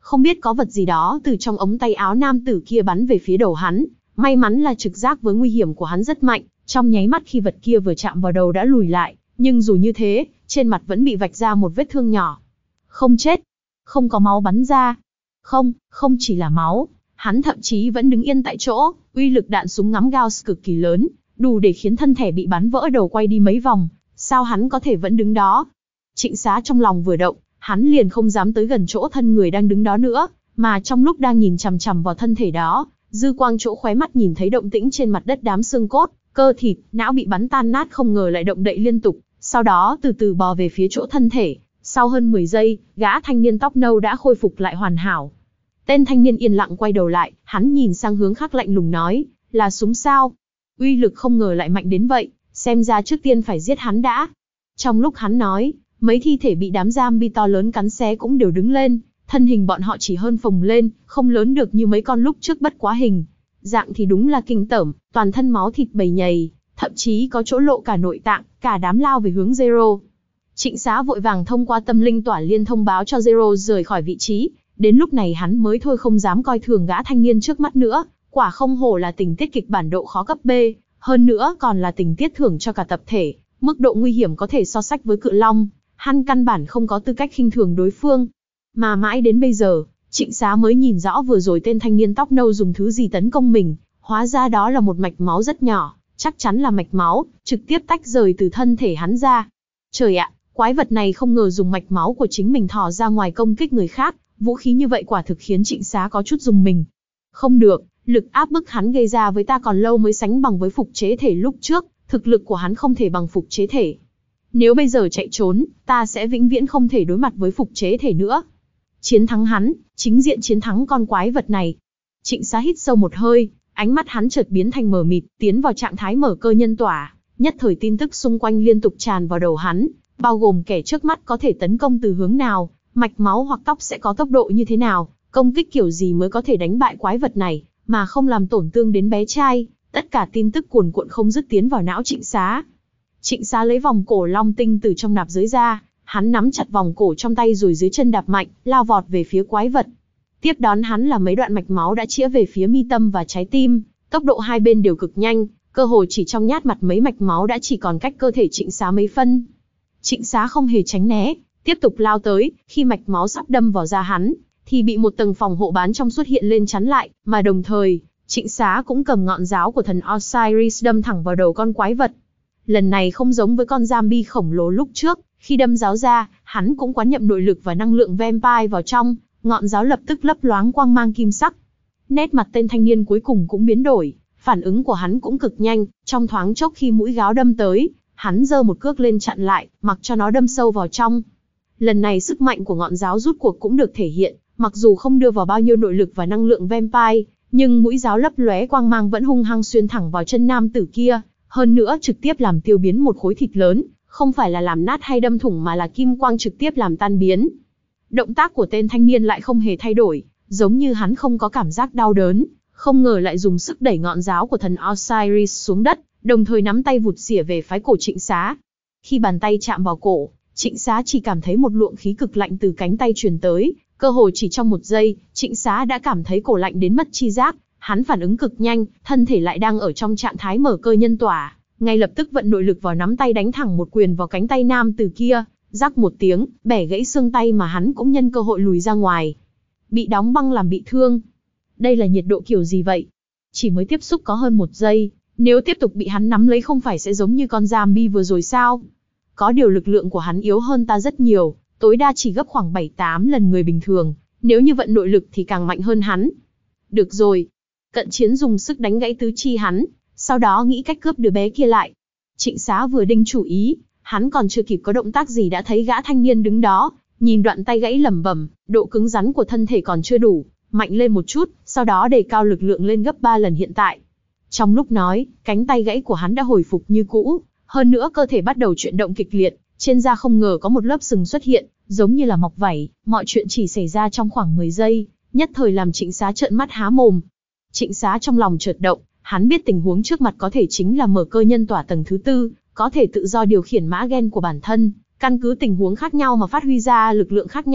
Không biết có vật gì đó từ trong ống tay áo nam tử kia bắn về phía đầu hắn. May mắn là trực giác với nguy hiểm của hắn rất mạnh, trong nháy mắt khi vật kia vừa chạm vào đầu đã lùi lại, nhưng dù như thế, trên mặt vẫn bị vạch ra một vết thương nhỏ. Không chết, không có máu bắn ra. Không, không chỉ là máu, hắn thậm chí vẫn đứng yên tại chỗ, uy lực đạn súng ngắm Gauss cực kỳ lớn, đủ để khiến thân thể bị bắn vỡ đầu quay đi mấy vòng, sao hắn có thể vẫn đứng đó? Trịnh Xá trong lòng vừa động, hắn liền không dám tới gần chỗ thân người đang đứng đó nữa, mà trong lúc đang nhìn chằm chằm vào thân thể đó, dư quang chỗ khóe mắt nhìn thấy động tĩnh trên mặt đất, đám xương cốt, cơ thịt, não bị bắn tan nát không ngờ lại động đậy liên tục, sau đó từ từ bò về phía chỗ thân thể. Sau hơn mười giây, gã thanh niên tóc nâu đã khôi phục lại hoàn hảo. Tên thanh niên yên lặng quay đầu lại, hắn nhìn sang hướng khác lạnh lùng nói, là súng sao? Uy lực không ngờ lại mạnh đến vậy, xem ra trước tiên phải giết hắn đã. Trong lúc hắn nói, mấy thi thể bị đám zombie to lớn cắn xé cũng đều đứng lên, thân hình bọn họ chỉ hơn phồng lên, không lớn được như mấy con lúc trước bất quá hình. Dạng thì đúng là kinh tởm, toàn thân máu thịt bầy nhầy, thậm chí có chỗ lộ cả nội tạng, cả đám lao về hướng Zero. Trịnh Xá vội vàng thông qua tâm linh tỏa liên thông báo cho Zero rời khỏi vị trí, đến lúc này hắn mới thôi không dám coi thường gã thanh niên trước mắt nữa, quả không hổ là tình tiết kịch bản độ khó cấp B, hơn nữa còn là tình tiết thưởng cho cả tập thể, mức độ nguy hiểm có thể so sánh với Cự Long, hắn căn bản không có tư cách khinh thường đối phương. Mà mãi đến bây giờ, Trịnh Xá mới nhìn rõ vừa rồi tên thanh niên tóc nâu dùng thứ gì tấn công mình, hóa ra đó là một mạch máu rất nhỏ, chắc chắn là mạch máu, trực tiếp tách rời từ thân thể hắn ra. Trời ạ, quái vật này không ngờ dùng mạch máu của chính mình thò ra ngoài công kích người khác, vũ khí như vậy quả thực khiến Trịnh Xá có chút rùng mình. Không được, lực áp bức hắn gây ra với ta còn lâu mới sánh bằng với phục chế thể lúc trước, thực lực của hắn không thể bằng phục chế thể. Nếu bây giờ chạy trốn, ta sẽ vĩnh viễn không thể đối mặt với phục chế thể nữa. Chiến thắng hắn, chính diện chiến thắng con quái vật này. Trịnh Xá hít sâu một hơi, ánh mắt hắn chợt biến thành mờ mịt, tiến vào trạng thái mở cơ nhân tỏa, nhất thời tin tức xung quanh liên tục tràn vào đầu hắn, bao gồm kẻ trước mắt có thể tấn công từ hướng nào, mạch máu hoặc tóc sẽ có tốc độ như thế nào, công kích kiểu gì mới có thể đánh bại quái vật này, mà không làm tổn thương đến bé trai, tất cả tin tức cuồn cuộn không dứt tiến vào não Trịnh Xá. Trịnh Xá lấy vòng cổ long tinh từ trong nạp giới ra, hắn nắm chặt vòng cổ trong tay rồi dưới chân đạp mạnh, lao vọt về phía quái vật. Tiếp đón hắn là mấy đoạn mạch máu đã chĩa về phía mi tâm và trái tim, tốc độ hai bên đều cực nhanh, cơ hồ chỉ trong nhát mặt mấy mạch máu đã chỉ còn cách cơ thể Trịnh Xá mấy phân. Trịnh Xá không hề tránh né, tiếp tục lao tới, khi mạch máu sắp đâm vào da hắn, thì bị một tầng phòng hộ bán trong suốt hiện lên chắn lại, mà đồng thời, Trịnh Xá cũng cầm ngọn giáo của thần Osiris đâm thẳng vào đầu con quái vật. Lần này không giống với con zombie khổng lồ lúc trước, khi đâm giáo ra, hắn cũng quán nhậm nội lực và năng lượng vampire vào trong, ngọn giáo lập tức lấp loáng quang mang kim sắc. Nét mặt tên thanh niên cuối cùng cũng biến đổi, phản ứng của hắn cũng cực nhanh, trong thoáng chốc khi mũi gáo đâm tới, hắn giơ một cước lên chặn lại, mặc cho nó đâm sâu vào trong. Lần này sức mạnh của ngọn giáo rút cuộc cũng được thể hiện, mặc dù không đưa vào bao nhiêu nội lực và năng lượng vampire, nhưng mũi giáo lấp lóe quang mang vẫn hung hăng xuyên thẳng vào chân nam tử kia, hơn nữa trực tiếp làm tiêu biến một khối thịt lớn, không phải là làm nát hay đâm thủng mà là kim quang trực tiếp làm tan biến. Động tác của tên thanh niên lại không hề thay đổi, giống như hắn không có cảm giác đau đớn, không ngờ lại dùng sức đẩy ngọn giáo của thần Osiris xuống đất, đồng thời nắm tay vụt xỉa về phái cổ Trịnh Xá. Khi bàn tay chạm vào cổ, Trịnh Xá chỉ cảm thấy một luồng khí cực lạnh từ cánh tay truyền tới, cơ hồ chỉ trong một giây, Trịnh Xá đã cảm thấy cổ lạnh đến mất chi giác, hắn phản ứng cực nhanh, thân thể lại đang ở trong trạng thái mở cơ nhân tỏa, ngay lập tức vận nội lực vào nắm tay đánh thẳng một quyền vào cánh tay nam từ kia, rắc một tiếng, bẻ gãy xương tay mà hắn cũng nhân cơ hội lùi ra ngoài. Bị đóng băng làm bị thương. Đây là nhiệt độ kiểu gì vậy? Chỉ mới tiếp xúc có hơn một giây, nếu tiếp tục bị hắn nắm lấy không phải sẽ giống như con zombie vừa rồi sao? Có điều lực lượng của hắn yếu hơn ta rất nhiều, tối đa chỉ gấp khoảng bảy tám lần người bình thường, nếu như vận nội lực thì càng mạnh hơn hắn. Được rồi. Cận chiến dùng sức đánh gãy tứ chi hắn, sau đó nghĩ cách cướp đứa bé kia lại. Trịnh Xá vừa đinh chủ ý, hắn còn chưa kịp có động tác gì đã thấy gã thanh niên đứng đó, nhìn đoạn tay gãy lẩm bẩm, độ cứng rắn của thân thể còn chưa đủ, mạnh lên một chút, sau đó đề cao lực lượng lên gấp ba lần hiện tại. Trong lúc nói, cánh tay gãy của hắn đã hồi phục như cũ, hơn nữa cơ thể bắt đầu chuyển động kịch liệt, trên da không ngờ có một lớp sừng xuất hiện, giống như là mọc vảy, mọi chuyện chỉ xảy ra trong khoảng mười giây, nhất thời làm Trịnh Xá trợn mắt há mồm. Trịnh Xá trong lòng chợt động, hắn biết tình huống trước mặt có thể chính là mở cơ nhân tỏa tầng thứ tư, có thể tự do điều khiển mã gen của bản thân, căn cứ tình huống khác nhau mà phát huy ra lực lượng khác nhau,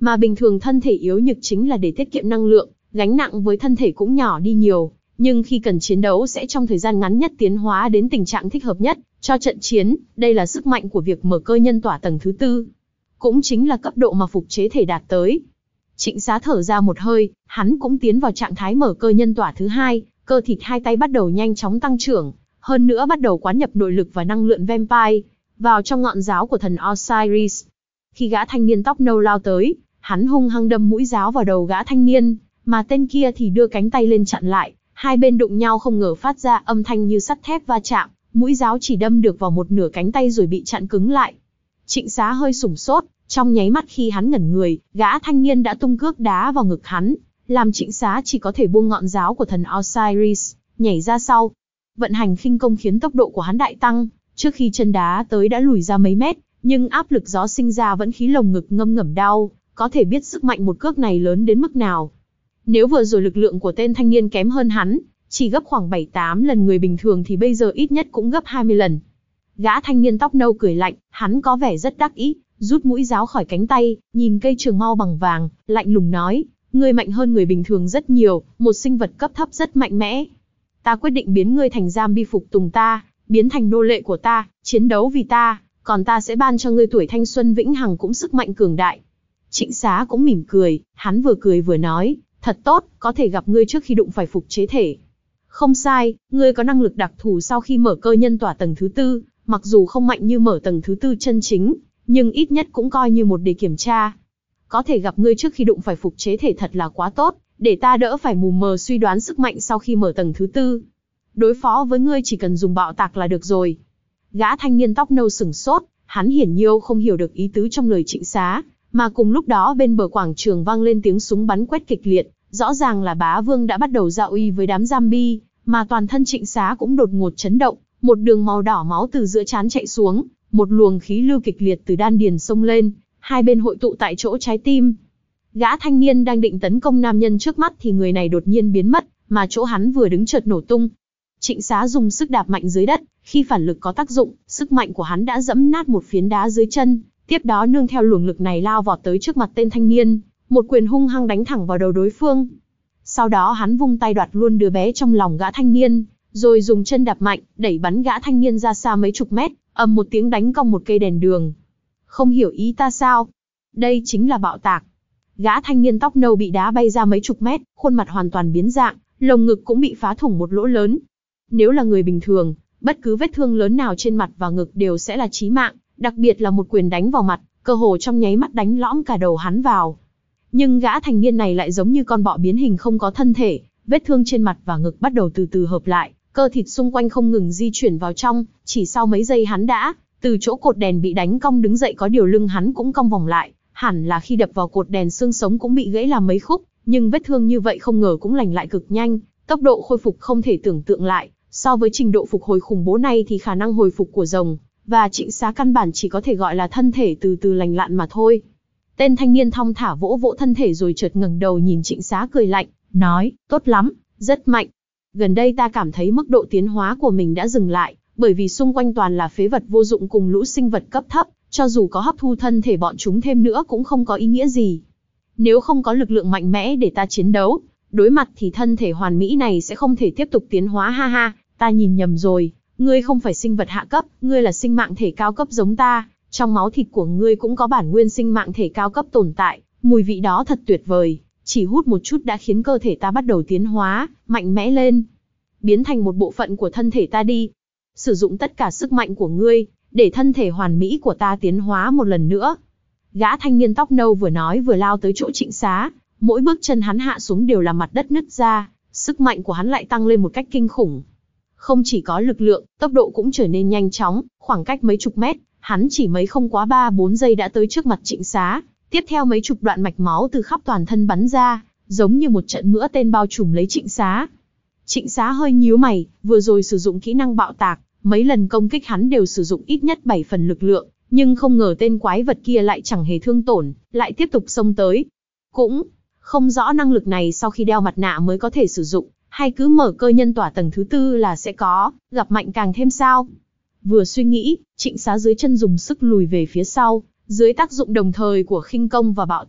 Mà bình thường thân thể yếu nhược chính là để tiết kiệm năng lượng, gánh nặng với thân thể cũng nhỏ đi nhiều. Nhưng khi cần chiến đấu sẽ trong thời gian ngắn nhất tiến hóa đến tình trạng thích hợp nhất cho trận chiến. Đây là sức mạnh của việc mở cơ nhân tỏa tầng thứ tư. Cũng chính là cấp độ mà phục chế thể đạt tới. Trịnh Xá thở ra một hơi, hắn cũng tiến vào trạng thái mở cơ nhân tỏa thứ hai, cơ thịt hai tay bắt đầu nhanh chóng tăng trưởng, hơn nữa bắt đầu quán nhập nội lực và năng lượng vampire vào trong ngọn giáo của thần Osiris. Khi gã thanh niên tóc nâu lao tới, hắn hung hăng đâm mũi giáo vào đầu gã thanh niên, mà tên kia thì đưa cánh tay lên chặn lại, hai bên đụng nhau không ngờ phát ra âm thanh như sắt thép va chạm, mũi giáo chỉ đâm được vào một nửa cánh tay rồi bị chặn cứng lại. Trịnh Xá hơi sửng sốt, trong nháy mắt khi hắn ngẩn người, gã thanh niên đã tung cước đá vào ngực hắn, làm Trịnh Xá chỉ có thể buông ngọn giáo của thần Osiris, nhảy ra sau. Vận hành khinh công khiến tốc độ của hắn đại tăng, trước khi chân đá tới đã lùi ra mấy mét, nhưng áp lực gió sinh ra vẫn khí lồng ngực ngâm ngẩm đau, có thể biết sức mạnh một cước này lớn đến mức nào. Nếu vừa rồi lực lượng của tên thanh niên kém hơn hắn, chỉ gấp khoảng bảy tám lần người bình thường thì bây giờ ít nhất cũng gấp hai mươi lần. Gã thanh niên tóc nâu cười lạnh, hắn có vẻ rất đắc ý, rút mũi giáo khỏi cánh tay, nhìn cây trường mao bằng vàng, lạnh lùng nói, ngươi mạnh hơn người bình thường rất nhiều, một sinh vật cấp thấp rất mạnh mẽ. Ta quyết định biến ngươi thành giam bi phục tùng ta, biến thành nô lệ của ta, chiến đấu vì ta, còn ta sẽ ban cho ngươi tuổi thanh xuân vĩnh hằng cũng sức mạnh cường đại. Trịnh Xá cũng mỉm cười, hắn vừa cười vừa nói, thật tốt, có thể gặp ngươi trước khi đụng phải phục chế thể. Không sai, ngươi có năng lực đặc thù sau khi mở cơ nhân tỏa tầng thứ tư, mặc dù không mạnh như mở tầng thứ tư chân chính, nhưng ít nhất cũng coi như một để kiểm tra. Có thể gặp ngươi trước khi đụng phải phục chế thể thật là quá tốt, để ta đỡ phải mù mờ suy đoán sức mạnh sau khi mở tầng thứ tư. Đối phó với ngươi chỉ cần dùng bạo tạc là được rồi. Gã thanh niên tóc nâu sửng sốt, hắn hiển nhiên không hiểu được ý tứ trong lời Trịnh Xá, mà cùng lúc đó bên bờ quảng trường vang lên tiếng súng bắn quét kịch liệt, rõ ràng là bá vương đã bắt đầu ra uy với đám zombie, mà toàn thân Trịnh Xá cũng đột ngột chấn động, một đường màu đỏ máu từ giữa trán chạy xuống, một luồng khí lưu kịch liệt từ đan điền xông lên, hai bên hội tụ tại chỗ trái tim. Gã thanh niên đang định tấn công nam nhân trước mắt thì người này đột nhiên biến mất, mà chỗ hắn vừa đứng chợt nổ tung. Trịnh Xá dùng sức đạp mạnh dưới đất, khi phản lực có tác dụng, sức mạnh của hắn đã dẫm nát một phiến đá dưới chân, tiếp đó nương theo luồng lực này lao vọt tới trước mặt tên thanh niên, một quyền hung hăng đánh thẳng vào đầu đối phương. Sau đó hắn vung tay đoạt luôn đứa bé trong lòng gã thanh niên, rồi dùng chân đạp mạnh, đẩy bắn gã thanh niên ra xa mấy chục mét, ầm một tiếng đánh cong một cây đèn đường. Không hiểu ý ta sao? Đây chính là bạo tạc. Gã thanh niên tóc nâu bị đá bay ra mấy chục mét, khuôn mặt hoàn toàn biến dạng, lồng ngực cũng bị phá thủng một lỗ lớn. Nếu là người bình thường, bất cứ vết thương lớn nào trên mặt và ngực đều sẽ là chí mạng, đặc biệt là một quyền đánh vào mặt, cơ hồ trong nháy mắt đánh lõm cả đầu hắn vào. Nhưng gã thanh niên này lại giống như con bọ biến hình không có thân thể, vết thương trên mặt và ngực bắt đầu từ từ hợp lại, cơ thịt xung quanh không ngừng di chuyển vào trong, chỉ sau mấy giây hắn đã từ chỗ cột đèn bị đánh cong đứng dậy, có điều lưng hắn cũng cong vòng lại, hẳn là khi đập vào cột đèn xương sống cũng bị gãy làm mấy khúc, nhưng vết thương như vậy không ngờ cũng lành lại cực nhanh, tốc độ khôi phục không thể tưởng tượng lại, so với trình độ phục hồi khủng bố này thì khả năng hồi phục của rồng và Trịnh Xá căn bản chỉ có thể gọi là thân thể từ từ lành lặn mà thôi. Tên thanh niên thong thả vỗ vỗ thân thể rồi chợt ngẩng đầu nhìn Trịnh Xá cười lạnh, nói, tốt lắm, rất mạnh. Gần đây ta cảm thấy mức độ tiến hóa của mình đã dừng lại, bởi vì xung quanh toàn là phế vật vô dụng cùng lũ sinh vật cấp thấp, cho dù có hấp thu thân thể bọn chúng thêm nữa cũng không có ý nghĩa gì. Nếu không có lực lượng mạnh mẽ để ta chiến đấu, đối mặt thì thân thể hoàn mỹ này sẽ không thể tiếp tục tiến hóa, ha ha, ta nhìn nhầm rồi, ngươi không phải sinh vật hạ cấp, ngươi là sinh mạng thể cao cấp giống ta, trong máu thịt của ngươi cũng có bản nguyên sinh mạng thể cao cấp tồn tại, mùi vị đó thật tuyệt vời, chỉ hút một chút đã khiến cơ thể ta bắt đầu tiến hóa, mạnh mẽ lên, biến thành một bộ phận của thân thể ta đi. Sử dụng tất cả sức mạnh của ngươi, để thân thể hoàn mỹ của ta tiến hóa một lần nữa. Gã thanh niên tóc nâu vừa nói vừa lao tới chỗ Trịnh Xá, mỗi bước chân hắn hạ xuống đều là mặt đất nứt ra, sức mạnh của hắn lại tăng lên một cách kinh khủng. Không chỉ có lực lượng, tốc độ cũng trở nên nhanh chóng, khoảng cách mấy chục mét, hắn chỉ mấy không quá ba bốn giây đã tới trước mặt Trịnh Xá, tiếp theo mấy chục đoạn mạch máu từ khắp toàn thân bắn ra, giống như một trận mưa tên bao trùm lấy Trịnh Xá. Trịnh Xá hơi nhíu mày, vừa rồi sử dụng kỹ năng bạo tạc, mấy lần công kích hắn đều sử dụng ít nhất bảy phần lực lượng, nhưng không ngờ tên quái vật kia lại chẳng hề thương tổn, lại tiếp tục xông tới. Cũng không rõ năng lực này sau khi đeo mặt nạ mới có thể sử dụng, hay cứ mở cơ nhân tỏa tầng thứ tư là sẽ có, gặp mạnh càng thêm sao? Vừa suy nghĩ, Trịnh Xá dưới chân dùng sức lùi về phía sau, dưới tác dụng đồng thời của khinh công và bạo tạc,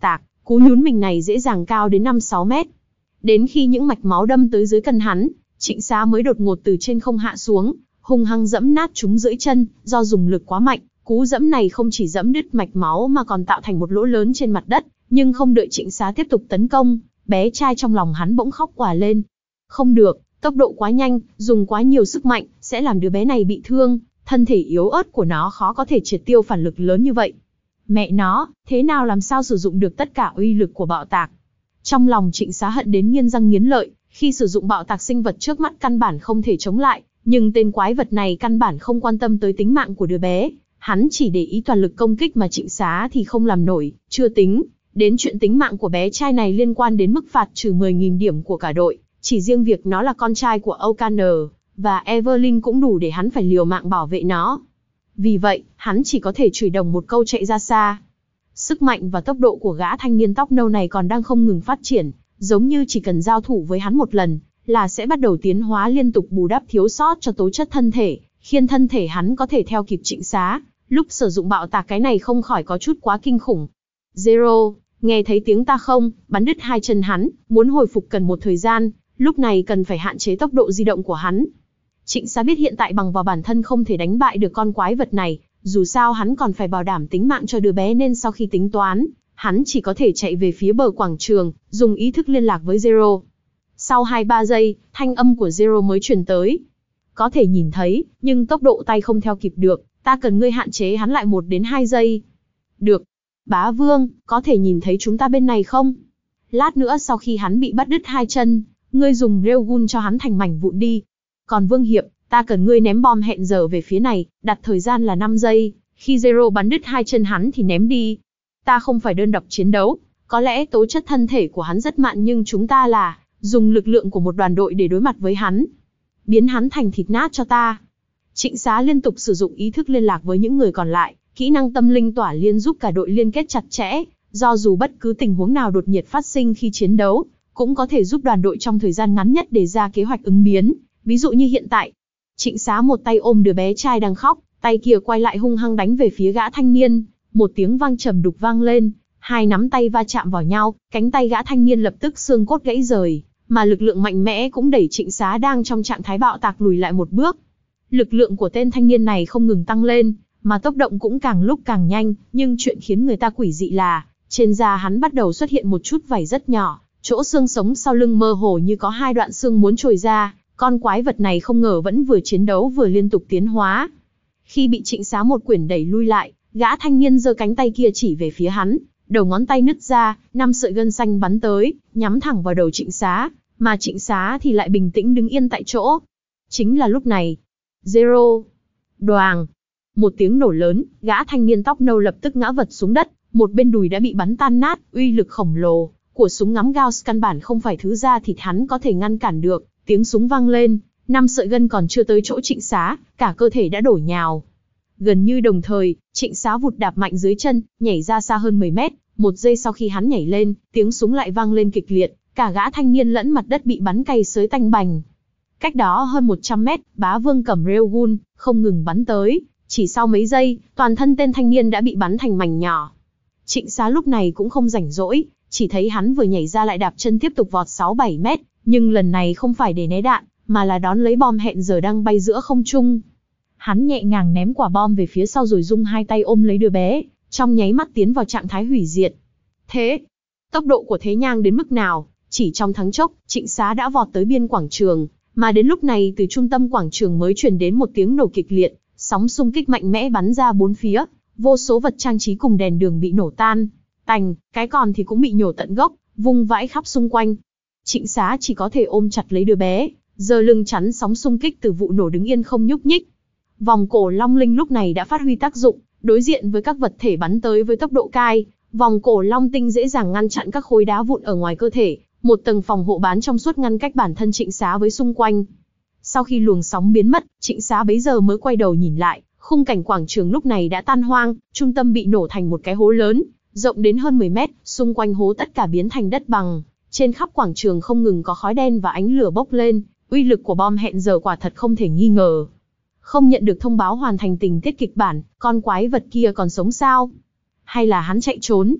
Cú nhún mình này dễ dàng cao đến năm sáu mét. Đến khi những mạch máu đâm tới dưới chân hắn, Trịnh Xá mới đột ngột từ trên không hạ xuống, hung hăng dẫm nát chúng dưới chân. Do dùng lực quá mạnh, cú dẫm này không chỉ dẫm đứt mạch máu mà còn tạo thành một lỗ lớn trên mặt đất. Nhưng không đợi Trịnh Xá tiếp tục tấn công, bé trai trong lòng hắn bỗng khóc òa lên. Không được, tốc độ quá nhanh, dùng quá nhiều sức mạnh, sẽ làm đứa bé này bị thương, thân thể yếu ớt của nó khó có thể triệt tiêu phản lực lớn như vậy. Mẹ nó, thế nào làm sao sử dụng được tất cả uy lực của bạo tạc? Trong lòng Trịnh Xá hận đến nghiến răng nghiến lợi, khi sử dụng bạo tạc sinh vật trước mắt căn bản không thể chống lại, nhưng tên quái vật này căn bản không quan tâm tới tính mạng của đứa bé, hắn chỉ để ý toàn lực công kích mà Trịnh Xá thì không làm nổi, chưa tính. Đến chuyện tính mạng của bé trai này liên quan đến mức phạt trừ mười nghìn điểm của cả đội, chỉ riêng việc nó là con trai của O'Connor và Evelyn cũng đủ để hắn phải liều mạng bảo vệ nó. Vì vậy, hắn chỉ có thể chửi đồng một câu chạy ra xa. Sức mạnh và tốc độ của gã thanh niên tóc nâu này còn đang không ngừng phát triển, giống như chỉ cần giao thủ với hắn một lần, là sẽ bắt đầu tiến hóa liên tục bù đắp thiếu sót cho tố chất thân thể, khiến thân thể hắn có thể theo kịp Trịnh Xá. Lúc sử dụng bạo tạc cái này không khỏi có chút quá kinh khủng. Zero, nghe thấy tiếng ta không, bắn đứt hai chân hắn, muốn hồi phục cần một thời gian, lúc này cần phải hạn chế tốc độ di động của hắn. Trịnh Xá biết hiện tại bằng vào bản thân không thể đánh bại được con quái vật này, dù sao hắn còn phải bảo đảm tính mạng cho đứa bé nên sau khi tính toán, hắn chỉ có thể chạy về phía bờ quảng trường, dùng ý thức liên lạc với Zero. Sau hai ba giây, thanh âm của Zero mới truyền tới. Có thể nhìn thấy, nhưng tốc độ tay không theo kịp được, ta cần ngươi hạn chế hắn lại một đến hai giây. Được. Bá Vương, có thể nhìn thấy chúng ta bên này không? Lát nữa sau khi hắn bị bắt đứt hai chân, ngươi dùng Railgun cho hắn thành mảnh vụn đi. Còn Vương Hiệp, ta cần ngươi ném bom hẹn giờ về phía này, đặt thời gian là năm giây, khi Zero bắn đứt hai chân hắn thì ném đi. Ta không phải đơn độc chiến đấu, có lẽ tố chất thân thể của hắn rất mạnh nhưng chúng ta là dùng lực lượng của một đoàn đội để đối mặt với hắn. Biến hắn thành thịt nát cho ta. Trịnh Xá liên tục sử dụng ý thức liên lạc với những người còn lại, kỹ năng tâm linh tỏa liên giúp cả đội liên kết chặt chẽ, do dù bất cứ tình huống nào đột nhiệt phát sinh khi chiến đấu, cũng có thể giúp đoàn đội trong thời gian ngắn nhất đề ra kế hoạch ứng biến, ví dụ như hiện tại. Trịnh Xá một tay ôm đứa bé trai đang khóc, tay kia quay lại hung hăng đánh về phía gã thanh niên, một tiếng vang trầm đục vang lên, hai nắm tay va chạm vào nhau, cánh tay gã thanh niên lập tức xương cốt gãy rời, mà lực lượng mạnh mẽ cũng đẩy Trịnh Xá đang trong trạng thái bạo tạc lùi lại một bước. Lực lượng của tên thanh niên này không ngừng tăng lên, mà tốc độ cũng càng lúc càng nhanh, nhưng chuyện khiến người ta quỷ dị là, trên da hắn bắt đầu xuất hiện một chút vảy rất nhỏ, chỗ xương sống sau lưng mơ hồ như có hai đoạn xương muốn trồi ra, con quái vật này không ngờ vẫn vừa chiến đấu vừa liên tục tiến hóa. Khi bị Trịnh Xá một quyển đẩy lui lại, gã thanh niên giơ cánh tay kia chỉ về phía hắn, đầu ngón tay nứt ra, năm sợi gân xanh bắn tới, nhắm thẳng vào đầu Trịnh Xá, mà Trịnh Xá thì lại bình tĩnh đứng yên tại chỗ. Chính là lúc này, Zero, đoàng, một tiếng nổ lớn, gã thanh niên tóc nâu lập tức ngã vật xuống đất, một bên đùi đã bị bắn tan nát, uy lực khổng lồ của súng ngắm Gauss căn bản không phải thứ da thịt hắn có thể ngăn cản được. Tiếng súng vang lên, năm sợi gân còn chưa tới chỗ Trịnh Xá, cả cơ thể đã đổ nhào. Gần như đồng thời, Trịnh Xá vụt đạp mạnh dưới chân, nhảy ra xa hơn mười mét, một giây sau khi hắn nhảy lên, tiếng súng lại vang lên kịch liệt, cả gã thanh niên lẫn mặt đất bị bắn cày xới tanh bành. Cách đó hơn một trăm mét, Bá Vương cầm Railgun, không ngừng bắn tới, chỉ sau mấy giây, toàn thân tên thanh niên đã bị bắn thành mảnh nhỏ. Trịnh Xá lúc này cũng không rảnh rỗi, chỉ thấy hắn vừa nhảy ra lại đạp chân tiếp tục vọt sáu bảy mét, nhưng lần này không phải để né đạn, mà là đón lấy bom hẹn giờ đang bay giữa không trung. Hắn nhẹ nhàng ném quả bom về phía sau rồi dung hai tay ôm lấy đứa bé, trong nháy mắt tiến vào trạng thái hủy diệt. Thế, tốc độ của Thế Nhang đến mức nào? Chỉ trong thoáng chốc, Trịnh Xá đã vọt tới biên quảng trường, mà đến lúc này từ trung tâm quảng trường mới truyền đến một tiếng nổ kịch liệt, sóng xung kích mạnh mẽ bắn ra bốn phía, vô số vật trang trí cùng đèn đường bị nổ tan, tành, cái còn thì cũng bị nhổ tận gốc, vung vãi khắp xung quanh. Trịnh Xá chỉ có thể ôm chặt lấy đứa bé, giơ lưng chắn sóng xung kích từ vụ nổ đứng yên không nhúc nhích. Vòng cổ long linh lúc này đã phát huy tác dụng, đối diện với các vật thể bắn tới với tốc độ cai, vòng cổ long tinh dễ dàng ngăn chặn các khối đá vụn ở ngoài cơ thể, một tầng phòng hộ bán trong suốt ngăn cách bản thân Trịnh Xá với xung quanh. Sau khi luồng sóng biến mất, Trịnh Xá bấy giờ mới quay đầu nhìn lại, khung cảnh quảng trường lúc này đã tan hoang, trung tâm bị nổ thành một cái hố lớn, rộng đến hơn mười mét, xung quanh hố tất cả biến thành đất bằng. Trên khắp quảng trường không ngừng có khói đen và ánh lửa bốc lên, uy lực của bom hẹn giờ quả thật không thể nghi ngờ. Không nhận được thông báo hoàn thành tình tiết kịch bản, con quái vật kia còn sống sao? Hay là hắn chạy trốn?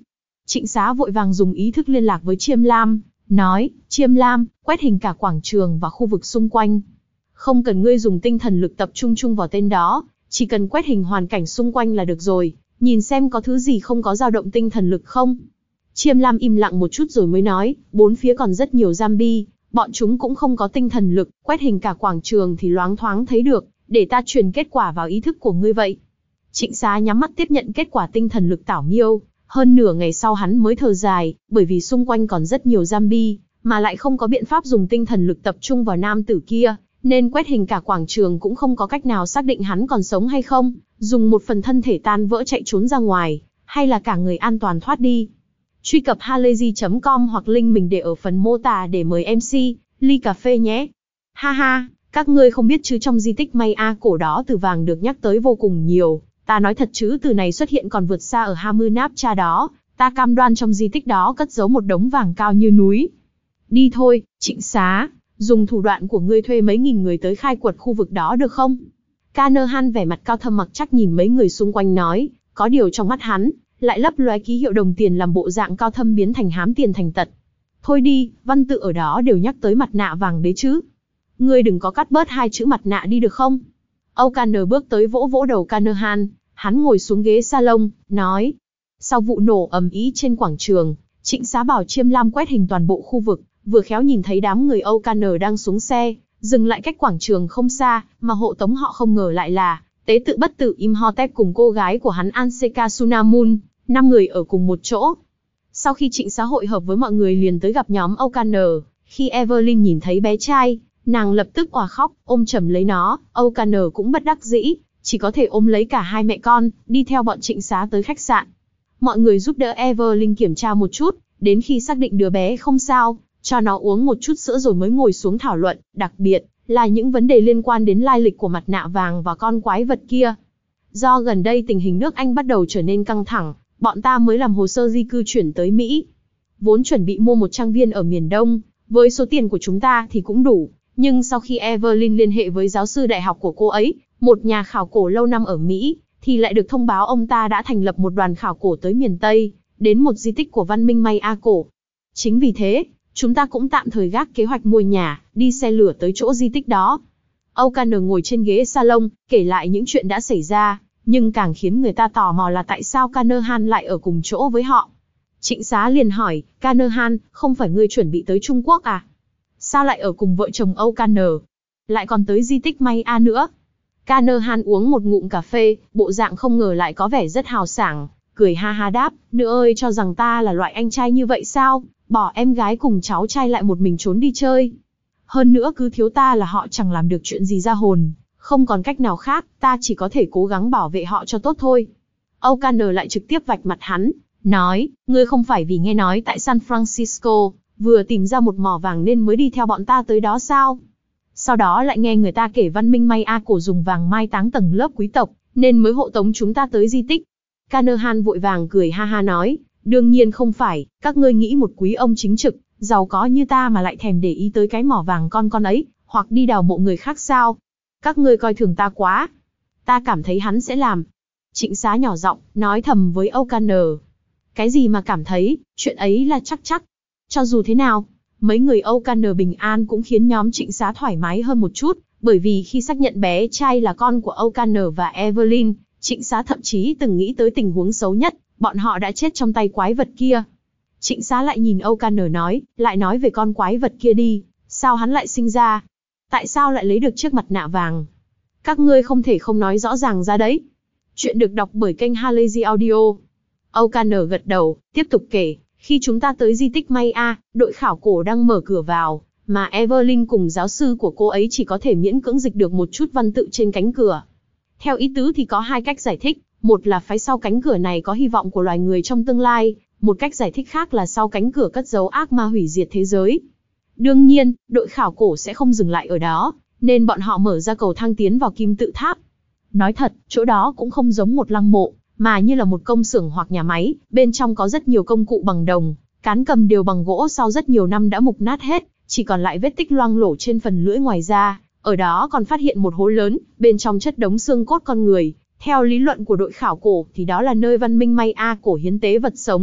Trịnh Xá vội vàng dùng ý thức liên lạc với Chiêm Lam, nói, Chiêm Lam, quét hình cả quảng trường và khu vực xung quanh. Không cần ngươi dùng tinh thần lực tập trung chung vào tên đó, chỉ cần quét hình hoàn cảnh xung quanh là được rồi, nhìn xem có thứ gì không có dao động tinh thần lực không. Chiêm Lam im lặng một chút rồi mới nói, bốn phía còn rất nhiều zombie, bọn chúng cũng không có tinh thần lực, quét hình cả quảng trường thì loáng thoáng thấy được, để ta truyền kết quả vào ý thức của ngươi vậy. Trịnh Xá nhắm mắt tiếp nhận kết quả tinh thần lực tảo miêu, hơn nửa ngày sau hắn mới thở dài, bởi vì xung quanh còn rất nhiều zombie, mà lại không có biện pháp dùng tinh thần lực tập trung vào nam tử kia, nên quét hình cả quảng trường cũng không có cách nào xác định hắn còn sống hay không, dùng một phần thân thể tan vỡ chạy trốn ra ngoài, hay là cả người an toàn thoát đi. Truy cập halayzi chấm com hoặc link mình để ở phần mô tả để mời em xê, ly cà phê nhé. Ha ha, các ngươi không biết chứ trong di tích Maya cổ đó từ vàng được nhắc tới vô cùng nhiều. Ta nói thật chứ từ này xuất hiện còn vượt xa ở Hamunapcha đó, ta cam đoan trong di tích đó cất giấu một đống vàng cao như núi. Đi thôi, Trịnh Xá, dùng thủ đoạn của ngươi thuê mấy nghìn người tới khai quật khu vực đó được không? Kanahan vẻ mặt cao thâm mặc chắc nhìn mấy người xung quanh nói, có điều trong mắt hắn, lại lấp lóe ký hiệu đồng tiền làm bộ dạng cao thâm biến thành hám tiền thành tật. Thôi đi, văn tự ở đó đều nhắc tới mặt nạ vàng đấy chứ. Ngươi đừng có cắt bớt hai chữ mặt nạ đi được không? O'Connor bước tới vỗ vỗ đầu Kanahan, hắn ngồi xuống ghế salon, nói. Sau vụ nổ ầm ĩ trên quảng trường, Trịnh Xá bảo Chiêm Lam quét hình toàn bộ khu vực, vừa khéo nhìn thấy đám người O'Connor đang xuống xe, dừng lại cách quảng trường không xa, mà hộ tống họ không ngờ lại là tế tự bất tử Imhotep cùng cô gái của hắn Anseka Sunamun, năm người ở cùng một chỗ. Sau khi Trịnh Xá hội hợp với mọi người liền tới gặp nhóm O'Connor, khi Evelyn nhìn thấy bé trai, nàng lập tức òa khóc, ôm chầm lấy nó, O'Connor cũng bất đắc dĩ, chỉ có thể ôm lấy cả hai mẹ con, đi theo bọn Trịnh Xá tới khách sạn. Mọi người giúp đỡ Evelyn kiểm tra một chút, đến khi xác định đứa bé không sao, cho nó uống một chút sữa rồi mới ngồi xuống thảo luận, đặc biệt là những vấn đề liên quan đến lai lịch của mặt nạ vàng và con quái vật kia. Do gần đây tình hình nước Anh bắt đầu trở nên căng thẳng, bọn ta mới làm hồ sơ di cư chuyển tới Mỹ. Vốn chuẩn bị mua một trang viên ở miền Đông, với số tiền của chúng ta thì cũng đủ, nhưng sau khi Evelyn liên hệ với giáo sư đại học của cô ấy, một nhà khảo cổ lâu năm ở Mỹ, thì lại được thông báo ông ta đã thành lập một đoàn khảo cổ tới miền Tây, đến một di tích của văn minh Maya cổ. Chính vì thế, chúng ta cũng tạm thời gác kế hoạch mua nhà, đi xe lửa tới chỗ di tích đó. O'Connor ngồi trên ghế salon, kể lại những chuyện đã xảy ra, nhưng càng khiến người ta tò mò là tại sao Kanahan lại ở cùng chỗ với họ. Trịnh Xá liền hỏi, Kanahan, không phải ngươi chuẩn bị tới Trung Quốc à? Sao lại ở cùng vợ chồng O'Connor? Lại còn tới di tích Maya nữa? Kanahan uống một ngụm cà phê, bộ dạng không ngờ lại có vẻ rất hào sảng, cười ha ha đáp, nữ ơi cho rằng ta là loại anh trai như vậy sao? Bỏ em gái cùng cháu trai lại một mình trốn đi chơi. Hơn nữa cứ thiếu ta là họ chẳng làm được chuyện gì ra hồn, không còn cách nào khác, ta chỉ có thể cố gắng bảo vệ họ cho tốt thôi. O'Connor lại trực tiếp vạch mặt hắn, nói, ngươi không phải vì nghe nói tại San Francisco, vừa tìm ra một mỏ vàng nên mới đi theo bọn ta tới đó sao? Sau đó lại nghe người ta kể văn minh Maya cổ dùng vàng mai táng tầng lớp quý tộc, nên mới hộ tống chúng ta tới di tích. Kanahan vội vàng cười ha ha nói, đương nhiên không phải, các ngươi nghĩ một quý ông chính trực, giàu có như ta mà lại thèm để ý tới cái mỏ vàng con con ấy, hoặc đi đào mộ người khác sao? Các ngươi coi thường ta quá. Ta cảm thấy hắn sẽ làm. Trịnh Xá nhỏ giọng, nói thầm với O'Connor. Cái gì mà cảm thấy, chuyện ấy là chắc chắc. Cho dù thế nào, mấy người O'Connor bình an cũng khiến nhóm Trịnh Xá thoải mái hơn một chút, bởi vì khi xác nhận bé trai là con của O'Connor và Evelyn, Trịnh Xá thậm chí từng nghĩ tới tình huống xấu nhất, bọn họ đã chết trong tay quái vật kia. Trịnh Xá lại nhìn O'Connor nói, lại nói về con quái vật kia đi, sao hắn lại sinh ra? Tại sao lại lấy được chiếc mặt nạ vàng? Các ngươi không thể không nói rõ ràng ra đấy. Chuyện được đọc bởi kênh Halayzi Audio. O'Connor gật đầu, tiếp tục kể, khi chúng ta tới di tích Maya, đội khảo cổ đang mở cửa vào, mà Evelyn cùng giáo sư của cô ấy chỉ có thể miễn cưỡng dịch được một chút văn tự trên cánh cửa. Theo ý tứ thì có hai cách giải thích, một là phía sau cánh cửa này có hy vọng của loài người trong tương lai, một cách giải thích khác là sau cánh cửa cất giấu ác ma hủy diệt thế giới. Đương nhiên, đội khảo cổ sẽ không dừng lại ở đó, nên bọn họ mở ra cầu thang tiến vào kim tự tháp. Nói thật, chỗ đó cũng không giống một lăng mộ, mà như là một công xưởng hoặc nhà máy, bên trong có rất nhiều công cụ bằng đồng, cán cầm đều bằng gỗ sau rất nhiều năm đã mục nát hết, chỉ còn lại vết tích loang lổ trên phần lưỡi ngoài ra. Ở đó còn phát hiện một hố lớn, bên trong chất đống xương cốt con người. Theo lý luận của đội khảo cổ thì đó là nơi văn minh Maya cổ hiến tế vật sống,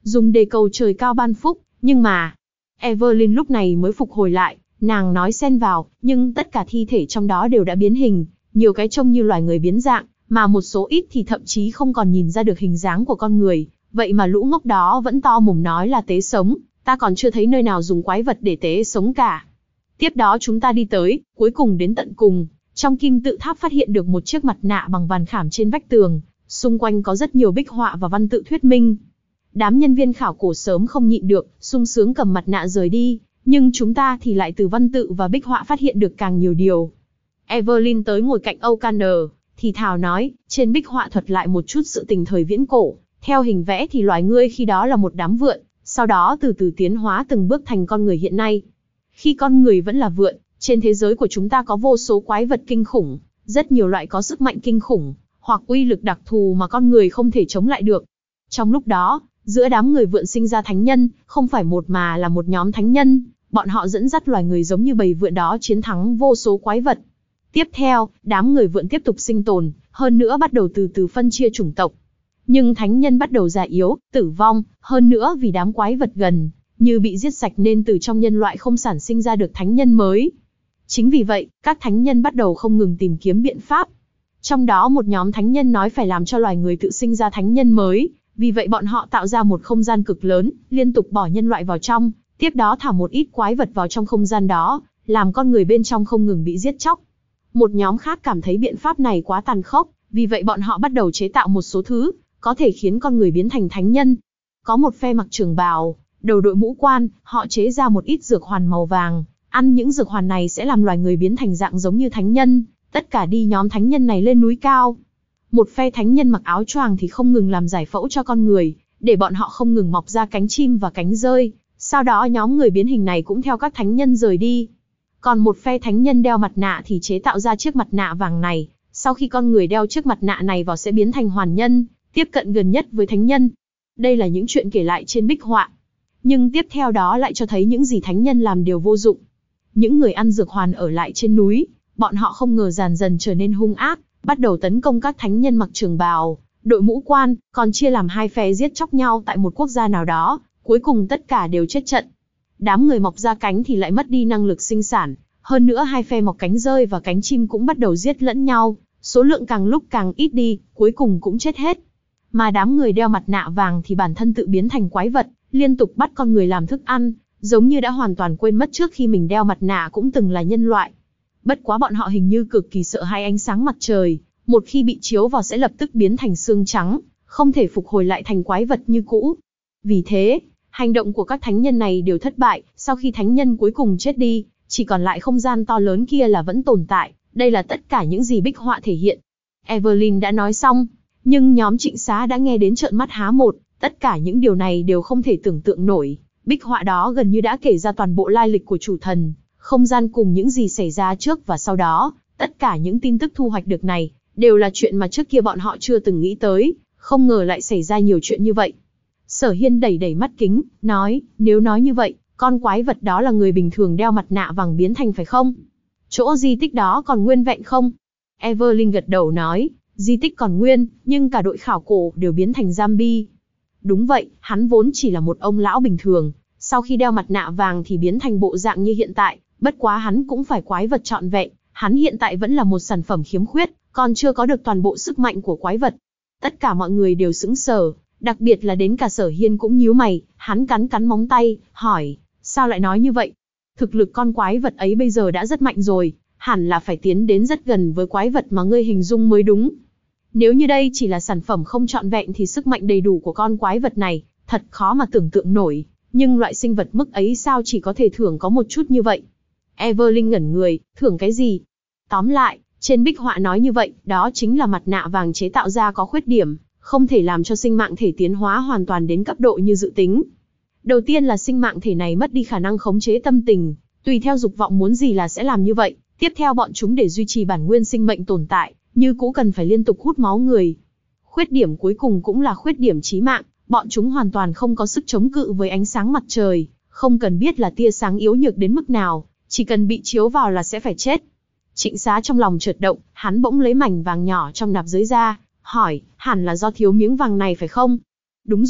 dùng để cầu trời cao ban phúc, nhưng mà... Evelyn lúc này mới phục hồi lại, nàng nói xen vào, nhưng tất cả thi thể trong đó đều đã biến hình, nhiều cái trông như loài người biến dạng, mà một số ít thì thậm chí không còn nhìn ra được hình dáng của con người, vậy mà lũ ngốc đó vẫn to mồm nói là tế sống, ta còn chưa thấy nơi nào dùng quái vật để tế sống cả. Tiếp đó chúng ta đi tới, cuối cùng đến tận cùng, trong kim tự tháp phát hiện được một chiếc mặt nạ bằng vàn khảm trên vách tường, xung quanh có rất nhiều bích họa và văn tự thuyết minh. Đám nhân viên khảo cổ sớm không nhịn được, sung sướng cầm mặt nạ rời đi, nhưng chúng ta thì lại từ văn tự và bích họa phát hiện được càng nhiều điều. Evelyn tới ngồi cạnh O'Connor, thì thào nói, trên bích họa thuật lại một chút sự tình thời viễn cổ, theo hình vẽ thì loài ngươi khi đó là một đám vượn, sau đó từ từ tiến hóa từng bước thành con người hiện nay. Khi con người vẫn là vượn, trên thế giới của chúng ta có vô số quái vật kinh khủng, rất nhiều loại có sức mạnh kinh khủng, hoặc uy lực đặc thù mà con người không thể chống lại được. Trong lúc đó, giữa đám người vượn sinh ra thánh nhân, không phải một mà là một nhóm thánh nhân, bọn họ dẫn dắt loài người giống như bầy vượn đó chiến thắng vô số quái vật. Tiếp theo, đám người vượn tiếp tục sinh tồn, hơn nữa bắt đầu từ từ phân chia chủng tộc. Nhưng thánh nhân bắt đầu già yếu, tử vong, hơn nữa vì đám quái vật gần như bị giết sạch nên từ trong nhân loại không sản sinh ra được thánh nhân mới. Chính vì vậy, các thánh nhân bắt đầu không ngừng tìm kiếm biện pháp. Trong đó một nhóm thánh nhân nói phải làm cho loài người tự sinh ra thánh nhân mới, vì vậy bọn họ tạo ra một không gian cực lớn, liên tục bỏ nhân loại vào trong, tiếp đó thả một ít quái vật vào trong không gian đó, làm con người bên trong không ngừng bị giết chóc. Một nhóm khác cảm thấy biện pháp này quá tàn khốc, vì vậy bọn họ bắt đầu chế tạo một số thứ, có thể khiến con người biến thành thánh nhân. Có một phe mặc trường bào, đầu đội mũ quan, họ chế ra một ít dược hoàn màu vàng, ăn những dược hoàn này sẽ làm loài người biến thành dạng giống như thánh nhân, tất cả đi nhóm thánh nhân này lên núi cao. Một phe thánh nhân mặc áo choàng thì không ngừng làm giải phẫu cho con người, để bọn họ không ngừng mọc ra cánh chim và cánh rơi, sau đó nhóm người biến hình này cũng theo các thánh nhân rời đi. Còn một phe thánh nhân đeo mặt nạ thì chế tạo ra chiếc mặt nạ vàng này, sau khi con người đeo chiếc mặt nạ này vào sẽ biến thành hoàn nhân, tiếp cận gần nhất với thánh nhân. Đây là những chuyện kể lại trên bích họa. Nhưng tiếp theo đó lại cho thấy những gì thánh nhân làm đều vô dụng. Những người ăn dược hoàn ở lại trên núi, bọn họ không ngờ dần dần trở nên hung ác, bắt đầu tấn công các thánh nhân mặc trường bào, đội mũ quan, còn chia làm hai phe giết chóc nhau tại một quốc gia nào đó, cuối cùng tất cả đều chết trận. Đám người mọc ra cánh thì lại mất đi năng lực sinh sản, hơn nữa hai phe mọc cánh rơi và cánh chim cũng bắt đầu giết lẫn nhau, số lượng càng lúc càng ít đi, cuối cùng cũng chết hết. Mà đám người đeo mặt nạ vàng thì bản thân tự biến thành quái vật, liên tục bắt con người làm thức ăn, giống như đã hoàn toàn quên mất trước khi mình đeo mặt nạ cũng từng là nhân loại. Bất quá bọn họ hình như cực kỳ sợ hãi ánh sáng mặt trời, một khi bị chiếu vào sẽ lập tức biến thành xương trắng, không thể phục hồi lại thành quái vật như cũ. Vì thế, hành động của các thánh nhân này đều thất bại, sau khi thánh nhân cuối cùng chết đi, chỉ còn lại không gian to lớn kia là vẫn tồn tại, đây là tất cả những gì bích họa thể hiện. Evelyn đã nói xong, nhưng nhóm Trịnh Xá đã nghe đến trợn mắt há một, tất cả những điều này đều không thể tưởng tượng nổi. Bích họa đó gần như đã kể ra toàn bộ lai lịch của chủ thần, không gian cùng những gì xảy ra trước và sau đó, tất cả những tin tức thu hoạch được này, đều là chuyện mà trước kia bọn họ chưa từng nghĩ tới, không ngờ lại xảy ra nhiều chuyện như vậy. Sở Hiên đẩy đẩy mắt kính, nói, nếu nói như vậy, con quái vật đó là người bình thường đeo mặt nạ vàng biến thành phải không? Chỗ di tích đó còn nguyên vẹn không? Evelyn gật đầu nói, di tích còn nguyên, nhưng cả đội khảo cổ đều biến thành zombie. Đúng vậy, hắn vốn chỉ là một ông lão bình thường, sau khi đeo mặt nạ vàng thì biến thành bộ dạng như hiện tại, bất quá hắn cũng phải quái vật trọn vẹn, hắn hiện tại vẫn là một sản phẩm khiếm khuyết, còn chưa có được toàn bộ sức mạnh của quái vật. Tất cả mọi người đều sững sờ, đặc biệt là đến cả Sở Hiên cũng nhíu mày, hắn cắn cắn móng tay, hỏi, sao lại nói như vậy? Thực lực con quái vật ấy bây giờ đã rất mạnh rồi, hẳn là phải tiến đến rất gần với quái vật mà ngươi hình dung mới đúng. Nếu như đây chỉ là sản phẩm không trọn vẹn thì sức mạnh đầy đủ của con quái vật này, thật khó mà tưởng tượng nổi, nhưng loại sinh vật mức ấy sao chỉ có thể thưởng có một chút như vậy? Evelyn ngẩn người, thưởng cái gì? Tóm lại, trên bích họa nói như vậy, đó chính là mặt nạ vàng chế tạo ra có khuyết điểm, không thể làm cho sinh mạng thể tiến hóa hoàn toàn đến cấp độ như dự tính. Đầu tiên là sinh mạng thể này mất đi khả năng khống chế tâm tình, tùy theo dục vọng muốn gì là sẽ làm như vậy. Tiếp theo bọn chúng để duy trì bản nguyên sinh mệnh tồn tại, như cũ cần phải liên tục hút máu người. Khuyết điểm cuối cùng cũng là khuyết điểm chí mạng, bọn chúng hoàn toàn không có sức chống cự với ánh sáng mặt trời, không cần biết là tia sáng yếu nhược đến mức nào, chỉ cần bị chiếu vào là sẽ phải chết. Trịnh Xá trong lòng chợt động, hắn bỗng lấy mảnh vàng nhỏ trong nạp giới ra, hỏi, hẳn là do thiếu miếng vàng này phải không? Đúng rồi,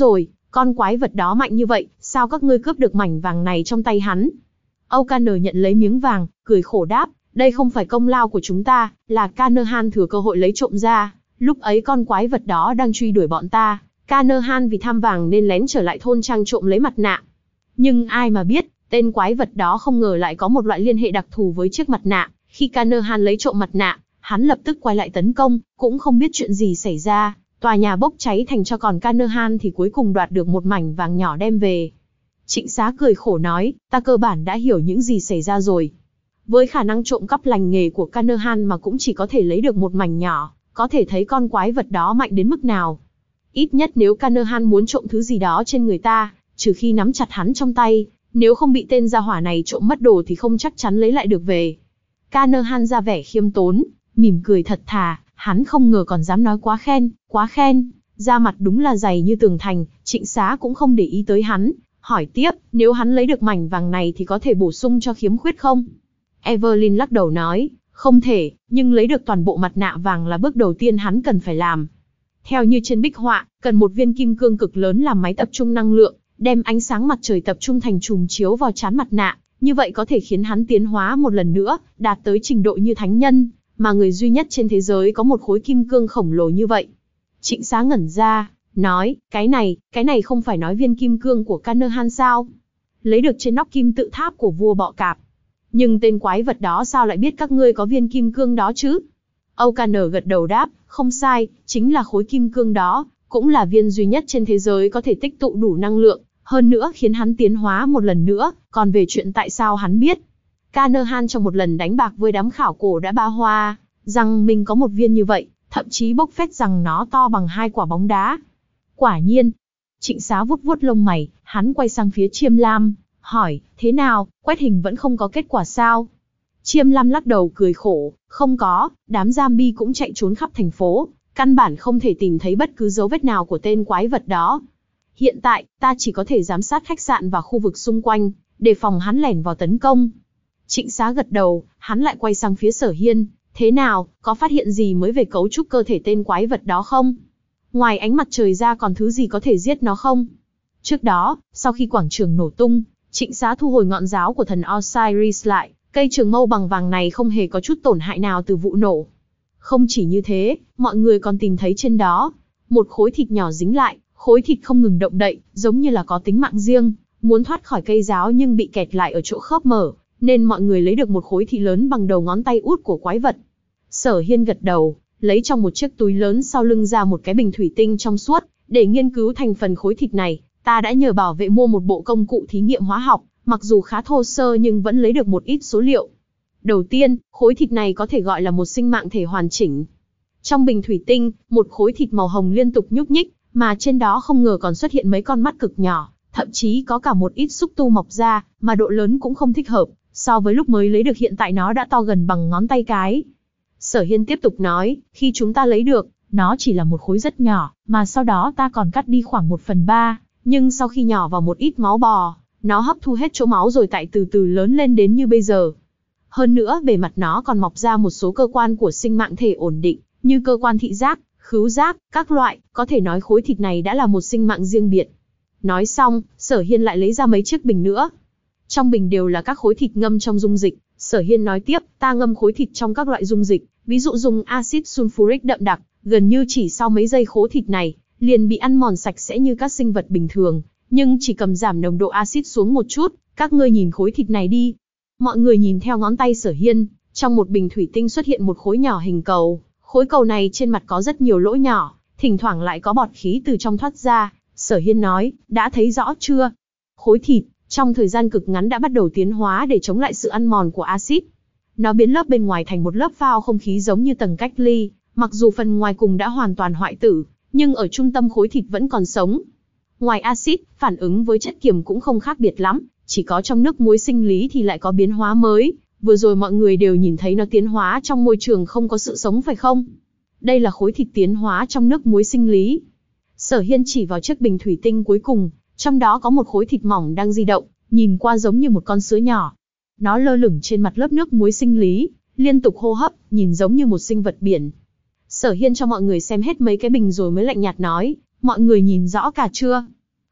Con quái vật đó mạnh như vậy, sao các ngươi cướp được mảnh vàng này trong tay hắn? O'Connor nhận lấy miếng vàng, cười khổ đáp, đây không phải công lao của chúng ta, là Carnahan thừa cơ hội lấy trộm ra. Lúc ấy con quái vật đó đang truy đuổi bọn ta, Carnahan vì tham vàng nên lén trở lại thôn trang trộm lấy mặt nạ. Nhưng ai mà biết, tên quái vật đó không ngờ lại có một loại liên hệ đặc thù với chiếc mặt nạ. Khi Carnahan lấy trộm mặt nạ, hắn lập tức quay lại tấn công, cũng không biết chuyện gì xảy ra. Tòa nhà bốc cháy thành cho còn Carnahan thì cuối cùng đoạt được một mảnh vàng nhỏ đem về. Trịnh Xá cười khổ nói, ta cơ bản đã hiểu những gì xảy ra rồi. Với khả năng trộm cắp lành nghề của Carnahan mà cũng chỉ có thể lấy được một mảnh nhỏ, có thể thấy con quái vật đó mạnh đến mức nào. Ít nhất nếu Carnahan muốn trộm thứ gì đó trên người ta, trừ khi nắm chặt hắn trong tay, nếu không bị tên gia hỏa này trộm mất đồ thì không chắc chắn lấy lại được về. Carnahan ra vẻ khiêm tốn, mỉm cười thật thà, hắn không ngờ còn dám nói quá khen, quá khen, da mặt đúng là dày như tường thành. Trịnh Xá cũng không để ý tới hắn, hỏi tiếp, nếu hắn lấy được mảnh vàng này thì có thể bổ sung cho khiếm khuyết không? Evelyn lắc đầu nói, không thể, nhưng lấy được toàn bộ mặt nạ vàng là bước đầu tiên hắn cần phải làm. Theo như trên bích họa, cần một viên kim cương cực lớn làm máy tập trung năng lượng, đem ánh sáng mặt trời tập trung thành chùm chiếu vào trán mặt nạ, như vậy có thể khiến hắn tiến hóa một lần nữa, đạt tới trình độ như thánh nhân, mà người duy nhất trên thế giới có một khối kim cương khổng lồ như vậy. Trịnh Xá ngẩn ra, nói, cái này, cái này không phải nói viên kim cương của Carnahan sao? Lấy được trên nóc kim tự tháp của vua bọ cạp. Nhưng tên quái vật đó sao lại biết các ngươi có viên kim cương đó chứ? O'Connor gật đầu đáp, không sai, chính là khối kim cương đó, cũng là viên duy nhất trên thế giới có thể tích tụ đủ năng lượng, hơn nữa khiến hắn tiến hóa một lần nữa. Còn về chuyện tại sao hắn biết, Carnahan trong một lần đánh bạc với đám khảo cổ đã ba hoa, rằng mình có một viên như vậy, thậm chí bốc phét rằng nó to bằng hai quả bóng đá. Quả nhiên. Trịnh Xá vuốt vuốt lông mày, hắn quay sang phía Chiêm Lam, hỏi, thế nào, quét hình vẫn không có kết quả sao? Chiêm Lam lắc đầu cười khổ, không có, đám zombie cũng chạy trốn khắp thành phố, căn bản không thể tìm thấy bất cứ dấu vết nào của tên quái vật đó. Hiện tại, ta chỉ có thể giám sát khách sạn và khu vực xung quanh, đề phòng hắn lẻn vào tấn công. Trịnh Xá gật đầu, hắn lại quay sang phía Sở Hiên, thế nào, có phát hiện gì mới về cấu trúc cơ thể tên quái vật đó không? Ngoài ánh mặt trời ra còn thứ gì có thể giết nó không? Trước đó, sau khi quảng trường nổ tung, Trịnh Xá thu hồi ngọn giáo của thần Osiris lại, cây trường mâu bằng vàng này không hề có chút tổn hại nào từ vụ nổ. Không chỉ như thế, mọi người còn tìm thấy trên đó một khối thịt nhỏ dính lại, khối thịt không ngừng động đậy, giống như là có tính mạng riêng, muốn thoát khỏi cây giáo nhưng bị kẹt lại ở chỗ khớp mở, nên mọi người lấy được một khối thịt lớn bằng đầu ngón tay út của quái vật. Sở Hiên gật đầu, lấy trong một chiếc túi lớn sau lưng ra một cái bình thủy tinh trong suốt, để nghiên cứu thành phần khối thịt này. Ta đã nhờ bảo vệ mua một bộ công cụ thí nghiệm hóa học, mặc dù khá thô sơ nhưng vẫn lấy được một ít số liệu. Đầu tiên, khối thịt này có thể gọi là một sinh mạng thể hoàn chỉnh. Trong bình thủy tinh, một khối thịt màu hồng liên tục nhúc nhích, mà trên đó không ngờ còn xuất hiện mấy con mắt cực nhỏ, thậm chí có cả một ít xúc tu mọc ra, mà độ lớn cũng không thích hợp, so với lúc mới lấy được hiện tại nó đã to gần bằng ngón tay cái. Sở Hiên tiếp tục nói, khi chúng ta lấy được, nó chỉ là một khối rất nhỏ, mà sau đó ta còn cắt đi khoảng một phần ba, nhưng sau khi nhỏ vào một ít máu bò, nó hấp thu hết chỗ máu rồi tại từ từ lớn lên đến như bây giờ. Hơn nữa bề mặt nó còn mọc ra một số cơ quan của sinh mạng thể ổn định, như cơ quan thị giác, khứu giác, các loại, có thể nói khối thịt này đã là một sinh mạng riêng biệt. Nói xong, Sở Hiên lại lấy ra mấy chiếc bình nữa. Trong bình đều là các khối thịt ngâm trong dung dịch. Sở Hiên nói tiếp, ta ngâm khối thịt trong các loại dung dịch, ví dụ dùng axit sulfuric đậm đặc, gần như chỉ sau mấy giây khối thịt này liền bị ăn mòn sạch sẽ như các sinh vật bình thường, nhưng chỉ cầm giảm nồng độ axit xuống một chút. Các ngươi nhìn khối thịt này đi. Mọi người nhìn theo ngón tay Sở Hiên, trong một bình thủy tinh xuất hiện một khối nhỏ hình cầu. Khối cầu này trên mặt có rất nhiều lỗ nhỏ, thỉnh thoảng lại có bọt khí từ trong thoát ra. Sở Hiên nói, đã thấy rõ chưa? Khối thịt, trong thời gian cực ngắn đã bắt đầu tiến hóa để chống lại sự ăn mòn của axit. Nó biến lớp bên ngoài thành một lớp phao không khí giống như tầng cách ly, mặc dù phần ngoài cùng đã hoàn toàn hoại tử, nhưng ở trung tâm khối thịt vẫn còn sống. Ngoài axit, phản ứng với chất kiềm cũng không khác biệt lắm, chỉ có trong nước muối sinh lý thì lại có biến hóa mới. Vừa rồi mọi người đều nhìn thấy nó tiến hóa trong môi trường không có sự sống phải không? Đây là khối thịt tiến hóa trong nước muối sinh lý. Sở Hiên chỉ vào chiếc bình thủy tinh cuối cùng, trong đó có một khối thịt mỏng đang di động, nhìn qua giống như một con sứa nhỏ. Nó lơ lửng trên mặt lớp nước muối sinh lý, liên tục hô hấp, nhìn giống như một sinh vật biển. Sở Hiên cho mọi người xem hết mấy cái bình rồi mới lạnh nhạt nói, mọi người nhìn rõ cả chưa?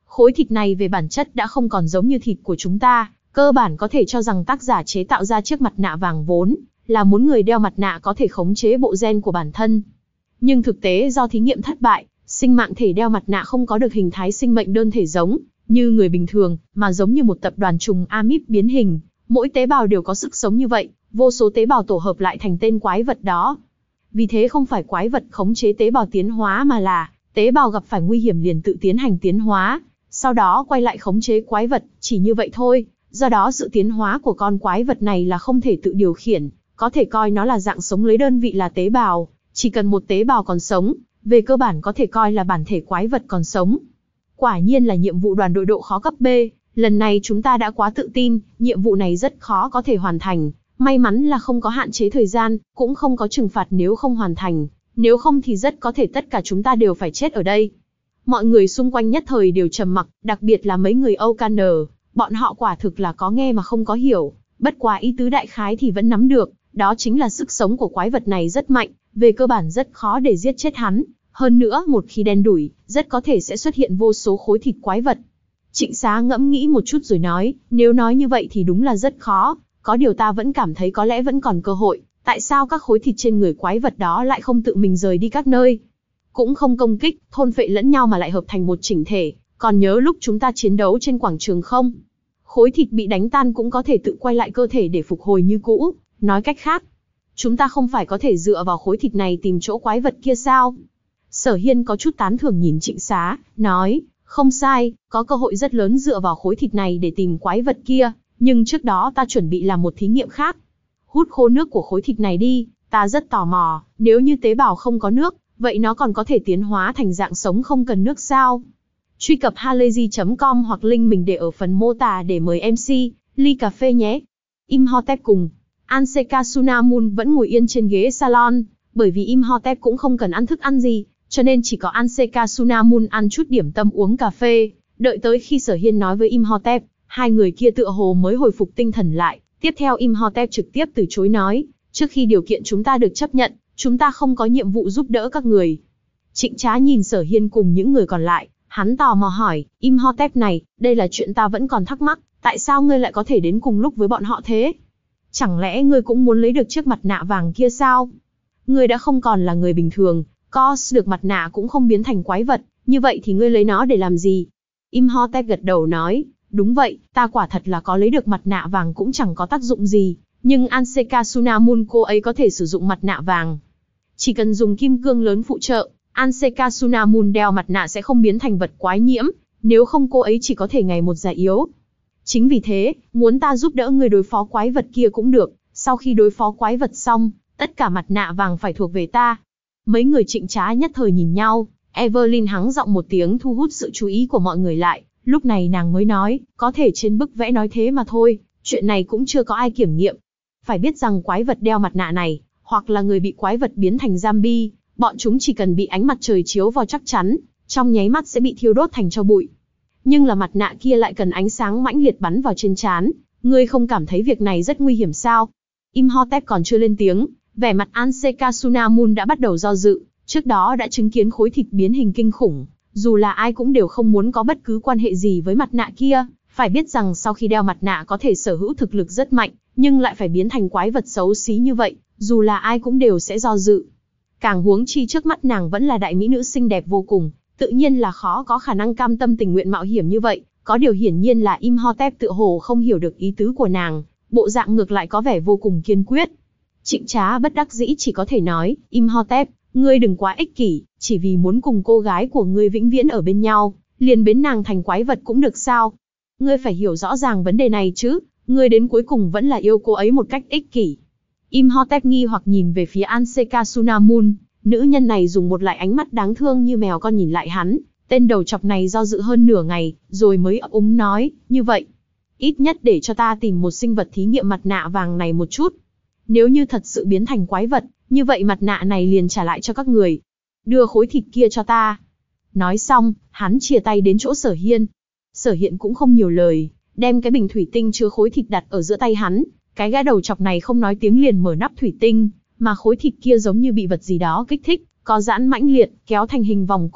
Khối thịt này về bản chất đã không còn giống như thịt của chúng ta, cơ bản có thể cho rằng tác giả chế tạo ra chiếc mặt nạ vàng vốn là muốn người đeo mặt nạ có thể khống chế bộ gen của bản thân. Nhưng thực tế do thí nghiệm thất bại, sinh mạng thể đeo mặt nạ không có được hình thái sinh mệnh đơn thể giống như người bình thường, mà giống như một tập đoàn trùng amip biến hình, mỗi tế bào đều có sức sống như vậy, vô số tế bào tổ hợp lại thành tên quái vật đó. Vì thế không phải quái vật khống chế tế bào tiến hóa mà là tế bào gặp phải nguy hiểm liền tự tiến hành tiến hóa, sau đó quay lại khống chế quái vật, chỉ như vậy thôi. Do đó sự tiến hóa của con quái vật này là không thể tự điều khiển, có thể coi nó là dạng sống lấy đơn vị là tế bào, chỉ cần một tế bào còn sống, về cơ bản có thể coi là bản thể quái vật còn sống. Quả nhiên là nhiệm vụ đoàn đội độ khó cấp B, lần này chúng ta đã quá tự tin, nhiệm vụ này rất khó có thể hoàn thành, may mắn là không có hạn chế thời gian, cũng không có trừng phạt nếu không hoàn thành, nếu không thì rất có thể tất cả chúng ta đều phải chết ở đây. Mọi người xung quanh nhất thời đều trầm mặc, đặc biệt là mấy người Âu Can, bọn họ quả thực là có nghe mà không có hiểu, bất quá ý tứ đại khái thì vẫn nắm được, đó chính là sức sống của quái vật này rất mạnh, về cơ bản rất khó để giết chết hắn, hơn nữa một khi đen đủi, rất có thể sẽ xuất hiện vô số khối thịt quái vật. Trịnh Xá ngẫm nghĩ một chút rồi nói, nếu nói như vậy thì đúng là rất khó, có điều ta vẫn cảm thấy có lẽ vẫn còn cơ hội, tại sao các khối thịt trên người quái vật đó lại không tự mình rời đi các nơi? Cũng không công kích, thôn phệ lẫn nhau mà lại hợp thành một chỉnh thể, còn nhớ lúc chúng ta chiến đấu trên quảng trường không? Khối thịt bị đánh tan cũng có thể tự quay lại cơ thể để phục hồi như cũ, nói cách khác, chúng ta không phải có thể dựa vào khối thịt này tìm chỗ quái vật kia sao? Sở Hiên có chút tán thưởng nhìn Trịnh Xá, nói, không sai, có cơ hội rất lớn dựa vào khối thịt này để tìm quái vật kia, nhưng trước đó ta chuẩn bị làm một thí nghiệm khác. Hút khô nước của khối thịt này đi, ta rất tò mò, nếu như tế bào không có nước, vậy nó còn có thể tiến hóa thành dạng sống không cần nước sao? Truy cập halayzi chấm com hoặc link mình để ở phần mô tả để mời em xê, ly cà phê nhé. Imhotep cùng Anseka Sunamun vẫn ngồi yên trên ghế salon, bởi vì Imhotep cũng không cần ăn thức ăn gì, cho nên chỉ có Anseka Sunamun ăn chút điểm tâm uống cà phê, đợi tới khi Sở Hiên nói với Imhotep, hai người kia tựa hồ mới hồi phục tinh thần lại. Tiếp theo Imhotep trực tiếp từ chối nói, trước khi điều kiện chúng ta được chấp nhận, chúng ta không có nhiệm vụ giúp đỡ các người. Trịnh Trá nhìn Sở Hiên cùng những người còn lại, hắn tò mò hỏi, Imhotep này, đây là chuyện ta vẫn còn thắc mắc, tại sao ngươi lại có thể đến cùng lúc với bọn họ thế? Chẳng lẽ ngươi cũng muốn lấy được chiếc mặt nạ vàng kia sao? Ngươi đã không còn là người bình thường, Cos được mặt nạ cũng không biến thành quái vật, như vậy thì ngươi lấy nó để làm gì? Imhotep gật đầu nói, đúng vậy, ta quả thật là có lấy được mặt nạ vàng cũng chẳng có tác dụng gì, nhưng Anseka Sunamun cô ấy có thể sử dụng mặt nạ vàng. Chỉ cần dùng kim cương lớn phụ trợ, Anseka Sunamun đeo mặt nạ sẽ không biến thành vật quái nhiễm, nếu không cô ấy chỉ có thể ngày một già yếu. Chính vì thế, muốn ta giúp đỡ người đối phó quái vật kia cũng được, sau khi đối phó quái vật xong, tất cả mặt nạ vàng phải thuộc về ta. Mấy người Trịnh Trá nhất thời nhìn nhau, Evelyn hắng giọng một tiếng thu hút sự chú ý của mọi người lại, lúc này nàng mới nói, có thể trên bức vẽ nói thế mà thôi, chuyện này cũng chưa có ai kiểm nghiệm. Phải biết rằng quái vật đeo mặt nạ này, hoặc là người bị quái vật biến thành zombie, bọn chúng chỉ cần bị ánh mặt trời chiếu vào chắc chắn, trong nháy mắt sẽ bị thiêu đốt thành tro bụi. Nhưng là mặt nạ kia lại cần ánh sáng mãnh liệt bắn vào trên trán, ngươi không cảm thấy việc này rất nguy hiểm sao? Imhotep còn chưa lên tiếng, vẻ mặt Anseka Sunamun đã bắt đầu do dự, trước đó đã chứng kiến khối thịt biến hình kinh khủng, dù là ai cũng đều không muốn có bất cứ quan hệ gì với mặt nạ kia, phải biết rằng sau khi đeo mặt nạ có thể sở hữu thực lực rất mạnh, nhưng lại phải biến thành quái vật xấu xí như vậy, dù là ai cũng đều sẽ do dự. Càng huống chi trước mắt nàng vẫn là đại mỹ nữ xinh đẹp vô cùng, tự nhiên là khó có khả năng cam tâm tình nguyện mạo hiểm như vậy, có điều hiển nhiên là Imhotep tựa hồ không hiểu được ý tứ của nàng, bộ dạng ngược lại có vẻ vô cùng kiên quyết. Trịnh Trá bất đắc dĩ chỉ có thể nói, Imhotep, ngươi đừng quá ích kỷ, chỉ vì muốn cùng cô gái của ngươi vĩnh viễn ở bên nhau, liền biến nàng thành quái vật cũng được sao? Ngươi phải hiểu rõ ràng vấn đề này chứ, ngươi đến cuối cùng vẫn là yêu cô ấy một cách ích kỷ. Imhotep nghi hoặc nhìn về phía Anseka Sunamun, nữ nhân này dùng một lại ánh mắt đáng thương như mèo con nhìn lại hắn, tên đầu chọc này do dự hơn nửa ngày, rồi mới ấp úng nói, như vậy, ít nhất để cho ta tìm một sinh vật thí nghiệm mặt nạ vàng này một chút. Nếu như thật sự biến thành quái vật, như vậy mặt nạ này liền trả lại cho các người. Đưa khối thịt kia cho ta. Nói xong, hắn chìa tay đến chỗ Sở Hiên. Sở Hiện cũng không nhiều lời, đem cái bình thủy tinh chứa khối thịt đặt ở giữa tay hắn. Cái gã đầu chọc này không nói tiếng liền mở nắp thủy tinh, mà khối thịt kia giống như bị vật gì đó kích thích, có giãn mãnh liệt, kéo thành hình vòng cung,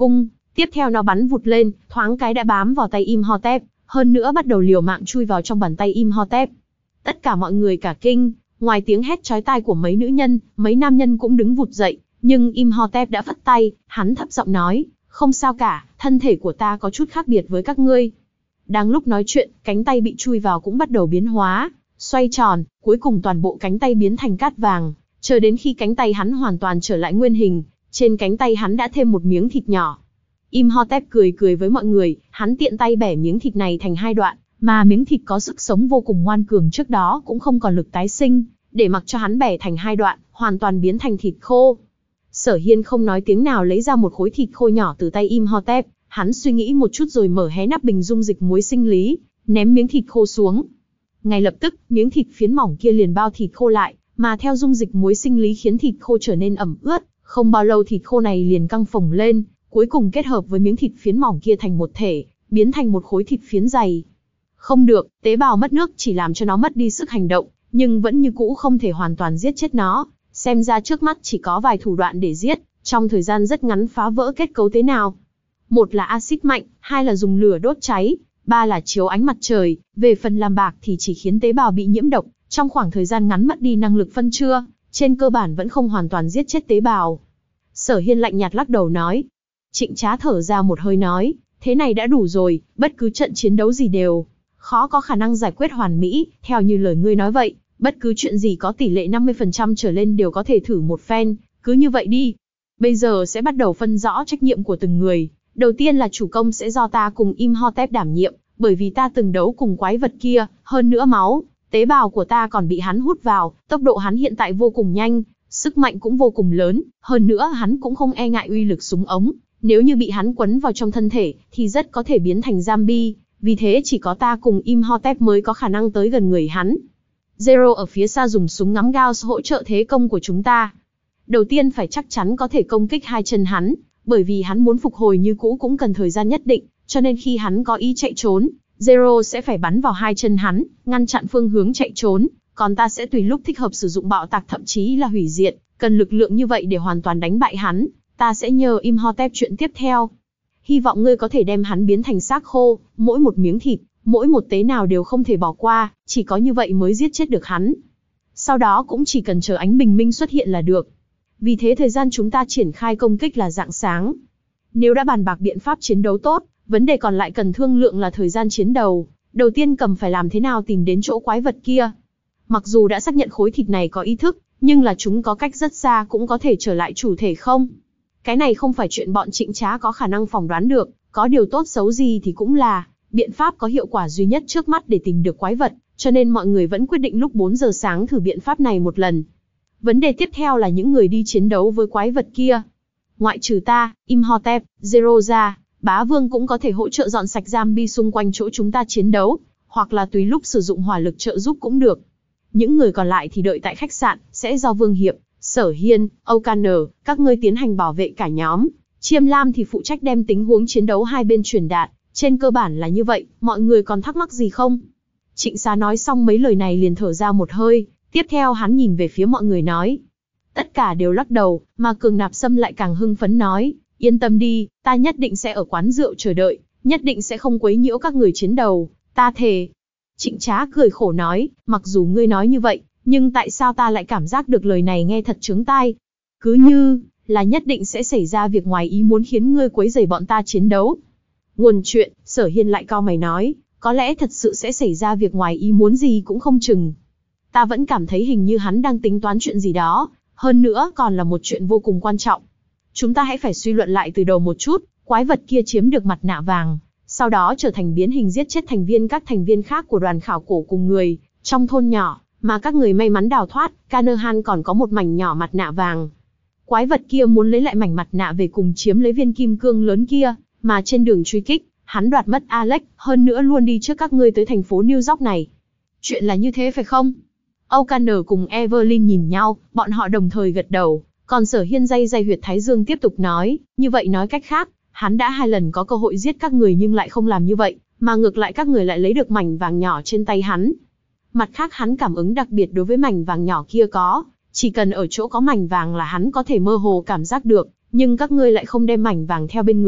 Tiếp theo nó bắn vụt lên, thoáng cái đã bám vào tay Imhotep, hơn nữa bắt đầu liều mạng chui vào trong bàn tay Imhotep. Tất cả mọi người cả kinh, ngoài tiếng hét chói tai của mấy nữ nhân, mấy nam nhân cũng đứng vụt dậy, nhưng Imhotep đã phất tay, hắn thấp giọng nói, không sao cả, thân thể của ta có chút khác biệt với các ngươi. Đang lúc nói chuyện, cánh tay bị chui vào cũng bắt đầu biến hóa, xoay tròn, cuối cùng toàn bộ cánh tay biến thành cát vàng, chờ đến khi cánh tay hắn hoàn toàn trở lại nguyên hình, trên cánh tay hắn đã thêm một miếng thịt nhỏ. Imhotep cười cười với mọi người, hắn tiện tay bẻ miếng thịt này thành hai đoạn, mà miếng thịt có sức sống vô cùng ngoan cường trước đó cũng không còn lực tái sinh, để mặc cho hắn bẻ thành hai đoạn, hoàn toàn biến thành thịt khô. Sở Hiên không nói tiếng nào lấy ra một khối thịt khô nhỏ từ tay Imhotep, hắn suy nghĩ một chút rồi mở hé nắp bình dung dịch muối sinh lý, ném miếng thịt khô xuống. Ngay lập tức, miếng thịt phiến mỏng kia liền bao thịt khô lại, mà theo dung dịch muối sinh lý khiến thịt khô trở nên ẩm ướt, không bao lâu thịt khô này liền căng phồng lên, cuối cùng kết hợp với miếng thịt phiến mỏng kia thành một thể, biến thành một khối thịt phiến dày. Không được, tế bào mất nước chỉ làm cho nó mất đi sức hành động, nhưng vẫn như cũ không thể hoàn toàn giết chết nó. Xem ra trước mắt chỉ có vài thủ đoạn để giết, trong thời gian rất ngắn phá vỡ kết cấu tế nào. Một là axit mạnh, hai là dùng lửa đốt cháy, ba là chiếu ánh mặt trời, về phần làm bạc thì chỉ khiến tế bào bị nhiễm độc, trong khoảng thời gian ngắn mất đi năng lực phân chia, trên cơ bản vẫn không hoàn toàn giết chết tế bào. Sở Hiên lạnh nhạt lắc đầu nói. Trịnh Trá thở ra một hơi nói, thế này đã đủ rồi, bất cứ trận chiến đấu gì đều khó có khả năng giải quyết hoàn mỹ, theo như lời ngươi nói vậy, bất cứ chuyện gì có tỷ lệ năm mươi phần trăm trở lên đều có thể thử một phen, cứ như vậy đi. Bây giờ sẽ bắt đầu phân rõ trách nhiệm của từng người, đầu tiên là chủ công sẽ do ta cùng Imhotep đảm nhiệm, bởi vì ta từng đấu cùng quái vật kia, hơn nữa máu, tế bào của ta còn bị hắn hút vào, tốc độ hắn hiện tại vô cùng nhanh, sức mạnh cũng vô cùng lớn, hơn nữa hắn cũng không e ngại uy lực súng ống, nếu như bị hắn quấn vào trong thân thể, thì rất có thể biến thành zombie, vì thế chỉ có ta cùng Imhotep mới có khả năng tới gần người hắn. Zero ở phía xa dùng súng ngắm Gauss hỗ trợ thế công của chúng ta. Đầu tiên phải chắc chắn có thể công kích hai chân hắn, bởi vì hắn muốn phục hồi như cũ cũng cần thời gian nhất định, cho nên khi hắn có ý chạy trốn, Zero sẽ phải bắn vào hai chân hắn, ngăn chặn phương hướng chạy trốn, còn ta sẽ tùy lúc thích hợp sử dụng bạo tạc thậm chí là hủy diệt, cần lực lượng như vậy để hoàn toàn đánh bại hắn, ta sẽ nhờ Imhotep chuyện tiếp theo. Hy vọng ngươi có thể đem hắn biến thành xác khô, mỗi một miếng thịt, mỗi một tế nào đều không thể bỏ qua, chỉ có như vậy mới giết chết được hắn. Sau đó cũng chỉ cần chờ ánh bình minh xuất hiện là được. Vì thế thời gian chúng ta triển khai công kích là rạng sáng. Nếu đã bàn bạc biện pháp chiến đấu tốt, vấn đề còn lại cần thương lượng là thời gian chiến đấu. Đầu tiên cầm phải làm thế nào tìm đến chỗ quái vật kia. Mặc dù đã xác nhận khối thịt này có ý thức, nhưng là chúng có cách rất xa cũng có thể trở lại chủ thể không? Cái này không phải chuyện bọn Trịnh Trá có khả năng phỏng đoán được, có điều tốt xấu gì thì cũng là biện pháp có hiệu quả duy nhất trước mắt để tìm được quái vật, cho nên mọi người vẫn quyết định lúc bốn giờ sáng thử biện pháp này một lần. Vấn đề tiếp theo là những người đi chiến đấu với quái vật kia. Ngoại trừ ta, Imhotep, Zero ra, Bá Vương cũng có thể hỗ trợ dọn sạch zombie xung quanh chỗ chúng ta chiến đấu, hoặc là tùy lúc sử dụng hỏa lực trợ giúp cũng được. Những người còn lại thì đợi tại khách sạn, sẽ do Vương Hiệp, Sở Hiên, O'Connor, các ngươi tiến hành bảo vệ cả nhóm. Chiêm Lam thì phụ trách đem tình huống chiến đấu hai bên truyền đạt. Trên cơ bản là như vậy, mọi người còn thắc mắc gì không? Trịnh Xá nói xong mấy lời này liền thở ra một hơi, tiếp theo hắn nhìn về phía mọi người nói. Tất cả đều lắc đầu, mà Cường Nạp Sâm lại càng hưng phấn nói, yên tâm đi, ta nhất định sẽ ở quán rượu chờ đợi, nhất định sẽ không quấy nhiễu các người chiến đấu, ta thề. Trịnh Trá cười khổ nói, mặc dù ngươi nói như vậy, nhưng tại sao ta lại cảm giác được lời này nghe thật chướng tai? Cứ như là nhất định sẽ xảy ra việc ngoài ý muốn khiến ngươi quấy rầy bọn ta chiến đấu. Nguồn chuyện, Sở Hiên lại cau mày nói, có lẽ thật sự sẽ xảy ra việc ngoài ý muốn gì cũng không chừng. Ta vẫn cảm thấy hình như hắn đang tính toán chuyện gì đó, hơn nữa còn là một chuyện vô cùng quan trọng. Chúng ta hãy phải suy luận lại từ đầu một chút, quái vật kia chiếm được mặt nạ vàng, sau đó trở thành biến hình giết chết thành viên các thành viên khác của đoàn khảo cổ cùng người, trong thôn nhỏ, mà các người may mắn đào thoát, Canaan còn có một mảnh nhỏ mặt nạ vàng. Quái vật kia muốn lấy lại mảnh mặt nạ về cùng chiếm lấy viên kim cương lớn kia, mà trên đường truy kích, hắn đoạt mất Alex, hơn nữa luôn đi trước các ngươi tới thành phố New York này. Chuyện là như thế phải không? O'Connor cùng Evelyn nhìn nhau, bọn họ đồng thời gật đầu, còn Sở Hiên day day huyệt thái dương tiếp tục nói, như vậy nói cách khác, hắn đã hai lần có cơ hội giết các người nhưng lại không làm như vậy, mà ngược lại các người lại lấy được mảnh vàng nhỏ trên tay hắn. Mặt khác hắn cảm ứng đặc biệt đối với mảnh vàng nhỏ kia có, chỉ cần ở chỗ có mảnh vàng là hắn có thể mơ hồ cảm giác được, nhưng các ngươi lại không đem mảnh vàng theo bên người,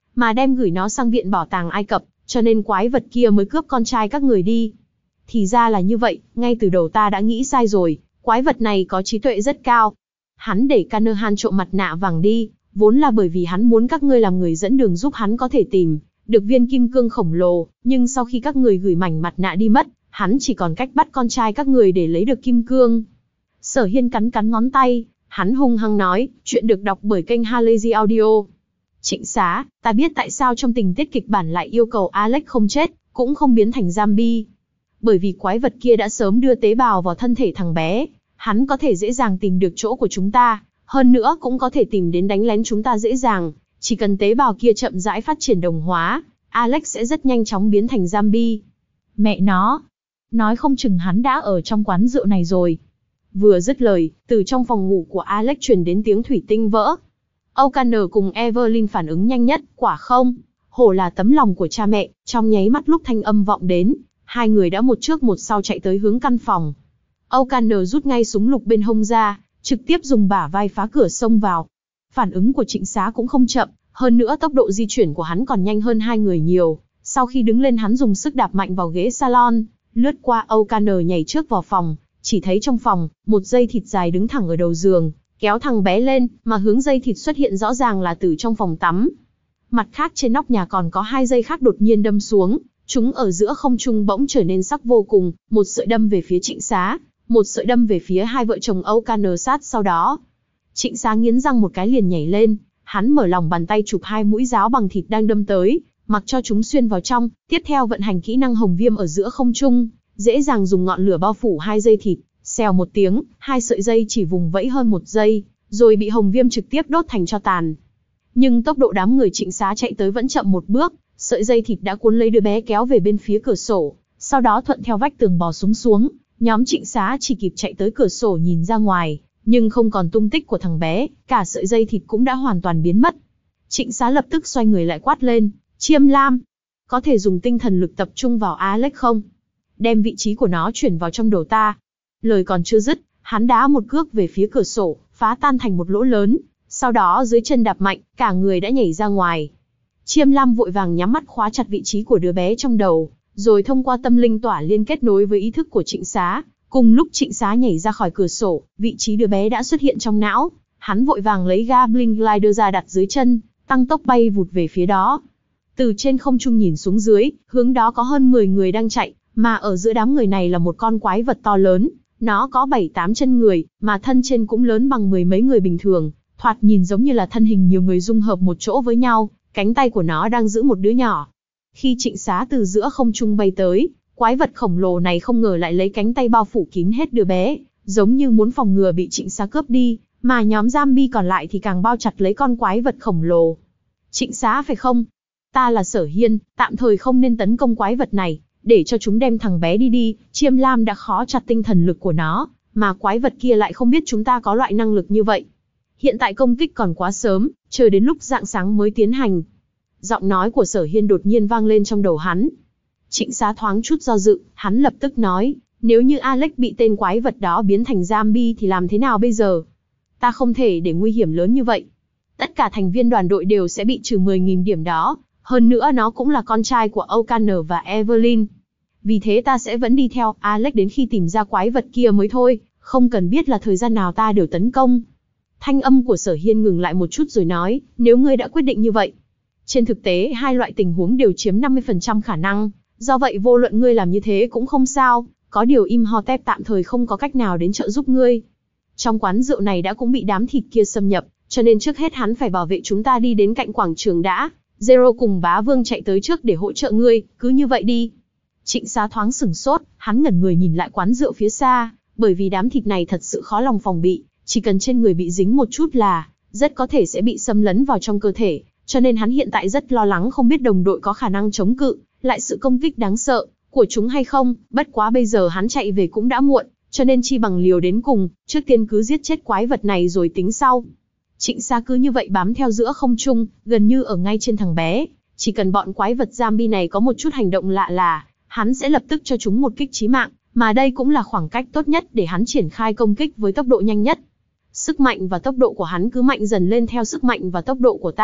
mà đem gửi nó sang viện bảo tàng Ai Cập, cho nên quái vật kia mới cướp con trai các người đi. Thì ra là như vậy, ngay từ đầu ta đã nghĩ sai rồi, quái vật này có trí tuệ rất cao. Hắn để Canaan trộm mặt nạ vàng đi, vốn là bởi vì hắn muốn các ngươi làm người dẫn đường giúp hắn có thể tìm được viên kim cương khổng lồ, nhưng sau khi các người gửi mảnh mặt nạ đi mất, hắn chỉ còn cách bắt con trai các người để lấy được kim cương. Sở Hiên cắn cắn ngón tay, hắn hung hăng nói, chuyện được đọc bởi kênh Halazy Audio. Trịnh Xá, ta biết tại sao trong tình tiết kịch bản lại yêu cầu Alex không chết, cũng không biến thành zombie. Bởi vì quái vật kia đã sớm đưa tế bào vào thân thể thằng bé, hắn có thể dễ dàng tìm được chỗ của chúng ta, hơn nữa cũng có thể tìm đến đánh lén chúng ta dễ dàng, chỉ cần tế bào kia chậm rãi phát triển đồng hóa, Alex sẽ rất nhanh chóng biến thành zombie. Mẹ nó, nói không chừng hắn đã ở trong quán rượu này rồi. Vừa dứt lời, từ trong phòng ngủ của Alex truyền đến tiếng thủy tinh vỡ. O'Connor cùng Evelyn phản ứng nhanh nhất, quả không, hổ là tấm lòng của cha mẹ, trong nháy mắt lúc thanh âm vọng đến, hai người đã một trước một sau chạy tới hướng căn phòng. O'Connor rút ngay súng lục bên hông ra, trực tiếp dùng bả vai phá cửa xông vào. Phản ứng của Trịnh Xá cũng không chậm, hơn nữa tốc độ di chuyển của hắn còn nhanh hơn hai người nhiều. Sau khi đứng lên hắn dùng sức đạp mạnh vào ghế salon, lướt qua O'Connor nhảy trước vào phòng, chỉ thấy trong phòng, một dây thịt dài đứng thẳng ở đầu giường, kéo thằng bé lên, mà hướng dây thịt xuất hiện rõ ràng là từ trong phòng tắm. Mặt khác trên nóc nhà còn có hai dây khác đột nhiên đâm xuống, chúng ở giữa không trung bỗng trở nên sắc vô cùng, một sợi đâm về phía Trịnh Xá, một sợi đâm về phía hai vợ chồng O'Connor sát sau đó. Trịnh Xá nghiến răng một cái liền nhảy lên, hắn mở lòng bàn tay chụp hai mũi giáo bằng thịt đang đâm tới, mặc cho chúng xuyên vào trong, tiếp theo vận hành kỹ năng hồng viêm ở giữa không trung, dễ dàng dùng ngọn lửa bao phủ hai dây thịt, xèo một tiếng, hai sợi dây chỉ vùng vẫy hơn một giây, rồi bị hồng viêm trực tiếp đốt thành tro tàn. Nhưng tốc độ đám người Trịnh Xá chạy tới vẫn chậm một bước, sợi dây thịt đã cuốn lấy đứa bé kéo về bên phía cửa sổ, sau đó thuận theo vách tường bò xuống xuống. Nhóm Trịnh Xá chỉ kịp chạy tới cửa sổ nhìn ra ngoài, nhưng không còn tung tích của thằng bé, cả sợi dây thịt cũng đã hoàn toàn biến mất. Trịnh Xá lập tức xoay người lại quát lên, Chiêm Lam, có thể dùng tinh thần lực tập trung vào Alex không? Đem vị trí của nó chuyển vào trong đầu ta. Lời còn chưa dứt, hắn đá một cước về phía cửa sổ, phá tan thành một lỗ lớn, sau đó dưới chân đạp mạnh, cả người đã nhảy ra ngoài. Chiêm Lam vội vàng nhắm mắt khóa chặt vị trí của đứa bé trong đầu, rồi thông qua tâm linh tỏa liên kết nối với ý thức của Trịnh Xá. Cùng lúc Trịnh Xá nhảy ra khỏi cửa sổ, vị trí đứa bé đã xuất hiện trong não. Hắn vội vàng lấy Goblin Glider ra đặt dưới chân, tăng tốc bay vụt về phía đó. Từ trên không trung nhìn xuống dưới, hướng đó có hơn mười người đang chạy, mà ở giữa đám người này là một con quái vật to lớn. Nó có bảy tám chân người, mà thân trên cũng lớn bằng mười mấy người bình thường, thoạt nhìn giống như là thân hình nhiều người dung hợp một chỗ với nhau, cánh tay của nó đang giữ một đứa nhỏ. Khi Trịnh Xá từ giữa không trung bay tới, quái vật khổng lồ này không ngờ lại lấy cánh tay bao phủ kín hết đứa bé, giống như muốn phòng ngừa bị Trịnh Xá cướp đi, mà nhóm zombie còn lại thì càng bao chặt lấy con quái vật khổng lồ. Trịnh Xá phải không? Ta là Sở Hiên, tạm thời không nên tấn công quái vật này, để cho chúng đem thằng bé đi đi. Chiêm Lam đã khó chặt tinh thần lực của nó, mà quái vật kia lại không biết chúng ta có loại năng lực như vậy. Hiện tại công kích còn quá sớm, chờ đến lúc rạng sáng mới tiến hành. Giọng nói của Sở Hiên đột nhiên vang lên trong đầu hắn. Trịnh Xá thoáng chút do dự, hắn lập tức nói, nếu như Alex bị tên quái vật đó biến thành zombie thì làm thế nào bây giờ? Ta không thể để nguy hiểm lớn như vậy. Tất cả thành viên đoàn đội đều sẽ bị trừ mười nghìn điểm đó, hơn nữa nó cũng là con trai của O'Connor và Evelyn. Vì thế ta sẽ vẫn đi theo Alex đến khi tìm ra quái vật kia mới thôi, không cần biết là thời gian nào ta đều tấn công. Thanh âm của Sở Hiên ngừng lại một chút rồi nói, nếu ngươi đã quyết định như vậy. Trên thực tế hai loại tình huống đều chiếm năm mươi phần trăm khả năng, do vậy vô luận ngươi làm như thế cũng không sao, có điều Imhotep tạm thời không có cách nào đến trợ giúp ngươi. Trong quán rượu này đã cũng bị đám thịt kia xâm nhập, cho nên trước hết hắn phải bảo vệ chúng ta đi đến cạnh quảng trường đã. Zero cùng Bá Vương chạy tới trước để hỗ trợ ngươi, cứ như vậy đi. Trịnh Xá thoáng sửng sốt, hắn ngẩn người nhìn lại quán rượu phía xa, bởi vì đám thịt này thật sự khó lòng phòng bị, chỉ cần trên người bị dính một chút là rất có thể sẽ bị xâm lấn vào trong cơ thể, cho nên hắn hiện tại rất lo lắng không biết đồng đội có khả năng chống cự lại sự công kích đáng sợ của chúng hay không. Bất quá bây giờ hắn chạy về cũng đã muộn, cho nên chi bằng liều đến cùng, trước tiên cứ giết chết quái vật này rồi tính sau. Trịnh Xá cứ như vậy bám theo giữa không trung, gần như ở ngay trên thằng bé, chỉ cần bọn quái vật zombie này có một chút hành động lạ là, hắn sẽ lập tức cho chúng một kích chí mạng, mà đây cũng là khoảng cách tốt nhất để hắn triển khai công kích với tốc độ nhanh nhất. Sức mạnh và tốc độ của hắn cứ mạnh dần lên theo sức mạnh và tốc độ của ta,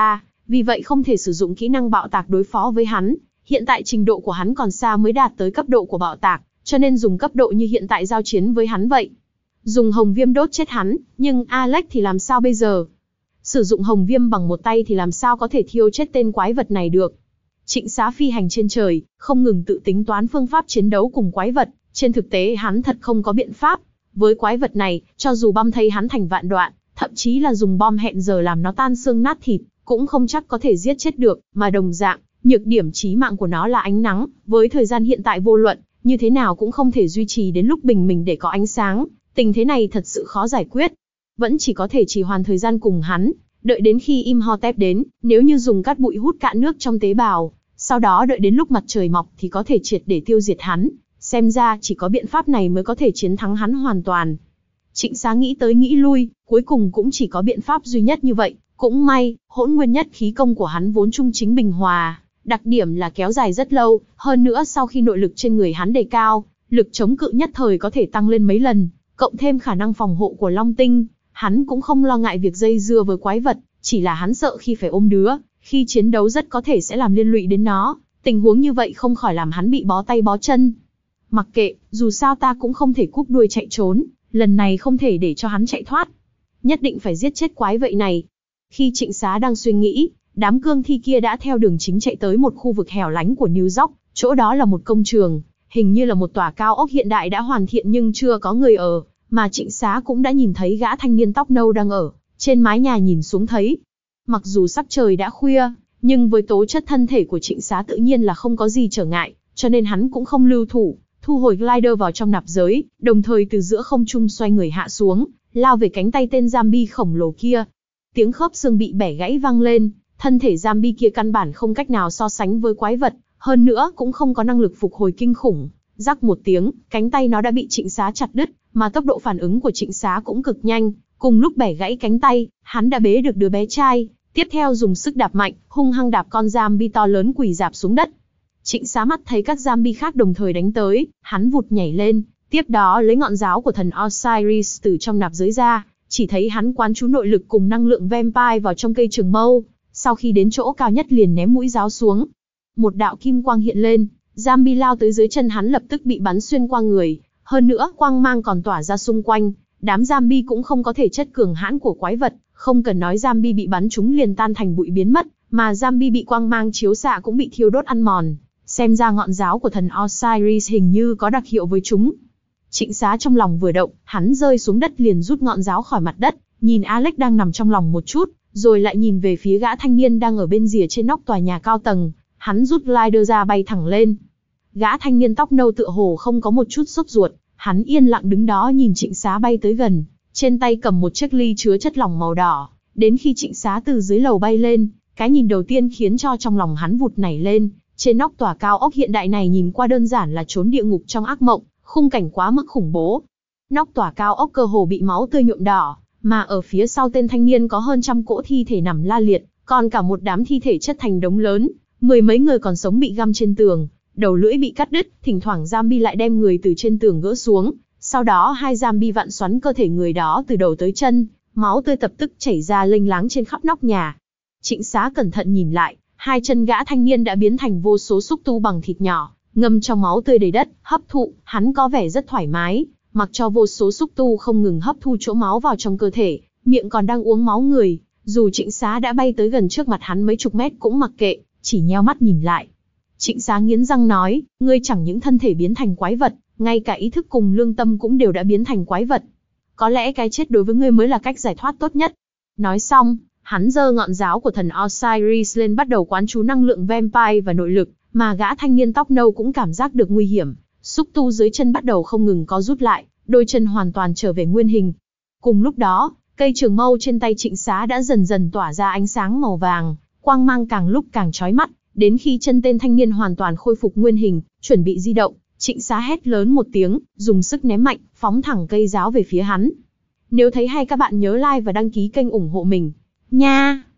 vì vậy không thể sử dụng kỹ năng bạo tạc đối phó với hắn. Hiện tại trình độ của hắn còn xa mới đạt tới cấp độ của bạo tạc, cho nên dùng cấp độ như hiện tại giao chiến với hắn vậy. Dùng hồng viêm đốt chết hắn, nhưng Alex thì làm sao bây giờ? Sử dụng hồng viêm bằng một tay thì làm sao có thể thiêu chết tên quái vật này được? Trịnh Xá phi hành trên trời, không ngừng tự tính toán phương pháp chiến đấu cùng quái vật, trên thực tế hắn thật không có biện pháp. Với quái vật này, cho dù băm thây hắn thành vạn đoạn, thậm chí là dùng bom hẹn giờ làm nó tan xương nát thịt, cũng không chắc có thể giết chết được, mà đồng dạng, nhược điểm chí mạng của nó là ánh nắng, với thời gian hiện tại vô luận, như thế nào cũng không thể duy trì đến lúc bình minh để có ánh sáng, tình thế này thật sự khó giải quyết. Vẫn chỉ có thể trì hoãn thời gian cùng hắn, đợi đến khi Imhotep đến, nếu như dùng cát bụi hút cạn nước trong tế bào, sau đó đợi đến lúc mặt trời mọc thì có thể triệt để tiêu diệt hắn, xem ra chỉ có biện pháp này mới có thể chiến thắng hắn hoàn toàn. Trịnh Xá nghĩ tới nghĩ lui, cuối cùng cũng chỉ có biện pháp duy nhất như vậy, cũng may, hỗn nguyên nhất khí công của hắn vốn trung chính bình hòa, đặc điểm là kéo dài rất lâu, hơn nữa sau khi nội lực trên người hắn đề cao, lực chống cự nhất thời có thể tăng lên mấy lần, cộng thêm khả năng phòng hộ của Long Tinh, hắn cũng không lo ngại việc dây dưa với quái vật, chỉ là hắn sợ khi phải ôm đứa, khi chiến đấu rất có thể sẽ làm liên lụy đến nó, tình huống như vậy không khỏi làm hắn bị bó tay bó chân. Mặc kệ, dù sao ta cũng không thể cúp đuôi chạy trốn, lần này không thể để cho hắn chạy thoát. Nhất định phải giết chết quái vậy này. Khi Trịnh Xá đang suy nghĩ, đám cương thi kia đã theo đường chính chạy tới một khu vực hẻo lánh của New York, chỗ đó là một công trường, hình như là một tòa cao ốc hiện đại đã hoàn thiện nhưng chưa có người ở, mà Trịnh Xá cũng đã nhìn thấy gã thanh niên tóc nâu đang ở, trên mái nhà nhìn xuống thấy. Mặc dù sắc trời đã khuya, nhưng với tố chất thân thể của Trịnh Xá tự nhiên là không có gì trở ngại, cho nên hắn cũng không lưu thủ, thu hồi glider vào trong nạp giới, đồng thời từ giữa không trung xoay người hạ xuống, lao về cánh tay tên zombie khổng lồ kia. Tiếng khớp xương bị bẻ gãy vang lên, thân thể zombie kia căn bản không cách nào so sánh với quái vật, hơn nữa cũng không có năng lực phục hồi kinh khủng. Rắc một tiếng, cánh tay nó đã bị Trịnh Xá chặt đứt, mà tốc độ phản ứng của Trịnh Xá cũng cực nhanh, cùng lúc bẻ gãy cánh tay, hắn đã bế được đứa bé trai, tiếp theo dùng sức đạp mạnh, hung hăng đạp con zombie to lớn quỳ rạp xuống đất. Trịnh Xá mắt thấy các zombie khác đồng thời đánh tới, hắn vụt nhảy lên, tiếp đó lấy ngọn giáo của thần Osiris từ trong nạp giới ra, chỉ thấy hắn quán chú nội lực cùng năng lượng vampire vào trong cây trường mâu, sau khi đến chỗ cao nhất liền ném mũi giáo xuống. Một đạo kim quang hiện lên, zombie lao tới dưới chân hắn lập tức bị bắn xuyên qua người, hơn nữa quang mang còn tỏa ra xung quanh, đám zombie cũng không có thể chất cường hãn của quái vật, không cần nói zombie bị bắn chúng liền tan thành bụi biến mất, mà zombie bị quang mang chiếu xạ cũng bị thiêu đốt ăn mòn, xem ra ngọn giáo của thần Osiris hình như có đặc hiệu với chúng. Trịnh Xá trong lòng vừa động, hắn rơi xuống đất liền rút ngọn giáo khỏi mặt đất, nhìn Alex đang nằm trong lòng một chút, rồi lại nhìn về phía gã thanh niên đang ở bên rìa trên nóc tòa nhà cao tầng, hắn rút glider ra bay thẳng lên. Gã thanh niên tóc nâu tựa hồ không có một chút sốt ruột, hắn yên lặng đứng đó nhìn Trịnh Xá bay tới gần, trên tay cầm một chiếc ly chứa chất lỏng màu đỏ, đến khi Trịnh Xá từ dưới lầu bay lên, cái nhìn đầu tiên khiến cho trong lòng hắn vụt nảy lên, trên nóc tòa cao ốc hiện đại này nhìn qua đơn giản là trốn địa ngục trong ác mộng, khung cảnh quá mức khủng bố. Nóc tòa cao ốc cơ hồ bị máu tươi nhuộm đỏ, mà ở phía sau tên thanh niên có hơn trăm cỗ thi thể nằm la liệt, còn cả một đám thi thể chất thành đống lớn, mười mấy người còn sống bị găm trên tường, đầu lưỡi bị cắt đứt, thỉnh thoảng zombie lại đem người từ trên tường gỡ xuống, sau đó hai zombie vặn xoắn cơ thể người đó từ đầu tới chân, máu tươi tập tức chảy ra lênh láng trên khắp nóc nhà. Trịnh Xá cẩn thận nhìn lại, hai chân gã thanh niên đã biến thành vô số xúc tu bằng thịt nhỏ, ngâm trong máu tươi đầy đất, hấp thụ, hắn có vẻ rất thoải mái, mặc cho vô số xúc tu không ngừng hấp thu chỗ máu vào trong cơ thể, miệng còn đang uống máu người, dù Trịnh Xá đã bay tới gần trước mặt hắn mấy chục mét cũng mặc kệ, chỉ nheo mắt nhìn lại. Trịnh Xá nghiến răng nói, ngươi chẳng những thân thể biến thành quái vật, ngay cả ý thức cùng lương tâm cũng đều đã biến thành quái vật. Có lẽ cái chết đối với ngươi mới là cách giải thoát tốt nhất. Nói xong, hắn giơ ngọn giáo của thần Osiris lên bắt đầu quán chú năng lượng vampire và nội lực, mà gã thanh niên tóc nâu cũng cảm giác được nguy hiểm, xúc tu dưới chân bắt đầu không ngừng co rút lại, đôi chân hoàn toàn trở về nguyên hình. Cùng lúc đó, cây trường mâu trên tay Trịnh Xá đã dần dần tỏa ra ánh sáng màu vàng, quang mang càng lúc càng chói mắt, đến khi chân tên thanh niên hoàn toàn khôi phục nguyên hình, chuẩn bị di động, Trịnh Xá hét lớn một tiếng, dùng sức ném mạnh, phóng thẳng cây giáo về phía hắn. Nếu thấy hay các bạn nhớ like và đăng ký kênh ủng hộ mình nha.